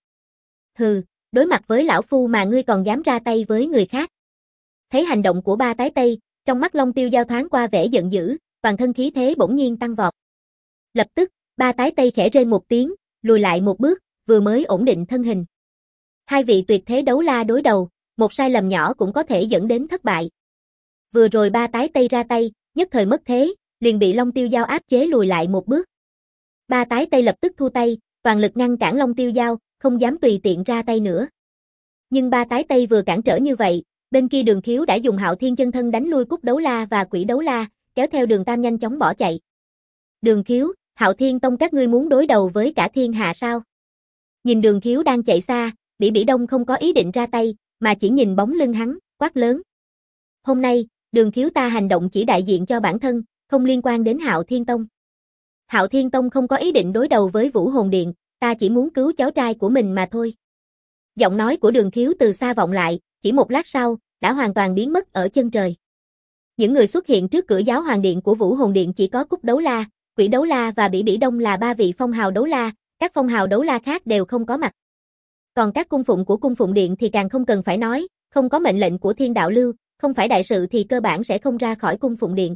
Hừ, đối mặt với lão phu mà ngươi còn dám ra tay với người khác. Thấy hành động của ba tái tây, trong mắt Long Tiêu Dao thoáng qua vẻ giận dữ, toàn thân khí thế bỗng nhiên tăng vọt. Lập tức, ba tái tây khẽ rên một tiếng, lùi lại một bước, vừa mới ổn định thân hình. Hai vị tuyệt thế đấu la đối đầu, một sai lầm nhỏ cũng có thể dẫn đến thất bại. Vừa rồi ba tái tây ra tay, nhất thời mất thế, liền bị Long Tiêu Dao áp chế lùi lại một bước. Ba tái tây lập tức thu tay, toàn lực ngăn cản Long Tiêu Dao, không dám tùy tiện ra tay nữa. Nhưng ba tái tây vừa cản trở như vậy, bên kia Đường Khiếu đã dùng Hạo Thiên chân thân đánh lui Cúc Đấu La và Quỷ Đấu La, kéo theo Đường Tam nhanh chóng bỏ chạy. Đường Khiếu, Hạo Thiên Tông các ngươi muốn đối đầu với cả thiên hạ sao? Nhìn Đường Khiếu đang chạy xa, Bỉ Bỉ Đông không có ý định ra tay, mà chỉ nhìn bóng lưng hắn, quát lớn. Hôm nay, Đường Khiếu ta hành động chỉ đại diện cho bản thân, không liên quan đến Hạo Thiên Tông. Hạo Thiên Tông không có ý định đối đầu với Vũ Hồn Điện, ta chỉ muốn cứu cháu trai của mình mà thôi. Giọng nói của Đường Khiếu từ xa vọng lại, chỉ một lát sau, đã hoàn toàn biến mất ở chân trời. Những người xuất hiện trước cửa giáo hoàng điện của Vũ Hồn Điện chỉ có Cúc Đấu La, Quỷ Đấu La và Bỉ Bỉ Đông là ba vị phong hào đấu la, các phong hào đấu la khác đều không có mặt. Còn các cung phụng của cung phụng điện thì càng không cần phải nói, không có mệnh lệnh của Thiên Đạo Lưu, không phải đại sự thì cơ bản sẽ không ra khỏi cung phụng điện.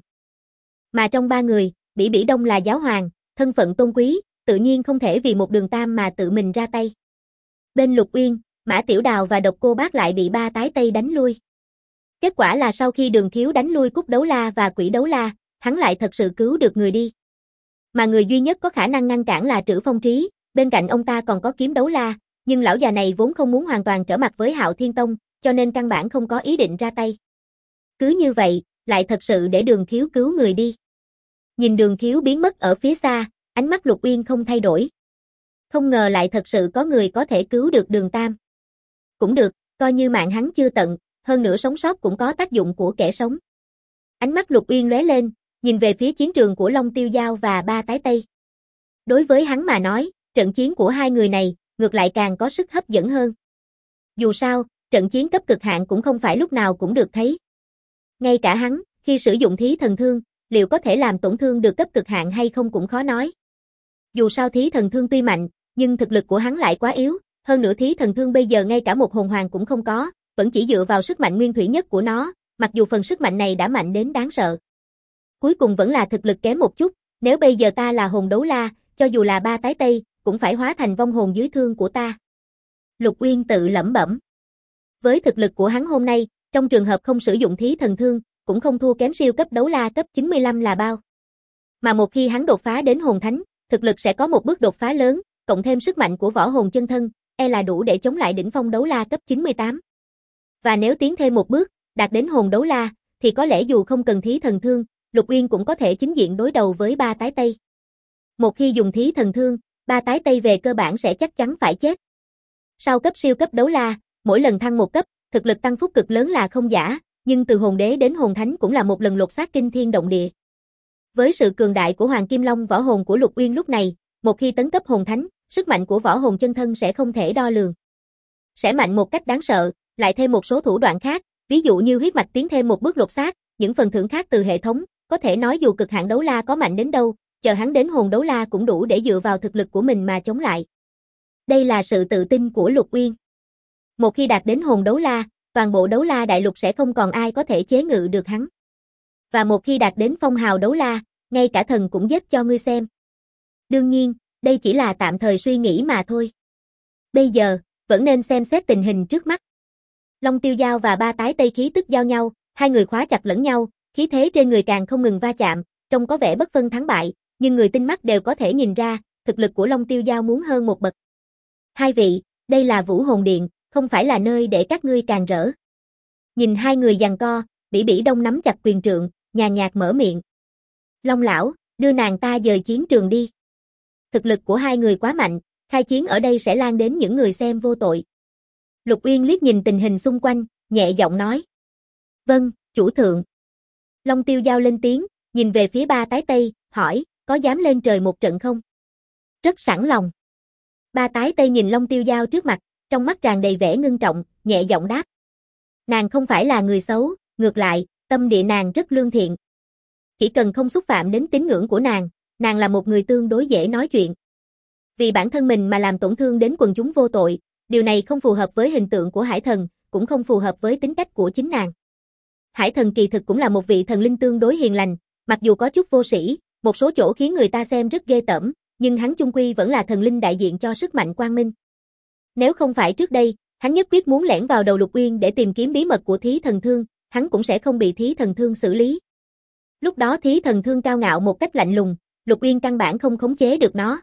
Mà trong ba người, Bỉ Bỉ Đông là giáo hoàng, thân phận tôn quý, tự nhiên không thể vì một Đường Tam mà tự mình ra tay. Bên Lục Uyên, Mã Tiểu Đào và Độc Cô Bác lại bị ba tái tây đánh lui. Kết quả là sau khi Đường Khiếu đánh lui Cúc Đấu La và Quỷ Đấu La, hắn lại thật sự cứu được người đi. Mà người duy nhất có khả năng ngăn cản là Trữ Phong Trí, bên cạnh ông ta còn có Kiếm Đấu La, nhưng lão già này vốn không muốn hoàn toàn trở mặt với Hạo Thiên Tông, cho nên căn bản không có ý định ra tay. Cứ như vậy, lại thật sự để Đường Khiếu cứu người đi. Nhìn Đường Khiếu biến mất ở phía xa, ánh mắt Lục Uyên không thay đổi. Không ngờ lại thật sự có người có thể cứu được Đường Tam. Cũng được, coi như mạng hắn chưa tận, hơn nữa sống sót cũng có tác dụng của kẻ sống. Ánh mắt Lục Uyên lóe lên, nhìn về phía chiến trường của Long Tiêu Dao và ba tái tây. Đối với hắn mà nói, trận chiến của hai người này, ngược lại càng có sức hấp dẫn hơn. Dù sao, trận chiến cấp cực hạn cũng không phải lúc nào cũng được thấy. Ngay cả hắn, khi sử dụng thí thần thương, liệu có thể làm tổn thương được cấp cực hạn hay không cũng khó nói. Dù sao thí thần thương tuy mạnh, nhưng thực lực của hắn lại quá yếu, hơn nữa thí thần thương bây giờ ngay cả một hồn hoàng cũng không có, vẫn chỉ dựa vào sức mạnh nguyên thủy nhất của nó, mặc dù phần sức mạnh này đã mạnh đến đáng sợ. Cuối cùng vẫn là thực lực kém một chút, nếu bây giờ ta là hồn đấu la, cho dù là ba tái tây, cũng phải hóa thành vong hồn dưới thương của ta. Lục Uyên tự lẩm bẩm. Với thực lực của hắn hôm nay, trong trường hợp không sử dụng thí thần thương, cũng không thua kém siêu cấp đấu la cấp 95 là bao. Mà một khi hắn đột phá đến hồn thánh, thực lực sẽ có một bước đột phá lớn, cộng thêm sức mạnh của võ hồn chân thân, là đủ để chống lại đỉnh phong đấu la cấp 98. Và nếu tiến thêm một bước, đạt đến hồn đấu la, thì có lẽ dù không cần thí thần thương, Lục Uyên cũng có thể chính diện đối đầu với ba tái Tây. Một khi dùng thí thần thương, ba tái Tây về cơ bản sẽ chắc chắn phải chết. Sau cấp siêu cấp đấu la, mỗi lần thăng một cấp, thực lực tăng phúc cực lớn là không giả, nhưng từ hồn đế đến hồn thánh cũng là một lần lột xác kinh thiên động địa. Với sự cường đại của Hoàng Kim Long võ hồn của Lục Uyên lúc này, một khi tấn cấp hồn thánh, sức mạnh của võ hồn chân thân sẽ không thể đo lường. Sẽ mạnh một cách đáng sợ, lại thêm một số thủ đoạn khác, ví dụ như huyết mạch tiến thêm một bước lột xác, những phần thưởng khác từ hệ thống, có thể nói dù cực hạn đấu la có mạnh đến đâu, chờ hắn đến hồn đấu la cũng đủ để dựa vào thực lực của mình mà chống lại. Đây là sự tự tin của Lục Uyên. Một khi đạt đến hồn đấu la, toàn bộ đấu la đại lục sẽ không còn ai có thể chế ngự được hắn. Và một khi đạt đến phong hào đấu la, ngay cả thần cũng giết cho ngươi xem. Đương nhiên, đây chỉ là tạm thời suy nghĩ mà thôi. Bây giờ, vẫn nên xem xét tình hình trước mắt. Long Tiêu Dao và ba tái Tây khí tức giao nhau, hai người khóa chặt lẫn nhau, khí thế trên người càng không ngừng va chạm, trông có vẻ bất phân thắng bại, nhưng người tinh mắt đều có thể nhìn ra, thực lực của Long Tiêu Dao muốn hơn một bậc. Hai vị, đây là Vũ Hồn Điện, không phải là nơi để các ngươi càn rỡ. Nhìn hai người giằng co, Bỉ Bỉ Đông nắm chặt quyền trượng, nhàn nhạt mở miệng. Long lão, đưa nàng ta dời chiến trường đi. Thực lực của hai người quá mạnh, khai chiến ở đây sẽ lan đến những người xem vô tội. Lục Uyên liếc nhìn tình hình xung quanh, nhẹ giọng nói. Vâng, chủ thượng. Long Tiêu Dao lên tiếng, nhìn về phía ba tái Tây, hỏi, có dám lên trời một trận không? Rất sẵn lòng. Ba tái Tây nhìn Long Tiêu Dao trước mặt, trong mắt tràn đầy vẻ ngưng trọng, nhẹ giọng đáp. Nàng không phải là người xấu, ngược lại, tâm địa nàng rất lương thiện. Chỉ cần không xúc phạm đến tín ngưỡng của nàng là một người tương đối dễ nói chuyện. Vì bản thân mình mà làm tổn thương đến quần chúng vô tội, điều này không phù hợp với hình tượng của Hải Thần, cũng không phù hợp với tính cách của chính nàng. Hải Thần kỳ thực cũng là một vị thần linh tương đối hiền lành, mặc dù có chút vô sĩ, một số chỗ khiến người ta xem rất ghê tởm, nhưng hắn chung quy vẫn là thần linh đại diện cho sức mạnh quang minh. Nếu không phải trước đây, hắn nhất quyết muốn lẻn vào đầu Lục Uyên để tìm kiếm bí mật của thí thần thương, hắn cũng sẽ không bị thí thần thương xử lý. Lúc đó thí thần thương cao ngạo một cách lạnh lùng, Lục Uyên căn bản không khống chế được nó.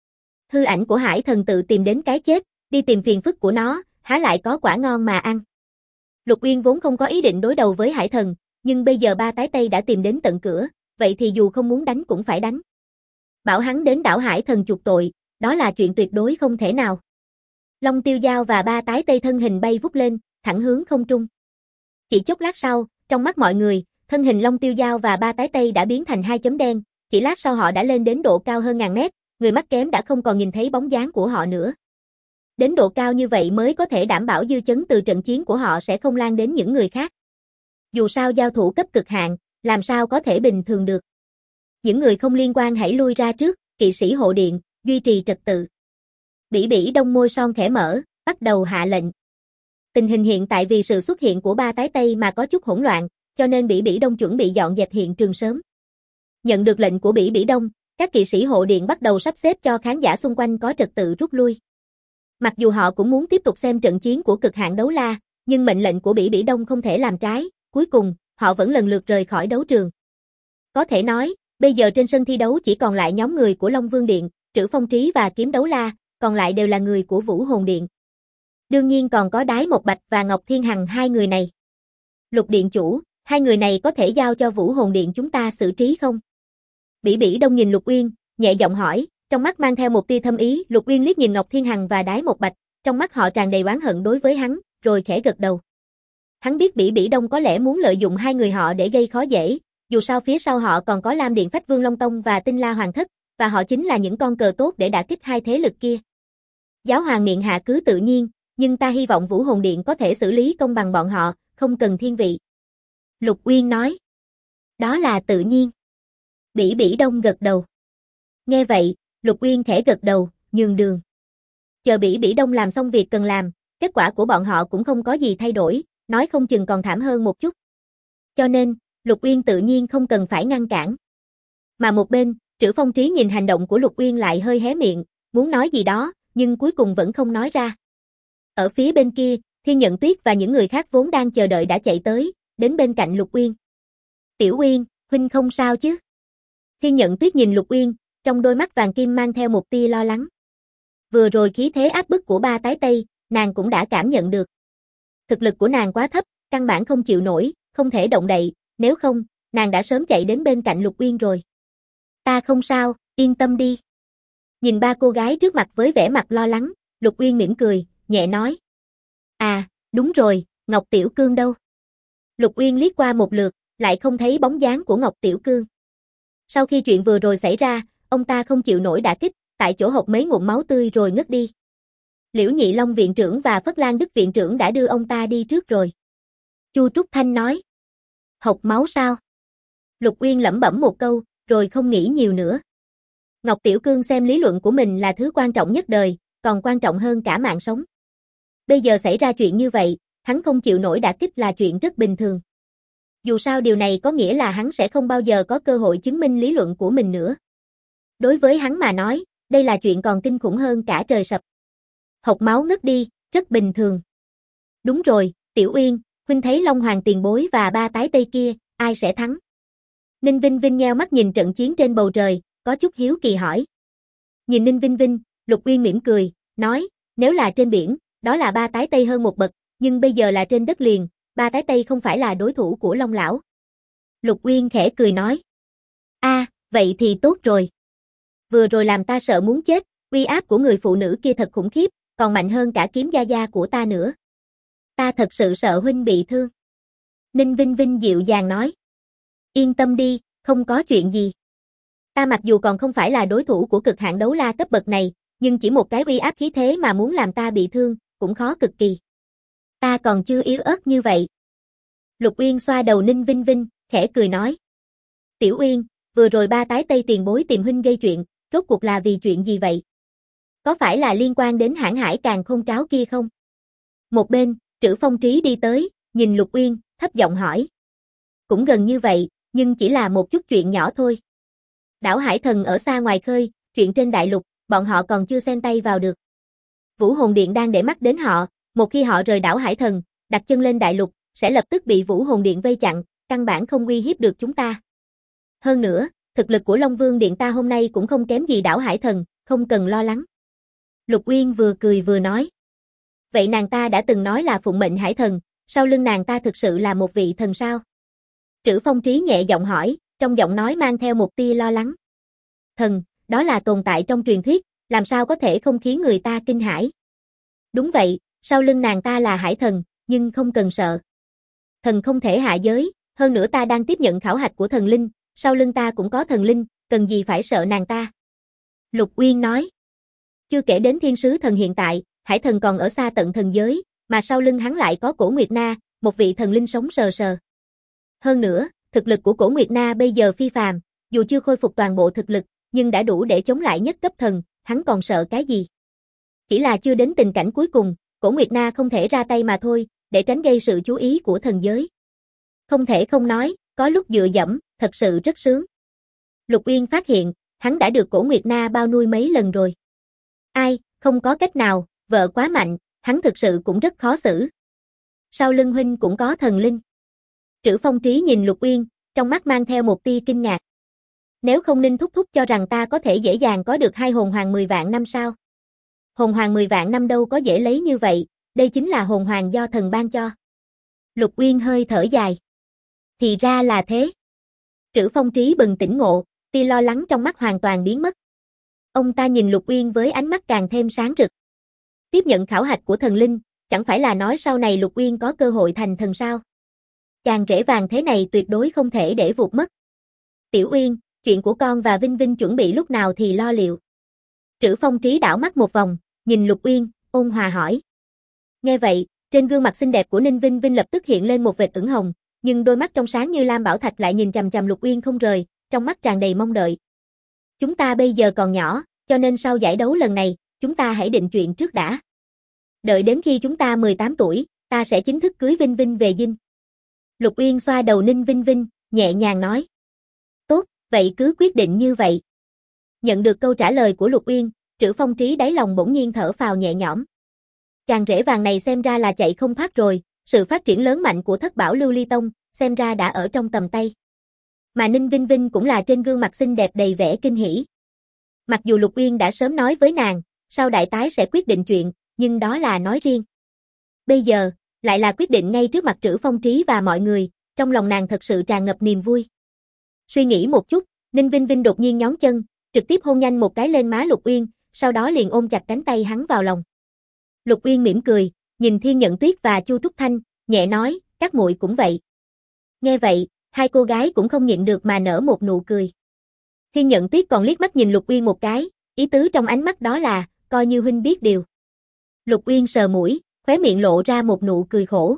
Hư ảnh của Hải Thần tự tìm đến cái chết, đi tìm phiền phức của nó, há lại có quả ngon mà ăn. Lục Uyên vốn không có ý định đối đầu với Hải Thần, nhưng bây giờ ba tái Tây đã tìm đến tận cửa, vậy thì dù không muốn đánh cũng phải đánh. Bảo hắn đến đảo Hải Thần chuộc tội, đó là chuyện tuyệt đối không thể nào. Long Tiêu Dao và ba tái Tây thân hình bay vút lên, thẳng hướng không trung. Chỉ chốc lát sau, trong mắt mọi người, thân hình Long Tiêu Dao và ba tái Tây đã biến thành hai chấm đen, chỉ lát sau họ đã lên đến độ cao hơn ngàn mét, người mắt kém đã không còn nhìn thấy bóng dáng của họ nữa. Đến độ cao như vậy mới có thể đảm bảo dư chấn từ trận chiến của họ sẽ không lan đến những người khác. Dù sao giao thủ cấp cực hạn, làm sao có thể bình thường được. Những người không liên quan hãy lui ra trước, kỵ sĩ hộ điện, duy trì trật tự. Bỉ Bỉ Đông môi son khẽ mở, bắt đầu hạ lệnh. Tình hình hiện tại vì sự xuất hiện của ba tái Tây mà có chút hỗn loạn, cho nên Bỉ Bỉ Đông chuẩn bị dọn dẹp hiện trường sớm. Nhận được lệnh của Bỉ Bỉ Đông, các kỵ sĩ hộ điện bắt đầu sắp xếp cho khán giả xung quanh có trật tự rút lui. Mặc dù họ cũng muốn tiếp tục xem trận chiến của cực hạn đấu la, nhưng mệnh lệnh của Bỉ Bỉ Đông không thể làm trái, cuối cùng, họ vẫn lần lượt rời khỏi đấu trường. Có thể nói, bây giờ trên sân thi đấu chỉ còn lại nhóm người của Long Vương Điện, Trữ Phong Trí và Kiếm Đấu La, còn lại đều là người của Vũ Hồn Điện. Đương nhiên còn có Đái Một Bạch và Ngọc Thiên Hằng hai người này. Lục Điện chủ, hai người này có thể giao cho Vũ Hồn Điện chúng ta xử trí không? Bỉ Bỉ Đông nhìn Lục Uyên, nhẹ giọng hỏi, trong mắt mang theo một tia thâm ý. Lục Uyên liếc nhìn Ngọc Thiên Hằng và Đái Một Bạch, trong mắt họ tràn đầy oán hận đối với hắn, rồi khẽ gật đầu. Hắn biết Bỉ Bỉ Đông có lẽ muốn lợi dụng hai người họ để gây khó dễ, dù sao phía sau họ còn có Lam Điện Phách Vương Long Tông và Tinh La Hoàng Thất, và họ chính là những con cờ tốt để đả kích hai thế lực kia. Giáo hoàng miệng hạ cứ tự nhiên, nhưng ta hy vọng Vũ Hồn Điện có thể xử lý công bằng bọn họ, không cần thiên vị. Lục Uyên nói. Đó là tự nhiên. Bỉ Bỉ Đông gật đầu. Nghe vậy, Lục Uyên khẽ gật đầu, nhường đường. Chờ Bỉ Bỉ Đông làm xong việc cần làm, kết quả của bọn họ cũng không có gì thay đổi, nói không chừng còn thảm hơn một chút. Cho nên, Lục Uyên tự nhiên không cần phải ngăn cản. Mà một bên, Trữ Phong Trí nhìn hành động của Lục Uyên lại hơi hé miệng, muốn nói gì đó, nhưng cuối cùng vẫn không nói ra. Ở phía bên kia, Thiên Nhận Tuyết và những người khác vốn đang chờ đợi đã chạy tới, đến bên cạnh Lục Uyên. Tiểu Uyên, huynh không sao chứ? Thiên Nhận Tuyết nhìn Lục Uyên, trong đôi mắt vàng kim mang theo một tia lo lắng. Vừa rồi khí thế áp bức của ba tái Tây, nàng cũng đã cảm nhận được. Thực lực của nàng quá thấp, căn bản không chịu nổi, không thể động đậy, nếu không, nàng đã sớm chạy đến bên cạnh Lục Uyên rồi. Ta không sao, yên tâm đi. Nhìn ba cô gái trước mặt với vẻ mặt lo lắng, Lục Uyên mỉm cười, nhẹ nói. À, đúng rồi, Ngọc Tiểu Cương đâu? Lục Uyên liếc qua một lượt, lại không thấy bóng dáng của Ngọc Tiểu Cương. Sau khi chuyện vừa rồi xảy ra, ông ta không chịu nổi đả kích, tại chỗ hộc mấy ngụm máu tươi rồi ngất đi. Liễu Nhị Long viện trưởng và Phất Lan Đức viện trưởng đã đưa ông ta đi trước rồi. Chu Trúc Thanh nói. Hộc máu sao? Lục Uyên lẩm bẩm một câu, rồi không nghĩ nhiều nữa. Ngọc Tiểu Cương xem lý luận của mình là thứ quan trọng nhất đời, còn quan trọng hơn cả mạng sống. Bây giờ xảy ra chuyện như vậy, hắn không chịu nổi đả kích là chuyện rất bình thường. Dù sao điều này có nghĩa là hắn sẽ không bao giờ có cơ hội chứng minh lý luận của mình nữa. Đối với hắn mà nói, đây là chuyện còn kinh khủng hơn cả trời sập. Hộc máu ngất đi, rất bình thường. Đúng rồi, Tiểu Uyên, huynh thấy Long Hoàng tiền bối và ba tái tây kia, ai sẽ thắng? Ninh Vinh Vinh nheo mắt nhìn trận chiến trên bầu trời, có chút hiếu kỳ hỏi. Nhìn Ninh Vinh Vinh, Lục Uyên mỉm cười, nói, nếu là trên biển, đó là ba tái tây hơn một bậc, nhưng bây giờ là trên đất liền, ba tái tây không phải là đối thủ của Long lão. Lục Uyên khẽ cười nói. Vậy thì tốt rồi. Vừa rồi làm ta sợ muốn chết, uy áp của người phụ nữ kia thật khủng khiếp, còn mạnh hơn cả kiếm gia gia của ta nữa. Ta thật sự sợ huynh bị thương. Ninh Vinh Vinh dịu dàng nói. Yên tâm đi, không có chuyện gì. Ta mặc dù còn không phải là đối thủ của cực hạn đấu la cấp bậc này, nhưng chỉ một cái uy áp khí thế mà muốn làm ta bị thương, cũng khó cực kỳ. Ta còn chưa yếu ớt như vậy. Lục Uyên xoa đầu Ninh Vinh Vinh, khẽ cười nói. Tiểu Uyên, vừa rồi ba tái tây tiền bối tìm huynh gây chuyện, rốt cuộc là vì chuyện gì vậy? Có phải là liên quan đến hãn hải càn khôn tráo kia không? Một bên, Trữ Phong Trí đi tới, nhìn Lục Uyên, thấp giọng hỏi. Cũng gần như vậy, nhưng chỉ là một chút chuyện nhỏ thôi. Đảo Hải Thần ở xa ngoài khơi, chuyện trên đại lục, bọn họ còn chưa xen tay vào được. Vũ Hồn Điện đang để mắt đến họ, một khi họ rời đảo Hải Thần, đặt chân lên đại lục, sẽ lập tức bị Vũ Hồn Điện vây chặn, căn bản không uy hiếp được chúng ta. Hơn nữa, thực lực của Long Vương Điện ta hôm nay cũng không kém gì đảo Hải Thần, không cần lo lắng. Lục Uyên vừa cười vừa nói. Vậy nàng ta đã từng nói là phụng mệnh Hải Thần, sau lưng nàng ta thực sự là một vị thần sao? Trữ Phong Trí nhẹ giọng hỏi, trong giọng nói mang theo một tia lo lắng. Thần, đó là tồn tại trong truyền thuyết, làm sao có thể không khiến người ta kinh hãi? Đúng vậy, sau lưng nàng ta là Hải Thần, nhưng không cần sợ. Thần không thể hạ giới, hơn nữa ta đang tiếp nhận khảo hạch của thần linh, sau lưng ta cũng có thần linh, cần gì phải sợ nàng ta? Lục Uyên nói. Chưa kể đến thiên sứ thần hiện tại, Hải Thần còn ở xa tận thần giới, mà sau lưng hắn lại có Cổ Nguyệt Na, một vị thần linh sống sờ sờ. Hơn nữa, thực lực của Cổ Nguyệt Na bây giờ phi phàm, dù chưa khôi phục toàn bộ thực lực, nhưng đã đủ để chống lại nhất cấp thần, hắn còn sợ cái gì? Chỉ là chưa đến tình cảnh cuối cùng, Cổ Nguyệt Na không thể ra tay mà thôi, để tránh gây sự chú ý của thần giới. Không thể không nói, có lúc dựa dẫm, thật sự rất sướng. Lục Uyên phát hiện, hắn đã được Cổ Nguyệt Na bao nuôi mấy lần rồi. Ai, không có cách nào, vợ quá mạnh, hắn thực sự cũng rất khó xử. Sau lưng huynh cũng có thần linh. Trữ Phong Trí nhìn Lục Uyên, trong mắt mang theo một tia kinh ngạc. Nếu không Ninh thúc thúc cho rằng ta có thể dễ dàng có được 2 hồn hoàng 10 vạn năm sao? Hồn hoàng 10 vạn năm đâu có dễ lấy như vậy, đây chính là hồn hoàng do thần ban cho. Lục Uyên hơi thở dài. Thì ra là thế. Trữ Phong Trí bừng tỉnh ngộ, tia lo lắng trong mắt hoàn toàn biến mất. Ông ta nhìn Lục Uyên với ánh mắt càng thêm sáng rực. Tiếp nhận khảo hạch của thần linh, chẳng phải là nói sau này Lục Uyên có cơ hội thành thần sao? Chàng rể vàng thế này tuyệt đối không thể để vụt mất. Tiểu Uyên, chuyện của con và Vinh Vinh chuẩn bị lúc nào thì lo liệu. Trữ Phong Trí đảo mắt một vòng, nhìn Lục Uyên, ôn hòa hỏi. Nghe vậy, trên gương mặt xinh đẹp của Ninh Vinh Vinh lập tức hiện lên một vệt ửng hồng, nhưng đôi mắt trong sáng như lam bảo thạch lại nhìn chằm chằm Lục Uyên không rời, trong mắt tràn đầy mong đợi. Chúng ta bây giờ còn nhỏ, cho nên sau giải đấu lần này, chúng ta hãy định chuyện trước đã. Đợi đến khi chúng ta 18 tuổi, ta sẽ chính thức cưới Vinh Vinh về dinh. Lục Uyên xoa đầu Ninh Vinh Vinh, nhẹ nhàng nói. Tốt, vậy cứ quyết định như vậy. Nhận được câu trả lời của Lục Uyên, Trữ Phong Trí đáy lòng bỗng nhiên thở phào nhẹ nhõm. Chàng rể vàng này xem ra là chạy không thoát rồi, sự phát triển lớn mạnh của Thất Bảo Lưu Ly Tông, xem ra đã ở trong tầm tay. Mà Ninh Vinh Vinh cũng là trên gương mặt xinh đẹp đầy vẻ kinh hỉ. Mặc dù Lục Uyên đã sớm nói với nàng, sau đại tái sẽ quyết định chuyện, nhưng đó là nói riêng. Bây giờ, lại là quyết định ngay trước mặt Trữ Phong Trí và mọi người, trong lòng nàng thật sự tràn ngập niềm vui. Suy nghĩ một chút, Ninh Vinh Vinh đột nhiên nhón chân, trực tiếp hôn nhanh một cái lên má Lục Uyên, sau đó liền ôm chặt cánh tay hắn vào lòng. Lục Uyên mỉm cười, nhìn Thiên Nhận Tuyết và Chu Trúc Thanh, nhẹ nói, các muội cũng vậy. Nghe vậy, hai cô gái cũng không nhịn được mà nở một nụ cười. Thiên Nhận Tuyết còn liếc mắt nhìn Lục Uyên một cái, ý tứ trong ánh mắt đó là, coi như huynh biết điều. Lục Uyên sờ mũi, khóe miệng lộ ra một nụ cười khổ.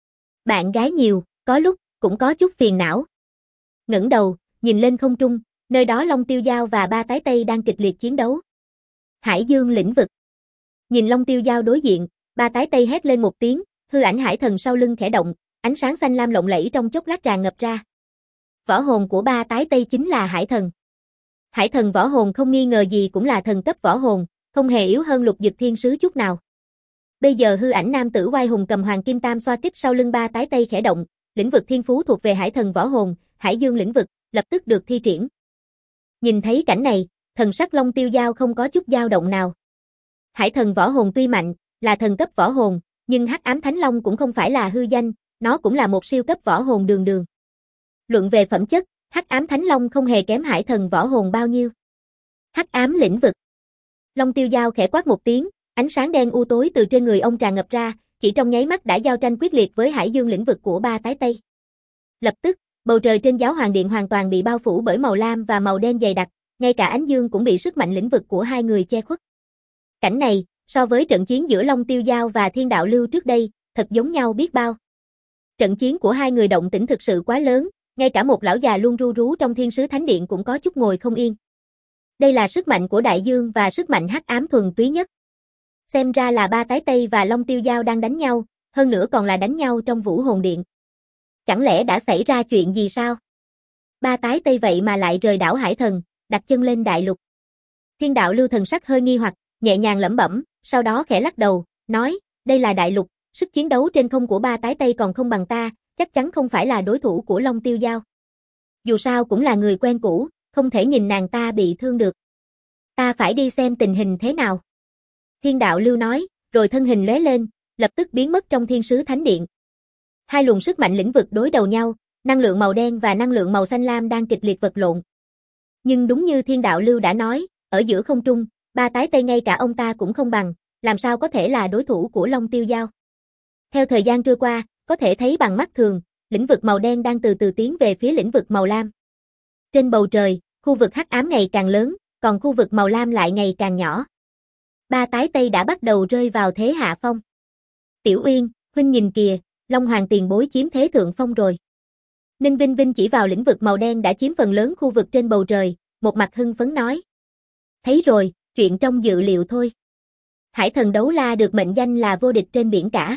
Bạn gái nhiều, có lúc cũng có chút phiền não. Ngẩng đầu, nhìn lên không trung, nơi đó Long Tiêu Dao và ba tái Tây đang kịch liệt chiến đấu. Hải Dương lĩnh vực. Nhìn Long Tiêu Dao đối diện, ba tái Tây hét lên một tiếng, hư ảnh hải thần sau lưng khẽ động, ánh sáng xanh lam lộng lẫy trong chốc lát tràn ngập ra. Võ hồn của ba tái Tây chính là hải thần. Hải thần võ hồn không nghi ngờ gì cũng là thần cấp võ hồn, không hề yếu hơn Lục Dực Thiên Sứ chút nào. Bây giờ hư ảnh nam tử oai hùng cầm hoàng kim tam xoa kích sau lưng ba tái Tây khẽ động, lĩnh vực thiên phú thuộc về hải thần võ hồn, Hải Dương lĩnh vực, lập tức được thi triển. Nhìn thấy cảnh này, thần sắc Long Tiêu Dao không có chút dao động nào. Hải thần võ hồn tuy mạnh, là thần cấp võ hồn, nhưng Hắc Ám Thánh Long cũng không phải là hư danh, nó cũng là một siêu cấp võ hồn đường đường. Luận về phẩm chất, Hắc Ám Thánh Long không hề kém hải thần võ hồn bao nhiêu. Hắc ám lĩnh vực. Long Tiêu Dao khẽ quát một tiếng, ánh sáng đen u tối từ trên người ông tràn ngập ra, chỉ trong nháy mắt đã giao tranh quyết liệt với Hải Dương lĩnh vực của ba tái Tây. Lập tức, bầu trời trên Giáo Hoàng Điện hoàn toàn bị bao phủ bởi màu lam và màu đen dày đặc, ngay cả ánh dương cũng bị sức mạnh lĩnh vực của hai người che khuất. Cảnh này, so với trận chiến giữa Long Tiêu Dao và Thiên Đạo Lưu trước đây, thật giống nhau biết bao. Trận chiến của hai người động tĩnh thực sự quá lớn, ngay cả một lão già luôn ru rú trong Thiên Sứ Thánh Điện cũng có chút ngồi không yên. Đây là sức mạnh của đại dương và sức mạnh hắc ám thuần túy nhất. Xem ra là ba tái Tây và Long Tiêu Dao đang đánh nhau, hơn nữa còn là đánh nhau trong Vũ Hồn Điện. Chẳng lẽ đã xảy ra chuyện gì sao? Ba tái Tây vậy mà lại rời đảo Hải Thần, đặt chân lên đại lục. Thiên Đạo Lưu thần sắc hơi nghi hoặc, nhẹ nhàng lẩm bẩm, sau đó khẽ lắc đầu, nói, đây là đại lục, sức chiến đấu trên không của ba tái Tây còn không bằng ta, chắc chắn không phải là đối thủ của Long Tiêu Dao. Dù sao cũng là người quen cũ, không thể nhìn nàng ta bị thương được. Ta phải đi xem tình hình thế nào. Thiên Đạo Lưu nói, rồi thân hình lóe lên, lập tức biến mất trong Thiên Sứ Thánh Điện. Hai luồng sức mạnh lĩnh vực đối đầu nhau, năng lượng màu đen và năng lượng màu xanh lam đang kịch liệt vật lộn. Nhưng đúng như Thiên Đạo Lưu đã nói, ở giữa không trung, ba tái Tây ngay cả ông ta cũng không bằng, làm sao có thể là đối thủ của Long Tiêu Dao. Theo thời gian trôi qua, có thể thấy bằng mắt thường, lĩnh vực màu đen đang từ từ tiến về phía lĩnh vực màu lam. Trên bầu trời, khu vực hắc ám ngày càng lớn, còn khu vực màu lam lại ngày càng nhỏ. Ba tái Tây đã bắt đầu rơi vào thế hạ phong. Tiểu Uyên, huynh nhìn kìa, Long Hoàng tiền bối chiếm thế thượng phong rồi. Ninh Vinh Vinh chỉ vào lĩnh vực màu đen đã chiếm phần lớn khu vực trên bầu trời, một mặt hưng phấn nói. Thấy rồi, chuyện trong dự liệu thôi. Hải thần đấu la được mệnh danh là vô địch trên biển cả.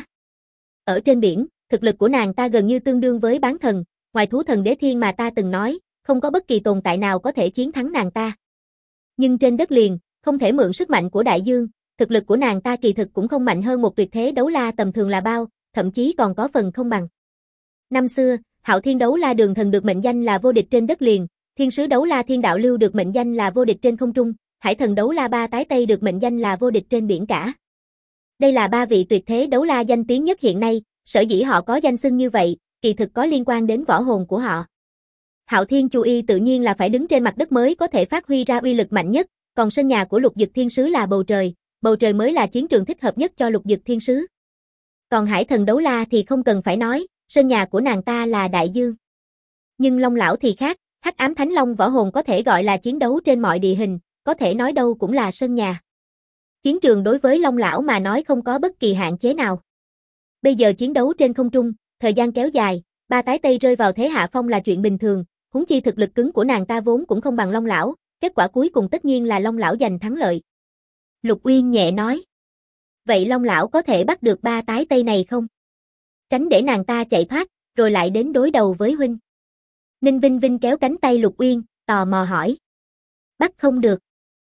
Ở trên biển, thực lực của nàng ta gần như tương đương với bán thần, ngoài thú thần đế thiên mà ta từng nói, không có bất kỳ tồn tại nào có thể chiến thắng nàng ta. Nhưng trên đất liền, không thể mượn sức mạnh của đại dương, thực lực của nàng ta kỳ thực cũng không mạnh hơn một tuyệt thế đấu la tầm thường là bao, thậm chí còn có phần không bằng. Năm xưa, Hạo Thiên đấu la Đường Thần được mệnh danh là vô địch trên đất liền, Thiên Sứ đấu la Thiên Đạo Lưu được mệnh danh là vô địch trên không trung, Hải thần đấu la ba tái Tây được mệnh danh là vô địch trên biển cả. Đây là ba vị tuyệt thế đấu la danh tiếng nhất hiện nay, sở dĩ họ có danh xưng như vậy, kỳ thực có liên quan đến võ hồn của họ. Hạo Thiên Chu Y tự nhiên là phải đứng trên mặt đất mới có thể phát huy ra uy lực mạnh nhất, còn sân nhà của Lục Dực Thiên Sứ là bầu trời mới là chiến trường thích hợp nhất cho Lục Dực Thiên Sứ. Còn Hải thần đấu la thì không cần phải nói, sân nhà của nàng ta là đại dương. Nhưng Long lão thì khác, Hắc Ám Thánh Long võ hồn có thể gọi là chiến đấu trên mọi địa hình, có thể nói đâu cũng là sân nhà. Chiến trường đối với Long lão mà nói không có bất kỳ hạn chế nào. Bây giờ chiến đấu trên không trung, thời gian kéo dài, ba tái Tây rơi vào thế hạ phong là chuyện bình thường, huống chi thực lực cứng của nàng ta vốn cũng không bằng Long lão, kết quả cuối cùng tất nhiên là Long lão giành thắng lợi. Lục Uyên nhẹ nói. Vậy Long lão có thể bắt được ba tái Tây này không? Tránh để nàng ta chạy thoát, rồi lại đến đối đầu với huynh. Ninh Vinh Vinh kéo cánh tay Lục Uyên, tò mò hỏi. Bắt không được.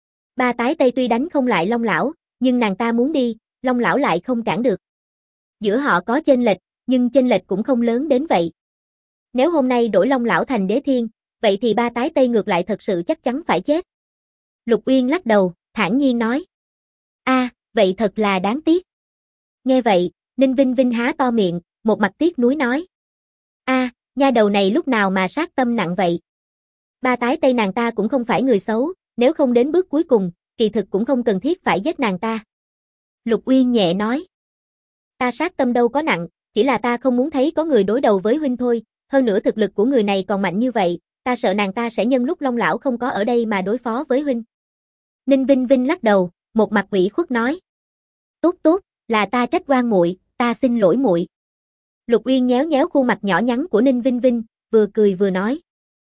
Ba tái Tây tuy đánh không lại Long lão, nhưng nàng ta muốn đi, Long lão lại không cản được. Giữa họ có chênh lệch, nhưng chênh lệch cũng không lớn đến vậy. Nếu hôm nay đổi Long lão thành đế thiên, vậy thì ba tái Tây ngược lại thật sự chắc chắn phải chết. Lục Uyên lắc đầu, thản nhiên nói. Vậy thật là đáng tiếc. Nghe vậy, Ninh Vinh Vinh há to miệng, một mặt tiếc nuối nói. Nha đầu này lúc nào mà sát tâm nặng vậy. Ba tái tây nàng ta cũng không phải người xấu, nếu không đến bước cuối cùng, kỳ thực cũng không cần thiết phải giết nàng ta. Lục Uyên nhẹ nói. Ta sát tâm đâu có nặng, chỉ là ta không muốn thấy có người đối đầu với huynh thôi, hơn nữa thực lực của người này còn mạnh như vậy, ta sợ nàng ta sẽ nhân lúc Long lão không có ở đây mà đối phó với huynh. Ninh Vinh Vinh lắc đầu, một mặt ủy khuất nói. Tốt tốt, là ta trách oan muội, ta xin lỗi muội. Lục Uyên nhéo nhéo khuôn mặt nhỏ nhắn của Ninh Vinh Vinh, vừa cười vừa nói.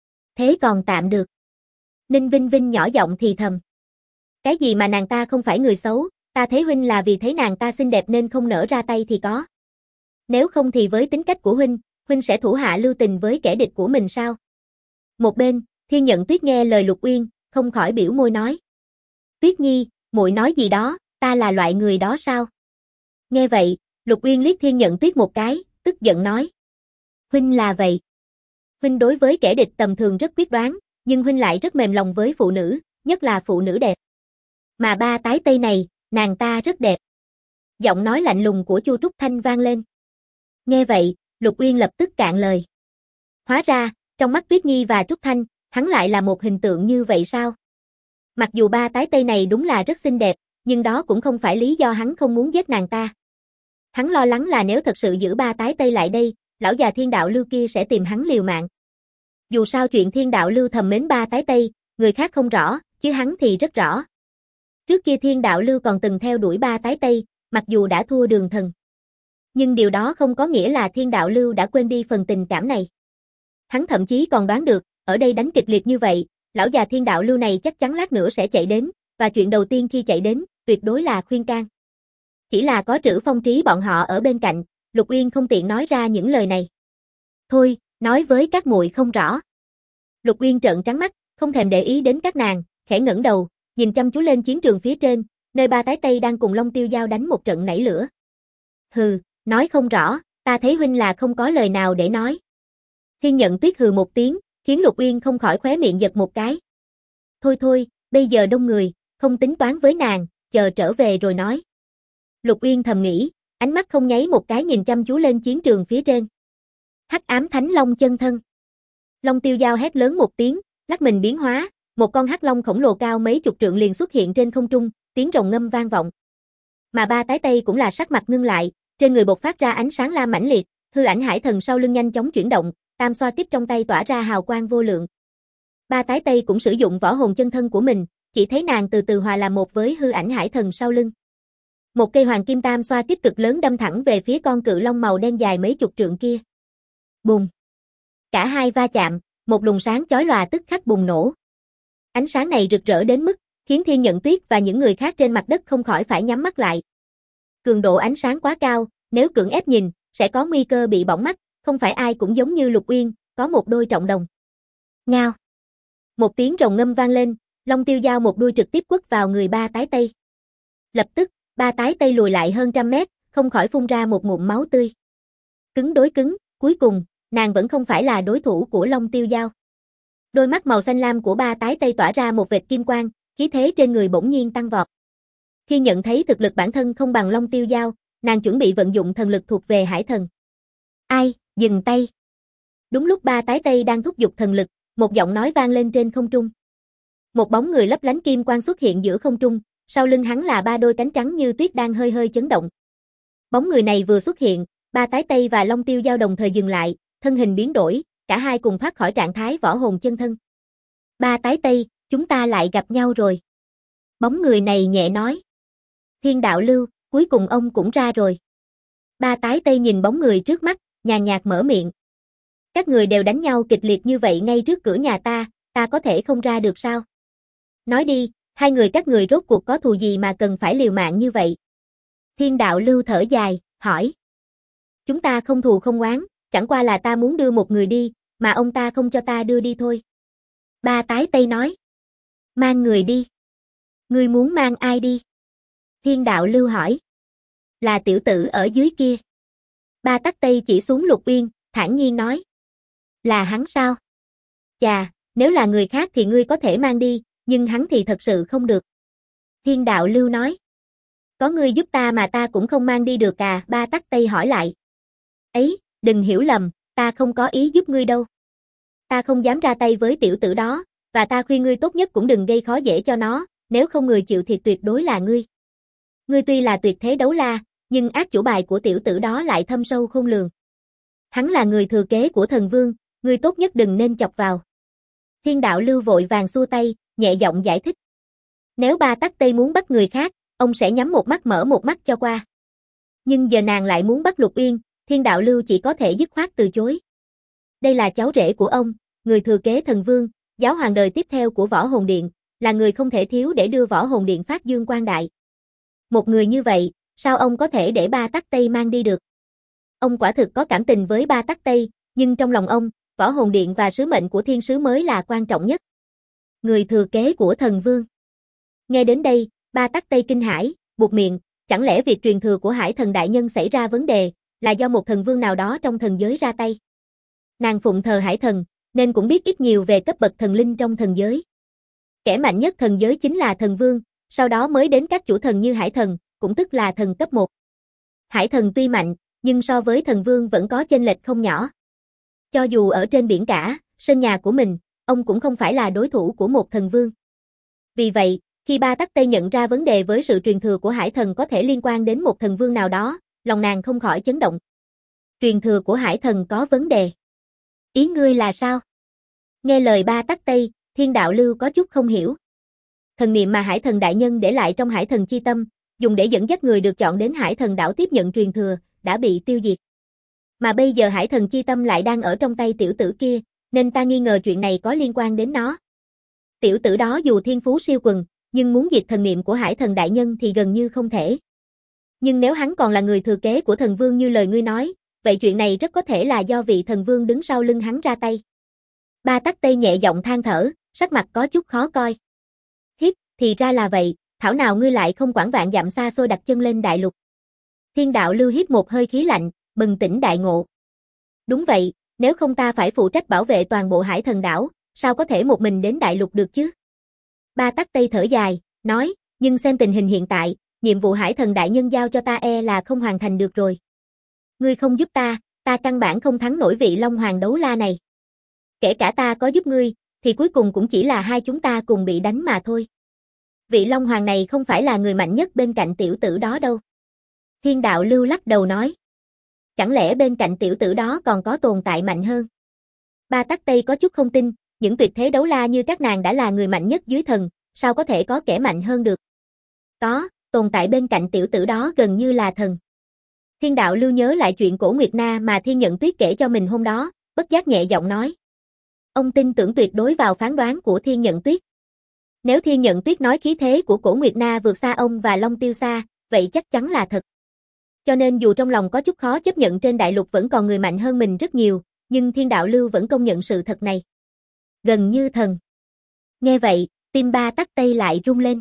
Thế còn tạm được. Ninh Vinh Vinh nhỏ giọng thì thầm. Cái gì mà nàng ta không phải người xấu, ta thấy huynh là vì thấy nàng ta xinh đẹp nên không nỡ ra tay thì có. Nếu không thì với tính cách của huynh sẽ thủ hạ lưu tình với kẻ địch của mình sao? Một bên, Thiên Nhận Tuyết nghe lời Lục Uyên, không khỏi biểu môi nói. Tuyết Nhi, muội nói gì đó, ta là loại người đó sao? Nghe vậy, Lục Uyên liếc Thiên Nhận Tuyết một cái, tức giận nói. Huynh là vậy. Huynh đối với kẻ địch tầm thường rất quyết đoán, nhưng huynh lại rất mềm lòng với phụ nữ, nhất là phụ nữ đẹp. Mà ba tái tây này, nàng ta rất đẹp. Giọng nói lạnh lùng của Chu Trúc Thanh vang lên. Nghe vậy, Lục Uyên lập tức cạn lời. Hóa ra, trong mắt Tuyết Nhi và Trúc Thanh, hắn lại là một hình tượng như vậy sao? Mặc dù ba tái tây này đúng là rất xinh đẹp, nhưng đó cũng không phải lý do hắn không muốn giết nàng ta. Hắn lo lắng là nếu thật sự giữ ba tái tây lại đây, lão già Thiên Đạo Lưu kia sẽ tìm hắn liều mạng. Dù sao chuyện Thiên Đạo Lưu thầm mến ba tái tây, người khác không rõ, chứ hắn thì rất rõ. Trước kia Thiên Đạo Lưu còn từng theo đuổi ba tái tây, mặc dù đã thua Đường Thần. Nhưng điều đó không có nghĩa là Thiên Đạo Lưu đã quên đi phần tình cảm này. Hắn thậm chí còn đoán được, ở đây đánh kịch liệt như vậy, lão già Thiên Đạo Lưu này chắc chắn lát nữa sẽ chạy đến, và chuyện đầu tiên khi chạy đến, tuyệt đối là khuyên can. Chỉ là có Trữ Phong Trí bọn họ ở bên cạnh, Lục Uyên không tiện nói ra những lời này. Thôi, nói với các muội không rõ. Lục Uyên trợn trắng mắt, không thèm để ý đến các nàng, khẽ ngẩng đầu, nhìn chăm chú lên chiến trường phía trên, nơi ba tái tây đang cùng Long Tiêu Giao đánh một trận nảy lửa. Hừ, nói không rõ, ta thấy huynh là không có lời nào để nói. Thiên Nhận Tuyết hừ một tiếng, khiến Lục Uyên không khỏi khóe miệng giật một cái. Thôi thôi, bây giờ đông người, không tính toán với nàng, chờ trở về rồi nói. Lục Uyên thầm nghĩ, ánh mắt không nháy một cái nhìn chăm chú lên chiến trường phía trên. Hắc ám Thánh Long chân thân. Long Tiêu Giao hét lớn một tiếng, lắc mình biến hóa, một con hắc long khổng lồ cao mấy chục trượng liền xuất hiện trên không trung, tiếng rồng ngâm vang vọng. Mà ba tái tây cũng là sắc mặt ngưng lại, trên người bộc phát ra ánh sáng lam mãnh liệt, hư ảnh hải thần sau lưng nhanh chóng chuyển động, tam xoa kích trong tay tỏa ra hào quang vô lượng. Ba tái tây cũng sử dụng võ hồn chân thân của mình, chỉ thấy nàng từ từ hòa làm một với hư ảnh hải thần sau lưng. Một cây hoàng kim tam xoa kích cực lớn đâm thẳng về phía con cự long màu đen dài mấy chục trượng kia. Bùng! Cả hai va chạm, một luồng sáng chói lòa tức khắc bùng nổ. Ánh sáng này rực rỡ đến mức khiến Thiên Nhận Tuyết và những người khác trên mặt đất không khỏi phải nhắm mắt lại. Cường độ ánh sáng quá cao, nếu cưỡng ép nhìn, sẽ có nguy cơ bị bỏng mắt, không phải ai cũng giống như Lục Uyên, có một đôi trọng đồng. Ngao! Một tiếng rồng ngâm vang lên, Long Tiêu Giao một đuôi trực tiếp quất vào người ba tái tây. Lập tức, ba tái tây lùi lại hơn trăm mét, không khỏi phun ra một ngụm máu tươi. Cứng đối cứng, cuối cùng, nàng vẫn không phải là đối thủ của Long Tiêu Giao. Đôi mắt màu xanh lam của ba tái tây tỏa ra một vệt kim quang, khí thế trên người bỗng nhiên tăng vọt. Khi nhận thấy thực lực bản thân không bằng Long Tiêu Giao, nàng chuẩn bị vận dụng thần lực thuộc về hải thần. Ai, dừng tay. Đúng lúc ba tái tây đang thúc giục thần lực, một giọng nói vang lên trên không trung. Một bóng người lấp lánh kim quang xuất hiện giữa không trung, sau lưng hắn là ba đôi cánh trắng như tuyết đang hơi hơi chấn động. Bóng người này vừa xuất hiện, ba tái tây và Long Tiêu Giao đồng thời dừng lại, thân hình biến đổi, cả hai cùng thoát khỏi trạng thái võ hồn chân thân. Ba tái tây, chúng ta lại gặp nhau rồi. Bóng người này nhẹ nói. Thiên Đạo Lưu, cuối cùng ông cũng ra rồi. Ba tái tây nhìn bóng người trước mắt, nhàn nhạt mở miệng. Các người đều đánh nhau kịch liệt như vậy ngay trước cửa nhà ta có thể không ra được sao? Nói đi, hai người các người rốt cuộc có thù gì mà cần phải liều mạng như vậy? Thiên Đạo Lưu thở dài, hỏi. Chúng ta không thù không oán, chẳng qua là ta muốn đưa một người đi, mà ông ta không cho ta đưa đi thôi. Ba tái tây nói. Mang người đi. Ngươi muốn mang ai đi? Thiên Đạo Lưu hỏi. Là tiểu tử ở dưới kia. Ba tắc tây chỉ xuống Lục Uyên, thản nhiên nói. Là hắn sao? Chà, nếu là người khác thì ngươi có thể mang đi, nhưng hắn thì thật sự không được. Thiên Đạo Lưu nói. Có ngươi giúp ta mà ta cũng không mang đi được à? Ba tắc tây hỏi lại. Ấy, đừng hiểu lầm, ta không có ý giúp ngươi đâu. Ta không dám ra tay với tiểu tử đó, và ta khuyên ngươi tốt nhất cũng đừng gây khó dễ cho nó, nếu không người chịu thiệt tuyệt đối là ngươi. Ngươi tuy là tuyệt thế đấu la, nhưng ác chủ bài của tiểu tử đó lại thâm sâu khôn lường. Hắn là người thừa kế của thần vương, ngươi tốt nhất đừng nên chọc vào. Thiên đạo lưu vội vàng xua tay, nhẹ giọng giải thích. Nếu Ba Tắc Tây muốn bắt người khác, ông sẽ nhắm một mắt mở một mắt cho qua. Nhưng giờ nàng lại muốn bắt Lục Uyên, Thiên đạo lưu chỉ có thể dứt khoát từ chối. Đây là cháu rể của ông, người thừa kế thần vương, giáo hoàng đời tiếp theo của Võ Hồn Điện, là người không thể thiếu để đưa Võ Hồn Điện phát dương quang đại. Một người như vậy, sao ông có thể để Ba Tắc Tây mang đi được? Ông quả thực có cảm tình với Ba Tắc Tây, nhưng trong lòng ông, Võ Hồn Điện và sứ mệnh của thiên sứ mới là quan trọng nhất. Người thừa kế của thần vương. Nghe đến đây, Ba Tắc Tây kinh hãi, buột miệng, chẳng lẽ việc truyền thừa của Hải Thần đại nhân xảy ra vấn đề, là do một thần vương nào đó trong thần giới ra tay? Nàng phụng thờ Hải Thần, nên cũng biết ít nhiều về cấp bậc thần linh trong thần giới. Kẻ mạnh nhất thần giới chính là thần vương, sau đó mới đến các chủ thần như Hải Thần, cũng tức là thần cấp 1. Hải Thần tuy mạnh, nhưng so với thần vương vẫn có chênh lệch không nhỏ. Cho dù ở trên biển cả, sân nhà của mình, ông cũng không phải là đối thủ của một thần vương. Vì vậy, khi Ba Tắc Tây nhận ra vấn đề với sự truyền thừa của Hải Thần có thể liên quan đến một thần vương nào đó, lòng nàng không khỏi chấn động. Truyền thừa của Hải Thần có vấn đề. Ý ngươi là sao? Nghe lời Ba Tắc Tây, Thiên đạo lưu có chút không hiểu. Thần niệm mà Hải Thần đại nhân để lại trong Hải Thần chi tâm, dùng để dẫn dắt người được chọn đến Hải Thần đảo tiếp nhận truyền thừa, đã bị tiêu diệt. Mà bây giờ Hải Thần chi tâm lại đang ở trong tay tiểu tử kia, nên ta nghi ngờ chuyện này có liên quan đến nó. Tiểu tử đó dù thiên phú siêu quần, nhưng muốn diệt thần niệm của Hải Thần đại nhân thì gần như không thể. Nhưng nếu hắn còn là người thừa kế của thần vương như lời ngươi nói, vậy chuyện này rất có thể là do vị thần vương đứng sau lưng hắn ra tay. Ba Tắc Tây nhẹ giọng than thở, sắc mặt có chút khó coi. Hít, thì ra là vậy, thảo nào ngươi lại không quản vạn dặm xa xôi đặt chân lên đại lục. Thiên đạo lưu hít một hơi khí lạnh, bừng tỉnh đại ngộ. Đúng vậy, nếu không ta phải phụ trách bảo vệ toàn bộ Hải Thần đảo, sao có thể một mình đến đại lục được chứ? Ba Tắc Tây thở dài, nói, nhưng xem tình hình hiện tại, nhiệm vụ Hải Thần đại nhân giao cho ta là không hoàn thành được rồi. Ngươi không giúp ta căn bản không thắng nổi vị Long Hoàng đấu la này. Kể cả ta có giúp ngươi, thì cuối cùng cũng chỉ là hai chúng ta cùng bị đánh mà thôi. Vị Long Hoàng này không phải là người mạnh nhất bên cạnh tiểu tử đó đâu. Thiên đạo lưu lắc đầu nói. Chẳng lẽ bên cạnh tiểu tử đó còn có tồn tại mạnh hơn? Ba Tắc Tây có chút không tin, những tuyệt thế đấu la như các nàng đã là người mạnh nhất dưới thần, sao có thể có kẻ mạnh hơn được? Có, tồn tại bên cạnh tiểu tử đó gần như là thần. Thiên đạo lưu nhớ lại chuyện Cổ Nguyệt Na mà Thiên Nhận Tuyết kể cho mình hôm đó, bất giác nhẹ giọng nói. Ông tin tưởng tuyệt đối vào phán đoán của Thiên Nhận Tuyết. Nếu Thiên Nhận Tuyết nói khí thế của Cổ Nguyệt Na vượt xa ông và Long Tiêu Sa, vậy chắc chắn là thật. Cho nên dù trong lòng có chút khó chấp nhận trên đại lục vẫn còn người mạnh hơn mình rất nhiều, nhưng Thiên đạo lưu vẫn công nhận sự thật này. Gần như thần. Nghe vậy, tim Ba Tắc Tây lại rung lên.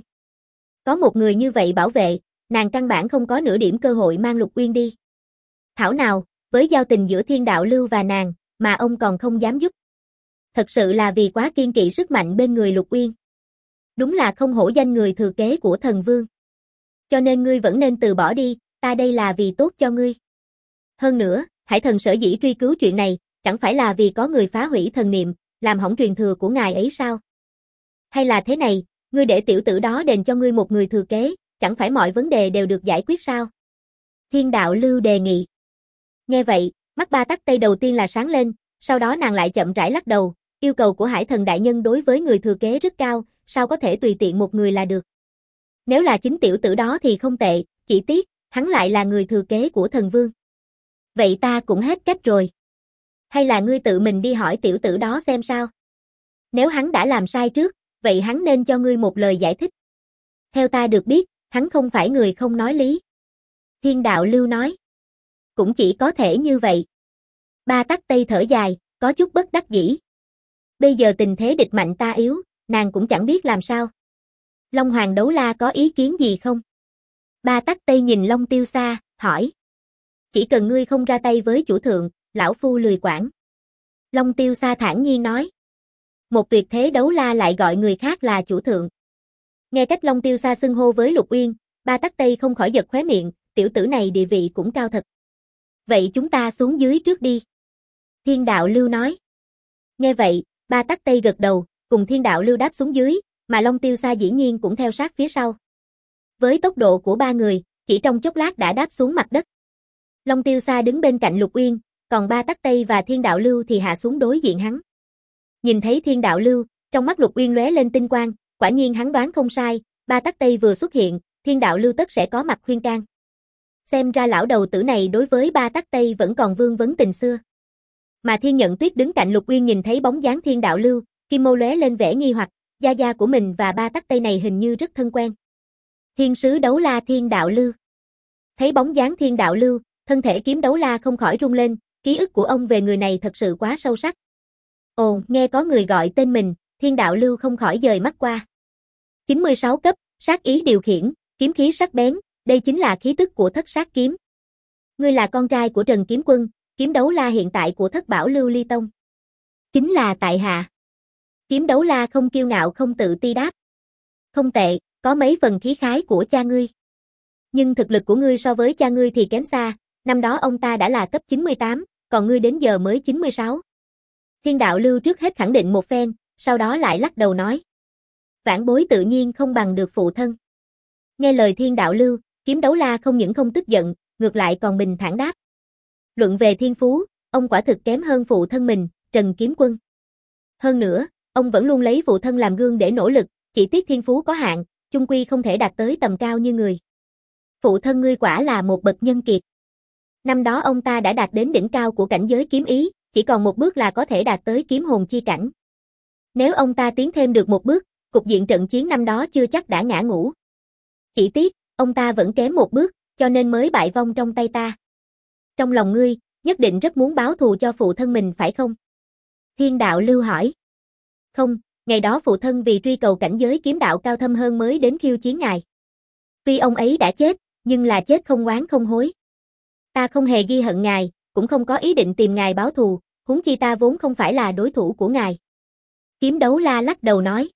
Có một người như vậy bảo vệ, nàng căn bản không có nửa điểm cơ hội mang Lục Uyên đi. Thảo nào, với giao tình giữa Thiên đạo lưu và nàng, mà ông còn không dám giúp. Thật sự là vì quá kiên kỵ sức mạnh bên người Lục Uyên. Đúng là không hổ danh người thừa kế của thần vương. Cho nên ngươi vẫn nên từ bỏ đi, ta đây là vì tốt cho ngươi. Hơn nữa, Hải Thần sở dĩ truy cứu chuyện này, chẳng phải là vì có người phá hủy thần niệm, làm hỏng truyền thừa của ngài ấy sao? Hay là thế này, ngươi để tiểu tử đó đền cho ngươi một người thừa kế, chẳng phải mọi vấn đề đều được giải quyết sao? Thiên đạo lưu đề nghị. Nghe vậy, mắt Ba Tắc Tây đầu tiên là sáng lên, sau đó nàng lại chậm rãi lắc đầu, yêu cầu của Hải Thần đại nhân đối với người thừa kế rất cao, sao có thể tùy tiện một người là được. Nếu là chính tiểu tử đó thì không tệ, chỉ tiếc, hắn lại là người thừa kế của thần vương. Vậy ta cũng hết cách rồi. Hay là ngươi tự mình đi hỏi tiểu tử đó xem sao? Nếu hắn đã làm sai trước, vậy hắn nên cho ngươi một lời giải thích. Theo ta được biết, hắn không phải người không nói lý. Thiên đạo lưu nói. Cũng chỉ có thể như vậy. Ba Tắc Tây thở dài, có chút bất đắc dĩ. Bây giờ tình thế địch mạnh ta yếu, nàng cũng chẳng biết làm sao. Long Hoàng đấu la có ý kiến gì không? Ba Tắc Tây nhìn Long Tiêu Sa, hỏi. Chỉ cần ngươi không ra tay với chủ thượng, lão phu lười quản. Long Tiêu Sa thản nhiên nói. Một tuyệt thế đấu la lại gọi người khác là chủ thượng. Nghe cách Long Tiêu Sa xưng hô với Lục Uyên, Ba Tắc Tây không khỏi giật khóe miệng, tiểu tử này địa vị cũng cao thật. Vậy chúng ta xuống dưới trước đi. Thiên đạo lưu nói. Nghe vậy, Ba Tắc Tây gật đầu, cùng Thiên Đạo Lưu đáp xuống dưới, mà Long Tiêu Sa dĩ nhiên cũng theo sát phía sau. Với tốc độ của ba người, chỉ trong chốc lát đã đáp xuống mặt đất. Long Tiêu Sa đứng bên cạnh Lục Uyên, còn Ba Tắc Tây và Thiên Đạo Lưu thì hạ xuống đối diện hắn. Nhìn thấy Thiên Đạo Lưu, trong mắt Lục Uyên lóe lên tinh quang, quả nhiên hắn đoán không sai, Ba Tắc Tây vừa xuất hiện, Thiên Đạo Lưu tất sẽ có mặt khuyên can. Xem ra lão đầu tử này đối với Ba Tắc Tây vẫn còn vương vấn tình xưa. Mà Thiên Nhận Tuyết đứng cạnh Lục Uyên nhìn thấy bóng dáng Thiên Đạo Lưu, kim mâu lóe lên vẻ nghi hoặc, gia gia của mình và Ba Tắc Tây này hình như rất thân quen. Thiên sứ đấu la Thiên Đạo Lưu. Thấy bóng dáng Thiên Đạo Lưu, thân thể kiếm đấu la không khỏi rung lên, ký ức của ông về người này thật sự quá sâu sắc. Ồ, nghe có người gọi tên mình, Thiên Đạo Lưu không khỏi dời mắt qua. 96 cấp, sát ý điều khiển, kiếm khí sắc bén, đây chính là khí tức của Thất Sát Kiếm. Ngươi là con trai của Trần Kiếm Quân, kiếm đấu la hiện tại của Thất Bảo Lưu Ly Tông. Chính là tại hạ. Kiếm đấu la không kiêu ngạo không tự ti đáp. Không tệ, có mấy phần khí khái của cha ngươi. Nhưng thực lực của ngươi so với cha ngươi thì kém xa, năm đó ông ta đã là cấp 98, còn ngươi đến giờ mới 96. Thiên Đạo Lưu trước hết khẳng định một phen, sau đó lại lắc đầu nói. Vãn bối tự nhiên không bằng được phụ thân. Nghe lời Thiên Đạo Lưu, kiếm đấu la không những không tức giận, ngược lại còn bình thản đáp. Luận về thiên phú, ông quả thực kém hơn phụ thân mình, Trần Kiếm Quân. Hơn nữa, ông vẫn luôn lấy phụ thân làm gương để nỗ lực, chỉ tiếc thiên phú có hạn, chung quy không thể đạt tới tầm cao như người. Phụ thân ngươi quả là một bậc nhân kiệt. Năm đó ông ta đã đạt đến đỉnh cao của cảnh giới kiếm ý, chỉ còn một bước là có thể đạt tới kiếm hồn chi cảnh. Nếu ông ta tiến thêm được một bước, cục diện trận chiến năm đó chưa chắc đã ngã ngũ. Chỉ tiếc, ông ta vẫn kém một bước, cho nên mới bại vong trong tay ta. Trong lòng ngươi, nhất định rất muốn báo thù cho phụ thân mình phải không? Thiên Đạo Lưu hỏi. Không, ngày đó phụ thân vì truy cầu cảnh giới kiếm đạo cao thâm hơn mới đến khiêu chiến ngài. Tuy ông ấy đã chết, nhưng là chết không oán không hối. Ta không hề ghi hận ngài, cũng không có ý định tìm ngài báo thù, huống chi ta vốn không phải là đối thủ của ngài. Kiếm đấu la lắc đầu nói.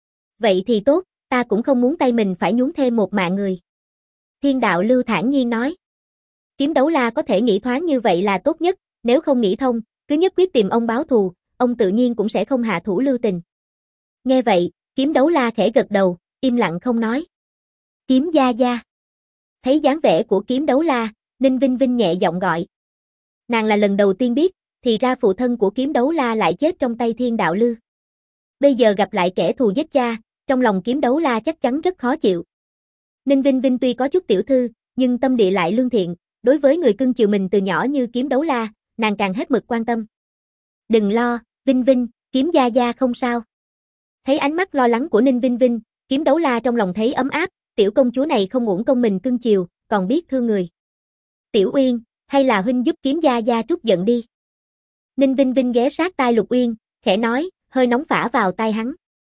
Vậy thì tốt, ta cũng không muốn tay mình phải nhúng thêm một mạng người. Thiên Đạo Lưu thản nhiên nói. Kiếm đấu la có thể nghĩ thoáng như vậy là tốt nhất, nếu không nghĩ thông, cứ nhất quyết tìm ông báo thù, ông tự nhiên cũng sẽ không hạ thủ lưu tình. Nghe vậy, kiếm đấu la khẽ gật đầu, im lặng không nói. Kiếm gia gia. Thấy dáng vẻ của kiếm đấu la, Ninh Vinh Vinh nhẹ giọng gọi. Nàng là lần đầu tiên biết, thì ra phụ thân của kiếm đấu la lại chết trong tay Thiên Đạo Lưu. Bây giờ gặp lại kẻ thù giết cha, trong lòng kiếm đấu la chắc chắn rất khó chịu. Ninh Vinh Vinh tuy có chút tiểu thư, nhưng tâm địa lại lương thiện, đối với người cưng chiều mình từ nhỏ như kiếm đấu la, nàng càng hết mực quan tâm. Đừng lo, Vinh Vinh, kiếm gia gia không sao. Thấy ánh mắt lo lắng của Ninh Vinh Vinh, kiếm đấu la trong lòng thấy ấm áp, tiểu công chúa này không uổng công mình cưng chiều, còn biết thương người. Tiểu Uyên, hay là huynh giúp kiếm gia gia trút giận đi. Ninh Vinh Vinh ghé sát tai Lục Uyên, khẽ nói, hơi nóng phả vào tai hắn.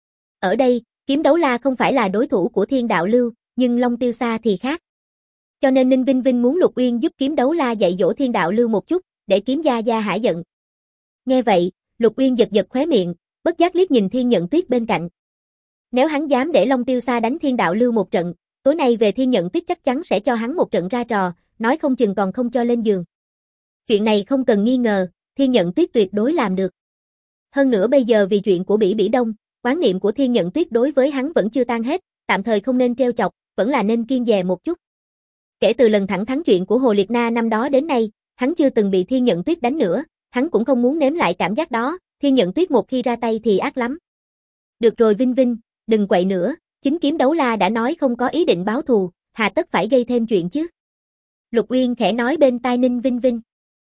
Ở đây, kiếm đấu la không phải là đối thủ của Thiên Đạo Lưu, nhưng Long Tiêu Sa thì khác. Cho nên Ninh Vinh Vinh muốn Lục Uyên giúp kiếm đấu la dạy dỗ Thiên Đạo Lưu một chút, để kiếm gia gia hả giận. Nghe vậy, Lục Uyên giật giật khóe miệng, bất giác liếc nhìn Thiên Nhận Tuyết bên cạnh. Nếu hắn dám để Long Tiêu Sa đánh Thiên Đạo Lưu một trận, tối nay về Thiên Nhận Tuyết chắc chắn sẽ cho hắn một trận ra trò, nói không chừng còn không cho lên giường. Chuyện này không cần nghi ngờ, Thiên Nhận Tuyết tuyệt đối làm được. Hơn nữa bây giờ vì chuyện của Bỉ Bỉ Đông, oán niệm của Thiên Nhận Tuyết đối với hắn vẫn chưa tan hết, tạm thời không nên trêu chọc, vẫn là nên kiêng dè một chút. Kể từ lần thẳng thắn chuyện của Hồ Liệt Na năm đó đến nay, hắn chưa từng bị Thiên Nhận Tuyết đánh nữa, hắn cũng không muốn nếm lại cảm giác đó, Thiên Nhận Tuyết một khi ra tay thì ác lắm. Được rồi Vinh Vinh, đừng quậy nữa, chính kiếm đấu la đã nói không có ý định báo thù, hà tất phải gây thêm chuyện chứ. Lục Uyên khẽ nói bên tai Ninh Vinh Vinh.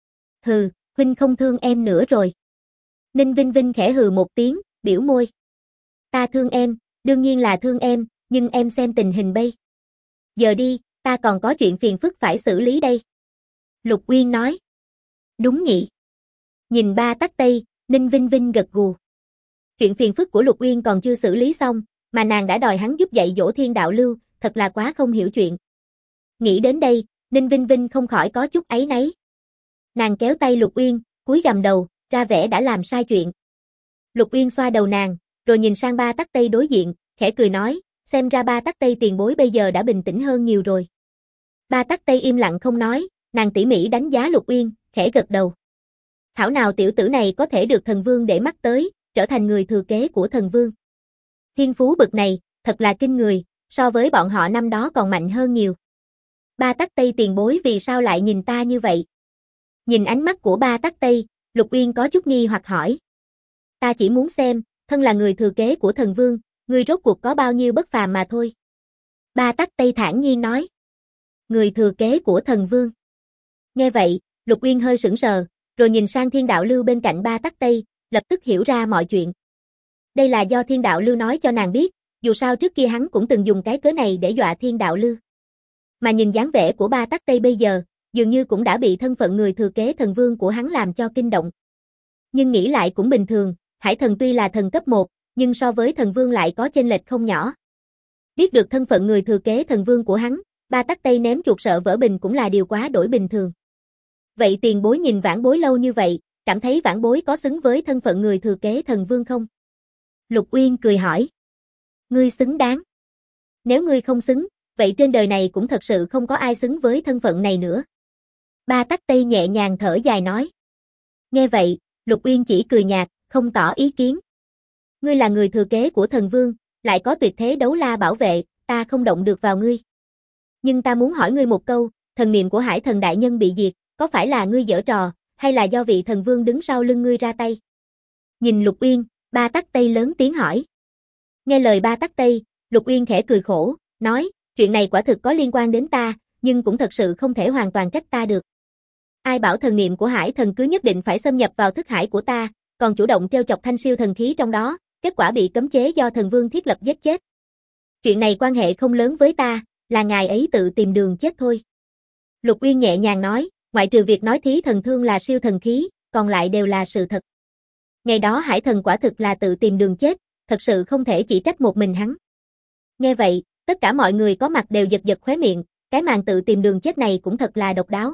Hừ, huynh không thương em nữa rồi. Ninh Vinh Vinh khẽ hừ một tiếng, biểu môi. Ta thương em, đương nhiên là thương em, nhưng em xem tình hình bây. Giờ đi, ta còn có chuyện phiền phức phải xử lý đây. Lục Uyên nói. Đúng nhỉ. Nhìn Ba Tắc Tây, Ninh Vinh Vinh gật gù. Chuyện phiền phức của Lục Uyên còn chưa xử lý xong, mà nàng đã đòi hắn giúp dạy dỗ Thiên Đạo Lưu, thật là quá không hiểu chuyện. Nghĩ đến đây, Ninh Vinh Vinh không khỏi có chút áy náy. Nàng kéo tay Lục Uyên, cúi gằm đầu, ra vẻ đã làm sai chuyện. Lục Uyên xoa đầu nàng, rồi nhìn sang Ba Tắc Tây đối diện, khẽ cười nói, xem ra Ba Tắc Tây tiền bối bây giờ đã bình tĩnh hơn nhiều rồi. Ba Tắc Tây im lặng không nói, nàng tỉ mỉ đánh giá Lục Uyên, khẽ gật đầu. Thảo nào tiểu tử này có thể được thần vương để mắt tới, trở thành người thừa kế của thần vương. Thiên phú bực này, thật là kinh người, so với bọn họ năm đó còn mạnh hơn nhiều. Ba Tắc Tây tiền bối vì sao lại nhìn ta như vậy? Nhìn ánh mắt của Ba Tắc Tây, Lục Uyên có chút nghi hoặc hỏi. Ta chỉ muốn xem, thân là người thừa kế của thần vương, ngươi rốt cuộc có bao nhiêu bất phàm mà thôi. Ba Tắc Tây thản nhiên nói. Người thừa kế của thần vương. Nghe vậy, Lục Uyên hơi sững sờ, rồi nhìn sang Thiên Đạo Lưu bên cạnh Ba Tắc Tây, lập tức hiểu ra mọi chuyện. Đây là do Thiên Đạo Lưu nói cho nàng biết, dù sao trước kia hắn cũng từng dùng cái cớ này để dọa Thiên Đạo Lưu. Mà nhìn dáng vẻ của Ba Tắc Tây bây giờ, dường như cũng đã bị thân phận người thừa kế thần vương của hắn làm cho kinh động. Nhưng nghĩ lại cũng bình thường, Hải Thần tuy là thần cấp 1, nhưng so với thần vương lại có chênh lệch không nhỏ. Biết được thân phận người thừa kế thần vương của hắn, Ba Tắc Tây ném chuột sợ vỡ bình cũng là điều quá đổi bình thường. Vậy tiền bối nhìn Vãn Bối lâu như vậy, cảm thấy Vãn Bối có xứng với thân phận người thừa kế thần vương không? Lục Uyên cười hỏi. Ngươi xứng đáng. Nếu ngươi không xứng, vậy trên đời này cũng thật sự không có ai xứng với thân phận này nữa. Ba Tắc Tây nhẹ nhàng thở dài nói. Nghe vậy, Lục Uyên chỉ cười nhạt, không tỏ ý kiến. Ngươi là người thừa kế của thần vương, lại có tuyệt thế đấu la bảo vệ, ta không động được vào ngươi. Nhưng ta muốn hỏi ngươi một câu, thần niệm của Hải Thần đại nhân bị diệt, có phải là ngươi giở trò, hay là do vị thần vương đứng sau lưng ngươi ra tay? Nhìn Lục Uyên, Ba Tắc Tây lớn tiếng hỏi. Nghe lời Ba Tắc Tây, Lục Uyên khẽ cười khổ, nói, chuyện này quả thực có liên quan đến ta, nhưng cũng thật sự không thể hoàn toàn trách ta được. Ai bảo thần niệm của Hải Thần cứ nhất định phải xâm nhập vào thức hải của ta, còn chủ động trêu chọc thanh siêu thần khí trong đó, kết quả bị cấm chế do thần vương thiết lập giết chết. Chuyện này quan hệ không lớn với ta, là ngài ấy tự tìm đường chết thôi. Lục Uyên nhẹ nhàng nói, ngoại trừ việc nói thí thần thương là siêu thần khí, còn lại đều là sự thật. Ngày đó Hải Thần quả thực là tự tìm đường chết, thật sự không thể chỉ trách một mình hắn. Nghe vậy, tất cả mọi người có mặt đều giật giật khóe miệng, cái màn tự tìm đường chết này cũng thật là độc đáo.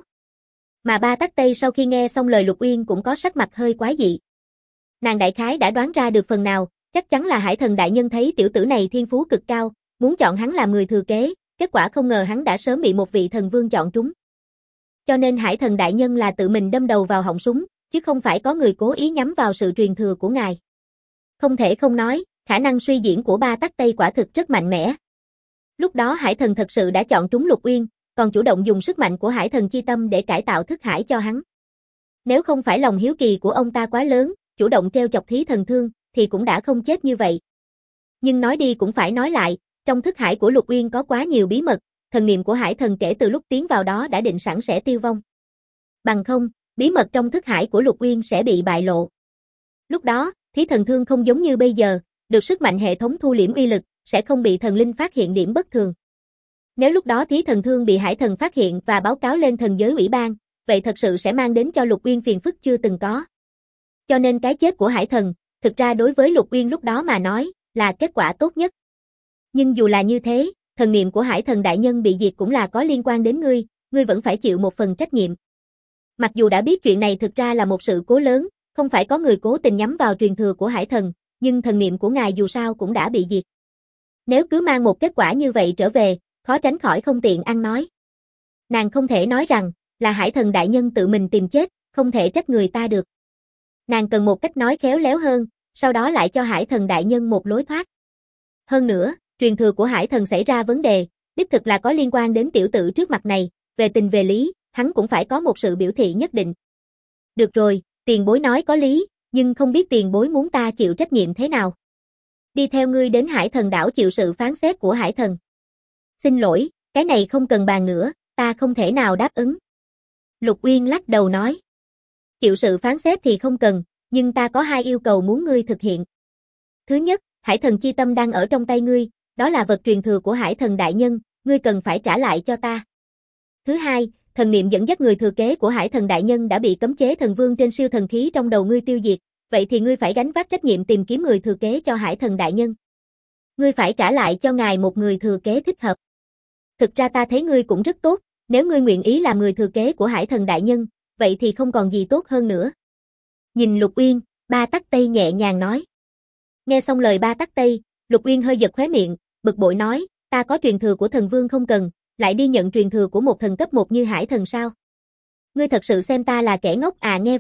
Mà Ba Tắc Tây sau khi nghe xong lời Lục Uyên cũng có sắc mặt hơi quái dị. Nàng đại khái đã đoán ra được phần nào, chắc chắn là Hải Thần đại nhân thấy tiểu tử này thiên phú cực cao, muốn chọn hắn làm người thừa kế, kết quả không ngờ hắn đã sớm bị một vị thần vương chọn trúng. Cho nên Hải Thần đại nhân là tự mình đâm đầu vào họng súng, chứ không phải có người cố ý nhắm vào sự truyền thừa của ngài. Không thể không nói, khả năng suy diễn của Ba Tắc Tây quả thực rất mạnh mẽ. Lúc đó Hải Thần thật sự đã chọn trúng Lục Uyên, còn chủ động dùng sức mạnh của Hải Thần chi tâm để cải tạo thức hải cho hắn. Nếu không phải lòng hiếu kỳ của ông ta quá lớn, chủ động treo chọc thí thần thương, thì cũng đã không chết như vậy. Nhưng nói đi cũng phải nói lại, trong thức hải của Lục Uyên có quá nhiều bí mật, thần niệm của Hải Thần kể từ lúc tiến vào đó đã định sẵn sẽ tiêu vong. Bằng không, bí mật trong thức hải của Lục Uyên sẽ bị bại lộ. Lúc đó, thí thần thương không giống như bây giờ, được sức mạnh hệ thống thu liễm uy lực, sẽ không bị thần linh phát hiện điểm bất thường. Nếu lúc đó thí thần thương bị Hải Thần phát hiện và báo cáo lên thần giới ủy ban, vậy thật sự sẽ mang đến cho Lục Uyên phiền phức chưa từng có. Cho nên cái chết của Hải Thần, thực ra đối với Lục Uyên lúc đó mà nói, là kết quả tốt nhất. Nhưng dù là như thế, thần niệm của Hải Thần đại nhân bị diệt cũng là có liên quan đến ngươi vẫn phải chịu một phần trách nhiệm. Mặc dù đã biết chuyện này thực ra là một sự cố lớn, không phải có người cố tình nhắm vào truyền thừa của Hải Thần, nhưng thần niệm của ngài dù sao cũng đã bị diệt. Nếu cứ mang một kết quả như vậy trở về, khó tránh khỏi không tiện ăn nói. Nàng không thể nói rằng, là Hải Thần đại nhân tự mình tìm chết, không thể trách người ta được. Nàng cần một cách nói khéo léo hơn, sau đó lại cho Hải Thần đại nhân một lối thoát. Hơn nữa, truyền thừa của Hải Thần xảy ra vấn đề, đích thực là có liên quan đến tiểu tử trước mặt này, về tình về lý, hắn cũng phải có một sự biểu thị nhất định. Được rồi, tiền bối nói có lý, nhưng không biết tiền bối muốn ta chịu trách nhiệm thế nào. Đi theo ngươi đến Hải Thần đảo chịu sự phán xét của Hải Thần. Xin lỗi, cái này không cần bàn nữa, ta không thể nào đáp ứng. Lục Uyên lắc đầu nói. Chịu sự phán xét thì không cần, nhưng ta có hai yêu cầu muốn ngươi thực hiện. Thứ nhất, Hải Thần chi tâm đang ở trong tay ngươi, đó là vật truyền thừa của Hải Thần đại nhân, ngươi cần phải trả lại cho ta. Thứ hai, thần niệm dẫn dắt người thừa kế của Hải Thần đại nhân đã bị cấm chế thần vương trên siêu thần khí trong đầu ngươi tiêu diệt, vậy thì ngươi phải gánh vác trách nhiệm tìm kiếm người thừa kế cho Hải Thần đại nhân. Ngươi phải trả lại cho ngài một người thừa kế thích hợp. Thực ra ta thấy ngươi cũng rất tốt, nếu ngươi nguyện ý làm người thừa kế của Hải Thần đại nhân, vậy thì không còn gì tốt hơn nữa. Nhìn Lục Uyên, Ba Tắc Tây nhẹ nhàng nói. Nghe xong lời Ba Tắc Tây, Lục Uyên hơi giật khóe miệng, bực bội nói, ta có truyền thừa của thần vương không cần, lại đi nhận truyền thừa của một thần cấp 1 như Hải Thần sao? Ngươi thật sự xem ta là kẻ ngốc à? Nghe vậy,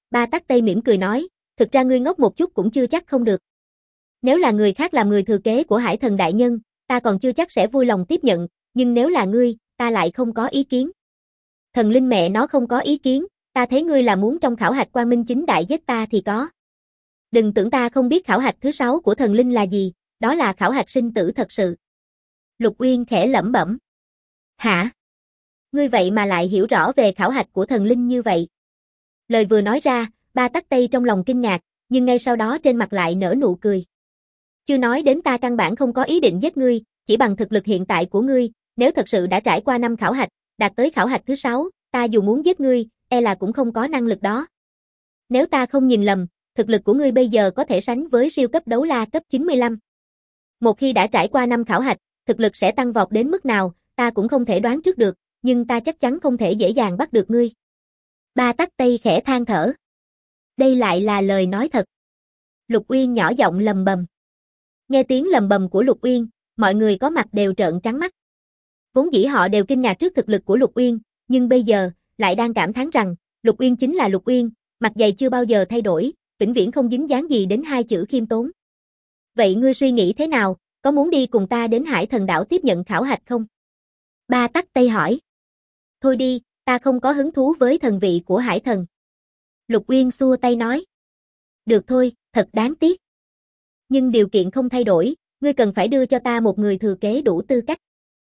Ba Tắc Tây mỉm cười nói, thực ra ngươi ngốc một chút cũng chưa chắc không được. Nếu là người khác làm người thừa kế của Hải Thần đại nhân, ta còn chưa chắc sẽ vui lòng tiếp nhận, nhưng nếu là ngươi, ta lại không có ý kiến. Thần linh mẹ nó không có ý kiến, ta thấy ngươi là muốn trong khảo hạch quang minh chính đại giết ta thì có. Đừng tưởng ta không biết khảo hạch thứ 6 của thần linh là gì, đó là khảo hạch sinh tử thật sự. Lục Uyên khẽ lẩm bẩm. Hả? Ngươi vậy mà lại hiểu rõ về khảo hạch của thần linh như vậy. Lời vừa nói ra, Ba Tắc Tây trong lòng kinh ngạc, nhưng ngay sau đó trên mặt lại nở nụ cười. Chưa nói đến ta căn bản không có ý định giết ngươi, chỉ bằng thực lực hiện tại của ngươi, nếu thật sự đã trải qua 5 khảo hạch, đạt tới khảo hạch thứ 6, ta dù muốn giết ngươi, e là cũng không có năng lực đó. Nếu ta không nhìn lầm, thực lực của ngươi bây giờ có thể sánh với siêu cấp đấu la cấp 95. Một khi đã trải qua 5 khảo hạch, thực lực sẽ tăng vọt đến mức nào, ta cũng không thể đoán trước được, nhưng ta chắc chắn không thể dễ dàng bắt được ngươi. Ba Tắc Tây khẽ than thở. Đây lại là lời nói thật. Lục Uyên nhỏ giọng lầm bầm. Nghe tiếng lầm bầm của Lục Uyên, mọi người có mặt đều trợn trắng mắt. Vốn dĩ họ đều kinh ngạc trước thực lực của Lục Uyên, nhưng bây giờ, lại đang cảm thán rằng, Lục Uyên chính là Lục Uyên, mặt dày chưa bao giờ thay đổi, vĩnh viễn không dính dáng gì đến 2 chữ khiêm tốn. Vậy ngươi suy nghĩ thế nào, có muốn đi cùng ta đến Hải Thần đảo tiếp nhận khảo hạch không? Ba Tắc Tây hỏi. Thôi đi, ta không có hứng thú với thần vị của Hải Thần. Lục Uyên xua tay nói. Được thôi, thật đáng tiếc. Nhưng điều kiện không thay đổi, ngươi cần phải đưa cho ta một người thừa kế đủ tư cách.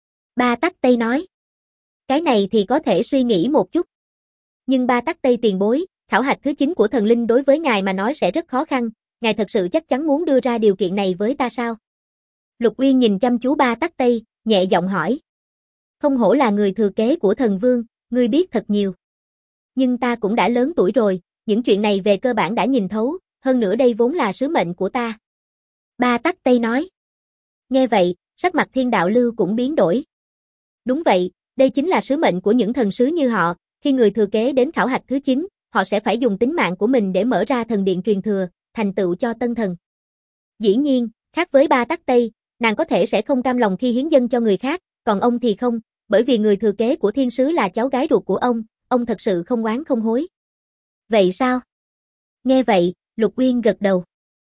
Ba Tắc Tây nói. Cái này thì có thể suy nghĩ một chút. Nhưng Ba Tắc Tây tiền bối, khảo hạch thứ 9 của thần linh đối với ngài mà nói sẽ rất khó khăn, ngài thật sự chắc chắn muốn đưa ra điều kiện này với ta sao? Lục Uyên nhìn chăm chú Ba Tắc Tây, nhẹ giọng hỏi. Không hổ là người thừa kế của thần vương, ngươi biết thật nhiều. Nhưng ta cũng đã lớn tuổi rồi, những chuyện này về cơ bản đã nhìn thấu, hơn nữa đây vốn là sứ mệnh của ta. Ba Tắc Tây nói. Nghe vậy, sắc mặt Thiên Đạo Lưu cũng biến đổi. Đúng vậy, đây chính là sứ mệnh của những thần sứ như họ, khi người thừa kế đến khảo hạch thứ 9, họ sẽ phải dùng tính mạng của mình để mở ra thần điện truyền thừa, thành tựu cho tân thần. Dĩ nhiên, khác với Ba Tắc Tây, nàng có thể sẽ không cam lòng khi hiến dâng cho người khác, còn ông thì không, bởi vì người thừa kế của thiên sứ là cháu gái ruột của ông thật sự không oán không hối. Vậy sao? Nghe vậy, Lục Uyên gật đầu.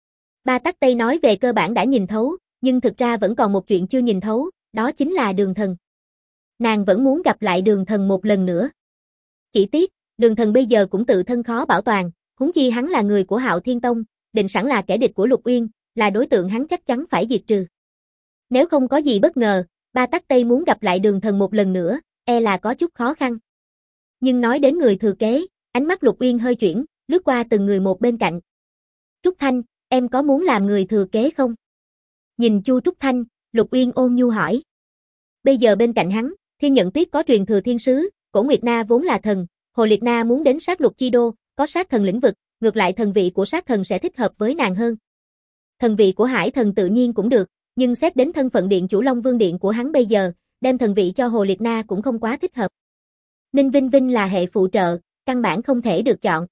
Ba Tắc Tây nói về cơ bản đã nhìn thấu, nhưng thực ra vẫn còn một chuyện chưa nhìn thấu, đó chính là Đường Thần. Nàng vẫn muốn gặp lại Đường Thần một lần nữa. Chỉ tiếc, Đường Thần bây giờ cũng tự thân khó bảo toàn, huống chi hắn là người của Hạo Thiên Tông, định sẵn là kẻ địch của Lục Uyên, là đối tượng hắn chắc chắn phải diệt trừ. Nếu không có gì bất ngờ, Ba Tắc Tây muốn gặp lại Đường Thần một lần nữa, e là có chút khó khăn. Nhưng nói đến người thừa kế, ánh mắt Lục Uyên hơi chuyển, lướt qua từng người một bên cạnh. Trúc Thanh, em có muốn làm người thừa kế không? Nhìn Chu Trúc Thanh, Lục Uyên ôn nhu hỏi. Bây giờ bên cạnh hắn, Thiên Nhận Tuyết có truyền thừa thiên sứ, Cổ Nguyệt Na vốn là thần, Hồ Liệt Na muốn đến sát lục chi đô, có sát thần lĩnh vực, ngược lại thần vị của sát thần sẽ thích hợp với nàng hơn. Thần vị của Hải Thần tự nhiên cũng được, nhưng xét đến thân phận điện chủ Long Vương điện của hắn bây giờ, đem thần vị cho Hồ Liệt Na cũng không quá thích hợp. Ninh Vinh Vinh là hệ phụ trợ, căn bản không thể được chọn.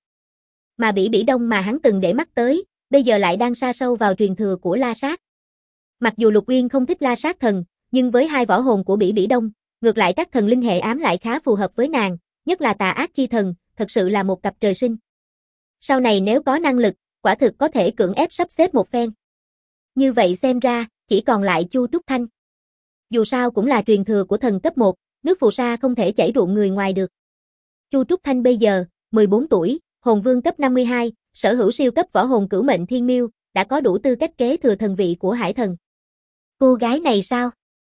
Mà Bỉ Bỉ Đông mà hắn từng để mắt tới, bây giờ lại đang sa sâu vào truyền thừa của La Sát. Mặc dù Lục Uyên không thích La Sát thần, nhưng với hai võ hồn của Bỉ Bỉ Đông, ngược lại các thần linh hệ ám lại khá phù hợp với nàng, nhất là Tà Ác Chi Thần, thật sự là một cặp trời sinh. Sau này nếu có năng lực, quả thực có thể cưỡng ép sắp xếp một phen. Như vậy xem ra, chỉ còn lại Chu Trúc Thanh. Dù sao cũng là truyền thừa của thần cấp 1, nước phù sa không thể chảy ruộng người ngoài được. Chu Trúc Thanh bây giờ, 14 tuổi, hồn vương cấp 52, sở hữu siêu cấp võ hồn cửu mệnh thiên miêu, đã có đủ tư cách kế thừa thần vị của Hải Thần. Cô gái này sao?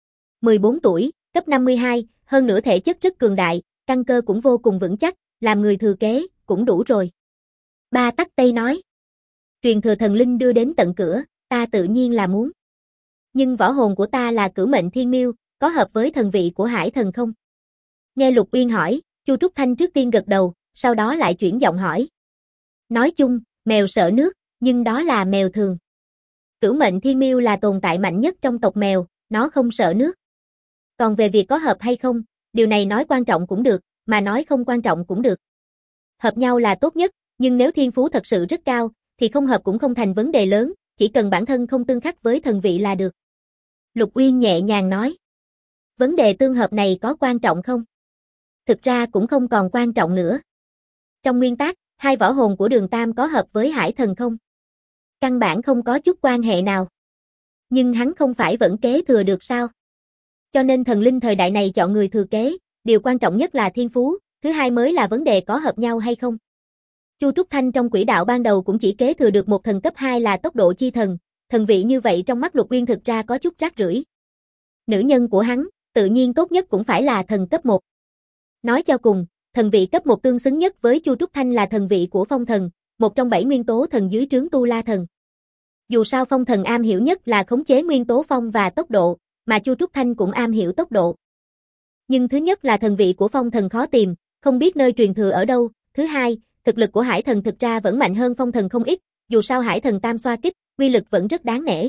14 tuổi, cấp 52, hơn nữa thể chất rất cường đại, căn cơ cũng vô cùng vững chắc, làm người thừa kế, cũng đủ rồi. Ba Tắc Tây nói. Truyền thừa thần linh đưa đến tận cửa, ta tự nhiên là muốn. Nhưng võ hồn của ta là cửu mệnh thiên miêu, có hợp với thần vị của Hải Thần không? Nghe Lục Uyên hỏi, Chu Trúc Thanh trước tiên gật đầu, sau đó lại chuyển giọng hỏi. Nói chung, mèo sợ nước, nhưng đó là mèo thường. Cửu mệnh thiên miêu là tồn tại mạnh nhất trong tộc mèo, nó không sợ nước. Còn về việc có hợp hay không, điều này nói quan trọng cũng được, mà nói không quan trọng cũng được. Hợp nhau là tốt nhất, nhưng nếu thiên phú thật sự rất cao, thì không hợp cũng không thành vấn đề lớn, chỉ cần bản thân không tương khắc với thần vị là được. Lục Uyên nhẹ nhàng nói. Vấn đề tương hợp này có quan trọng không? Thực ra cũng không còn quan trọng nữa. Trong nguyên tắc, Hai võ hồn của Đường Tam có hợp với Hải Thần không? Căn bản không có chút quan hệ nào. Nhưng hắn không phải vẫn kế thừa được sao? Cho nên thần linh thời đại này chọn người thừa kế, điều quan trọng nhất là thiên phú, thứ hai mới là vấn đề có hợp nhau hay không. Chu Trúc Thanh trong quỹ đạo ban đầu cũng chỉ kế thừa được một thần cấp 2 là tốc độ chi thần, thần vị như vậy trong mắt Lục Uyên thực ra có chút rác rưởi. Nữ nhân của hắn, tự nhiên tốt nhất cũng phải là thần cấp 1. Nói cho cùng, thần vị cấp 1 tương xứng nhất với Chu Trúc Thanh là thần vị của Phong Thần, một trong 7 nguyên tố thần dưới trướng Tu La Thần. Dù sao Phong Thần am hiểu nhất là khống chế nguyên tố phong và tốc độ, mà Chu Trúc Thanh cũng am hiểu tốc độ. Nhưng thứ nhất là thần vị của Phong Thần khó tìm, không biết nơi truyền thừa ở đâu, thứ hai, thực lực của Hải Thần thực ra vẫn mạnh hơn Phong Thần không ít, dù sao Hải Thần tam xoa kích, uy lực vẫn rất đáng nể.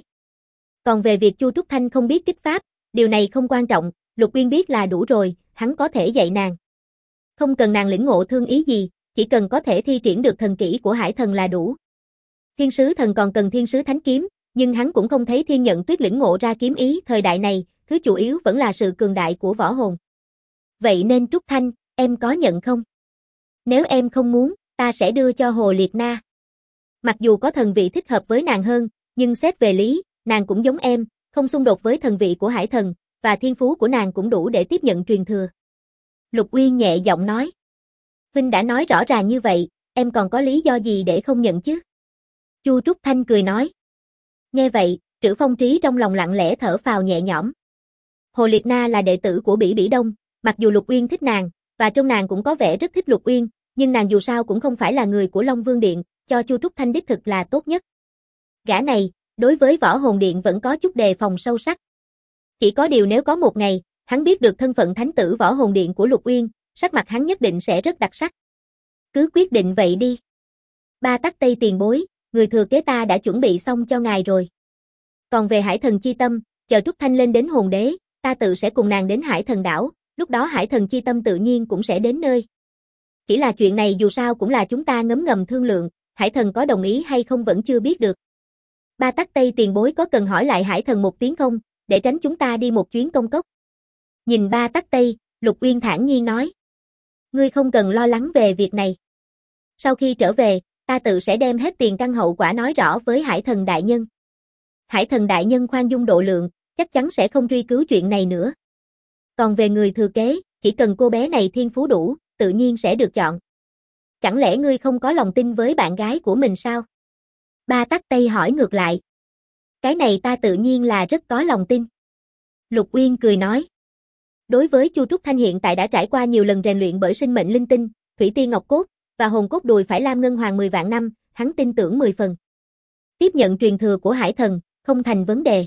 Còn về việc Chu Trúc Thanh không biết kích pháp, điều này không quan trọng, Lục Uyên biết là đủ rồi, hắn có thể dạy nàng. Không cần nàng lĩnh ngộ thương ý gì, chỉ cần có thể thi triển được thần kỹ của Hải Thần là đủ. Thiên sứ thần còn cần thiên sứ thánh kiếm, nhưng hắn cũng không thấy Thiên Nhận Tuyết lĩnh ngộ ra kiếm ý thời đại này, thứ chủ yếu vẫn là sự cường đại của võ hồn. Vậy nên Trúc Thanh, em có nhận không? Nếu em không muốn, ta sẽ đưa cho Hồ Liệt Na. Mặc dù có thần vị thích hợp với nàng hơn, nhưng xét về lý, nàng cũng giống em, không xung đột với thần vị của Hải Thần, và thiên phú của nàng cũng đủ để tiếp nhận truyền thừa. Lục Uyên nhẹ giọng nói. Huynh đã nói rõ ràng như vậy, em còn có lý do gì để không nhận chứ? Chu Trúc Thanh cười nói. Nghe vậy, Trữ Phong Trí trong lòng lặng lẽ thở phào nhẹ nhõm. Hồ Liệt Na là đệ tử của Bỉ Bỉ Đông, mặc dù Lục Uyên thích nàng, và trong nàng cũng có vẻ rất thích Lục Uyên, nhưng nàng dù sao cũng không phải là người của Long Vương Điện, cho Chu Trúc Thanh đích thực là tốt nhất. Gã này, đối với Võ Hồn Điện vẫn có chút đề phòng sâu sắc. Chỉ có điều nếu có một ngày, hắn biết được thân phận thánh tử Võ Hồn Điện của Lục Uyên, sắc mặt hắn nhất định sẽ rất đặc sắc. Cứ quyết định vậy đi. Ba Tắc Tây tiền bối, người thừa kế ta đã chuẩn bị xong cho ngài rồi. Còn về Hải Thần chi tâm, chờ Trúc Thanh lên đến hồn đế, ta tự sẽ cùng nàng đến Hải Thần đảo, lúc đó Hải Thần chi tâm tự nhiên cũng sẽ đến nơi. Chỉ là chuyện này dù sao cũng là chúng ta ngấm ngầm thương lượng, Hải Thần có đồng ý hay không vẫn chưa biết được. Ba Tắc Tây tiền bối có cần hỏi lại Hải Thần một tiếng không, để tránh chúng ta đi một chuyến công cốc. Nhìn Ba Tắc Tây, Lục Uyên thản nhiên nói. Ngươi không cần lo lắng về việc này. Sau khi trở về, ta tự sẽ đem hết tiền căn hậu quả nói rõ với Hải Thần đại nhân. Hải Thần đại nhân khoan dung độ lượng, chắc chắn sẽ không truy cứu chuyện này nữa. Còn về người thừa kế, chỉ cần cô bé này thiên phú đủ, tự nhiên sẽ được chọn. Chẳng lẽ ngươi không có lòng tin với bạn gái của mình sao? Ba Tắc Tây hỏi ngược lại. Cái này ta tự nhiên là rất có lòng tin. Lục Uyên cười nói. Đối với Chu Trúc Thanh hiện tại đã trải qua nhiều lần rèn luyện bởi sinh mệnh linh tinh, thủy tiên ngọc cốt, và hồn cốt đùi phải lam ngân hoàng 10 vạn năm, hắn tin tưởng 10 phần. Tiếp nhận truyền thừa của Hải Thần, không thành vấn đề.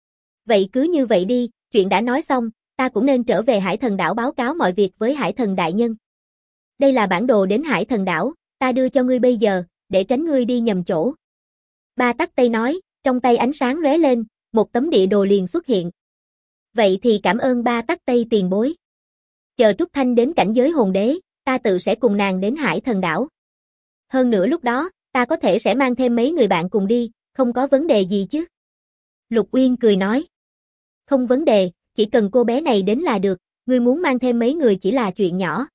Vậy cứ như vậy đi, chuyện đã nói xong, ta cũng nên trở về Hải Thần đảo báo cáo mọi việc với Hải Thần đại nhân. Đây là bản đồ đến Hải Thần đảo, ta đưa cho ngươi bây giờ, để tránh ngươi đi nhầm chỗ. Ba Tắc Tây nói, trong tay ánh sáng lóe lên, một tấm địa đồ liền xuất hiện. Vậy thì cảm ơn Ba Tắc Tây tiền bối. Chờ Trúc Thanh đến cảnh giới hồn đế, ta tự sẽ cùng nàng đến Hải Thần đảo. Hơn nữa lúc đó, ta có thể sẽ mang thêm mấy người bạn cùng đi, không có vấn đề gì chứ. Lục Uyên cười nói. Không vấn đề, chỉ cần cô bé này đến là được, ngươi muốn mang thêm mấy người chỉ là chuyện nhỏ.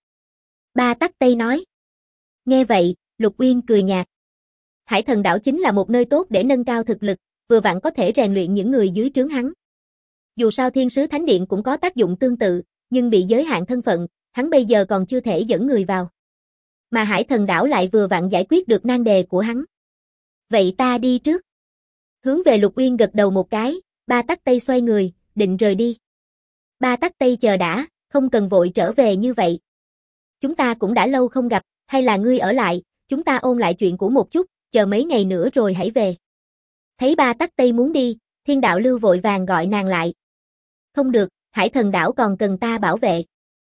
Ba Tắc Tây nói. Nghe vậy, Lục Uyên cười nhạt. Hải Thần đảo chính là một nơi tốt để nâng cao thực lực, vừa vặn có thể rèn luyện những người dưới trướng hắn. Dù sao Thiên Sứ Thánh Điện cũng có tác dụng tương tự, nhưng bị giới hạn thân phận, hắn bây giờ còn chưa thể dẫn người vào. Mà Hải Thần đảo lại vừa vặn giải quyết được nan đề của hắn. Vậy ta đi trước. Hướng về Lục Uyên gật đầu một cái, Ba Tắc Tây xoay người, định rời đi. Ba Tắc Tây chờ đã, không cần vội trở về như vậy. Chúng ta cũng đã lâu không gặp, hay là ngươi ở lại, chúng ta ôn lại chuyện cũ một chút, chờ mấy ngày nữa rồi hãy về. Thấy Ba Tắc Tây muốn đi, Thiên Đạo Lưu vội vàng gọi nàng lại. Không được, Hải Thần đảo còn cần ta bảo vệ.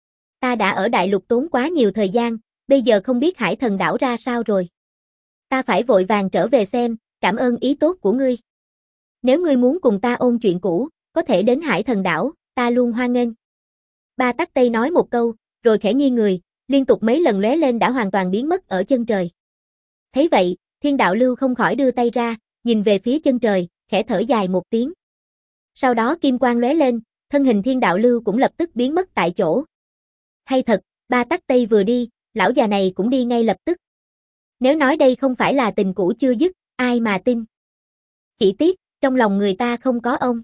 Ta đã ở Đại Lục tốn quá nhiều thời gian, bây giờ không biết Hải Thần đảo ra sao rồi. Ta phải vội vàng trở về xem, cảm ơn ý tốt của ngươi. Nếu ngươi muốn cùng ta ôn chuyện cũ, có thể đến Hải Thần đảo, ta luôn hoan nghênh. Ba Tắc Tây nói một câu, rồi khẽ nghiêng người, liên tục mấy lần lóe lên đã hoàn toàn biến mất ở chân trời. Thấy vậy, Thiên Đạo Lưu không khỏi đưa tay ra, nhìn về phía chân trời, khẽ thở dài một tiếng. Sau đó kim quang lóe lên, thân hình Thiên Đạo Lưu cũng lập tức biến mất tại chỗ. Hay thật, Ba Tắc Tây vừa đi, lão già này cũng đi ngay lập tức. Nếu nói đây không phải là tình cũ chưa dứt, ai mà tin. Chỉ tiếc, trong lòng người ta không có ông.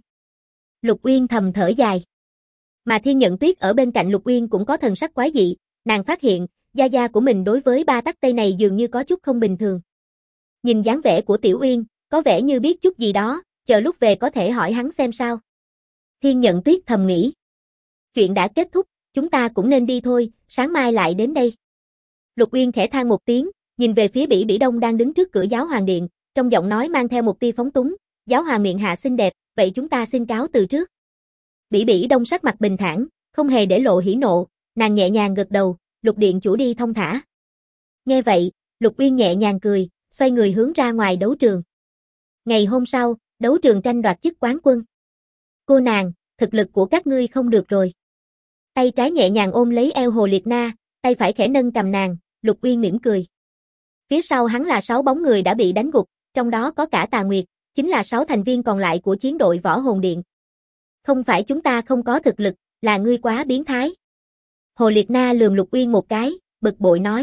Lục Uyên thầm thở dài. Mà Thiên Nhận Tuyết ở bên cạnh Lục Uyên cũng có thần sắc quái dị, nàng phát hiện, gia gia của mình đối với ba tắc Tây này dường như có chút không bình thường. Nhìn dáng vẻ của Tiểu Uyên, có vẻ như biết chút gì đó, chờ lúc về có thể hỏi hắn xem sao. Thiên Nhận Tuyết thầm nghĩ. Chuyện đã kết thúc, chúng ta cũng nên đi thôi, sáng mai lại đến đây. Lục Uyên khẽ than một tiếng, nhìn về phía Bỉ Bỉ Đông đang đứng trước cửa giáo hoàng điện, trong giọng nói mang theo một tia phóng túng, giáo hoàng miệng hạ xinh đẹp, vậy chúng ta xin cáo từ trước. Bỉ Bỉ Đông sắc mặt bình thản, không hề để lộ hỉ nộ, nàng nhẹ nhàng gật đầu, Lục điện chủ đi thong thả. Nghe vậy, Lục Uyên nhẹ nhàng cười, xoay người hướng ra ngoài đấu trường. Ngày hôm sau, đấu trường tranh đoạt chức quán quân. Cô nàng, thực lực của các ngươi không được rồi. Tay trái nhẹ nhàng ôm lấy eo Hồ Liệt Na, tay phải khẽ nâng cầm nàng, Lục Uyên mỉm cười. Phía sau hắn là 6 bóng người đã bị đánh gục, trong đó có cả Tà Nguyệt, chính là 6 thành viên còn lại của chiến đội Võ Hồn Điện. Không phải chúng ta không có thực lực, là ngươi quá biến thái. Hồ Liệt Na lườm Lục Uyên một cái, bực bội nói.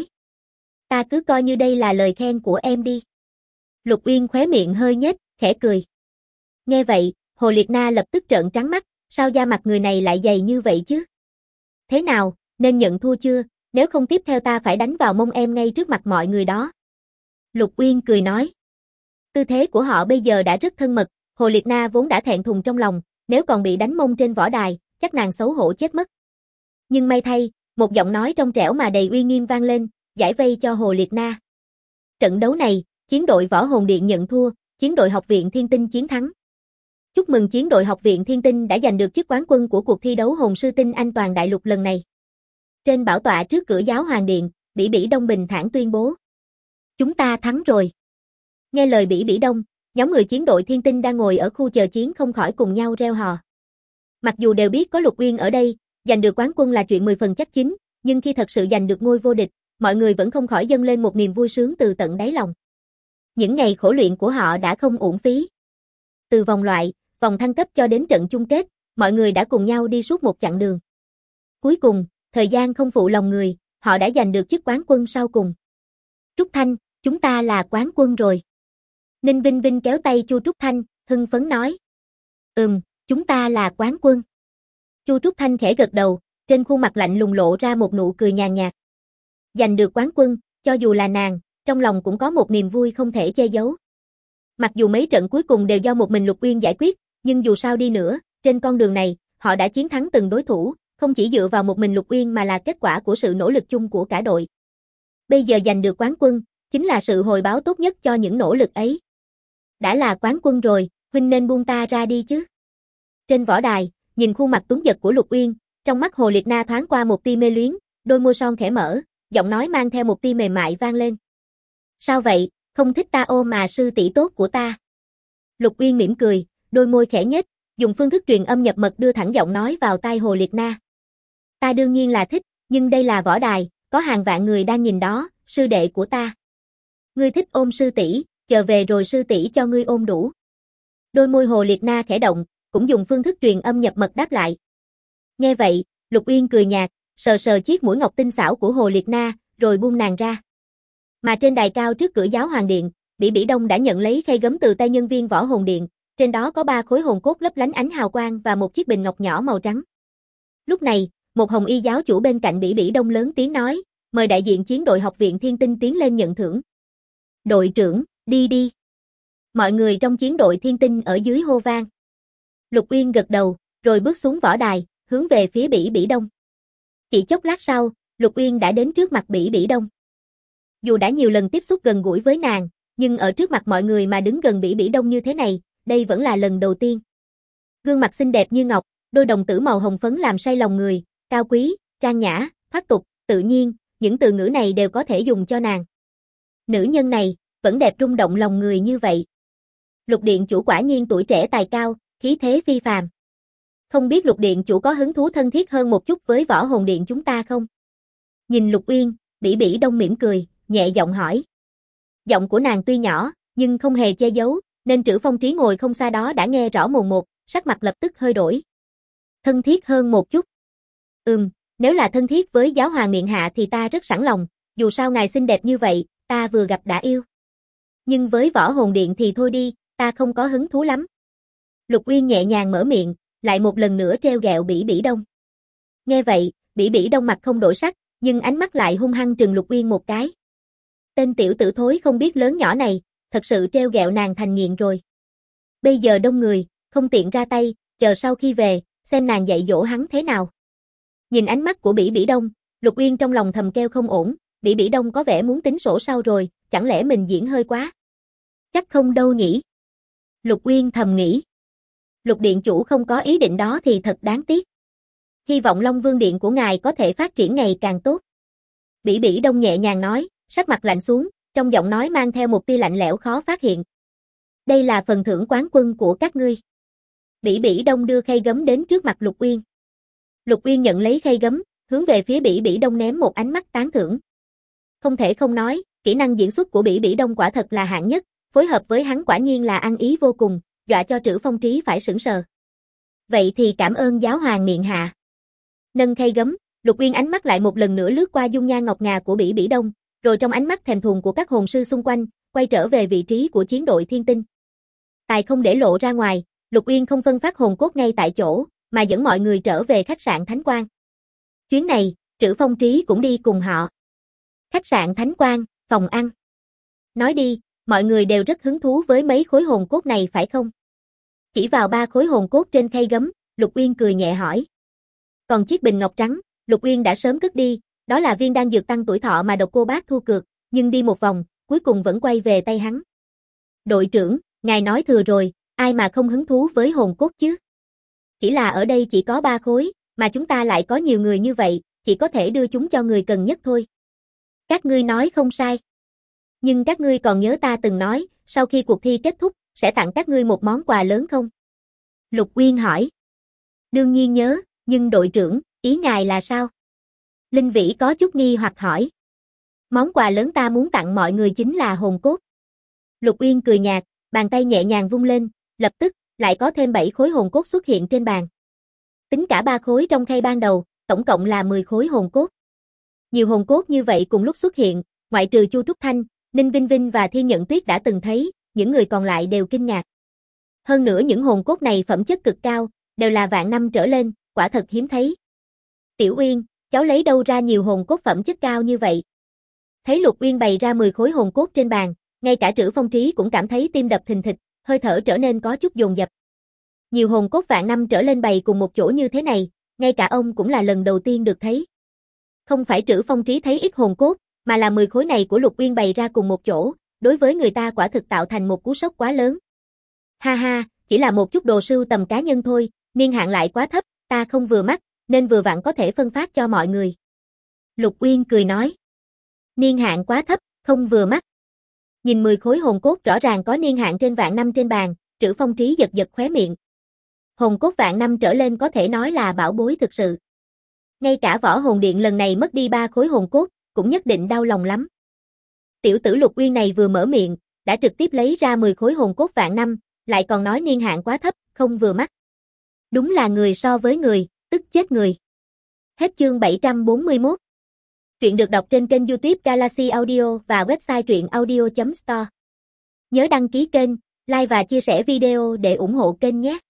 Ta cứ coi như đây là lời khen của em đi. Lục Uyên khóe miệng hơi nhếch, khẽ cười. Nghe vậy, Hồ Liệt Na lập tức trợn trắng mắt, sao da mặt người này lại dày như vậy chứ? Thế nào, nên nhận thua chưa, nếu không tiếp theo ta phải đánh vào mông em ngay trước mặt mọi người đó. Lục Uyên cười nói. Tư thế của họ bây giờ đã rất thân mật, Hồ Liệt Na vốn đã thẹn thùng trong lòng, nếu còn bị đánh mông trên võ đài, chắc nàng xấu hổ chết mất. Nhưng may thay, một giọng nói trong trẻo mà đầy uy nghiêm vang lên, giải vây cho Hồ Liệt Na. Trận đấu này, chiến đội Võ Hồn Điện nhận thua, chiến đội Học viện Thiên Tinh chiến thắng. Chúc mừng chiến đội Học viện Thiên Tinh đã giành được chức quán quân của cuộc thi đấu Hồn Sư Tinh Anh toàn đại lục lần này. Trên bảo tọa trước cửa giáo hoàng điện, Bỉ Bỉ Đông bình thản tuyên bố. Chúng ta thắng rồi. Nghe lời Bỉ Bỉ Đông, nhóm người chiến đội Thiên Tinh đang ngồi ở khu chờ chiến không khỏi cùng nhau reo hò. Mặc dù đều biết có Lục Uyên ở đây, giành được quán quân là chuyện 10 phần chắc chín, nhưng khi thật sự giành được ngôi vô địch, mọi người vẫn không khỏi dâng lên một niềm vui sướng từ tận đáy lòng. Những ngày khổ luyện của họ đã không uổng phí. Từ vòng loại, vòng thăng cấp cho đến trận chung kết, mọi người đã cùng nhau đi suốt một chặng đường. Cuối cùng, thời gian không phụ lòng người, họ đã giành được chức quán quân sau cùng. Trúc Thanh, chúng ta là quán quân rồi. Ninh Vinh Vinh kéo tay Chu Trúc Thanh, hưng phấn nói. Chúng ta là quán quân. Chu Trúc Thanh khẽ gật đầu, trên khuôn mặt lạnh lùng lộ ra một nụ cười nhàn nhạt. Giành được quán quân, cho dù là nàng, trong lòng cũng có một niềm vui không thể che giấu. Mặc dù mấy trận cuối cùng đều do một mình Lục Uyên giải quyết, nhưng dù sao đi nữa, trên con đường này, họ đã chiến thắng từng đối thủ, không chỉ dựa vào một mình Lục Uyên mà là kết quả của sự nỗ lực chung của cả đội. Bây giờ giành được quán quân, chính là sự hồi báo tốt nhất cho những nỗ lực ấy. Đã là quán quân rồi, huynh nên buông ta ra đi chứ. Trên võ đài, nhìn khuôn mặt tuấn giật của Lục Uyên, trong mắt Hồ Liệt Na thoáng qua một tia mê luyến, đôi môi son khẽ mở, giọng nói mang theo một tia mềm mại vang lên. Sao vậy, không thích ta ôm mà sư tỷ tốt của ta? Lục Uyên mỉm cười, đôi môi khẽ nhếch, dùng phương thức truyền âm nhập mật đưa thẳng giọng nói vào tai Hồ Liệt Na. Ta đương nhiên là thích, nhưng đây là võ đài, có hàng vạn người đang nhìn đó, sư đệ của ta. Ngươi thích ôm sư tỷ, chờ về rồi sư tỷ cho ngươi ôm đủ. Đôi môi Hồ Liệt Na khẽ động, cũng dùng phương thức truyền âm nhập mật đáp lại. Nghe vậy, Lục Uyên cười nhạt, sờ sờ chiếc mũi ngọc tinh xảo của Hồ Liệt Na, rồi buông nàng ra. Mà trên đài cao trước cửa giáo hoàng điện, Bỉ Bỉ Đông đã nhận lấy khay gấm từ tay nhân viên Võ Hồn Điện, trên đó có 3 khối hồn cốt lấp lánh ánh hào quang và một chiếc bình ngọc nhỏ màu trắng. Lúc này, một hồng y giáo chủ bên cạnh Bỉ Bỉ Đông lớn tiếng nói, mời đại diện chiến đội Học viện Thiên Tinh tiến lên nhận thưởng. Đội trưởng, đi đi. Mọi người trong chiến đội Thiên Tinh ở dưới hô vang. Lục Uyên gật đầu, rồi bước xuống võ đài, hướng về phía Bỉ Bỉ Đông. Chỉ chốc lát sau, Lục Uyên đã đến trước mặt Bỉ Bỉ Đông. Dù đã nhiều lần tiếp xúc gần gũi với nàng, nhưng ở trước mặt mọi người mà đứng gần Bỉ Bỉ Đông như thế này, đây vẫn là lần đầu tiên. Gương mặt xinh đẹp như ngọc, đôi đồng tử màu hồng phấn làm say lòng người, cao quý, trang nhã, thoát tục, tự nhiên, những từ ngữ này đều có thể dùng cho nàng. Nữ nhân này, vẫn đẹp rung động lòng người như vậy. Lục điện chủ quả nhiên tuổi trẻ tài cao, khí thế phi phàm. Không biết Lục điện chủ có hứng thú thân thiết hơn một chút với Võ Hồn Điện chúng ta không? Nhìn Lục Uyên, Bỉ Bỉ Đông mỉm cười, nhẹ giọng hỏi. Giọng của nàng tuy nhỏ, nhưng không hề che giấu, nên Trữ Phong Trí ngồi không xa đó đã nghe rõ mồn một, sắc mặt lập tức hơi đổi. Thân thiết hơn một chút. Nếu là thân thiết với giáo hoàng miệng hạ thì ta rất sẵn lòng, dù sao ngài xinh đẹp như vậy, ta vừa gặp đã yêu. Nhưng với võ hồn điện thì thôi đi, ta không có hứng thú lắm. Lục Uyên nhẹ nhàng mở miệng, lại một lần nữa trêu ghẹo Bỉ Bỉ Đông. Nghe vậy, Bỉ Bỉ Đông mặt không đổi sắc, nhưng ánh mắt lại hung hăng trừng Lục Uyên một cái. Tên tiểu tử thối không biết lớn nhỏ này, thật sự trêu ghẹo nàng thành nghiện rồi. Bây giờ đông người, không tiện ra tay, chờ sau khi về, xem nàng dạy dỗ hắn thế nào. Nhìn ánh mắt của Bỉ Bỉ Đông, Lục Uyên trong lòng thầm kêu không ổn, Bỉ Bỉ Đông có vẻ muốn tính sổ sau rồi, chẳng lẽ mình diễn hơi quá? Chắc không đâu nhỉ. Lục Uyên thầm nghĩ. Lục điện chủ không có ý định đó thì thật đáng tiếc. Hy vọng Long Vương điện của ngài có thể phát triển ngày càng tốt. Bỉ Bỉ Đông nhẹ nhàng nói, sắc mặt lạnh xuống, trong giọng nói mang theo một tia lạnh lẽo khó phát hiện. Đây là phần thưởng quán quân của các ngươi. Bỉ Bỉ Đông đưa khay gấm đến trước mặt Lục Uyên. Lục Uyên nhận lấy khay gấm, hướng về phía Bỉ Bỉ Đông ném một ánh mắt tán thưởng. Không thể không nói, kỹ năng diễn xuất của Bỉ Bỉ Đông quả thật là hạng nhất, phối hợp với hắn quả nhiên là ăn ý vô cùng, dọa cho Trữ Phong Trí phải sững sờ. Vậy thì cảm ơn giáo hoàng miệng hạ. Nâng khay gấm, Lục Uyên ánh mắt lại một lần nữa lướt qua dung nhan ngọc ngà của Bỉ Bỉ Đông, rồi trong ánh mắt thèm thuồng của các hồn sư xung quanh, quay trở về vị trí của chiến đội thiên tinh. Tài không để lộ ra ngoài, Lục Uyên không phân phát hồn cốt ngay tại chỗ, mà dẫn mọi người trở về khách sạn Thánh Quang. Chuyến này, Trữ Phong Trí cũng đi cùng họ. Khách sạn Thánh Quang, phòng ăn. Nói đi, mọi người đều rất hứng thú với mấy khối hồn cốt này phải không? Chỉ vào 3 khối hồn cốt trên khay gấm, Lục Uyên cười nhẹ hỏi. Còn chiếc bình ngọc trắng, Lục Uyên đã sớm cất đi, đó là viên đan dược tăng tuổi thọ mà Độc Cô Bác thu cược, nhưng đi một vòng, cuối cùng vẫn quay về tay hắn. Đội trưởng, ngài nói thừa rồi, ai mà không hứng thú với hồn cốt chứ? Chỉ là ở đây chỉ có 3 khối, mà chúng ta lại có nhiều người như vậy, chỉ có thể đưa chúng cho người cần nhất thôi. Các ngươi nói không sai. Nhưng các ngươi còn nhớ ta từng nói, sau khi cuộc thi kết thúc, sẽ tặng các ngươi một món quà lớn không? Lục Uyên hỏi. Đương nhiên nhớ, nhưng đội trưởng, ý ngài là sao? Linh Vĩ có chút nghi hoặc hỏi. Món quà lớn ta muốn tặng mọi người chính là hồn cốt. Lục Uyên cười nhạt, bàn tay nhẹ nhàng vung lên, lập tức, lại có thêm 7 khối hồn cốt xuất hiện trên bàn. Tính cả 3 khối trong khay ban đầu, tổng cộng là 10 khối hồn cốt. Nhiều hồn cốt như vậy cùng lúc xuất hiện, ngoại trừ Chu Trúc Thanh, Ninh Vinh Vinh và Thiên Nhận Tuyết đã từng thấy, những người còn lại đều kinh ngạc. Hơn nữa những hồn cốt này phẩm chất cực cao, đều là vạn năm trở lên, quả thật hiếm thấy. Tiểu Uyên, cháu lấy đâu ra nhiều hồn cốt phẩm chất cao như vậy? Thấy Lục Uyên bày ra 10 khối hồn cốt trên bàn, ngay cả Trữ Phong Trí cũng cảm thấy tim đập thình thịch, hơi thở trở nên có chút dồn dập. Nhiều hồn cốt vạn năm trở lên bày cùng một chỗ như thế này, ngay cả ông cũng là lần đầu tiên được thấy. Không phải Trữ Phong Trí thấy ít hồn cốt, mà là 10 khối này của Lục Uyên bày ra cùng một chỗ, đối với người ta quả thực tạo thành một cú sốc quá lớn. Ha ha, chỉ là một chút đồ sưu tầm cá nhân thôi, niên hạn lại quá thấp, ta không vừa mắt, nên vừa vặn có thể phân phát cho mọi người. Lục Uyên cười nói. Niên hạn quá thấp, không vừa mắt. Nhìn 10 khối hồn cốt rõ ràng có niên hạn trên vạn năm trên bàn, Trữ Phong Trí giật giật khóe miệng. Hồn cốt vạn năm trở lên có thể nói là bảo bối thực sự. Ngay cả Võ Hồn Điện lần này mất đi 3 khối hồn cốt, cũng nhất định đau lòng lắm. Tiểu tử Lục Uyên này vừa mở miệng, đã trực tiếp lấy ra 10 khối hồn cốt vạn năm, lại còn nói niên hạn quá thấp, không vừa mắt. Đúng là người so với người, tức chết người. Hết chương 741. Truyện được đọc trên kênh YouTube Galaxy Audio và website truyệnaudio.store. Nhớ đăng ký kênh, like và chia sẻ video để ủng hộ kênh nhé.